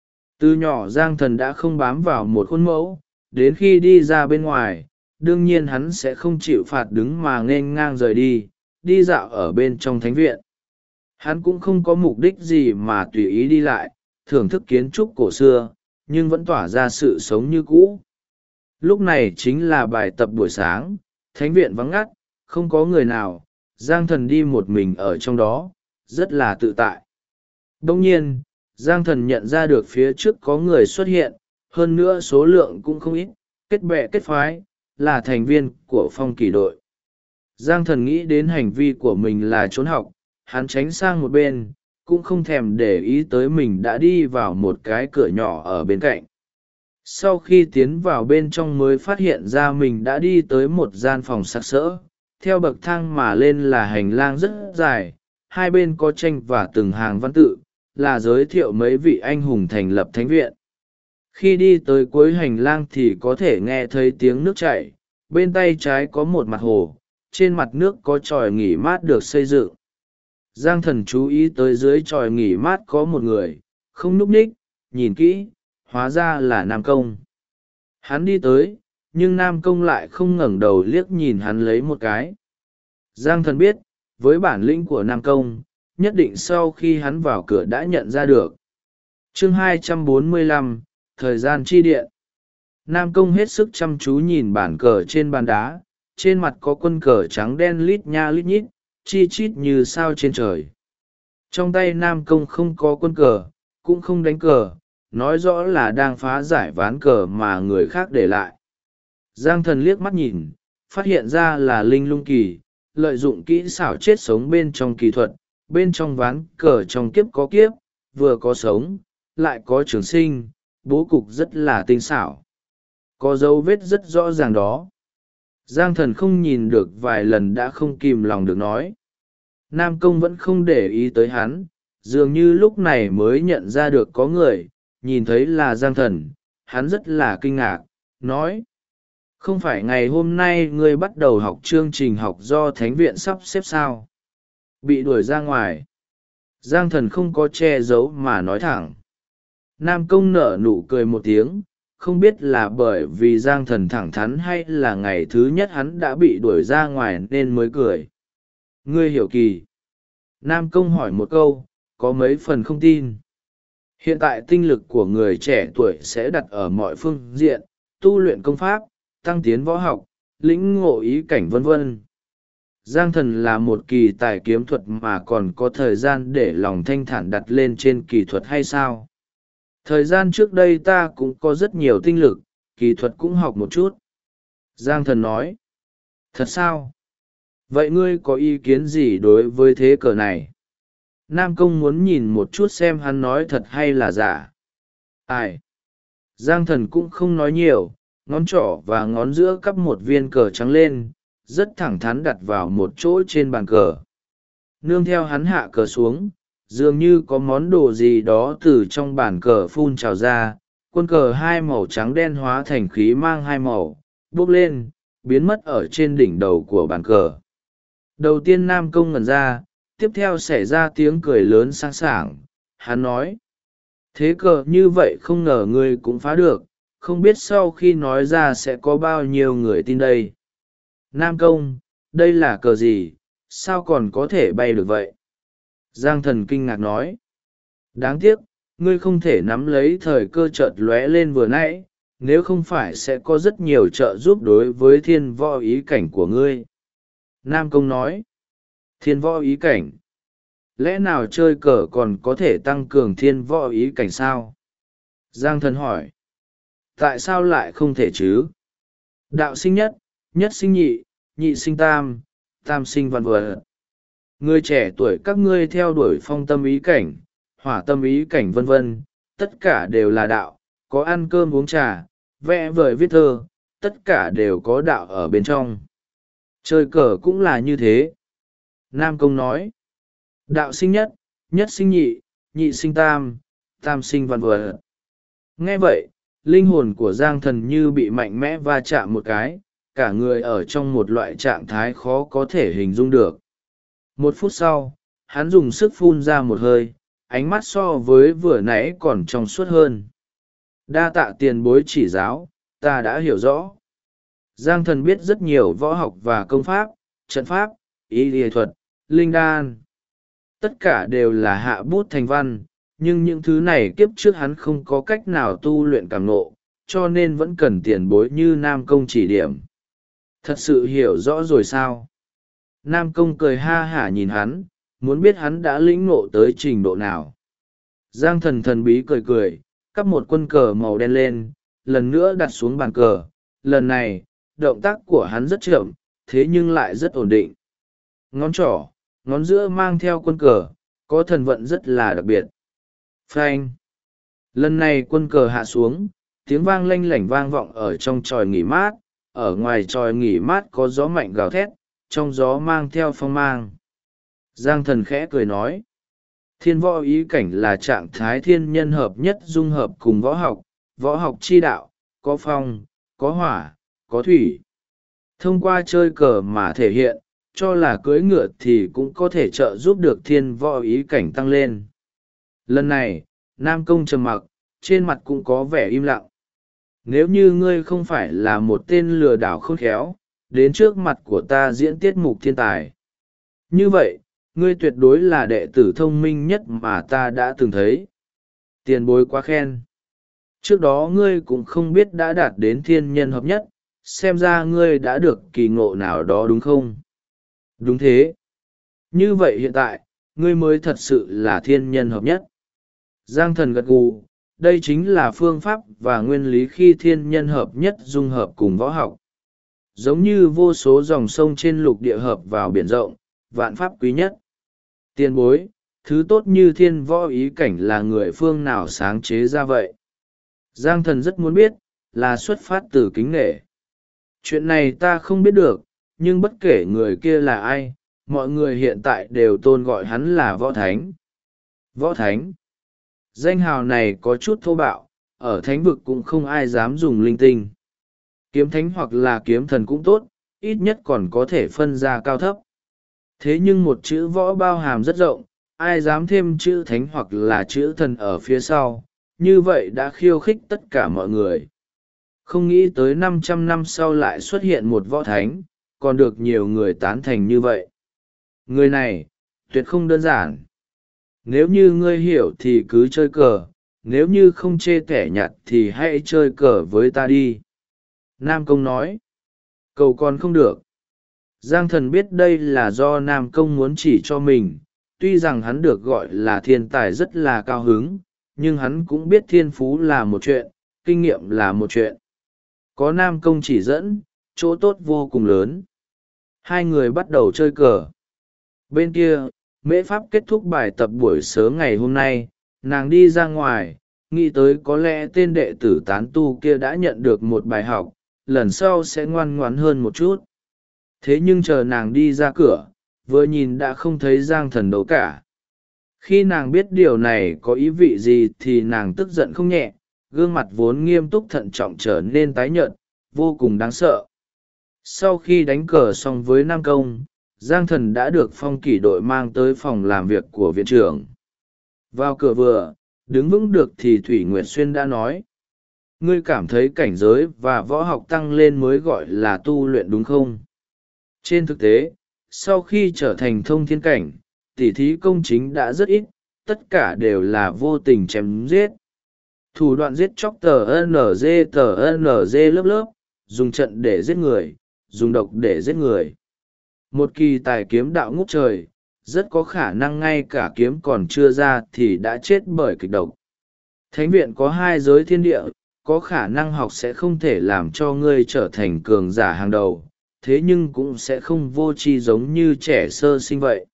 Từ nhỏ Giang Thần đã không bám vào một khuôn mẫu, đến khi đi ra bên ngoài, đương nhiên hắn sẽ không chịu phạt đứng mà nghênh ngang rời đi, đi dạo ở bên trong thánh viện. Hắn cũng không có mục đích gì mà tùy ý đi lại, thưởng thức kiến trúc cổ xưa, nhưng vẫn tỏa ra sự sống như cũ. Lúc này chính là bài tập buổi sáng, thánh viện vắng ngắt, không có người nào, Giang Thần đi một mình ở trong đó, rất là tự tại. Đông nhiên, Giang Thần nhận ra được phía trước có người xuất hiện, hơn nữa số lượng cũng không ít, kết bè kết phái, là thành viên của phong kỳ đội. Giang Thần nghĩ đến hành vi của mình là trốn học, hắn tránh sang một bên, cũng không thèm để ý tới mình đã đi vào một cái cửa nhỏ ở bên cạnh. Sau khi tiến vào bên trong mới phát hiện ra mình đã đi tới một gian phòng sặc sỡ, theo bậc thang mà lên là hành lang rất dài, hai bên có tranh và từng hàng văn tự, là giới thiệu mấy vị anh hùng thành lập thánh viện. Khi đi tới cuối hành lang thì có thể nghe thấy tiếng nước chảy, bên tay trái có một mặt hồ, trên mặt nước có chòi nghỉ mát được xây dựng. Giang Thần chú ý tới dưới chòi nghỉ mát có một người, không nhúc nhích, nhìn kỹ, hóa ra là Nam Công. Hắn đi tới, nhưng Nam Công lại không ngẩng đầu liếc nhìn hắn lấy một cái. Giang Thần biết, với bản lĩnh của Nam Công, nhất định sau khi hắn vào cửa đã nhận ra được. Chương 245, Thời gian chi điện. Nam Công hết sức chăm chú nhìn bản cờ trên bàn đá, trên mặt có quân cờ trắng đen lít nha lít nhít, chi chít như sao trên trời. Trong tay Nam Công không có quân cờ, cũng không đánh cờ, nói rõ là đang phá giải ván cờ mà người khác để lại. Giang Thần liếc mắt nhìn, phát hiện ra là Linh Lung Kỳ, lợi dụng kỹ xảo chết sống bên trong kỳ thuật, bên trong ván cờ trong kiếp có kiếp, vừa có sống, lại có trường sinh, bố cục rất là tinh xảo. Có dấu vết rất rõ ràng đó. Giang Thần không nhìn được vài lần đã không kìm lòng được nói. Nam Công vẫn không để ý tới hắn, dường như lúc này mới nhận ra được có người, nhìn thấy là Giang Thần, hắn rất là kinh ngạc, nói: không phải ngày hôm nay ngươi bắt đầu học chương trình học do thánh viện sắp xếp sao? Bị đuổi ra ngoài. Giang Thần không có che giấu mà nói thẳng. Nam Công nở nụ cười một tiếng, không biết là bởi vì Giang Thần thẳng thắn hay là ngày thứ nhất hắn đã bị đuổi ra ngoài nên mới cười. Ngươi hiểu kỳ. Nam Công hỏi một câu, có mấy phần không tin. Hiện tại tinh lực của người trẻ tuổi sẽ đặt ở mọi phương diện, tu luyện công pháp, tăng tiến võ học, lĩnh ngộ ý cảnh vân vân. Giang Thần là một kỳ tài kiếm thuật mà còn có thời gian để lòng thanh thản đặt lên trên kỳ thuật hay sao? Thời gian trước đây ta cũng có rất nhiều tinh lực, kỳ thuật cũng học một chút. Giang Thần nói. Thật sao? Vậy ngươi có ý kiến gì đối với thế cờ này? Nam Công muốn nhìn một chút xem hắn nói thật hay là giả. Ai? Giang Thần cũng không nói nhiều, ngón trỏ và ngón giữa cắp một viên cờ trắng lên, rất thẳng thắn đặt vào một chỗ trên bàn cờ. Nương theo hắn hạ cờ xuống, dường như có món đồ gì đó từ trong bàn cờ phun trào ra, quân cờ hai màu trắng đen hóa thành khí mang hai màu, bốc lên, biến mất ở trên đỉnh đầu của bàn cờ. Đầu tiên Nam Công ngẩn ra, tiếp theo xảy ra tiếng cười lớn sang sảng. Hắn nói: thế cờ như vậy không ngờ ngươi cũng phá được, không biết sau khi nói ra sẽ có bao nhiêu người tin đây. Nam Công, đây là cờ gì, sao còn có thể bay được vậy? Giang Thần kinh ngạc nói: đáng tiếc, ngươi không thể nắm lấy thời cơ chợt lóe lên vừa nãy, nếu không phải sẽ có rất nhiều trợ giúp đối với thiên võ ý cảnh của ngươi. Nam Công nói: thiên võ ý cảnh? Lẽ nào chơi cờ còn có thể tăng cường thiên võ ý cảnh sao? Giang Thần hỏi: tại sao lại không thể chứ? Đạo sinh nhất, nhất sinh nhị, nhị sinh tam, tam sinh văn vật. Người trẻ tuổi các ngươi theo đuổi phong tâm ý cảnh, hỏa tâm ý cảnh vân vân, tất cả đều là đạo, có ăn cơm uống trà, vẽ vời viết thơ, tất cả đều có đạo ở bên trong. Chơi cờ cũng là như thế. Nam Công nói: đạo sinh nhất, nhất sinh nhị, nhị sinh tam, tam sinh văn vật. Nghe vậy, linh hồn của Giang Thần như bị mạnh mẽ va chạm một cái, cả người ở trong một loại trạng thái khó có thể hình dung được. Một phút sau, hắn dùng sức phun ra một hơi, ánh mắt so với vừa nãy còn trong suốt hơn. Đa tạ tiền bối chỉ giáo, ta đã hiểu rõ. Giang Thần biết rất nhiều võ học và công pháp, trận pháp, y y thuật, linh đan. Tất cả đều là hạ bút thành văn, nhưng những thứ này kiếp trước hắn không có cách nào tu luyện cảm ngộ, cho nên vẫn cần tiền bối như Nam Công chỉ điểm. Thật sự hiểu rõ rồi sao? Nam Công cười ha hả nhìn hắn, muốn biết hắn đã lĩnh ngộ tới trình độ nào. Giang Thần thần bí cười cười, cắp một quân cờ màu đen lên, lần nữa đặt xuống bàn cờ. Lần này, động tác của hắn rất chậm, thế nhưng lại rất ổn định. Ngón trỏ, ngón giữa mang theo quân cờ, có thần vận rất là đặc biệt. Phanh! Lần này quân cờ hạ xuống, tiếng vang lanh lảnh vang vọng ở trong tròi nghỉ mát, ở ngoài tròi nghỉ mát có gió mạnh gào thét, trong gió mang theo phong mang. Giang Thần khẽ cười nói: thiên võ ý cảnh là trạng thái thiên nhân hợp nhất dung hợp cùng võ học chi đạo, có phong, có hỏa, có thủy. Thông qua chơi cờ mà thể hiện, cho là cưỡi ngựa thì cũng có thể trợ giúp được thiên võ ý cảnh tăng lên. Lần này, Nam Công trầm mặc, trên mặt cũng có vẻ im lặng. Nếu như ngươi không phải là một tên lừa đảo khôn khéo, đến trước mặt của ta diễn tiết mục thiên tài, như vậy, ngươi tuyệt đối là đệ tử thông minh nhất mà ta đã từng thấy. Tiền bối quá khen. Trước đó ngươi cũng không biết đã đạt đến thiên nhân hợp nhất, xem ra ngươi đã được kỳ ngộ nào đó đúng không? Đúng thế. Như vậy hiện tại, ngươi mới thật sự là thiên nhân hợp nhất. Giang Thần gật gù, đây chính là phương pháp và nguyên lý khi thiên nhân hợp nhất dung hợp cùng võ học. Giống như vô số dòng sông trên lục địa hợp vào biển rộng, vạn pháp quý nhất. Tiền bối, thứ tốt như thiên võ ý cảnh là người phương nào sáng chế ra vậy? Giang Thần rất muốn biết, là xuất phát từ kính nể. Chuyện này ta không biết được, nhưng bất kể người kia là ai, mọi người hiện tại đều tôn gọi hắn là Võ Thánh. Võ Thánh. Danh hào này có chút thô bạo, ở thánh vực cũng không ai dám dùng linh tinh. Kiếm thánh hoặc là kiếm thần cũng tốt, ít nhất còn có thể phân ra cao thấp. Thế nhưng một chữ võ bao hàm rất rộng, ai dám thêm chữ thánh hoặc là chữ thần ở phía sau, như vậy đã khiêu khích tất cả mọi người. Không nghĩ tới 500 năm sau lại xuất hiện một võ thánh, còn được nhiều người tán thành như vậy. Người này, tuyệt không đơn giản. Nếu như ngươi hiểu thì cứ chơi cờ, nếu như không chê kẻ nhạt thì hãy chơi cờ với ta đi. Nam Công nói. Cầu còn không được. Giang Thần biết đây là do Nam Công muốn chỉ cho mình, tuy rằng hắn được gọi là thiên tài rất là cao hứng, nhưng hắn cũng biết thiên phú là một chuyện, kinh nghiệm là một chuyện. Có Nam Công chỉ dẫn, chỗ tốt vô cùng lớn. Hai người bắt đầu chơi cờ. Bên kia, Mễ Pháp kết thúc bài tập buổi sớm ngày hôm nay, nàng đi ra ngoài, nghĩ tới có lẽ tên đệ tử tán tu kia đã nhận được một bài học, lần sau sẽ ngoan ngoãn hơn một chút. Thế nhưng chờ nàng đi ra cửa, vừa nhìn đã không thấy Giang Thần đâu cả. Khi nàng biết điều này có ý vị gì thì nàng tức giận không nhẹ, gương mặt vốn nghiêm túc thận trọng trở nên tái nhợt, vô cùng đáng sợ. Sau khi đánh cờ xong với Nam Công, Giang Thần đã được phong kỷ đội mang tới phòng làm việc của viện trưởng. Vào cửa vừa, đứng vững được thì Thủy Nguyệt Xuyên đã nói: ngươi cảm thấy cảnh giới và võ học tăng lên mới gọi là tu luyện đúng không? Trên thực tế, sau khi trở thành thông thiên cảnh, tỉ thí công chính đã rất ít, tất cả đều là vô tình chém giết. Thủ đoạn giết chóc tờ NG lớp lớp, dùng trận để giết người, dùng độc để giết người. Một kỳ tài kiếm đạo ngút trời, rất có khả năng ngay cả kiếm còn chưa ra thì đã chết bởi kịch độc. Thánh viện có hai giới thiên địa, có khả năng học sẽ không thể làm cho ngươi trở thành cường giả hàng đầu, thế nhưng cũng sẽ không vô tri giống như trẻ sơ sinh vậy.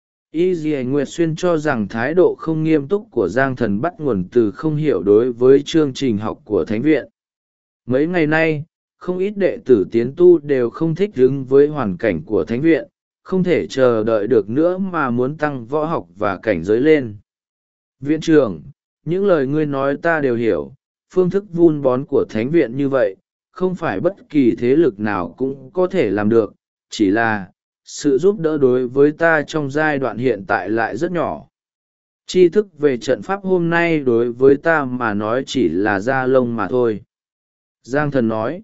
Y Dì Nguyệt Xuyên cho rằng thái độ không nghiêm túc của Giang Thần bắt nguồn từ không hiểu đối với chương trình học của Thánh viện. Mấy ngày nay, không ít đệ tử tiến tu đều không thích ứng với hoàn cảnh của Thánh viện, không thể chờ đợi được nữa mà muốn tăng võ học và cảnh giới lên. Viện trưởng, những lời ngươi nói ta đều hiểu, phương thức vun bón của Thánh viện như vậy, không phải bất kỳ thế lực nào cũng có thể làm được, chỉ là sự giúp đỡ đối với ta trong giai đoạn hiện tại lại rất nhỏ. Tri thức về trận pháp hôm nay đối với ta mà nói chỉ là da lông mà thôi. Giang Thần nói.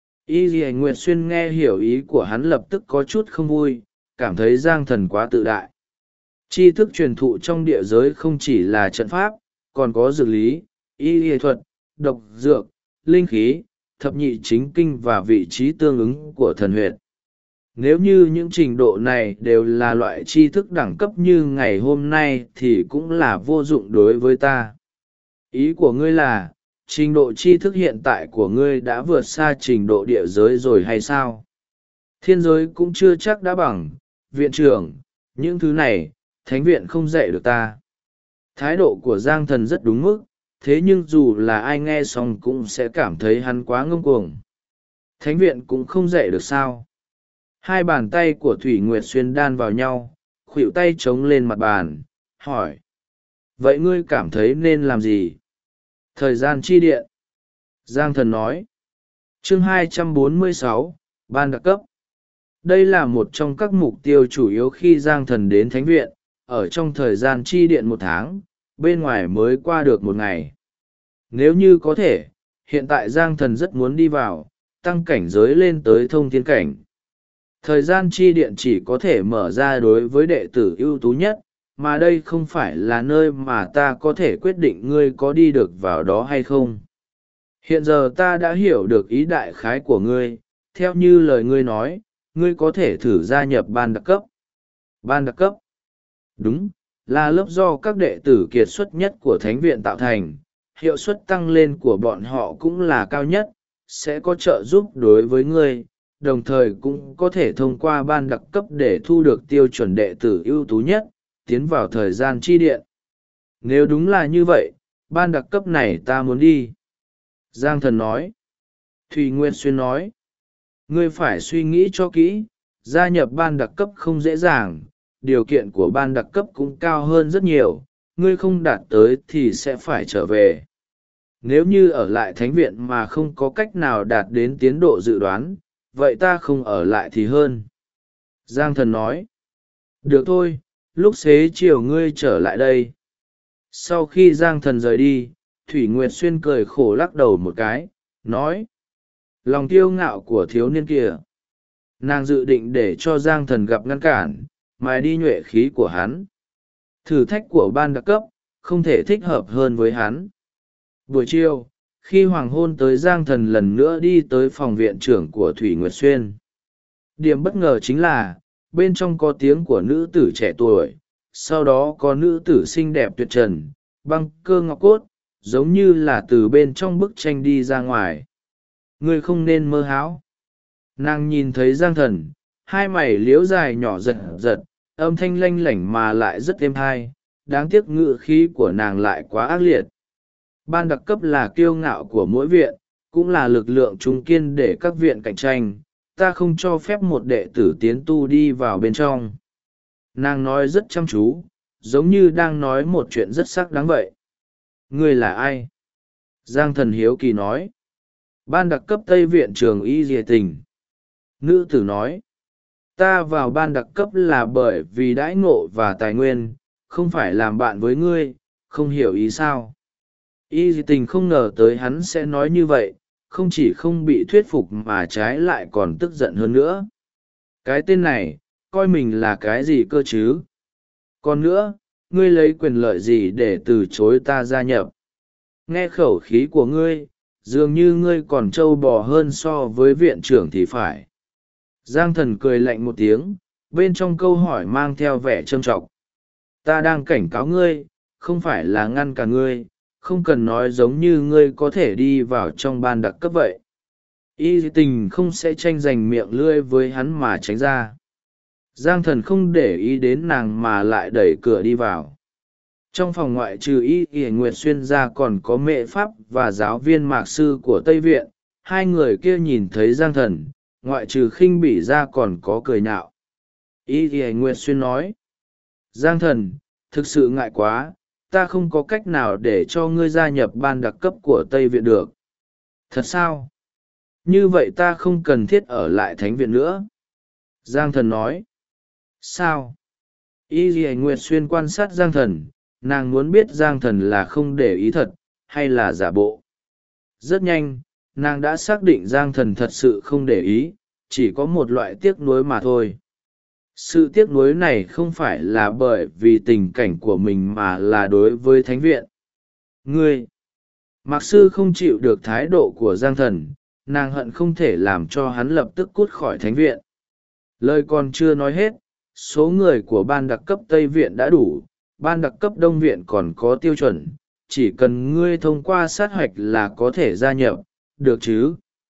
Y Dì Nguyệt Xuyên nghe hiểu ý của hắn lập tức có chút không vui, cảm thấy Giang Thần quá tự đại. Tri thức truyền thụ trong địa giới không chỉ là trận pháp, còn có dược lý, y y thuật, độc dược, linh khí, thập nhị chính kinh và vị trí tương ứng của thần huyệt. Nếu như những trình độ này đều là loại tri thức đẳng cấp như ngày hôm nay thì cũng là vô dụng đối với ta. Ý của ngươi là, trình độ tri thức hiện tại của ngươi đã vượt xa trình độ địa giới rồi hay sao? Thiên giới cũng chưa chắc đã bằng, viện trưởng, những thứ này, Thánh viện không dạy được ta. Thái độ của Giang Thần rất đúng mức, thế nhưng dù là ai nghe xong cũng sẽ cảm thấy hắn quá ngông cuồng. Thánh viện cũng không dạy được sao? Hai bàn tay của Thủy Nguyệt Xuyên đan vào nhau, khuỷu tay chống lên mặt bàn, hỏi. Vậy ngươi cảm thấy nên làm gì? Thời gian chi điện. Giang Thần nói. Chương 246, Ban đặc cấp. Đây là một trong các mục tiêu chủ yếu khi Giang Thần đến Thánh viện, ở trong thời gian chi điện 1 tháng, bên ngoài mới qua được 1 ngày. Nếu như có thể, hiện tại Giang Thần rất muốn đi vào, tăng cảnh giới lên tới thông thiên cảnh. Thời gian chi điện chỉ có thể mở ra đối với đệ tử ưu tú nhất, mà đây không phải là nơi mà ta có thể quyết định ngươi có đi được vào đó hay không. Hiện giờ ta đã hiểu được ý đại khái của ngươi, theo như lời ngươi nói, ngươi có thể thử gia nhập ban đặc cấp. Ban đặc cấp? Đúng, là lớp do các đệ tử kiệt xuất nhất của Thánh viện tạo thành, hiệu suất tăng lên của bọn họ cũng là cao nhất, sẽ có trợ giúp đối với ngươi, đồng thời cũng có thể thông qua ban đặc cấp để thu được tiêu chuẩn đệ tử ưu tú nhất, tiến vào thời gian chi điện. Nếu đúng là như vậy, ban đặc cấp này ta muốn đi. Giang Thần nói. Thùy Nguyệt Xuyên nói. Ngươi phải suy nghĩ cho kỹ, gia nhập ban đặc cấp không dễ dàng, điều kiện của ban đặc cấp cũng cao hơn rất nhiều, ngươi không đạt tới thì sẽ phải trở về. Nếu như ở lại Thánh viện mà không có cách nào đạt đến tiến độ dự đoán, vậy ta không ở lại thì hơn. Giang Thần nói. Được thôi, lúc xế chiều ngươi trở lại đây. Sau khi Giang Thần rời đi, Thủy Nguyệt Xuyên cười khổ lắc đầu một cái, nói. Lòng kiêu ngạo của thiếu niên kia. Nàng dự định để cho Giang Thần gặp ngăn cản, mài đi nhuệ khí của hắn. Thử thách của ban đặc cấp, không thể thích hợp hơn với hắn. Buổi chiều, khi hoàng hôn tới, Giang Thần lần nữa đi tới phòng viện trưởng của Thủy Nguyệt Xuyên. Điểm bất ngờ chính là, bên trong có tiếng của nữ tử trẻ tuổi, sau đó có nữ tử xinh đẹp tuyệt trần, băng cơ ngọc cốt, giống như là từ bên trong bức tranh đi ra ngoài. Ngươi không nên mơ hão. Nàng nhìn thấy Giang Thần, hai mày liếu dài nhỏ giật giật, âm thanh lanh lảnh mà lại rất êm tai, đáng tiếc ngữ khí của nàng lại quá ác liệt. Ban đặc cấp là kiêu ngạo của mỗi viện, cũng là lực lượng trung kiên để các viện cạnh tranh. Ta không cho phép một đệ tử tiến tu đi vào bên trong. Nàng nói rất chăm chú, giống như đang nói một chuyện rất xác đáng vậy. Ngươi là ai? Giang Thần hiếu kỳ nói. Ban đặc cấp Tây Viện Trường Y Dìa Tình. Nữ tử nói. Ta vào ban đặc cấp là bởi vì đãi ngộ và tài nguyên, không phải làm bạn với ngươi, không hiểu ý sao. Y Dìa Tình không ngờ tới hắn sẽ nói như vậy, không chỉ không bị thuyết phục mà trái lại còn tức giận hơn nữa. Cái tên này, coi mình là cái gì cơ chứ? Còn nữa, ngươi lấy quyền lợi gì để từ chối ta gia nhập? Nghe khẩu khí của ngươi, dường như ngươi còn trâu bò hơn so với viện trưởng thì phải. Giang Thần cười lạnh một tiếng, bên trong câu hỏi mang theo vẻ trâm trọng. Ta đang cảnh cáo ngươi, không phải là ngăn cả ngươi, không cần nói giống như ngươi có thể đi vào trong ban đặc cấp vậy. Y Tình không sẽ tranh giành miệng lưỡi với hắn mà tránh ra. Giang Thần không để ý đến nàng mà lại đẩy cửa đi vào. Trong phòng ngoại trừ Y Nguyệt Xuyên ra còn có mẹ pháp và giáo viên mạc sư của Tây Viện. Hai người kia nhìn thấy Giang Thần, ngoại trừ khinh bỉ ra còn có cười nhạo. Y Nguyệt Xuyên nói. Giang Thần, thực sự ngại quá, ta không có cách nào để cho ngươi gia nhập ban đặc cấp của Tây Viện được. Thật sao? Như vậy ta không cần thiết ở lại Thánh Viện nữa. Giang Thần nói. Sao? Y Nguyệt Xuyên quan sát Giang Thần, nàng muốn biết Giang Thần là không để ý thật, hay là giả bộ. Rất nhanh, nàng đã xác định Giang Thần thật sự không để ý, chỉ có một loại tiếc nuối mà thôi. Sự tiếc nuối này không phải là bởi vì tình cảnh của mình mà là đối với Thánh Viện. Ngươi! Mạc sư không chịu được thái độ của Giang Thần, nàng hận không thể làm cho hắn lập tức cút khỏi Thánh Viện. Lời còn chưa nói hết, số người của ban đặc cấp Tây Viện đã đủ, ban đặc cấp Đông Viện còn có tiêu chuẩn, chỉ cần ngươi thông qua sát hoạch là có thể gia nhập, được chứ?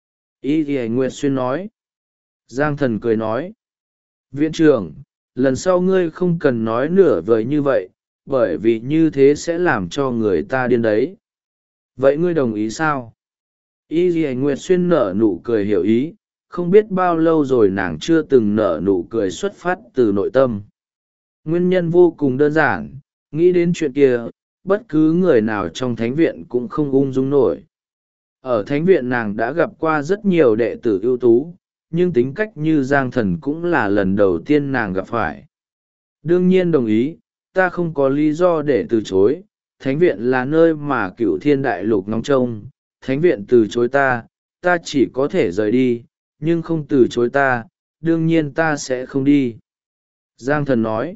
Y Nguyệt Xuyên nói. Giang Thần cười nói. Viện trưởng, lần sau ngươi không cần nói nửa vời như vậy, bởi vì như thế sẽ làm cho người ta điên đấy. Vậy ngươi đồng ý sao? Y Nguyệt Xuyên nở nụ cười hiểu ý, không biết bao lâu rồi nàng chưa từng nở nụ cười xuất phát từ nội tâm. Nguyên nhân vô cùng đơn giản, nghĩ đến chuyện kia, bất cứ người nào trong Thánh Viện cũng không ung dung nổi. Ở Thánh Viện nàng đã gặp qua rất nhiều đệ tử ưu tú, nhưng tính cách như Giang Thần cũng là lần đầu tiên nàng gặp phải. Đương nhiên đồng ý, ta không có lý do để từ chối. Thánh Viện là nơi mà Cửu Thiên Đại Lục ngóng trông. Thánh Viện từ chối ta chỉ có thể rời đi, nhưng không từ chối ta, đương nhiên ta sẽ không đi. Giang Thần nói.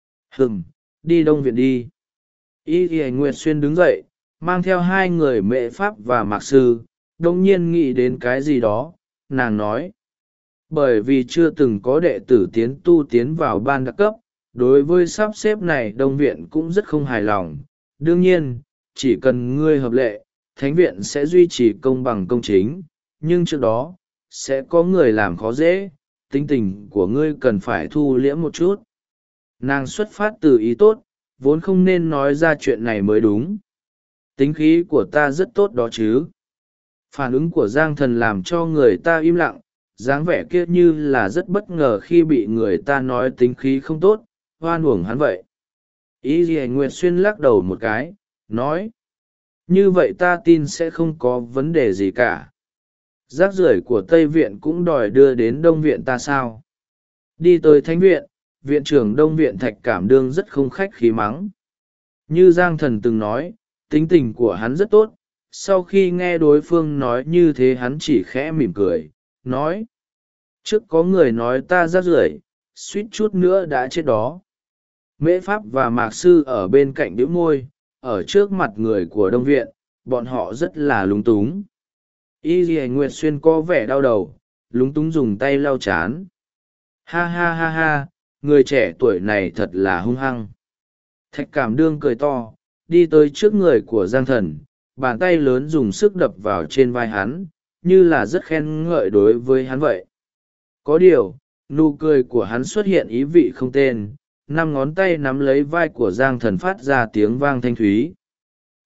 Đi Đông Viện đi. Y Nguyệt Xuyên đứng dậy, mang theo hai người mẹ pháp và mạc sư, đông nhiên nghĩ đến cái gì đó, nàng nói. Bởi vì chưa từng có đệ tử tiến vào ban đặc cấp, đối với sắp xếp này Đông Viện cũng rất không hài lòng. Đương nhiên, chỉ cần ngươi hợp lệ, Thánh Viện sẽ duy trì công bằng công chính, nhưng trước đó, sẽ có người làm khó dễ, tính tình của ngươi cần phải thu liễm một chút. Nàng xuất phát từ ý tốt, vốn không nên nói ra chuyện này mới đúng. Tính khí của ta rất tốt đó chứ. Phản ứng của Giang Thần làm cho người ta im lặng, dáng vẻ kia như là rất bất ngờ khi bị người ta nói tính khí không tốt, hoan uổng hắn vậy. Y Nguyệt Xuyên lắc đầu một cái, nói. Như vậy ta tin sẽ không có vấn đề gì cả. Rác rưởi của Tây Viện cũng đòi đưa đến Đông Viện ta sao? Đi tới Thánh Viện, Viện trưởng Đông Viện Thạch Cảm Đương rất không khách khí mắng. Như Giang Thần từng nói, tính tình của hắn rất tốt, sau khi nghe đối phương nói như thế hắn chỉ khẽ mỉm cười, nói. Trước có người nói ta rác rưởi, suýt chút nữa đã chết đó. Mễ Pháp và Mạc Sư ở bên cạnh đĩu môi, ở trước mặt người của Đông Viện, bọn họ rất là lúng túng. Y Nguyệt Xuyên có vẻ đau đầu, lúng túng dùng tay lau chán. Ha ha ha ha, người trẻ tuổi này thật là hung hăng. Thạch Cảm Đương cười to, đi tới trước người của Giang Thần, bàn tay lớn dùng sức đập vào trên vai hắn, như là rất khen ngợi đối với hắn vậy. Có điều, nụ cười của hắn xuất hiện ý vị không tên, năm ngón tay nắm lấy vai của Giang Thần phát ra tiếng vang thanh thúy.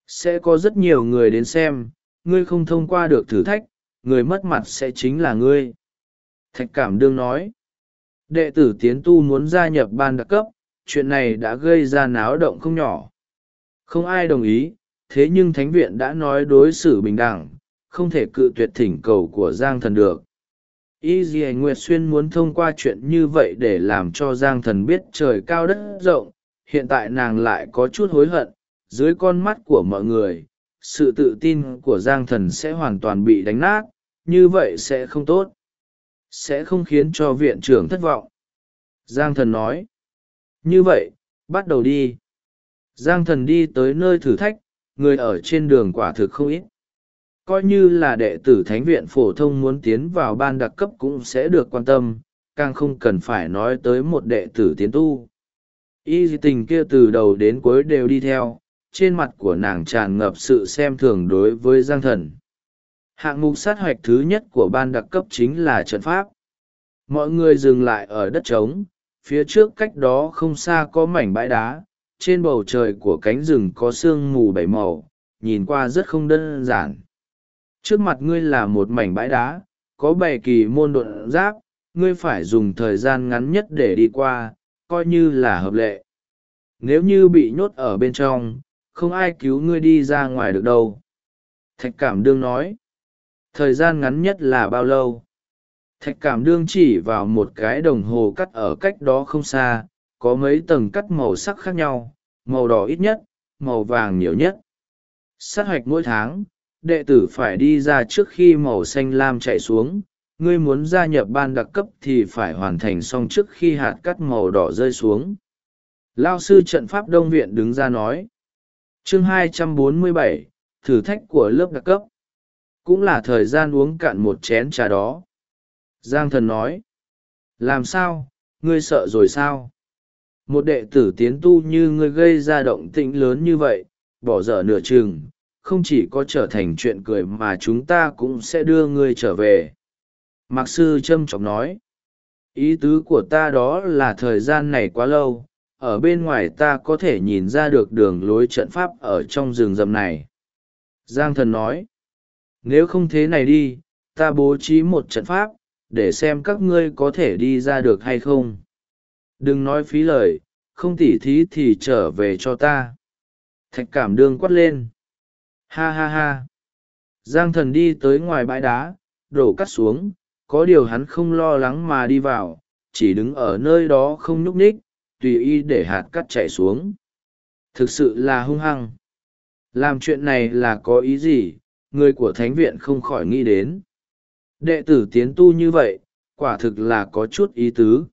sẽ có rất nhiều người đến xem, ngươi không thông qua được thử thách, người mất mặt sẽ chính là ngươi. Thạch Cảm Đương nói, đệ tử tiến tu muốn gia nhập ban đặc cấp, chuyện này đã gây ra náo động không nhỏ. Không ai đồng ý, thế nhưng thánh viện đã nói đối xử bình đẳng, không thể cự tuyệt thỉnh cầu của Giang Thần được. Y Dì Nguyệt Xuyên muốn thông qua chuyện như vậy để làm cho Giang Thần biết trời cao đất rộng, hiện tại nàng lại có chút hối hận. Dưới con mắt của mọi người, sự tự tin của Giang Thần sẽ hoàn toàn bị đánh nát, như vậy sẽ không tốt, sẽ không khiến cho viện trưởng thất vọng. Giang Thần nói, như vậy, bắt đầu đi. Giang Thần đi tới nơi thử thách, người ở trên đường quả thực không ít. Coi như là đệ tử thánh viện phổ thông muốn tiến vào ban đặc cấp cũng sẽ được quan tâm, càng không cần phải nói tới một đệ tử tiến tu. Y Tình kia từ đầu đến cuối đều đi theo, trên mặt của nàng tràn ngập sự xem thường đối với Giang Thần. Hạng mục sát hoạch thứ nhất của ban đặc cấp chính là trận pháp. Mọi người dừng lại ở đất trống, phía trước cách đó không xa có mảnh bãi đá, trên bầu trời của cánh rừng có sương mù bảy màu, nhìn qua rất không đơn giản. Trước mặt ngươi là một mảnh bãi đá, có 7 kỳ môn độn giáp, ngươi phải dùng thời gian ngắn nhất để đi qua, coi như là hợp lệ. Nếu như bị nhốt ở bên trong, không ai cứu ngươi đi ra ngoài được đâu. Thạch Cảm Đương nói, thời gian ngắn nhất là bao lâu? Thạch Cảm Đương chỉ vào một cái đồng hồ cắt ở cách đó không xa, có mấy tầng cắt màu sắc khác nhau, màu đỏ ít nhất, màu vàng nhiều nhất. Sát hoạch mỗi tháng, đệ tử phải đi ra trước khi màu xanh lam chạy xuống, ngươi muốn gia nhập ban đặc cấp thì phải hoàn thành xong trước khi hạt cắt màu đỏ rơi xuống. Lao sư trận pháp Đông Viện đứng ra nói. Chương 247, thử thách của lớp đặc cấp. Cũng là thời gian uống cạn một chén trà đó. Giang Thần nói. Làm sao, ngươi sợ rồi sao? Một đệ tử tiến tu như ngươi gây ra động tĩnh lớn như vậy, bỏ dở nửa chừng, không chỉ có trở thành chuyện cười mà chúng ta cũng sẽ đưa ngươi trở về. Mạc sư trâm trọng nói. Ý tứ của ta đó là thời gian này quá lâu, ở bên ngoài ta có thể nhìn ra được đường lối trận pháp ở trong rừng rậm này. Giang Thần nói. Nếu không thế này đi, ta bố trí một trận pháp, để xem các ngươi có thể đi ra được hay không. Đừng nói phí lời, không tỉ thí thì trở về cho ta. Thạch Cảm Đương quát lên. Ha ha ha. Giang Thần đi tới ngoài bãi đá, đổ cắt xuống, có điều hắn không lo lắng mà đi vào, chỉ đứng ở nơi đó không nhúc nhích, tùy ý để hạt cắt chảy xuống. Thực sự là hung hăng. Làm chuyện này là có ý gì, người của thánh viện không khỏi nghĩ đến. Đệ tử tiến tu như vậy, quả thực là có chút ý tứ.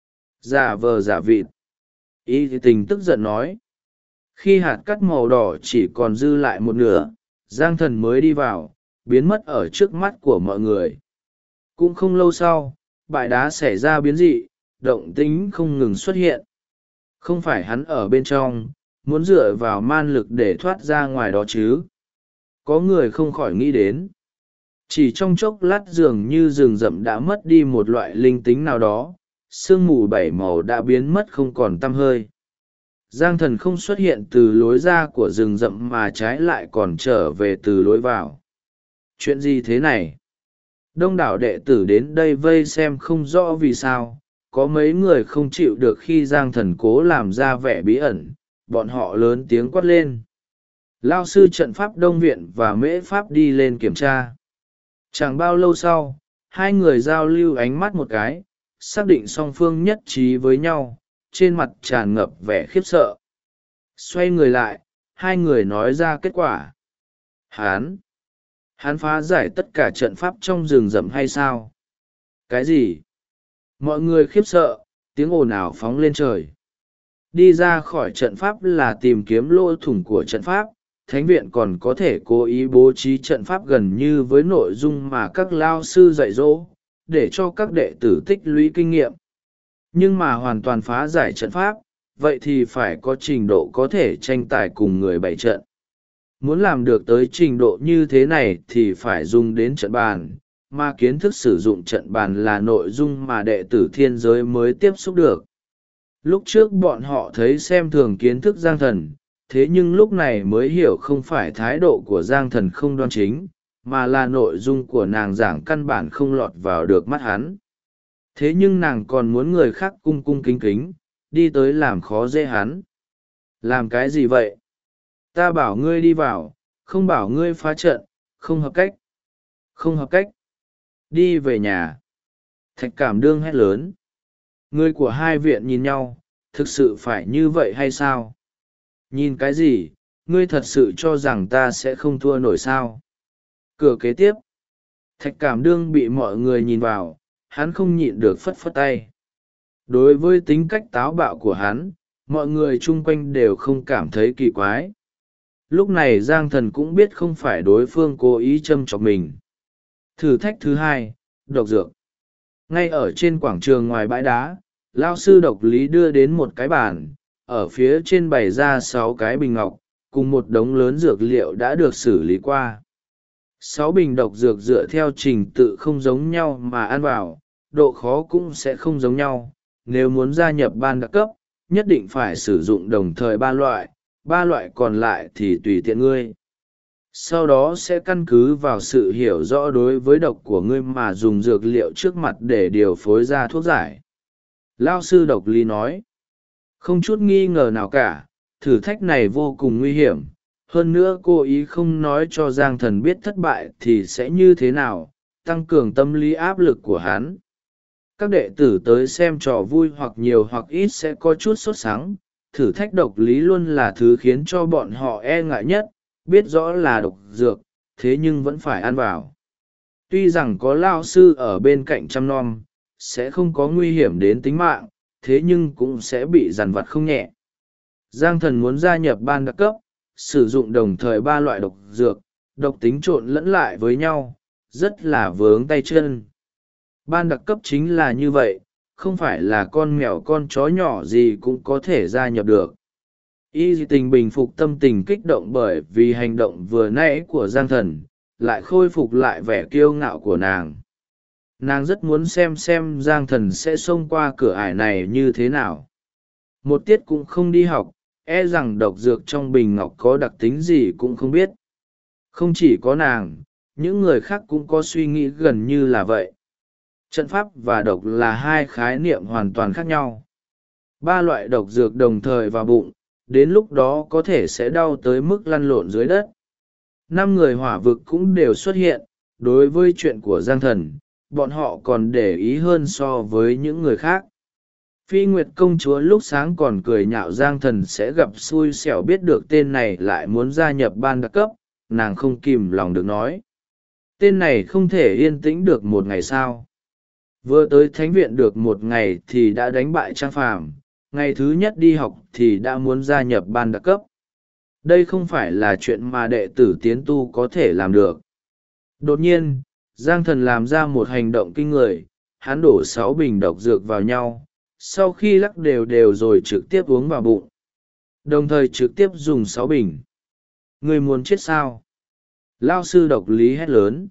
Giả vờ giả vịt. Y Tình tức giận nói. Khi hạt cắt màu đỏ chỉ còn dư lại một nửa, Giang Thần mới đi vào, biến mất ở trước mắt của mọi người. Cũng không lâu sau, bãi đá xảy ra biến dị, động tĩnh không ngừng xuất hiện. Không phải hắn ở bên trong, muốn dựa vào man lực để thoát ra ngoài đó chứ. Có người không khỏi nghĩ đến. Chỉ trong chốc lát dường như rừng rậm đã mất đi một loại linh tính nào đó, sương mù bảy màu đã biến mất không còn tăm hơi. Giang Thần không xuất hiện từ lối ra của rừng rậm mà trái lại còn trở về từ lối vào. Chuyện gì thế này? Đông đảo đệ tử đến đây vây xem không rõ vì sao, có mấy người không chịu được khi Giang Thần cố làm ra vẻ bí ẩn, bọn họ lớn tiếng quát lên. Lao sư trận pháp Đông Viện và Mễ Pháp đi lên kiểm tra. Chẳng bao lâu sau, hai người giao lưu ánh mắt một cái, xác định song phương nhất trí với nhau, trên mặt tràn ngập vẻ khiếp sợ. Xoay người lại, hai người nói ra kết quả. Hắn phá giải tất cả trận pháp trong rừng rậm hay sao? Cái gì? Mọi người khiếp sợ, tiếng ồn ào phóng lên trời. Đi ra khỏi trận pháp là tìm kiếm lỗ thủng của trận pháp, thánh viện còn có thể cố ý bố trí trận pháp gần như với nội dung mà các lao sư dạy dỗ, để cho các đệ tử tích lũy kinh nghiệm. Nhưng mà hoàn toàn phá giải trận pháp, vậy thì phải có trình độ có thể tranh tài cùng người bày trận. Muốn làm được tới trình độ như thế này thì phải dùng đến trận bàn, mà kiến thức sử dụng trận bàn là nội dung mà đệ tử thiên giới mới tiếp xúc được. Lúc trước bọn họ thấy xem thường kiến thức Giang Thần, thế nhưng lúc này mới hiểu không phải thái độ của Giang Thần không đoan chính, mà là nội dung của nàng giảng căn bản không lọt vào được mắt hắn. Thế nhưng nàng còn muốn người khác cung cung kính kính, đi tới làm khó dễ hắn. Làm cái gì vậy? Ta bảo ngươi đi vào, không bảo ngươi phá trận, không hợp cách. Không hợp cách. Đi về nhà. Thạch Cảm Đương hét lớn. Người của hai viện nhìn nhau, thực sự phải như vậy hay sao? Nhìn cái gì, ngươi thật sự cho rằng ta sẽ không thua nổi sao? Cửa kế tiếp. Thạch Cảm Đương bị mọi người nhìn vào, hắn không nhịn được phất phất tay. Đối với tính cách táo bạo của hắn, mọi người chung quanh đều không cảm thấy kỳ quái. Lúc này Giang Thần cũng biết không phải đối phương cố ý châm chọc mình. Thử thách thứ hai, độc dược. Ngay ở trên quảng trường ngoài bãi đá, lao sư độc lý đưa đến một cái bàn, ở phía trên bày ra 6 cái bình ngọc, cùng một đống lớn dược liệu đã được xử lý qua. 6 bình độc dược dựa theo trình tự không giống nhau mà ăn vào, độ khó cũng sẽ không giống nhau. Nếu muốn gia nhập ban đặc cấp, nhất định phải sử dụng đồng thời 3 loại còn lại thì tùy tiện ngươi. Sau đó sẽ căn cứ vào sự hiểu rõ đối với độc của ngươi mà dùng dược liệu trước mặt để điều phối ra thuốc giải. Lao sư độc lý nói, không chút nghi ngờ nào cả, thử thách này vô cùng nguy hiểm. Hơn nữa cô ý không nói cho Giang Thần biết thất bại thì sẽ như thế nào, tăng cường tâm lý áp lực của hắn. Các đệ tử tới xem trò vui hoặc nhiều hoặc ít sẽ có chút sốt sắng. Thử thách độc lý luôn là thứ khiến cho bọn họ e ngại nhất, biết rõ là độc dược, thế nhưng vẫn phải ăn vào. Tuy rằng có lao sư ở bên cạnh chăm nom, sẽ không có nguy hiểm đến tính mạng, thế nhưng cũng sẽ bị dằn vặt không nhẹ. Giang Thần muốn gia nhập ban đặc cấp, sử dụng đồng thời 3 loại độc dược, độc tính trộn lẫn lại với nhau, rất là vướng tay chân. Ban đặc cấp chính là như vậy, không phải là con mèo con chó nhỏ gì cũng có thể gia nhập được. Y Tình bình phục tâm tình kích động bởi vì hành động vừa nãy của Giang Thần, lại khôi phục lại vẻ kiêu ngạo của nàng. Nàng rất muốn xem Giang Thần sẽ xông qua cửa ải này như thế nào. Một tiết cũng không đi học, e rằng độc dược trong bình ngọc có đặc tính gì cũng không biết. Không chỉ có nàng, những người khác cũng có suy nghĩ gần như là vậy. Trận pháp và độc là hai khái niệm hoàn toàn khác nhau. 3 loại độc dược đồng thời vào bụng, đến lúc đó có thể sẽ đau tới mức lăn lộn dưới đất. 5 người hỏa vực cũng đều xuất hiện. Đối với chuyện của Giang Thần, bọn họ còn để ý hơn so với những người khác. Phi Nguyệt công chúa lúc sáng còn cười nhạo Giang Thần sẽ gặp xui xẻo biết được tên này lại muốn gia nhập ban đặc cấp, nàng không kìm lòng được nói. Tên này không thể yên tĩnh được một ngày sao. Vừa tới thánh viện được một ngày thì đã đánh bại Trang Phàm, ngày thứ nhất đi học thì đã muốn gia nhập ban đặc cấp. Đây không phải là chuyện mà đệ tử tiến tu có thể làm được. Đột nhiên, Giang Thần làm ra một hành động kinh người, hắn đổ 6 bình độc dược vào nhau, sau khi lắc đều rồi trực tiếp uống vào bụng. Đồng thời trực tiếp dùng 6 bình. Người muốn chết sao? Lao sư độc lý hét lớn.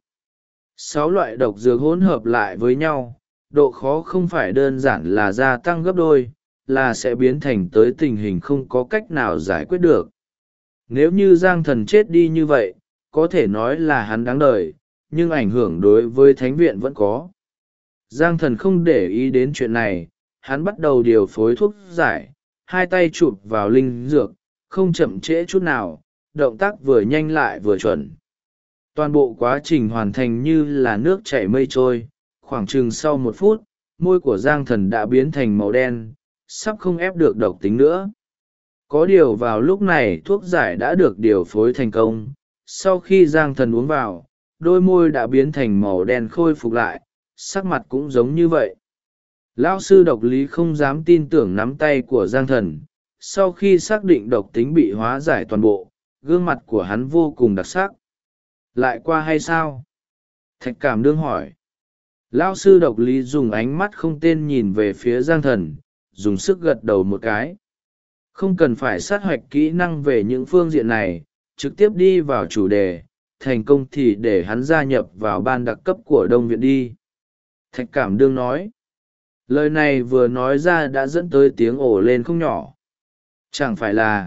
6 loại độc dược hỗn hợp lại với nhau, độ khó không phải đơn giản là gia tăng gấp đôi, là sẽ biến thành tới tình hình không có cách nào giải quyết được. Nếu như Giang Thần chết đi như vậy, có thể nói là hắn đáng đời, nhưng ảnh hưởng đối với thánh viện vẫn có. Giang Thần không để ý đến chuyện này, hắn bắt đầu điều phối thuốc giải, hai tay chụp vào linh dược, không chậm trễ chút nào, động tác vừa nhanh lại vừa chuẩn. Toàn bộ quá trình hoàn thành như là nước chảy mây trôi, khoảng chừng sau 1 phút, môi của Giang Thần đã biến thành màu đen, sắp không ép được độc tính nữa. Có điều vào lúc này thuốc giải đã được điều phối thành công, sau khi Giang Thần uống vào, đôi môi đã biến thành màu đen khôi phục lại, sắc mặt cũng giống như vậy. Lão sư độc lý không dám tin tưởng nắm tay của Giang Thần, sau khi xác định độc tính bị hóa giải toàn bộ, gương mặt của hắn vô cùng đặc sắc. Lại qua hay sao? Thạch Cảm Đương hỏi. Lão sư độc lý dùng ánh mắt không tên nhìn về phía Giang Thần, dùng sức gật đầu một cái. Không cần phải sát hoạch kỹ năng về những phương diện này, trực tiếp đi vào chủ đề, thành công thì để hắn gia nhập vào ban đặc cấp của Đông Viện đi. Thạch Cảm Đương nói. Lời này vừa nói ra đã dẫn tới tiếng ồ lên không nhỏ. Chẳng phải là,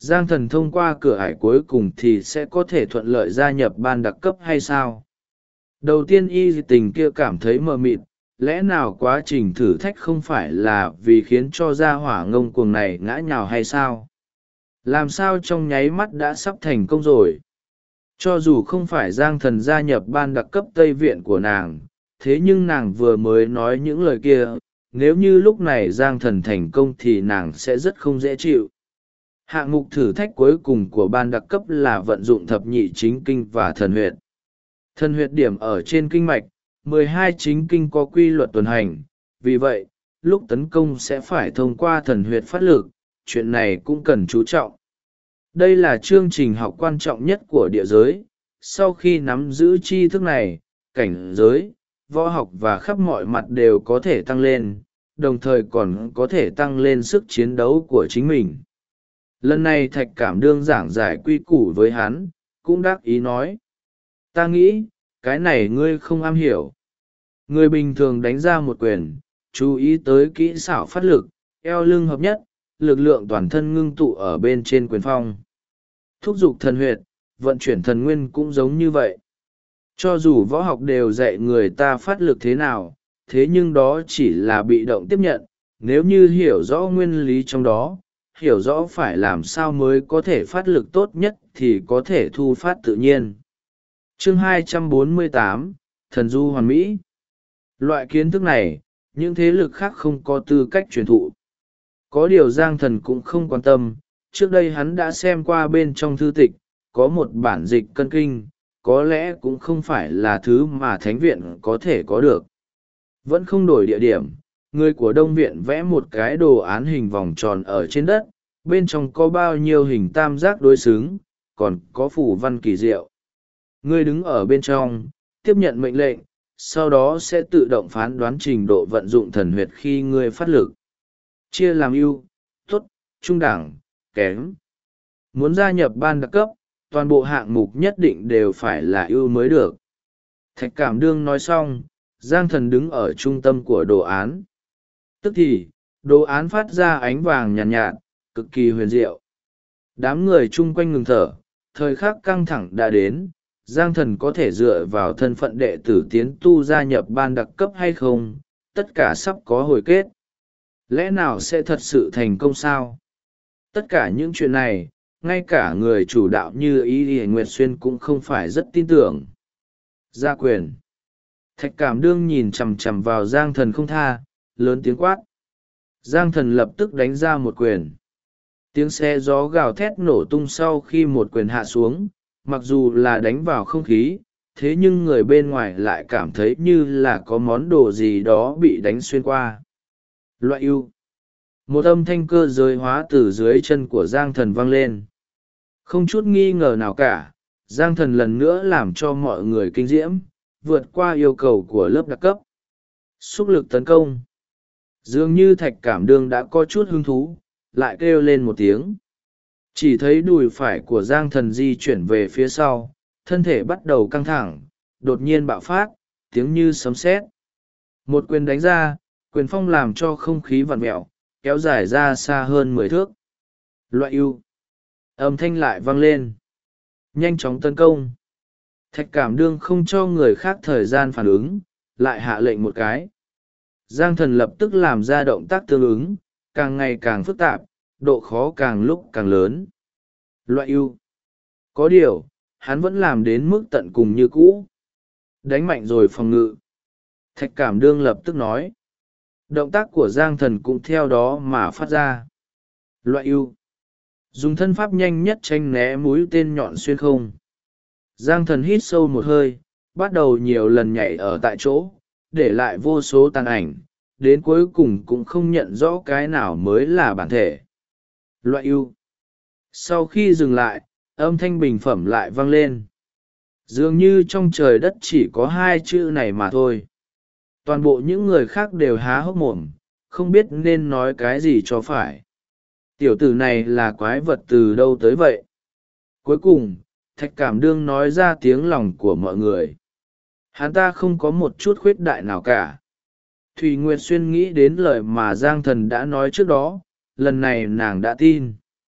Giang Thần thông qua cửa ải cuối cùng thì sẽ có thể thuận lợi gia nhập ban đặc cấp hay sao? Đầu tiên y tình kia cảm thấy mờ mịt, lẽ nào quá trình thử thách không phải là vì khiến cho gia hỏa ngông cuồng này ngã nhào hay sao? Làm sao trong nháy mắt đã sắp thành công rồi? Cho dù không phải Giang Thần gia nhập ban đặc cấp Tây Viện của nàng, thế nhưng nàng vừa mới nói những lời kia, nếu như lúc này Giang Thần thành công thì nàng sẽ rất không dễ chịu. Hạng mục thử thách cuối cùng của ban đặc cấp là vận dụng thập nhị chính kinh và thần huyệt. Thần huyệt điểm ở trên kinh mạch, 12 chính kinh có quy luật tuần hành, vì vậy, lúc tấn công sẽ phải thông qua thần huyệt phát lực, chuyện này cũng cần chú trọng. Đây là chương trình học quan trọng nhất của địa giới, sau khi nắm giữ tri thức này, cảnh giới, võ học và khắp mọi mặt đều có thể tăng lên, đồng thời còn có thể tăng lên sức chiến đấu của chính mình. Lần này Thạch Cảm Đương giảng giải quy củ với hắn, cũng đắc ý nói. Ta nghĩ, cái này ngươi không am hiểu. Người bình thường đánh ra một quyền, chú ý tới kỹ xảo phát lực, eo lưng hợp nhất, lực lượng toàn thân ngưng tụ ở bên trên quyền phong. Thúc giục thần huyệt, vận chuyển thần nguyên cũng giống như vậy. Cho dù võ học đều dạy người ta phát lực thế nào, thế nhưng đó chỉ là bị động tiếp nhận, nếu như hiểu rõ nguyên lý trong đó, hiểu rõ phải làm sao mới có thể phát lực tốt nhất thì có thể thu phát tự nhiên. Chương 248, Thần Du Hoàn Mỹ. Loại kiến thức này, những thế lực khác không có tư cách truyền thụ. Có điều Giang Thần cũng không quan tâm, trước đây hắn đã xem qua bên trong thư tịch, có một bản dịch cân kinh, có lẽ cũng không phải là thứ mà Thánh Viện có thể có được. Vẫn không đổi địa điểm, người của Đông Viện vẽ một cái đồ án hình vòng tròn ở trên đất, bên trong có bao nhiêu hình tam giác đối xứng, còn có phù văn kỳ diệu. Ngươi đứng ở bên trong, tiếp nhận mệnh lệnh, sau đó sẽ tự động phán đoán trình độ vận dụng thần huyệt khi ngươi phát lực. Chia làm ưu, tốt, trung đẳng, kém. Muốn gia nhập ban đặc cấp, toàn bộ hạng mục nhất định đều phải là ưu mới được. Thạch Cảm Đương nói xong, Giang Thần đứng ở trung tâm của đồ án. Tức thì, đồ án phát ra ánh vàng nhàn nhạt, cực kỳ huyền diệu. Đám người chung quanh ngừng thở, thời khắc căng thẳng đã đến. Giang Thần có thể dựa vào thân phận đệ tử tiến tu gia nhập ban đặc cấp hay không, tất cả sắp có hồi kết. Lẽ nào sẽ thật sự thành công sao? Tất cả những chuyện này, ngay cả người chủ đạo như Y Nguyệt Xuyên cũng không phải rất tin tưởng. Gia quyền. Thạch Cảm Đương nhìn chằm chằm vào Giang Thần không tha, lớn tiếng quát. Giang Thần lập tức đánh ra một quyền. Tiếng xe gió gào thét nổ tung sau khi một quyền hạ xuống, mặc dù là đánh vào không khí, thế nhưng người bên ngoài lại cảm thấy như là có món đồ gì đó bị đánh xuyên qua. Loại ưu. Một âm thanh cơ giới hóa từ dưới chân của Giang Thần vang lên. Không chút nghi ngờ nào cả, Giang Thần lần nữa làm cho mọi người kinh diễm, vượt qua yêu cầu của lớp đặc cấp. Xúc lực tấn công. Dường như Thạch Cảm Đương đã có chút hứng thú, lại kêu lên một tiếng. Chỉ thấy đùi phải của Giang Thần di chuyển về phía sau, thân thể bắt đầu căng thẳng, đột nhiên bạo phát, tiếng như sấm sét. Một quyền đánh ra, quyền phong làm cho không khí vặn mẹo, kéo dài ra xa hơn 10 thước. Loại ưu. Âm thanh lại vang lên. Nhanh chóng tấn công. Thạch Cảm Đương không cho người khác thời gian phản ứng, lại hạ lệnh một cái. Giang Thần lập tức làm ra động tác tương ứng, càng ngày càng phức tạp, độ khó càng lúc càng lớn. Loại ưu. Có điều, hắn vẫn làm đến mức tận cùng như cũ. Đánh mạnh rồi phòng ngự. Thạch Cảm Đương lập tức nói. Động tác của Giang Thần cũng theo đó mà phát ra. Loại ưu. Dùng thân pháp nhanh nhất tránh né mũi tên nhọn xuyên không. Giang Thần hít sâu một hơi, bắt đầu nhiều lần nhảy ở tại chỗ, để lại vô số tàn ảnh, đến cuối cùng cũng không nhận rõ cái nào mới là bản thể. Loại ưu. Sau khi dừng lại, âm thanh bình phẩm lại vang lên. Dường như trong trời đất chỉ có hai chữ này mà thôi. Toàn bộ những người khác đều há hốc mồm, không biết nên nói cái gì cho phải. Tiểu tử này là quái vật từ đâu tới vậy? Cuối cùng, Thạch Cảm Đương nói ra tiếng lòng của mọi người. Hắn ta không có một chút khuyết đại nào cả. Thùy Nguyệt Xuyên nghĩ đến lời mà Giang Thần đã nói trước đó, lần này nàng đã tin.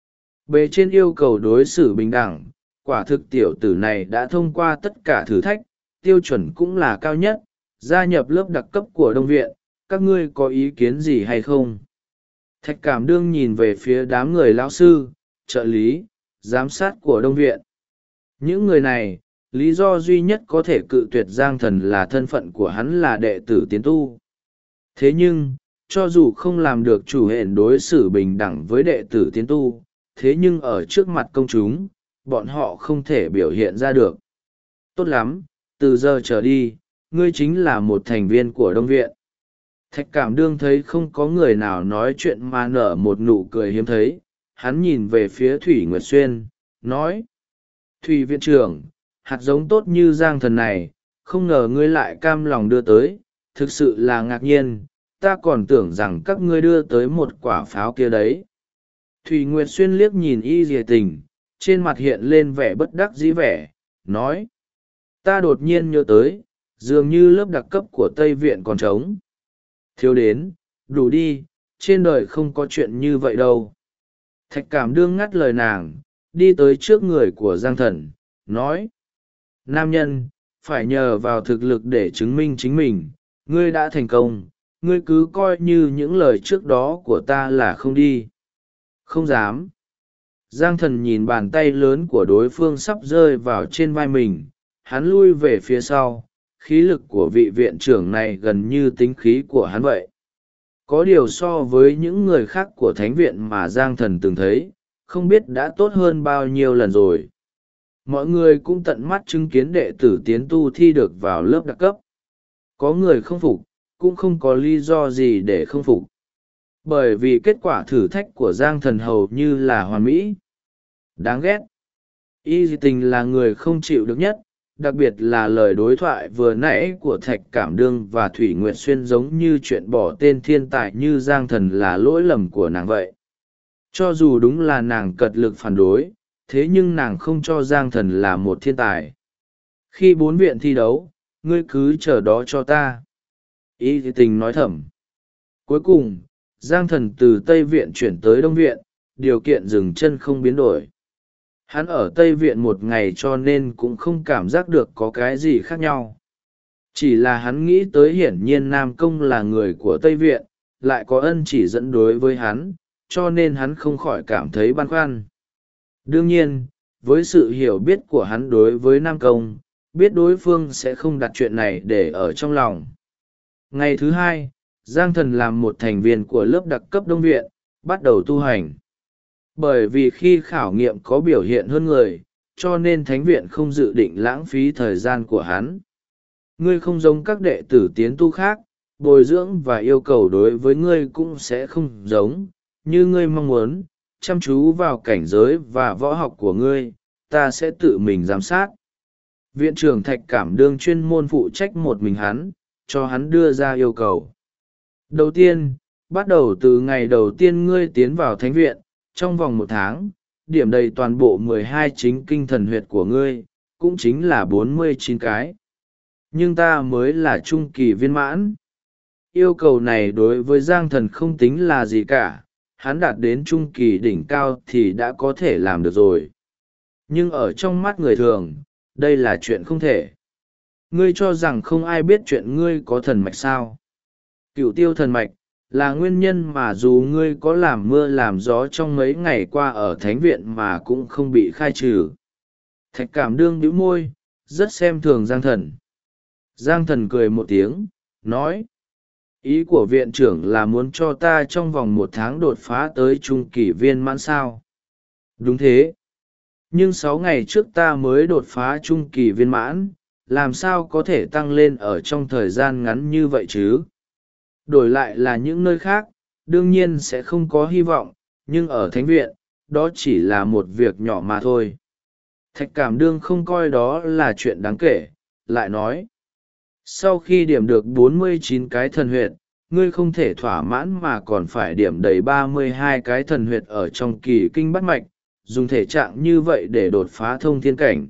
Bề trên yêu cầu đối xử bình đẳng, quả thực tiểu tử này đã thông qua tất cả thử thách, tiêu chuẩn cũng là cao nhất, gia nhập lớp đặc cấp của Đông Viện, các ngươi có ý kiến gì hay không? Thạch Cảm Đương nhìn về phía đám người lão sư, trợ lý, giám sát của Đông Viện. Những người này, lý do duy nhất có thể cự tuyệt Giang Thần là thân phận của hắn là đệ tử tiến tu. Thế nhưng, cho dù không làm được chủ hện đối xử bình đẳng với đệ tử tiến tu, thế nhưng ở trước mặt công chúng, bọn họ không thể biểu hiện ra được. Tốt lắm, từ giờ trở đi, ngươi chính là một thành viên của Đông Viện. Thạch Cảm Đương thấy không có người nào nói chuyện mà nở một nụ cười hiếm thấy, hắn nhìn về phía Thủy Nguyệt Xuyên, nói: Thủy viện trưởng, hạt giống tốt như Giang Thần này, không ngờ ngươi lại cam lòng đưa tới, thực sự là ngạc nhiên, ta còn tưởng rằng các ngươi đưa tới một quả pháo kia đấy. Thủy Nguyệt Xuyên liếc nhìn Y Dìa Tình, trên mặt hiện lên vẻ bất đắc dĩ vẻ, nói: ta đột nhiên nhớ tới, dường như lớp đặc cấp của Tây Viện còn trống. Thiếu đến, đủ đi, trên đời không có chuyện như vậy đâu. Thạch Cảm Đương ngắt lời nàng, đi tới trước người của Giang Thần, nói: nam nhân, phải nhờ vào thực lực để chứng minh chính mình, ngươi đã thành công, ngươi cứ coi như những lời trước đó của ta là không đi. Không dám. Giang Thần nhìn bàn tay lớn của đối phương sắp rơi vào trên vai mình, hắn lui về phía sau, khí lực của vị viện trưởng này gần như tính khí của hắn vậy. Có điều so với những người khác của thánh viện mà Giang Thần từng thấy, không biết đã tốt hơn bao nhiêu lần rồi. Mọi người cũng tận mắt chứng kiến đệ tử tiến tu thi được vào lớp đặc cấp. Có người không phục, cũng không có lý do gì để không phục. Bởi vì kết quả thử thách của Giang Thần hầu như là hoàn mỹ. Đáng ghét. Y Dị Tình là người không chịu được nhất, đặc biệt là lời đối thoại vừa nãy của Thạch Cảm Đương và Thủy Nguyệt Xuyên giống như chuyện bỏ tên thiên tài như Giang Thần là lỗi lầm của nàng vậy. Cho dù đúng là nàng cật lực phản đối, thế nhưng nàng không cho Giang Thần là một thiên tài. Khi 4 viện thi đấu, ngươi cứ chờ đó cho ta. Y Dị Tình nói thầm. Cuối cùng, Giang Thần từ Tây Viện chuyển tới Đông Viện, điều kiện dừng chân không biến đổi. Hắn ở Tây Viện một ngày cho nên cũng không cảm giác được có cái gì khác nhau. Chỉ là hắn nghĩ tới hiển nhiên Nam Công là người của Tây Viện, lại có ân chỉ dẫn đối với hắn, cho nên hắn không khỏi cảm thấy băn khoăn. Đương nhiên, với sự hiểu biết của hắn đối với Nam Công, biết đối phương sẽ không đặt chuyện này để ở trong lòng. Ngày thứ 2, Giang Thần làm một thành viên của lớp đặc cấp Đông Viện, bắt đầu tu hành. Bởi vì khi khảo nghiệm có biểu hiện hơn người, cho nên Thánh Viện không dự định lãng phí thời gian của hắn. Ngươi không giống các đệ tử tiến tu khác, bồi dưỡng và yêu cầu đối với ngươi cũng sẽ không giống, như ngươi mong muốn, chăm chú vào cảnh giới và võ học của ngươi, ta sẽ tự mình giám sát. Viện trưởng Thạch Cảm Đương chuyên môn phụ trách một mình hắn, cho hắn đưa ra yêu cầu. Đầu tiên, bắt đầu từ ngày đầu tiên ngươi tiến vào Thánh Viện, trong vòng 1 tháng, điểm đầy toàn bộ 12 chính kinh thần huyệt của ngươi, cũng chính là 49 cái. Nhưng ta mới là trung kỳ viên mãn. Yêu cầu này đối với Giang Thần không tính là gì cả, hắn đạt đến trung kỳ đỉnh cao thì đã có thể làm được rồi. Nhưng ở trong mắt người thường, đây là chuyện không thể. Ngươi cho rằng không ai biết chuyện ngươi có thần mạch sao? Cửu tiêu thần mạch là nguyên nhân mà dù ngươi có làm mưa làm gió trong mấy ngày qua ở Thánh Viện mà cũng không bị khai trừ. Thạch Cảm Đương bĩu môi, rất xem thường Giang Thần. Giang Thần cười một tiếng, nói: ý của viện trưởng là muốn cho ta trong vòng 1 tháng đột phá tới trung kỳ viên mãn sao? Đúng thế. Nhưng 6 ngày trước ta mới đột phá trung kỳ viên mãn, làm sao có thể tăng lên ở trong thời gian ngắn như vậy chứ? Đổi lại là những nơi khác, đương nhiên sẽ không có hy vọng, nhưng ở Thánh Viện, đó chỉ là một việc nhỏ mà thôi. Thạch Cảm Đương không coi đó là chuyện đáng kể, lại nói: sau khi điểm được 49 cái thần huyệt, ngươi không thể thỏa mãn mà còn phải điểm đầy 32 cái thần huyệt ở trong kỳ kinh bát mạch, dùng thể trạng như vậy để đột phá thông thiên cảnh.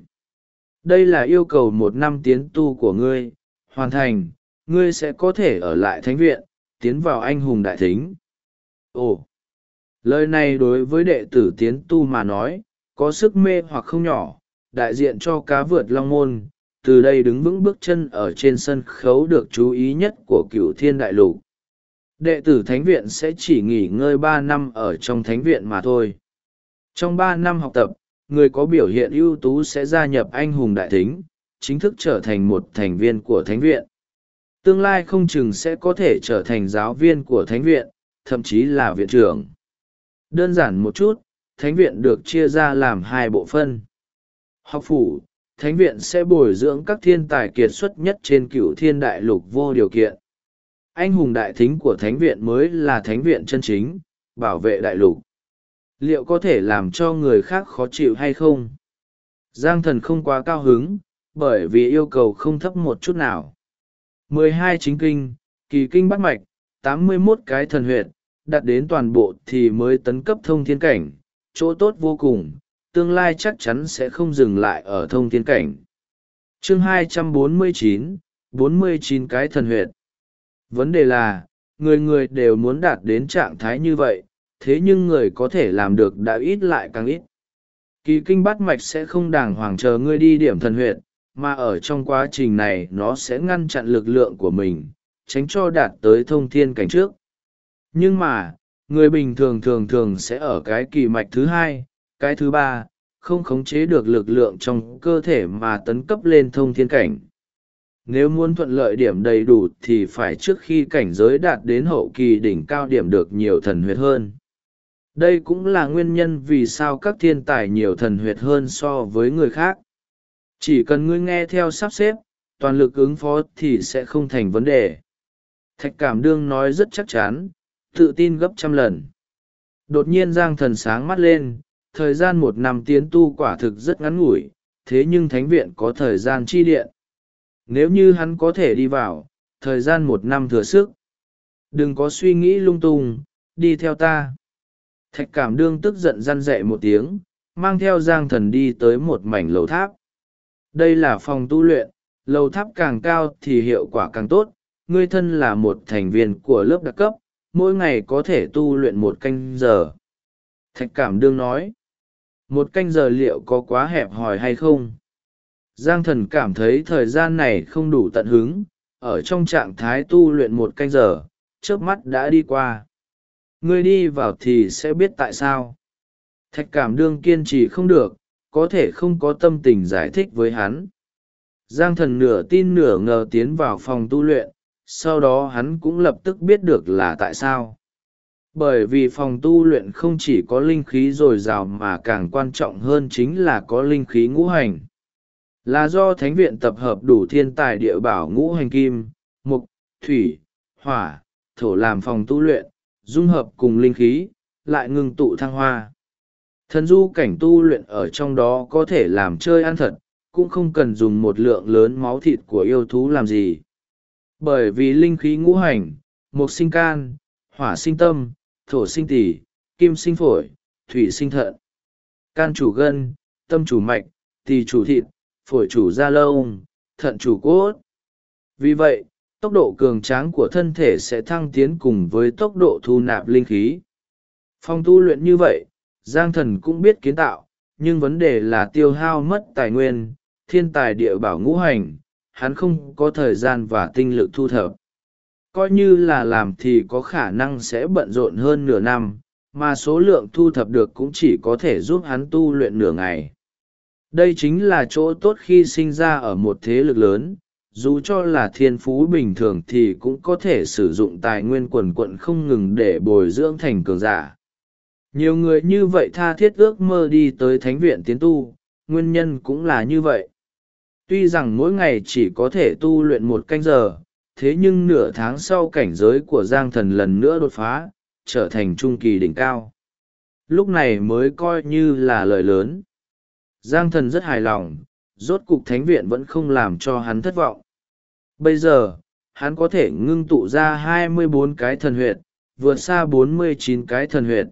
Đây là yêu cầu 1 năm tiến tu của ngươi, hoàn thành, ngươi sẽ có thể ở lại Thánh Viện, tiến vào anh hùng đại thính. Ồ! Lời này đối với đệ tử tiến tu mà nói, có sức mê hoặc không nhỏ, đại diện cho cá vượt long môn, từ đây đứng vững bước chân ở trên sân khấu được chú ý nhất của Cửu Thiên Đại Lục. Đệ tử thánh viện sẽ chỉ nghỉ ngơi 3 năm ở trong thánh viện mà thôi. Trong 3 năm học tập, người có biểu hiện ưu tú sẽ gia nhập anh hùng đại thính, chính thức trở thành một thành viên của thánh viện. Tương lai không chừng sẽ có thể trở thành giáo viên của thánh viện, thậm chí là viện trưởng. Đơn giản một chút, thánh viện được chia ra làm 2 bộ phận. Học phủ, thánh viện sẽ bồi dưỡng các thiên tài kiệt xuất nhất trên Cửu Thiên Đại Lục vô điều kiện. Anh hùng đại thính của thánh viện mới là thánh viện chân chính, bảo vệ đại lục. Liệu có thể làm cho người khác khó chịu hay không? Giang Thần không quá cao hứng, bởi vì yêu cầu không thấp một chút nào. 12 chính kinh, kỳ kinh bát mạch, 81 cái thần huyệt, đạt đến toàn bộ thì mới tấn cấp thông thiên cảnh, chỗ tốt vô cùng, tương lai chắc chắn sẽ không dừng lại ở thông thiên cảnh. Chương 249, 49 cái thần huyệt. Vấn đề là, người người đều muốn đạt đến trạng thái như vậy, thế nhưng người có thể làm được đã ít lại càng ít. Kỳ kinh bát mạch sẽ không đàng hoàng chờ ngươi đi điểm thần huyệt, mà ở trong quá trình này nó sẽ ngăn chặn lực lượng của mình, tránh cho đạt tới thông thiên cảnh trước. Nhưng mà, người bình thường thường sẽ ở cái kỳ mạch thứ 2, cái thứ 3, không khống chế được lực lượng trong cơ thể mà tấn cấp lên thông thiên cảnh. Nếu muốn thuận lợi điểm đầy đủ thì phải trước khi cảnh giới đạt đến hậu kỳ đỉnh cao điểm được nhiều thần huyệt hơn. Đây cũng là nguyên nhân vì sao các thiên tài nhiều thần huyệt hơn so với người khác. Chỉ cần ngươi nghe theo sắp xếp, toàn lực ứng phó thì sẽ không thành vấn đề. Thạch Cảm Đương nói rất chắc chắn, tự tin gấp 100 lần. Đột nhiên Giang Thần sáng mắt lên, thời gian 1 năm tiến tu quả thực rất ngắn ngủi, thế nhưng thánh viện có thời gian chi điện. Nếu như hắn có thể đi vào, thời gian 1 năm thừa sức. Đừng có suy nghĩ lung tung, đi theo ta. Thạch Cảm Đương tức giận răn dạy một tiếng, mang theo Giang Thần đi tới một mảnh lầu tháp. Đây là phòng tu luyện, lầu tháp càng cao thì hiệu quả càng tốt. Ngươi thân là một thành viên của lớp đặc cấp, mỗi ngày có thể tu luyện 1 canh giờ. Thạch Cảm Đương nói, 1 canh giờ liệu có quá hẹp hòi hay không? Giang Thần cảm thấy thời gian này không đủ tận hứng, ở trong trạng thái tu luyện 1 canh giờ, chớp mắt đã đi qua. Ngươi đi vào thì sẽ biết tại sao. Thạch Cảm Đương kiên trì không được, có thể không có tâm tình giải thích với hắn. Giang Thần nửa tin nửa ngờ tiến vào phòng tu luyện, sau đó hắn cũng lập tức biết được là tại sao. Bởi vì phòng tu luyện không chỉ có linh khí dồi dào mà càng quan trọng hơn chính là có linh khí ngũ hành. Là do thánh viện tập hợp đủ thiên tài địa bảo ngũ hành kim, mộc, thủy, hỏa, thổ làm phòng tu luyện, dung hợp cùng linh khí, lại ngưng tụ thăng hoa. Thần du cảnh tu luyện ở trong đó có thể làm chơi ăn thật, cũng không cần dùng một lượng lớn máu thịt của yêu thú làm gì. Bởi vì linh khí ngũ hành, mộc sinh can, hỏa sinh tâm, thổ sinh tỳ, kim sinh phổi, thủy sinh thận. Can chủ gân, tâm chủ mạch, tỳ chủ thịt, phổi chủ da lông, thận chủ cốt. Vì vậy, tốc độ cường tráng của thân thể sẽ thăng tiến cùng với tốc độ thu nạp linh khí. Phòng tu luyện như vậy, Giang Thần cũng biết kiến tạo, nhưng vấn đề là tiêu hao mất tài nguyên, thiên tài địa bảo ngũ hành, hắn không có thời gian và tinh lực thu thập. Coi như là làm thì có khả năng sẽ bận rộn hơn nửa năm, mà số lượng thu thập được cũng chỉ có thể giúp hắn tu luyện nửa ngày. Đây chính là chỗ tốt khi sinh ra ở một thế lực lớn, dù cho là thiên phú bình thường thì cũng có thể sử dụng tài nguyên quần quận không ngừng để bồi dưỡng thành cường giả. Nhiều người như vậy tha thiết ước mơ đi tới thánh viện tiến tu, nguyên nhân cũng là như vậy. Tuy rằng mỗi ngày chỉ có thể tu luyện 1 canh giờ, thế nhưng nửa tháng sau cảnh giới của Giang Thần lần nữa đột phá, trở thành trung kỳ đỉnh cao. Lúc này mới coi như là lời lớn. Giang Thần rất hài lòng, rốt cục thánh viện vẫn không làm cho hắn thất vọng. Bây giờ, hắn có thể ngưng tụ ra 24 cái thần huyệt, vượt xa 49 cái thần huyệt.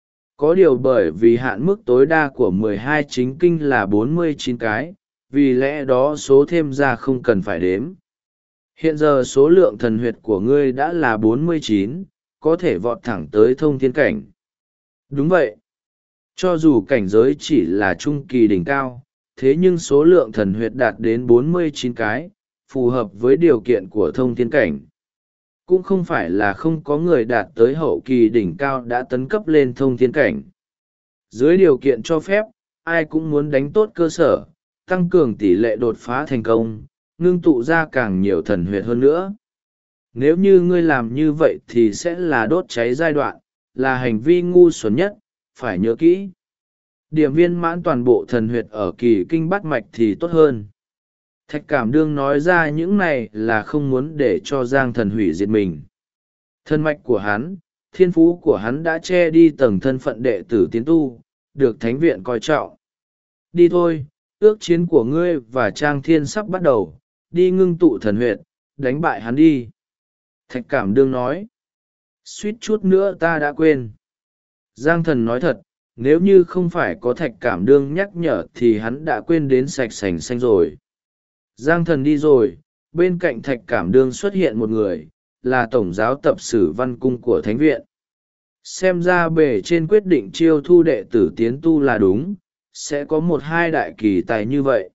Có điều bởi vì hạn mức tối đa của 12 chính kinh là 49 cái, vì lẽ đó số thêm ra không cần phải đếm. Hiện giờ số lượng thần huyệt của ngươi đã là 49, có thể vọt thẳng tới thông thiên cảnh. Đúng vậy. Cho dù cảnh giới chỉ là trung kỳ đỉnh cao, thế nhưng số lượng thần huyệt đạt đến 49 cái, phù hợp với điều kiện của thông thiên cảnh. Cũng không phải là không có người đạt tới hậu kỳ đỉnh cao đã tấn cấp lên thông thiên cảnh. Dưới điều kiện cho phép, ai cũng muốn đánh tốt cơ sở, tăng cường tỷ lệ đột phá thành công, ngưng tụ ra càng nhiều thần huyệt hơn nữa. Nếu như ngươi làm như vậy thì sẽ là đốt cháy giai đoạn, là hành vi ngu xuẩn nhất, phải nhớ kỹ. Điểm viên mãn toàn bộ thần huyệt ở kỳ kinh bát mạch thì tốt hơn. Thạch Cảm Đương nói ra những này là không muốn để cho Giang Thần hủy diệt mình. Thân mạch của hắn, thiên phú của hắn đã che đi tầng thân phận đệ tử tiến tu, được thánh viện coi trọng. Đi thôi, ước chiến của ngươi và Trang Thiên sắp bắt đầu, đi ngưng tụ thần huyệt, đánh bại hắn đi. Thạch Cảm Đương nói. Suýt chút nữa ta đã quên. Giang Thần nói thật, nếu như không phải có Thạch Cảm Đương nhắc nhở thì hắn đã quên đến sạch sành xanh rồi. Giang Thần đi rồi, bên cạnh Thạch Cảm Đương xuất hiện một người, là Tổng giáo tập sử Văn Cung của Thánh viện. Xem ra bề trên quyết định chiêu thu đệ tử tiến tu là đúng, sẽ có một hai đại kỳ tài như vậy.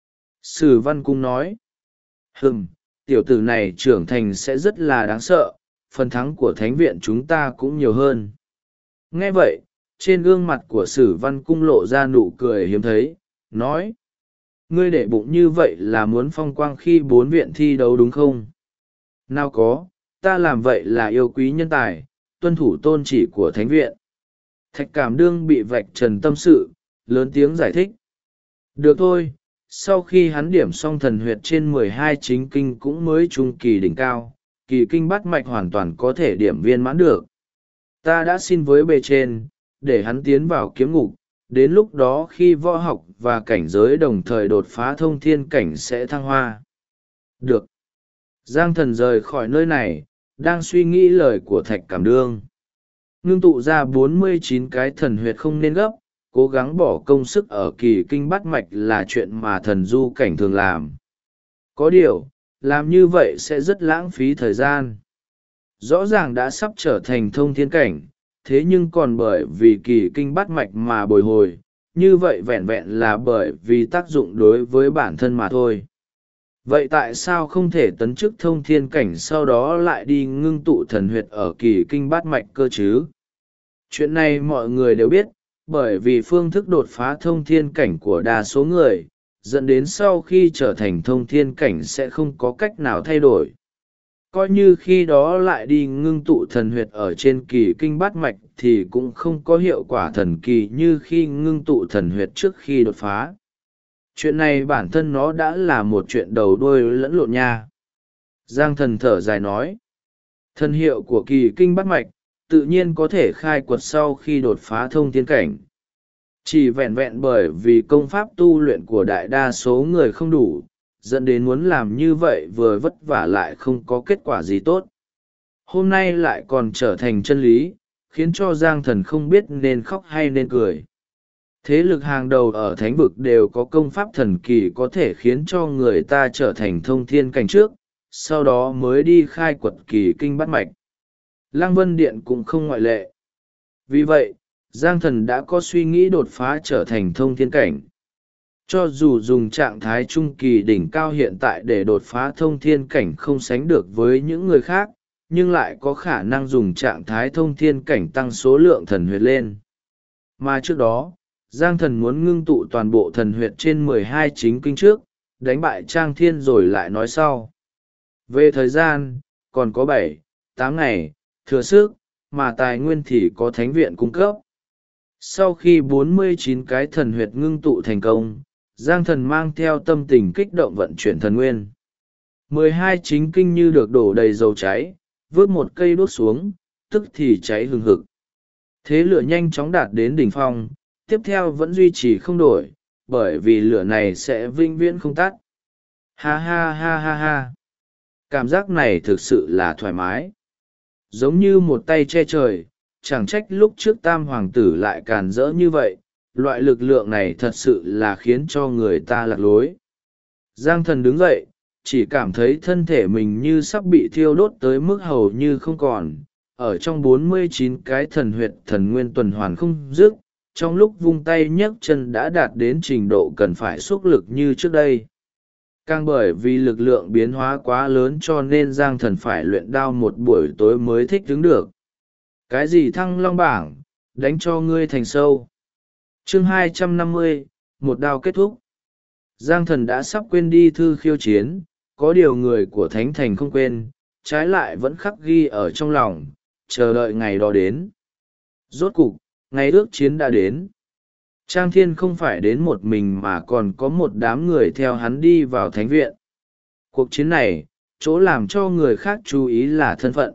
Sử Văn Cung nói. Tiểu tử này trưởng thành sẽ rất là đáng sợ, phần thắng của Thánh viện chúng ta cũng nhiều hơn. Nghe vậy, trên gương mặt của Sử Văn Cung lộ ra nụ cười hiếm thấy, nói. Ngươi để bụng như vậy là muốn phong quang khi 4 viện thi đấu đúng không? Nào có, ta làm vậy là yêu quý nhân tài, tuân thủ tôn chỉ của Thánh viện. Thạch Cảm Đương bị vạch trần tâm sự, lớn tiếng giải thích. Được thôi, sau khi hắn điểm xong thần huyệt trên 12 chính kinh cũng mới trung kỳ đỉnh cao, kỳ kinh bát mạch hoàn toàn có thể điểm viên mãn được. Ta đã xin với bề trên, để hắn tiến vào kiếm ngục, đến lúc đó khi võ học và cảnh giới đồng thời đột phá thông thiên cảnh sẽ thăng hoa. Được. Giang Thần rời khỏi nơi này, đang suy nghĩ lời của Thạch Cảm Đương. Ngưng tụ ra 49 cái thần huyệt không nên gấp, cố gắng bỏ công sức ở kỳ kinh bát mạch là chuyện mà thần du cảnh thường làm. Có điều, làm như vậy sẽ rất lãng phí thời gian. Rõ ràng đã sắp trở thành thông thiên cảnh, thế nhưng còn bởi vì kỳ kinh bát mạch mà bồi hồi, như vậy vẹn vẹn là bởi vì tác dụng đối với bản thân mà thôi. Vậy tại sao không thể tấn chức thông thiên cảnh sau đó lại đi ngưng tụ thần huyệt ở kỳ kinh bát mạch cơ chứ? Chuyện này mọi người đều biết, bởi vì phương thức đột phá thông thiên cảnh của đa số người, dẫn đến sau khi trở thành thông thiên cảnh sẽ không có cách nào thay đổi. Coi như khi đó lại đi ngưng tụ thần huyệt ở trên kỳ kinh bát mạch thì cũng không có hiệu quả thần kỳ như khi ngưng tụ thần huyệt trước khi đột phá. Chuyện này bản thân nó đã là một chuyện đầu đuôi lẫn lộn nha. Giang Thần thở dài nói. Thần hiệu của kỳ kinh bát mạch, tự nhiên có thể khai quật sau khi đột phá thông thiên cảnh. Chỉ vẹn vẹn bởi vì công pháp tu luyện của đại đa số người không đủ, dẫn đến muốn làm như vậy vừa vất vả lại không có kết quả gì tốt. Hôm nay lại còn trở thành chân lý, khiến cho Giang Thần không biết nên khóc hay nên cười. Thế lực hàng đầu ở thánh vực đều có công pháp thần kỳ có thể khiến cho người ta trở thành thông thiên cảnh trước, sau đó mới đi khai quật kỳ kinh bát mạch. Lăng Vân Điện cũng không ngoại lệ. Vì vậy, Giang Thần đã có suy nghĩ đột phá trở thành thông thiên cảnh. Cho dù dùng trạng thái trung kỳ đỉnh cao hiện tại để đột phá thông thiên cảnh không sánh được với những người khác, nhưng lại có khả năng dùng trạng thái thông thiên cảnh tăng số lượng thần huyệt lên. Mà trước đó, Giang Thần muốn ngưng tụ toàn bộ thần huyệt trên 12 chính kinh trước, đánh bại Trang Thiên rồi lại nói sau. Về thời gian, còn có 7-8 ngày, thừa sức, mà tài nguyên thì có thánh viện cung cấp. Sau khi 49 cái thần huyệt ngưng tụ thành công, Giang Thần mang theo tâm tình kích động vận chuyển thần nguyên. 12 chính kinh như được đổ đầy dầu cháy, vớt một cây đốt xuống, tức thì cháy hừng hực. Thế lửa nhanh chóng đạt đến đỉnh phong, tiếp theo vẫn duy trì không đổi, bởi vì lửa này sẽ vĩnh viễn không tắt. Ha ha ha ha ha. Cảm giác này thực sự là thoải mái. Giống như một tay che trời, chẳng trách lúc trước Tam Hoàng tử lại càn rỡ như vậy, loại lực lượng này thật sự là khiến cho người ta lạc lối. Giang Thần đứng dậy, chỉ cảm thấy thân thể mình như sắp bị thiêu đốt tới mức hầu như không còn, ở trong 49 cái thần huyệt thần nguyên tuần hoàn không dứt, trong lúc vung tay nhấc chân đã đạt đến trình độ cần phải xúc lực như trước đây. Càng bởi vì lực lượng biến hóa quá lớn cho nên Giang Thần phải luyện đao một buổi tối mới thích ứng được. Cái gì Thăng Long bảng, đánh cho ngươi thành sâu. Chương 250, một đao kết thúc. Giang Thần đã sắp quên đi thư khiêu chiến, có điều người của Thánh Thành không quên, trái lại vẫn khắc ghi ở trong lòng, chờ đợi ngày đó đến. Rốt cục, ngày ước chiến đã đến. Trang Thiên không phải đến một mình mà còn có một đám người theo hắn đi vào thánh viện. Cuộc chiến này, chỗ làm cho người khác chú ý là thân phận.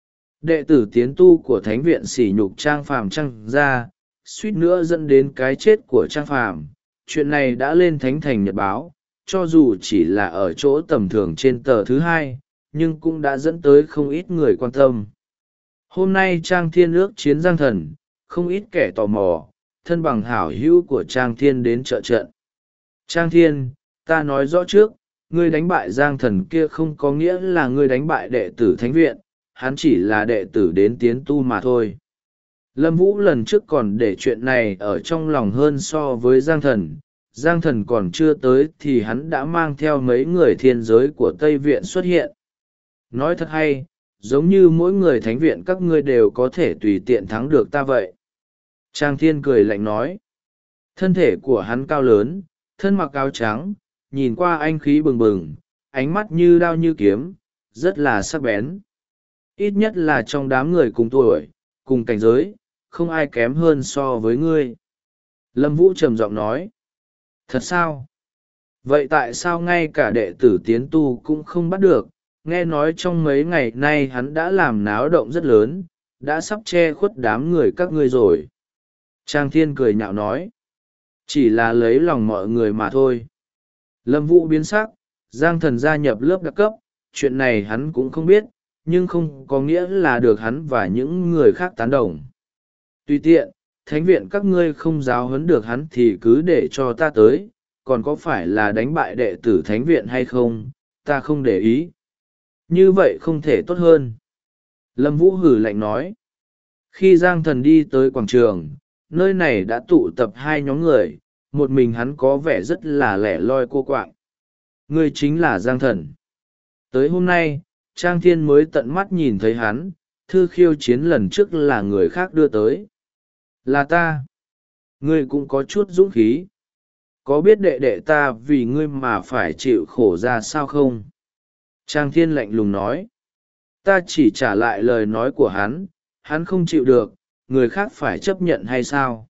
Đệ tử tiến tu của thánh viện sỉ nhục Trang Phàm Trang ra, suýt nữa dẫn đến cái chết của Trang Phàm. Chuyện này đã lên Thánh Thành nhật báo, cho dù chỉ là ở chỗ tầm thường trên tờ thứ 2, nhưng cũng đã dẫn tới không ít người quan tâm. Hôm nay Trang Thiên ước chiến Giang Thần, không ít kẻ tò mò, thân bằng hảo hữu của Trang Thiên đến trợ trận. Trang Thiên, ta nói rõ trước, ngươi đánh bại Giang Thần kia không có nghĩa là ngươi đánh bại đệ tử thánh viện, hắn chỉ là đệ tử đến tiến tu mà thôi. Lâm Vũ lần trước còn để chuyện này ở trong lòng hơn so với Giang Thần. Giang Thần còn chưa tới thì hắn đã mang theo mấy người thiên giới của Tây Viện xuất hiện. Nói thật hay, giống như mỗi người thánh viện các ngươi đều có thể tùy tiện thắng được ta vậy. Trang Thiên cười lạnh nói. Thân thể của hắn cao lớn, thân mặc áo trắng, nhìn qua anh khí bừng bừng, ánh mắt như đao như kiếm, rất là sắc bén. Ít nhất là trong đám người cùng tuổi, cùng cảnh giới, không ai kém hơn so với ngươi. Lâm Vũ trầm giọng nói. Thật sao? Vậy tại sao ngay cả đệ tử tiến tu cũng không bắt được? Nghe nói trong mấy ngày nay hắn đã làm náo động rất lớn, đã sắp che khuất đám người các ngươi rồi. Trang Thiên cười nhạo nói. Chỉ là lấy lòng mọi người mà thôi. Lâm Vũ biến sắc, Giang Thần gia nhập lớp đặc cấp, chuyện này hắn cũng không biết, nhưng không có nghĩa là được hắn và những người khác tán đồng. Tùy tiện, thánh viện các ngươi không giáo huấn được hắn thì cứ để cho ta tới, còn có phải là đánh bại đệ tử thánh viện hay không, ta không để ý. Như vậy không thể tốt hơn. Lâm Vũ hử lạnh nói. Khi Giang Thần đi tới quảng trường, nơi này đã tụ tập hai nhóm người, một mình hắn có vẻ rất là lẻ loi cô quạng. Ngươi chính là Giang Thần. Tới hôm nay, Trang Thiên mới tận mắt nhìn thấy hắn, thư khiêu chiến lần trước là người khác đưa tới. Là ta. Ngươi cũng có chút dũng khí. Có biết đệ đệ ta vì ngươi mà phải chịu khổ ra sao không? Trang Thiên lạnh lùng nói. Ta chỉ trả lại lời nói của hắn không chịu được, người khác phải chấp nhận hay sao?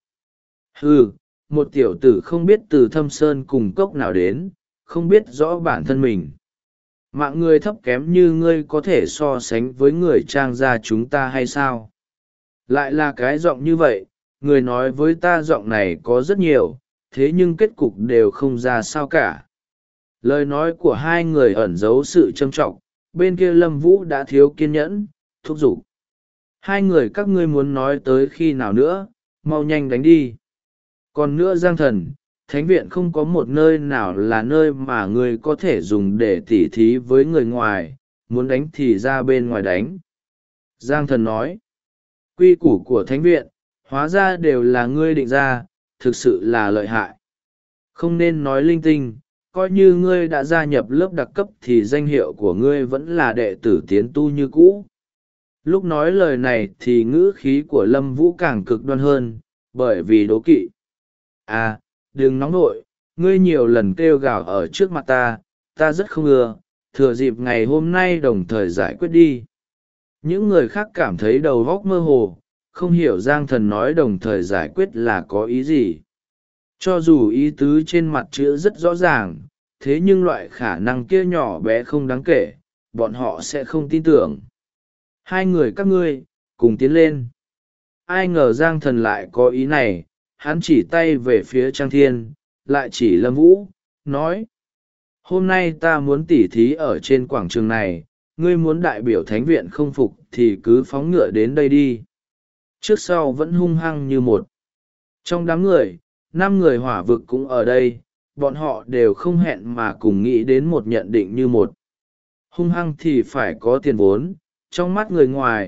Một tiểu tử không biết từ thâm sơn cùng cốc nào đến, không biết rõ bản thân mình. Mạng người thấp kém như ngươi có thể so sánh với người Trang gia chúng ta hay sao? Lại là cái giọng như vậy, người nói với ta giọng này có rất nhiều, thế nhưng kết cục đều không ra sao cả. Lời nói của hai người ẩn giấu sự trâm trọng, bên kia Lâm Vũ đã thiếu kiên nhẫn, thúc giục. Hai người các ngươi muốn nói tới khi nào nữa, mau nhanh đánh đi. Còn nữa Giang Thần, thánh viện không có một nơi nào là nơi mà ngươi có thể dùng để tỉ thí với người ngoài, muốn đánh thì ra bên ngoài đánh. Giang Thần nói, quy củ của thánh viện, hóa ra đều là ngươi định ra, thực sự là lợi hại. Không nên nói linh tinh, coi như ngươi đã gia nhập lớp đặc cấp thì danh hiệu của ngươi vẫn là đệ tử tiến tu như cũ. Lúc nói lời này thì ngữ khí của Lâm Vũ càng cực đoan hơn, bởi vì đố kỵ. À, đừng nóng nội, ngươi nhiều lần kêu gào ở trước mặt ta rất không ưa, thừa dịp ngày hôm nay đồng thời giải quyết đi. Những người khác cảm thấy đầu óc mơ hồ, không hiểu Giang Thần nói đồng thời giải quyết là có ý gì. Cho dù ý tứ trên mặt chữ rất rõ ràng, thế nhưng loại khả năng kia nhỏ bé không đáng kể, bọn họ sẽ không tin tưởng. Hai người các ngươi, cùng tiến lên. Ai ngờ Giang Thần lại có ý này, hắn chỉ tay về phía Trang Thiên, lại chỉ Lâm Vũ, nói. Hôm nay ta muốn tỉ thí ở trên quảng trường này, ngươi muốn đại biểu thánh viện không phục thì cứ phóng ngựa đến đây đi. Trước sau vẫn hung hăng như một. Trong đám người, 5 người hỏa vực cũng ở đây, bọn họ đều không hẹn mà cùng nghĩ đến một nhận định như một. Hung hăng thì phải có tiền vốn, trong mắt người ngoài,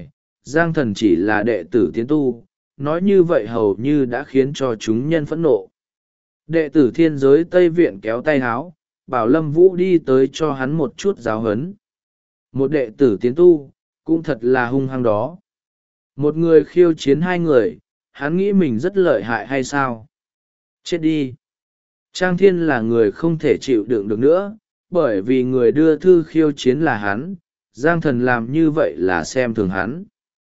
Giang Thần chỉ là đệ tử tiến tu, nói như vậy hầu như đã khiến cho chúng nhân phẫn nộ. Đệ tử thiên giới Tây Viện kéo tay háo, bảo Lâm Vũ đi tới cho hắn một chút giáo huấn. Một đệ tử tiến tu, cũng thật là hung hăng đó. Một người khiêu chiến hai người, hắn nghĩ mình rất lợi hại hay sao? Chết đi! Trang Thiên là người không thể chịu đựng được nữa, bởi vì người đưa thư khiêu chiến là hắn, Giang Thần làm như vậy là xem thường hắn.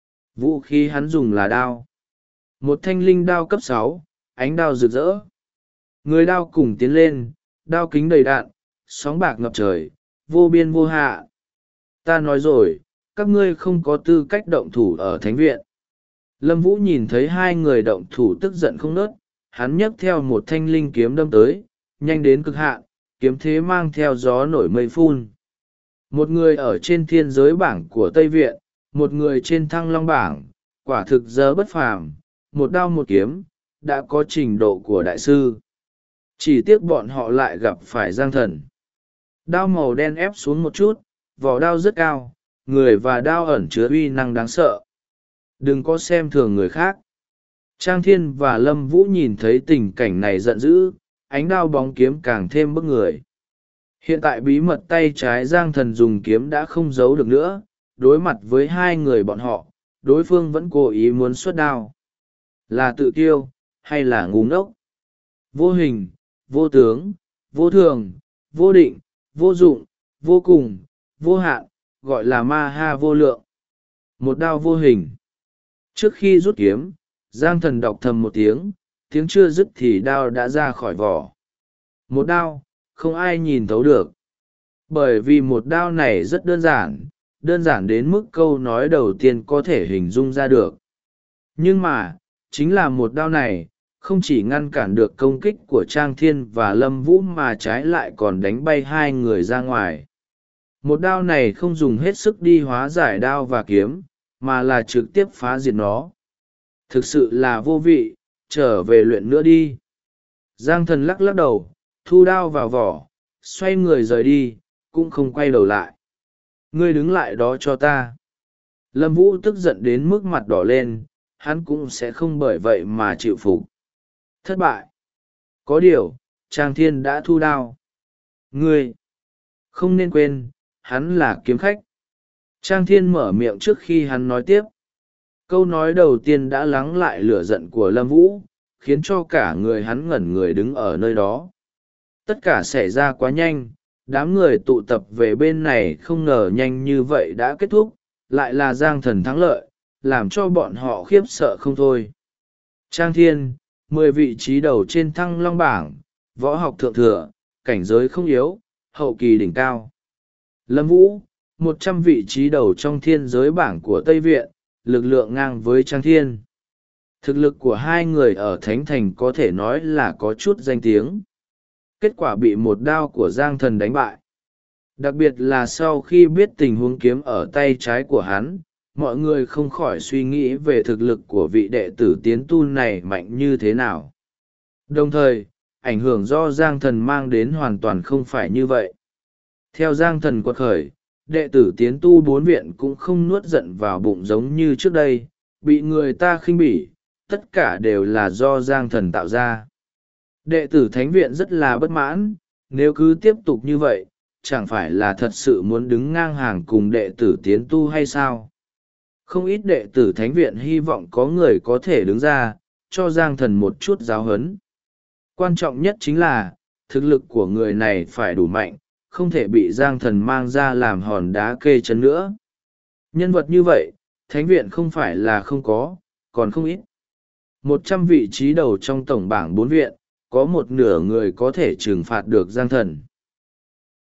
Vũ khí hắn dùng là đao. Một thanh linh đao cấp 6, ánh đao rực rỡ. Người đao cùng tiến lên, đao kính đầy đạn, sóng bạc ngập trời, vô biên vô hạ. Ta nói rồi, các ngươi không có tư cách động thủ ở thánh viện. Lâm Vũ nhìn thấy hai người động thủ tức giận không nớt, hắn nhấc theo một thanh linh kiếm đâm tới, nhanh đến cực hạn, kiếm thế mang theo gió nổi mây phun. Một người ở trên thiên giới bảng của Tây Viện, một người trên Thăng Long bảng, quả thực giờ bất phàm, một đao một kiếm, đã có trình độ của đại sư. Chỉ tiếc bọn họ lại gặp phải Giang Thần. Đao màu đen ép xuống một chút, vỏ đao rất cao, người và đao ẩn chứa uy năng đáng sợ. Đừng có xem thường người khác. Trang Thiên và Lâm Vũ nhìn thấy tình cảnh này giận dữ, ánh đao bóng kiếm càng thêm bức người. Hiện tại bí mật tay trái Giang Thần dùng kiếm đã không giấu được nữa, đối mặt với hai người bọn họ, đối phương vẫn cố ý muốn xuất đao. Là tự kiêu, hay là ngu ngốc? Vô hình, vô tướng, vô thường, vô định, vô dụng, vô cùng, vô hạn, gọi là ma ha vô lượng. Một đao vô hình. Trước khi rút kiếm, Giang Thần đọc thầm một tiếng, tiếng chưa dứt thì đao đã ra khỏi vỏ. Một đao, không ai nhìn thấu được. Bởi vì một đao này rất đơn giản đến mức câu nói đầu tiên có thể hình dung ra được. Nhưng mà, chính là một đao này, không chỉ ngăn cản được công kích của Trang Thiên và Lâm Vũ mà trái lại còn đánh bay hai người ra ngoài. Một đao này không dùng hết sức đi hóa giải đao và kiếm, mà là trực tiếp phá diệt nó. Thực sự là vô vị, trở về luyện nữa đi. Giang Thần lắc lắc đầu, thu đao vào vỏ, xoay người rời đi, cũng không quay đầu lại. Ngươi đứng lại đó cho ta. Lâm Vũ tức giận đến mức mặt đỏ lên, hắn cũng sẽ không bởi vậy mà chịu phục. Thất bại. Có điều, Trang Thiên đã thu đao. Ngươi không nên quên, hắn là kiếm khách. Trang Thiên mở miệng trước khi hắn nói tiếp. Câu nói đầu tiên đã lắng lại lửa giận của Lâm Vũ, khiến cho cả người hắn ngẩn người đứng ở nơi đó. Tất cả xảy ra quá nhanh, đám người tụ tập về bên này không ngờ nhanh như vậy đã kết thúc, lại là Giang Thần thắng lợi, làm cho bọn họ khiếp sợ không thôi. Trang Thiên, 10 vị trí đầu trên Thăng Long bảng, võ học thượng thừa, cảnh giới không yếu, hậu kỳ đỉnh cao. Lâm Vũ, 100 vị trí đầu trong thiên giới bảng của Tây Viện, lực lượng ngang với Trang Thiên. Thực lực của hai người ở Thánh Thành có thể nói là có chút danh tiếng. Kết quả bị một đao của Giang Thần đánh bại. Đặc biệt là sau khi biết tình huống kiếm ở tay trái của hắn, mọi người không khỏi suy nghĩ về thực lực của vị đệ tử tiến tu này mạnh như thế nào. Đồng thời, ảnh hưởng do Giang Thần mang đến hoàn toàn không phải như vậy. Theo Giang Thần quật khởi, đệ tử tiến tu 4 viện cũng không nuốt giận vào bụng giống như trước đây, bị người ta khinh bỉ, tất cả đều là do Giang Thần tạo ra. Đệ tử Thánh viện rất là bất mãn, nếu cứ tiếp tục như vậy, chẳng phải là thật sự muốn đứng ngang hàng cùng đệ tử tiến tu hay sao? Không ít đệ tử Thánh viện hy vọng có người có thể đứng ra, cho Giang Thần một chút giáo huấn. Quan trọng nhất chính là, thực lực của người này phải đủ mạnh, không thể bị Giang Thần mang ra làm hòn đá kê chân nữa. Nhân vật như vậy, Thánh viện không phải là không có, còn không ít. 100 vị trí đầu trong tổng bảng 4 viện, có một nửa người có thể trừng phạt được Giang Thần.